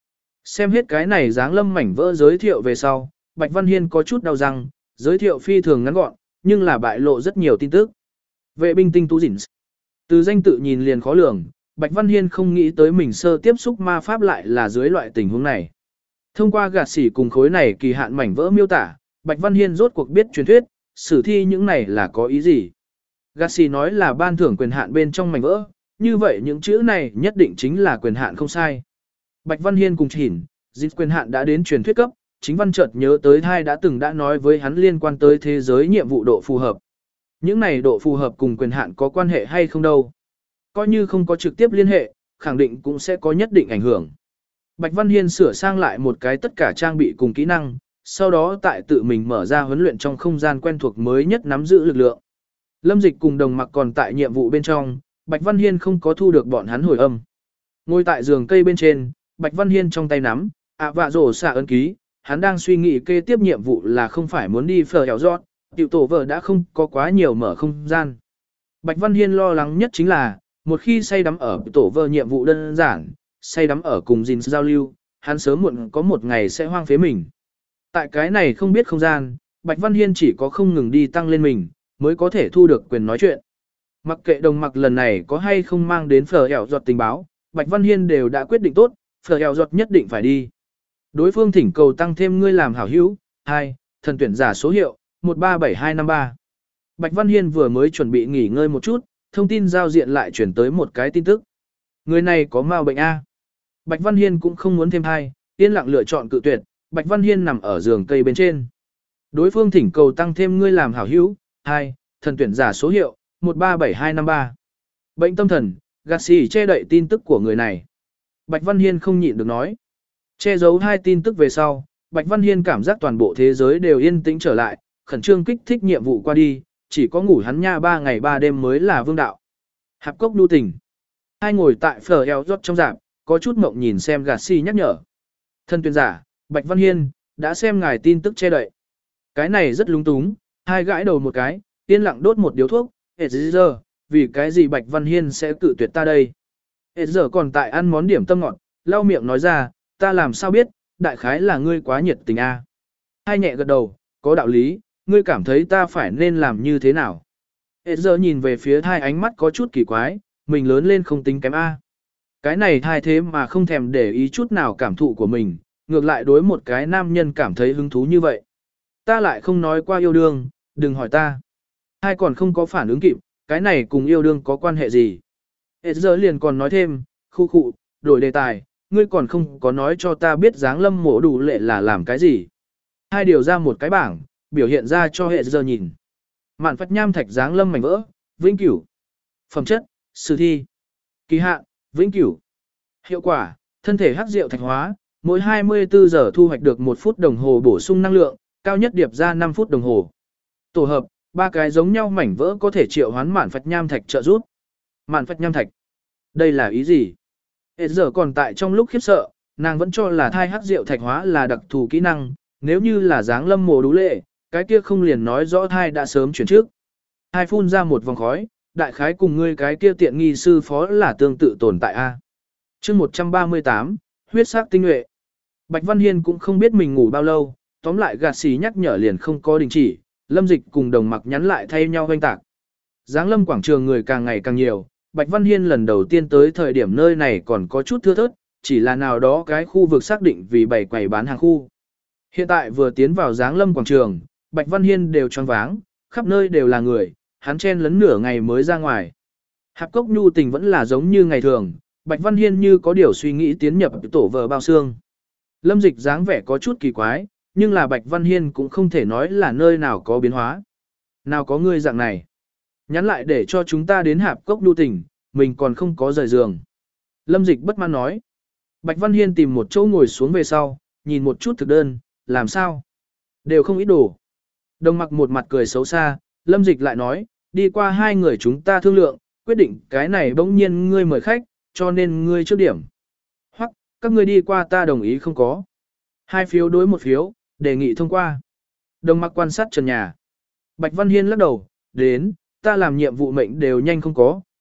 Xem hết cái này dáng lâm mảnh vỡ giới thiệu về sau, Bạch Văn Hiên có chút đau răng, giới thiệu phi thường ngắn gọn, nhưng là bại lộ rất nhiều tin tức. Vệ binh tinh tú Jin. Từ danh tự nhìn liền khó lường, Bạch Văn Hiên không nghĩ tới mình sơ tiếp xúc ma pháp lại là dưới loại tình huống này. Thông qua gạt xỉ cùng khối này kỳ hạn mảnh vỡ miêu tả, Bạch Văn Hiên rốt cuộc biết truyền thuyết, sử thi những này là có ý gì. Gạt xỉ nói là ban thưởng quyền hạn bên trong mảnh vỡ, như vậy những chữ này nhất định chính là quyền hạn không sai. Bạch Văn Hiên cùng chỉnh, dịch quyền hạn đã đến truyền thuyết cấp, chính văn chợt nhớ tới thai đã từng đã nói với hắn liên quan tới thế giới nhiệm vụ độ phù hợp. Những này độ phù hợp cùng quyền hạn có quan hệ hay không đâu. Coi như không có trực tiếp liên hệ, khẳng định cũng sẽ có nhất định ảnh hưởng. Bạch Văn Hiên sửa sang lại một cái tất cả trang bị cùng kỹ năng, sau đó tại tự mình mở ra huấn luyện trong không gian quen thuộc mới nhất nắm giữ lực lượng. Lâm Dịch cùng Đồng Mặc còn tại nhiệm vụ bên trong, Bạch Văn Hiên không có thu được bọn hắn hồi âm. Ngồi tại giường cây bên trên, Bạch Văn Hiên trong tay nắm, ạ vạ rổ xạ ấn ký, hắn đang suy nghĩ kế tiếp nhiệm vụ là không phải muốn đi phở hẻo rót, tiểu tổ vợ đã không có quá nhiều mở không gian. Bạch Văn Hiên lo lắng nhất chính là, một khi say đắm ở tổ vợ nhiệm vụ đơn giản, say đắm ở cùng Jin giao lưu, hắn sớm muộn có một ngày sẽ hoang phế mình. Tại cái này không biết không gian, Bạch Văn Hiên chỉ có không ngừng đi tăng lên mình, mới có thể thu được quyền nói chuyện. Mặc kệ Đồng Mặc lần này có hay không mang đến phở hẻo giọt tình báo, Bạch Văn Hiên đều đã quyết định tốt, phở hẻo giọt nhất định phải đi. Đối phương thỉnh cầu tăng thêm ngươi làm hảo hữu, hai, thần tuyển giả số hiệu, một ba bảy hai năm ba. Bạch Văn Hiên vừa mới chuẩn bị nghỉ ngơi một chút, thông tin giao diện lại chuyển tới một cái tin tức. Người này có mau bệnh A. Bạch Văn Hiên cũng không muốn thêm hai, yên lặng lựa chọn cự tuyệt, Bạch Văn Hiên nằm ở giường cây bên trên. Đối phương thỉnh cầu tăng thêm ngươi làm hảo hữu, hai, thần tuyển giả số hiệu, một ba bảy hai năm ba. Bệnh tâm thần, gạt xì che đậy tin tức của người này. Bạch Văn Hiên không nhịn được nói. Che giấu hai tin tức về sau, Bạch Văn Hiên cảm giác toàn bộ thế giới đều yên tĩnh trở lại, khẩn trương kích thích nhiệm vụ qua đi, chỉ có ngủ hắn nha ba ngày ba đêm mới là vương đạo. Hạp cốc đu tình. Hai ngồi tại phở eo rót trong rạp, có chút mộng nhìn xem gạt xì nhắc nhở. Thân tuyển giả, Bạch Văn Hiên, đã xem ngài tin tức che đậy. Cái này rất lung túng, hai gãi đầu một cái, yên lặng đốt một điếu thuốc, hết giờ, vì cái gì Bạch Văn Hiên sẽ cự tuyệt ta đây. Hết giờ còn tại ăn món điểm tâm ngọt, lau miệng nói ra, ta làm sao biết, đại khái là ngươi quá nhiệt tình a. Hai nhẹ gật đầu, có đạo lý, ngươi cảm thấy ta phải nên làm như thế nào. Hết giờ nhìn về phía hai ánh mắt có chút kỳ quái, mình lớn lên không tính kém a. Cái này thai thế mà không thèm để ý chút nào cảm thụ của mình, ngược lại đối một cái nam nhân cảm thấy hứng thú như vậy. Ta lại không nói qua yêu đương, đừng hỏi ta. Hai còn không có phản ứng kịp, cái này cùng yêu đương có quan hệ gì. Hết giờ liền còn nói thêm, khu khụ, đổi đề tài, ngươi còn không có nói cho ta biết dáng lâm mổ đủ lệ là làm cái gì. Hai điều ra một cái bảng, biểu hiện ra cho hệ giờ nhìn. Mạn phách nham thạch dáng lâm mảnh vỡ, vĩnh cửu. Phẩm chất, sử thi. Kỳ hạn, vĩnh cửu. Hiệu quả, thân thể hắc rượu thạch hóa, mỗi hai mươi tư giờ thu hoạch được một phút đồng hồ bổ sung năng lượng, cao nhất điệp ra năm phút đồng hồ. Tổ hợp, ba cái giống nhau mảnh vỡ có thể triệu hoán mạn phách nham thạch trợ giúp. Mạn phách nham thạch. Đây là ý gì? Hết giờ còn tại trong lúc khiếp sợ, nàng vẫn cho là thai hắc rượu thạch hóa là đặc thù kỹ năng, nếu như là dáng lâm mồ đú lệ, cái kia không liền nói rõ thai đã sớm chuyển trước. Hai phun ra một vòng khói, đại khái cùng ngươi cái kia tiện nghi sư phó là tương tự tồn tại a. Chương một trăm ba mươi tám, huyết sắc tinh nhuệ. Bạch Văn Hiên cũng không biết mình ngủ bao lâu, tóm lại gạt xì nhắc nhở liền không có đình chỉ, Lâm Dịch cùng Đồng Mặc nhắn lại thay nhau hoanh tạc. Giáng lâm quảng trường người càng ngày càng nhiều, Bạch Văn Hiên lần đầu tiên tới thời điểm nơi này còn có chút thưa thớt, chỉ là nào đó cái khu vực xác định vì bày quầy bán hàng khu. Hiện tại vừa tiến vào Giáng lâm quảng trường, Bạch Văn Hiên đều choáng váng, khắp nơi đều là người, hắn chen lấn nửa ngày mới ra ngoài. Hạp cốc nhu tình vẫn là giống như ngày thường, Bạch Văn Hiên như có điều suy nghĩ tiến nhập tổ vợ bao xương. Lâm Dịch dáng vẻ có chút kỳ quái, nhưng là Bạch Văn Hiên cũng không thể nói là nơi nào có biến hóa. Nào có ngươi dạng này. Nhắn lại để cho chúng ta đến hạp cốc nhu tình, mình còn không có rời giường. Lâm Dịch bất mãn nói. Bạch Văn Hiên tìm một chỗ ngồi xuống về sau, nhìn một chút thực đơn, làm sao? Đều không ít đồ. Đồng Mặc một mặt cười xấu xa, Lâm Dịch lại nói, đi qua hai người chúng ta thương lượng, quyết định cái này bỗng nhiên ngươi mời khách, cho nên ngươi trước điểm. Hoặc, các ngươi đi qua ta đồng ý không có. Hai phiếu đối một phiếu, đề nghị thông qua. Đồng Mặc quan sát trần nhà. Bạch Văn Hiên lắc đầu, đến, ta làm nhiệm vụ mệnh đều nhanh không có,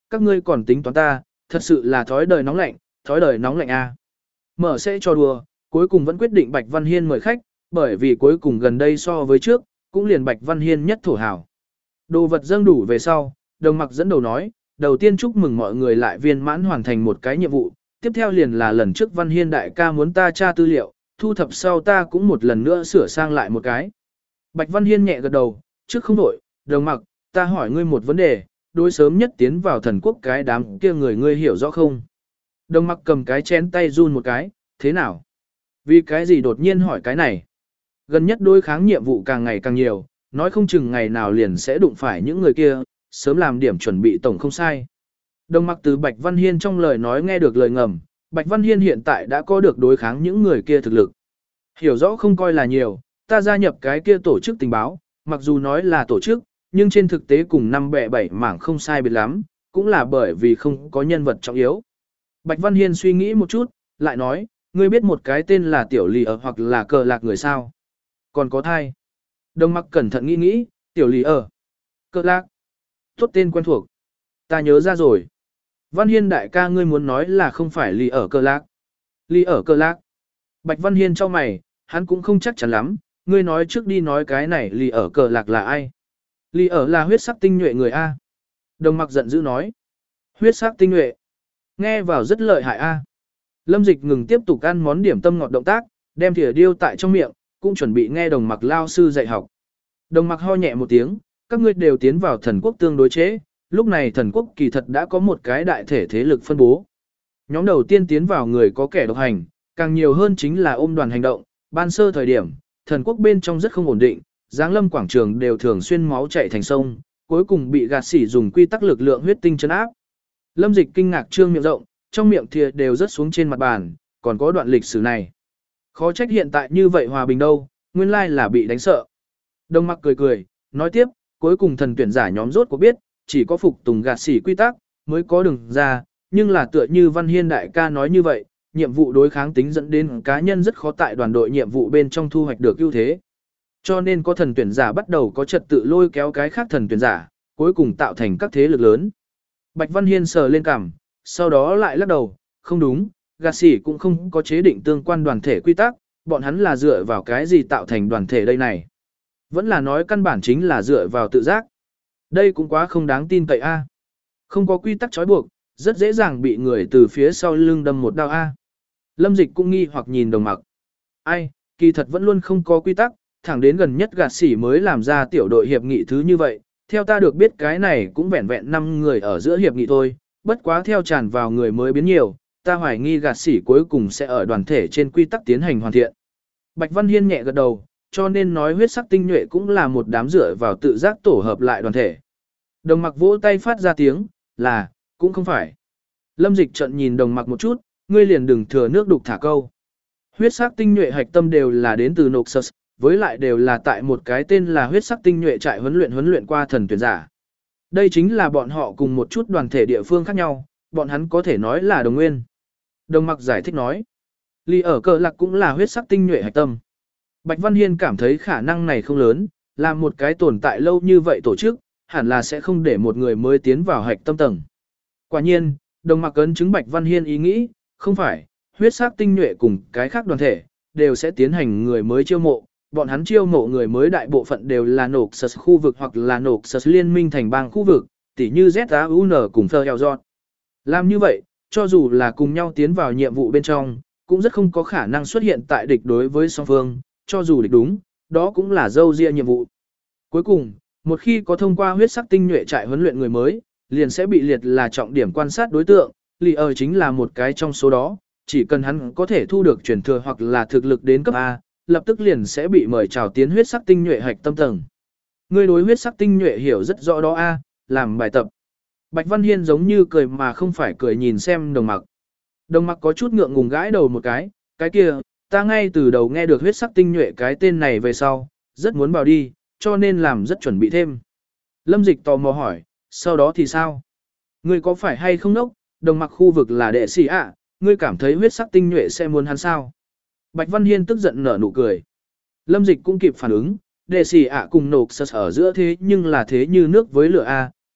các ngươi còn tính toán ta, thật sự là thói đời nóng lạnh, thói đời nóng lạnh a. Mở sẽ cho đùa, cuối cùng vẫn quyết định Bạch Văn Hiên mời khách, bởi vì cuối cùng gần đây so với trước, cũng liền Bạch Văn Hiên nhất thổ hảo. Đồ vật dâng đủ về sau, Đồng Mặc dẫn đầu nói, đầu tiên chúc mừng mọi người lại viên mãn hoàn thành một cái nhiệm vụ, tiếp theo liền là lần trước Văn Hiên đại ca muốn ta tra tư liệu, thu thập sau ta cũng một lần nữa sửa sang lại một cái. Bạch Văn Hiên nhẹ gật đầu, trước không đổi, Đồng Mặc, ta hỏi ngươi một vấn đề, đối sớm nhất tiến vào thần quốc cái đám kia người ngươi hiểu rõ không? Đồng Mặc cầm cái chén tay run một cái, thế nào? Vì cái gì đột nhiên hỏi cái này? Gần nhất đối kháng nhiệm vụ càng ngày càng nhiều, nói không chừng ngày nào liền sẽ đụng phải những người kia, sớm làm điểm chuẩn bị tổng không sai. Đồng Mặc từ Bạch Văn Hiên trong lời nói nghe được lời ngầm, Bạch Văn Hiên hiện tại đã có được đối kháng những người kia thực lực. Hiểu rõ không coi là nhiều, ta gia nhập cái kia tổ chức tình báo, mặc dù nói là tổ chức, nhưng trên thực tế cùng năm bè bảy mảng không sai biệt lắm, cũng là bởi vì không có nhân vật trọng yếu. Bạch Văn Hiên suy nghĩ một chút, lại nói, ngươi biết một cái tên là Tiểu Lì ở hoặc là Cờ Lạc người sao? Còn có thai. Đồng Mặc cẩn thận nghĩ nghĩ, Tiểu Lì ở. Cờ Lạc. Tốt tên quen thuộc. Ta nhớ ra rồi. Văn Hiên đại ca ngươi muốn nói là không phải Lì ở Cờ Lạc. Lì ở Cờ Lạc. Bạch Văn Hiên cho mày, hắn cũng không chắc chắn lắm, ngươi nói trước đi nói cái này Lì ở Cờ Lạc là ai? Lì ở là huyết sắc tinh nhuệ người A. Đồng Mặc giận dữ nói. Huyết sắc tinh nhuệ. Nghe vào rất lợi hại A. Lâm Dịch ngừng tiếp tục ăn món điểm tâm ngọt động tác, đem thìa điêu tại trong miệng, cũng chuẩn bị nghe Đồng Mặc lao sư dạy học. Đồng Mặc ho nhẹ một tiếng, các ngươi đều tiến vào thần quốc tương đối chế, lúc này thần quốc kỳ thật đã có một cái đại thể thế lực phân bố. Nhóm đầu tiên tiến vào người có kẻ độc hành, càng nhiều hơn chính là ôm đoàn hành động, ban sơ thời điểm, thần quốc bên trong rất không ổn định, Giáng Lâm quảng trường đều thường xuyên máu chảy thành sông, cuối cùng bị gạt xỉ dùng quy tắc lực lượng huyết tinh trấn áp. Lâm Dịch kinh ngạc trương miệng rộng, trong miệng thìa đều rớt xuống trên mặt bàn, còn có đoạn lịch sử này. Khó trách hiện tại như vậy hòa bình đâu, nguyên lai là bị đánh sợ. Đồng Mặc cười cười, nói tiếp, cuối cùng thần tuyển giả nhóm rốt có biết, chỉ có phục tùng gạt xỉ quy tắc, mới có đường ra, nhưng là tựa như Văn Hiên đại ca nói như vậy, nhiệm vụ đối kháng tính dẫn đến cá nhân rất khó tại đoàn đội nhiệm vụ bên trong thu hoạch được ưu thế. Cho nên có thần tuyển giả bắt đầu có trật tự lôi kéo cái khác thần tuyển giả, cuối cùng tạo thành các thế lực lớn. Bạch Văn Hiên sờ lên cằm, sau đó lại lắc đầu, không đúng, gạt xỉ cũng không có chế định tương quan đoàn thể quy tắc, bọn hắn là dựa vào cái gì tạo thành đoàn thể đây này. Vẫn là nói căn bản chính là dựa vào tự giác. Đây cũng quá không đáng tin cậy a. Không có quy tắc trói buộc, rất dễ dàng bị người từ phía sau lưng đâm một đao a. Lâm Dịch cũng nghi hoặc nhìn Đồng Mặc. Ai, kỳ thật vẫn luôn không có quy tắc, thẳng đến gần nhất gạt xỉ mới làm ra tiểu đội hiệp nghị thứ như vậy. Theo ta được biết cái này cũng vẹn vẹn năm người ở giữa hiệp nghị thôi, bất quá theo tràn vào người mới biến nhiều, ta hoài nghi gạt xỉ cuối cùng sẽ ở đoàn thể trên quy tắc tiến hành hoàn thiện. Bạch Văn Hiên nhẹ gật đầu, cho nên nói huyết sắc tinh nhuệ cũng là một đám dựa vào tự giác tổ hợp lại đoàn thể. Đồng Mặc vỗ tay phát ra tiếng, là, cũng không phải. Lâm Dịch trận nhìn Đồng Mặc một chút, ngươi liền đừng thừa nước đục thả câu. Huyết sắc tinh nhuệ hạch tâm đều là đến từ Noxus, với lại đều là tại một cái tên là huyết sắc tinh nhuệ trại huấn luyện huấn luyện qua thần tuyển giả. Đây chính là bọn họ cùng một chút đoàn thể địa phương khác nhau, bọn hắn có thể nói là đồng nguyên. Đồng Mặc giải thích nói, Lì ở Cờ Lạc cũng là huyết sắc tinh nhuệ hạch tâm. Bạch Văn Hiên cảm thấy khả năng này không lớn, là một cái tồn tại lâu như vậy tổ chức, hẳn là sẽ không để một người mới tiến vào hạch tâm tầng. Quả nhiên, Đồng Mặc ấn chứng Bạch Văn Hiên ý nghĩ, không phải, huyết sắc tinh nhuệ cùng cái khác đoàn thể, đều sẽ tiến hành người mới chiêu mộ. Bọn hắn chiêu mộ người mới đại bộ phận đều là Noxus khu vực hoặc là Noxus liên minh thành bang khu vực, tỉ như Z A U N cùng Ferelzot. Làm như vậy, cho dù là cùng nhau tiến vào nhiệm vụ bên trong, cũng rất không có khả năng xuất hiện tại địch đối với song phương, cho dù địch đúng, đó cũng là dâu ria nhiệm vụ. Cuối cùng, một khi có thông qua huyết sắc tinh nhuệ trại huấn luyện người mới, liền sẽ bị liệt là trọng điểm quan sát đối tượng, Lý ở chính là một cái trong số đó, chỉ cần hắn có thể thu được truyền thừa hoặc là thực lực đến cấp A, lập tức liền sẽ bị mời chào tiến huyết sắc tinh nhuệ hạch tâm tầng. Người đối huyết sắc tinh nhuệ hiểu rất rõ đó A, làm bài tập. Bạch Văn Hiên giống như cười mà không phải cười nhìn xem Đồng Mặc. Đồng Mặc có chút ngượng ngùng gãi đầu một cái, cái kia, ta ngay từ đầu nghe được huyết sắc tinh nhuệ cái tên này về sau, rất muốn vào đi, cho nên làm rất chuẩn bị thêm. Lâm Dịch tò mò hỏi, sau đó thì sao? Ngươi có phải hay không nốc, Đồng Mặc khu vực là đệ sĩ ạ, ngươi cảm thấy huyết sắc tinh nhuệ sẽ muốn hắn sao? Bạch Văn Hiên tức giận nở nụ cười. Lâm Dịch cũng kịp phản ứng, đệ sĩ ạ cùng Noxus ở giữa thế nhưng là thế như nước với lửa A,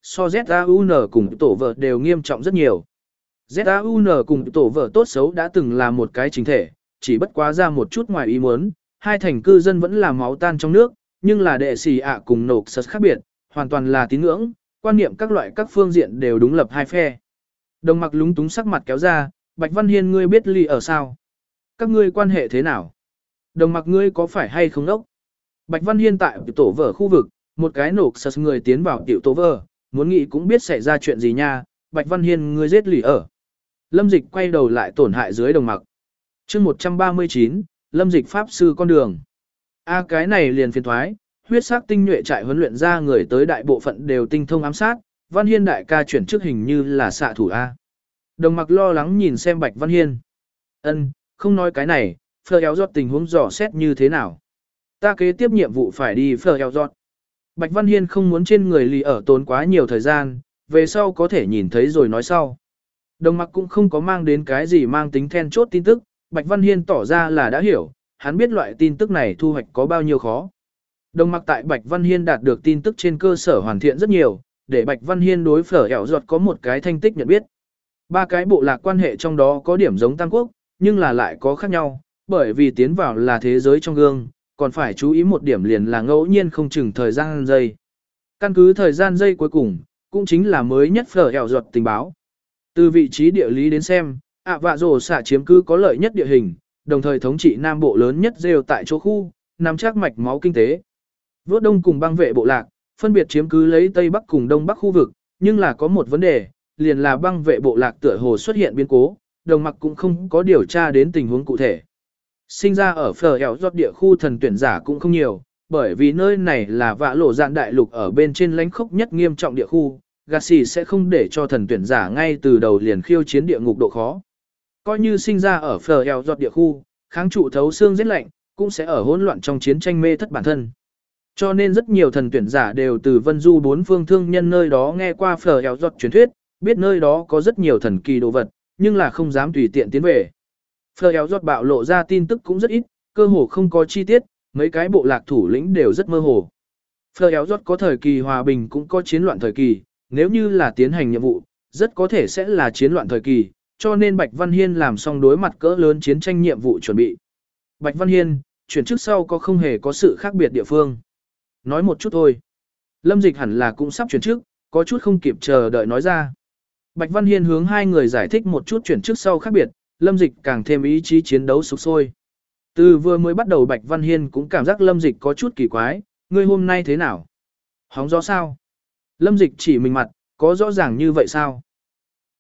so ZAUN cùng tổ vợ đều nghiêm trọng rất nhiều. ZAUN cùng tổ vợ tốt xấu đã từng là một cái chính thể, chỉ bất quá ra một chút ngoài ý muốn, hai thành cư dân vẫn là máu tan trong nước, nhưng là đệ sĩ ạ cùng nộp sật khác biệt, hoàn toàn là tín ngưỡng, quan niệm các loại các phương diện đều đúng lập hai phe. Đồng mặc lúng túng sắc mặt kéo ra, Bạch Văn Hiên ngươi biết ly ở sao? Các ngươi quan hệ thế nào? Đồng mặc ngươi có phải hay không đốc? Bạch Văn Hiên tại tổ vợ khu vực, một cái nộp sật người tiến vào tiểu tổ vợ, muốn nghĩ cũng biết xảy ra chuyện gì nha, Bạch Văn Hiên ngươi giết lì ở. Lâm Dịch quay đầu lại tổn hại dưới đồng mặc. chương một trăm ba mươi chín, Lâm Dịch Pháp Sư con đường. A cái này liền phiền thoái, huyết sắc tinh nhuệ trại huấn luyện ra người tới đại bộ phận đều tinh thông ám sát, Văn Hiên đại ca chuyển chức hình như là xạ thủ A. Đồng mặc lo lắng nhìn xem Bạch Văn Hiên. Ân, không nói cái này, Phờ Eo Giọt tình huống dò xét như thế nào. Ta kế tiếp nhiệm vụ phải đi Phờ Eo Giọt. Bạch Văn Hiên không muốn trên người lì ở tốn quá nhiều thời gian, về sau có thể nhìn thấy rồi nói sau. Đồng mặc cũng không có mang đến cái gì mang tính then chốt tin tức, Bạch Văn Hiên tỏ ra là đã hiểu, hắn biết loại tin tức này thu hoạch có bao nhiêu khó. Đồng mặc tại Bạch Văn Hiên đạt được tin tức trên cơ sở hoàn thiện rất nhiều, để Bạch Văn Hiên đối Phở Eo Giọt có một cái thanh tích nhận biết. Ba cái bộ lạc quan hệ trong đó có điểm giống Tam Quốc, nhưng là lại có khác nhau, bởi vì tiến vào là thế giới trong gương, còn phải chú ý một điểm liền là ngẫu nhiên không chừng thời gian giây. Căn cứ thời gian giây cuối cùng, cũng chính là mới nhất Phở Eo Giọt tình báo. Từ vị trí địa lý đến xem, ạ vạ rồ xạ chiếm cứ có lợi nhất địa hình, đồng thời thống trị Nam Bộ lớn nhất rêu tại chỗ khu, nằm chắc mạch máu kinh tế. Vốt Đông cùng băng vệ bộ lạc, phân biệt chiếm cứ lấy Tây Bắc cùng Đông Bắc khu vực, nhưng là có một vấn đề, liền là băng vệ bộ lạc tựa hồ xuất hiện biến cố, đồng mặc cũng không có điều tra đến tình huống cụ thể. Sinh ra ở Phở Eo Giọt địa khu thần tuyển giả cũng không nhiều, bởi vì nơi này là vạ lộ dạn đại lục ở bên trên lãnh khốc nhất nghiêm trọng địa khu, Gassi sẽ không để cho thần tuyển giả ngay từ đầu liền khiêu chiến địa ngục độ khó. Coi như sinh ra ở Phở Eo Giọt địa khu, kháng trụ thấu xương giết lạnh, cũng sẽ ở hỗn loạn trong chiến tranh mê thất bản thân. Cho nên rất nhiều thần tuyển giả đều từ Vân Du bốn phương thương nhân nơi đó nghe qua Phở Eo Giọt truyền thuyết, biết nơi đó có rất nhiều thần kỳ đồ vật, nhưng là không dám tùy tiện tiến về. Phở Eo Giọt bạo lộ ra tin tức cũng rất ít, cơ hồ không có chi tiết, mấy cái bộ lạc thủ lĩnh đều rất mơ hồ. Phở Eo Giọt có thời kỳ hòa bình cũng có chiến loạn thời kỳ, nếu như là tiến hành nhiệm vụ, rất có thể sẽ là chiến loạn thời kỳ, cho nên Bạch Văn Hiên làm xong đối mặt cỡ lớn chiến tranh nhiệm vụ chuẩn bị. Bạch Văn Hiên, chuyển trước sau có không hề có sự khác biệt địa phương. Nói một chút thôi. Lâm Dịch hẳn là cũng sắp chuyển trước, có chút không kịp chờ đợi nói ra. Bạch Văn Hiên hướng hai người giải thích một chút chuyển trước sau khác biệt, Lâm Dịch càng thêm ý chí chiến đấu sục sôi. Từ vừa mới bắt đầu Bạch Văn Hiên cũng cảm giác Lâm Dịch có chút kỳ quái, ngươi hôm nay thế nào? Hóng gió sao? Lâm Dịch chỉ mình mặt, có rõ ràng như vậy sao?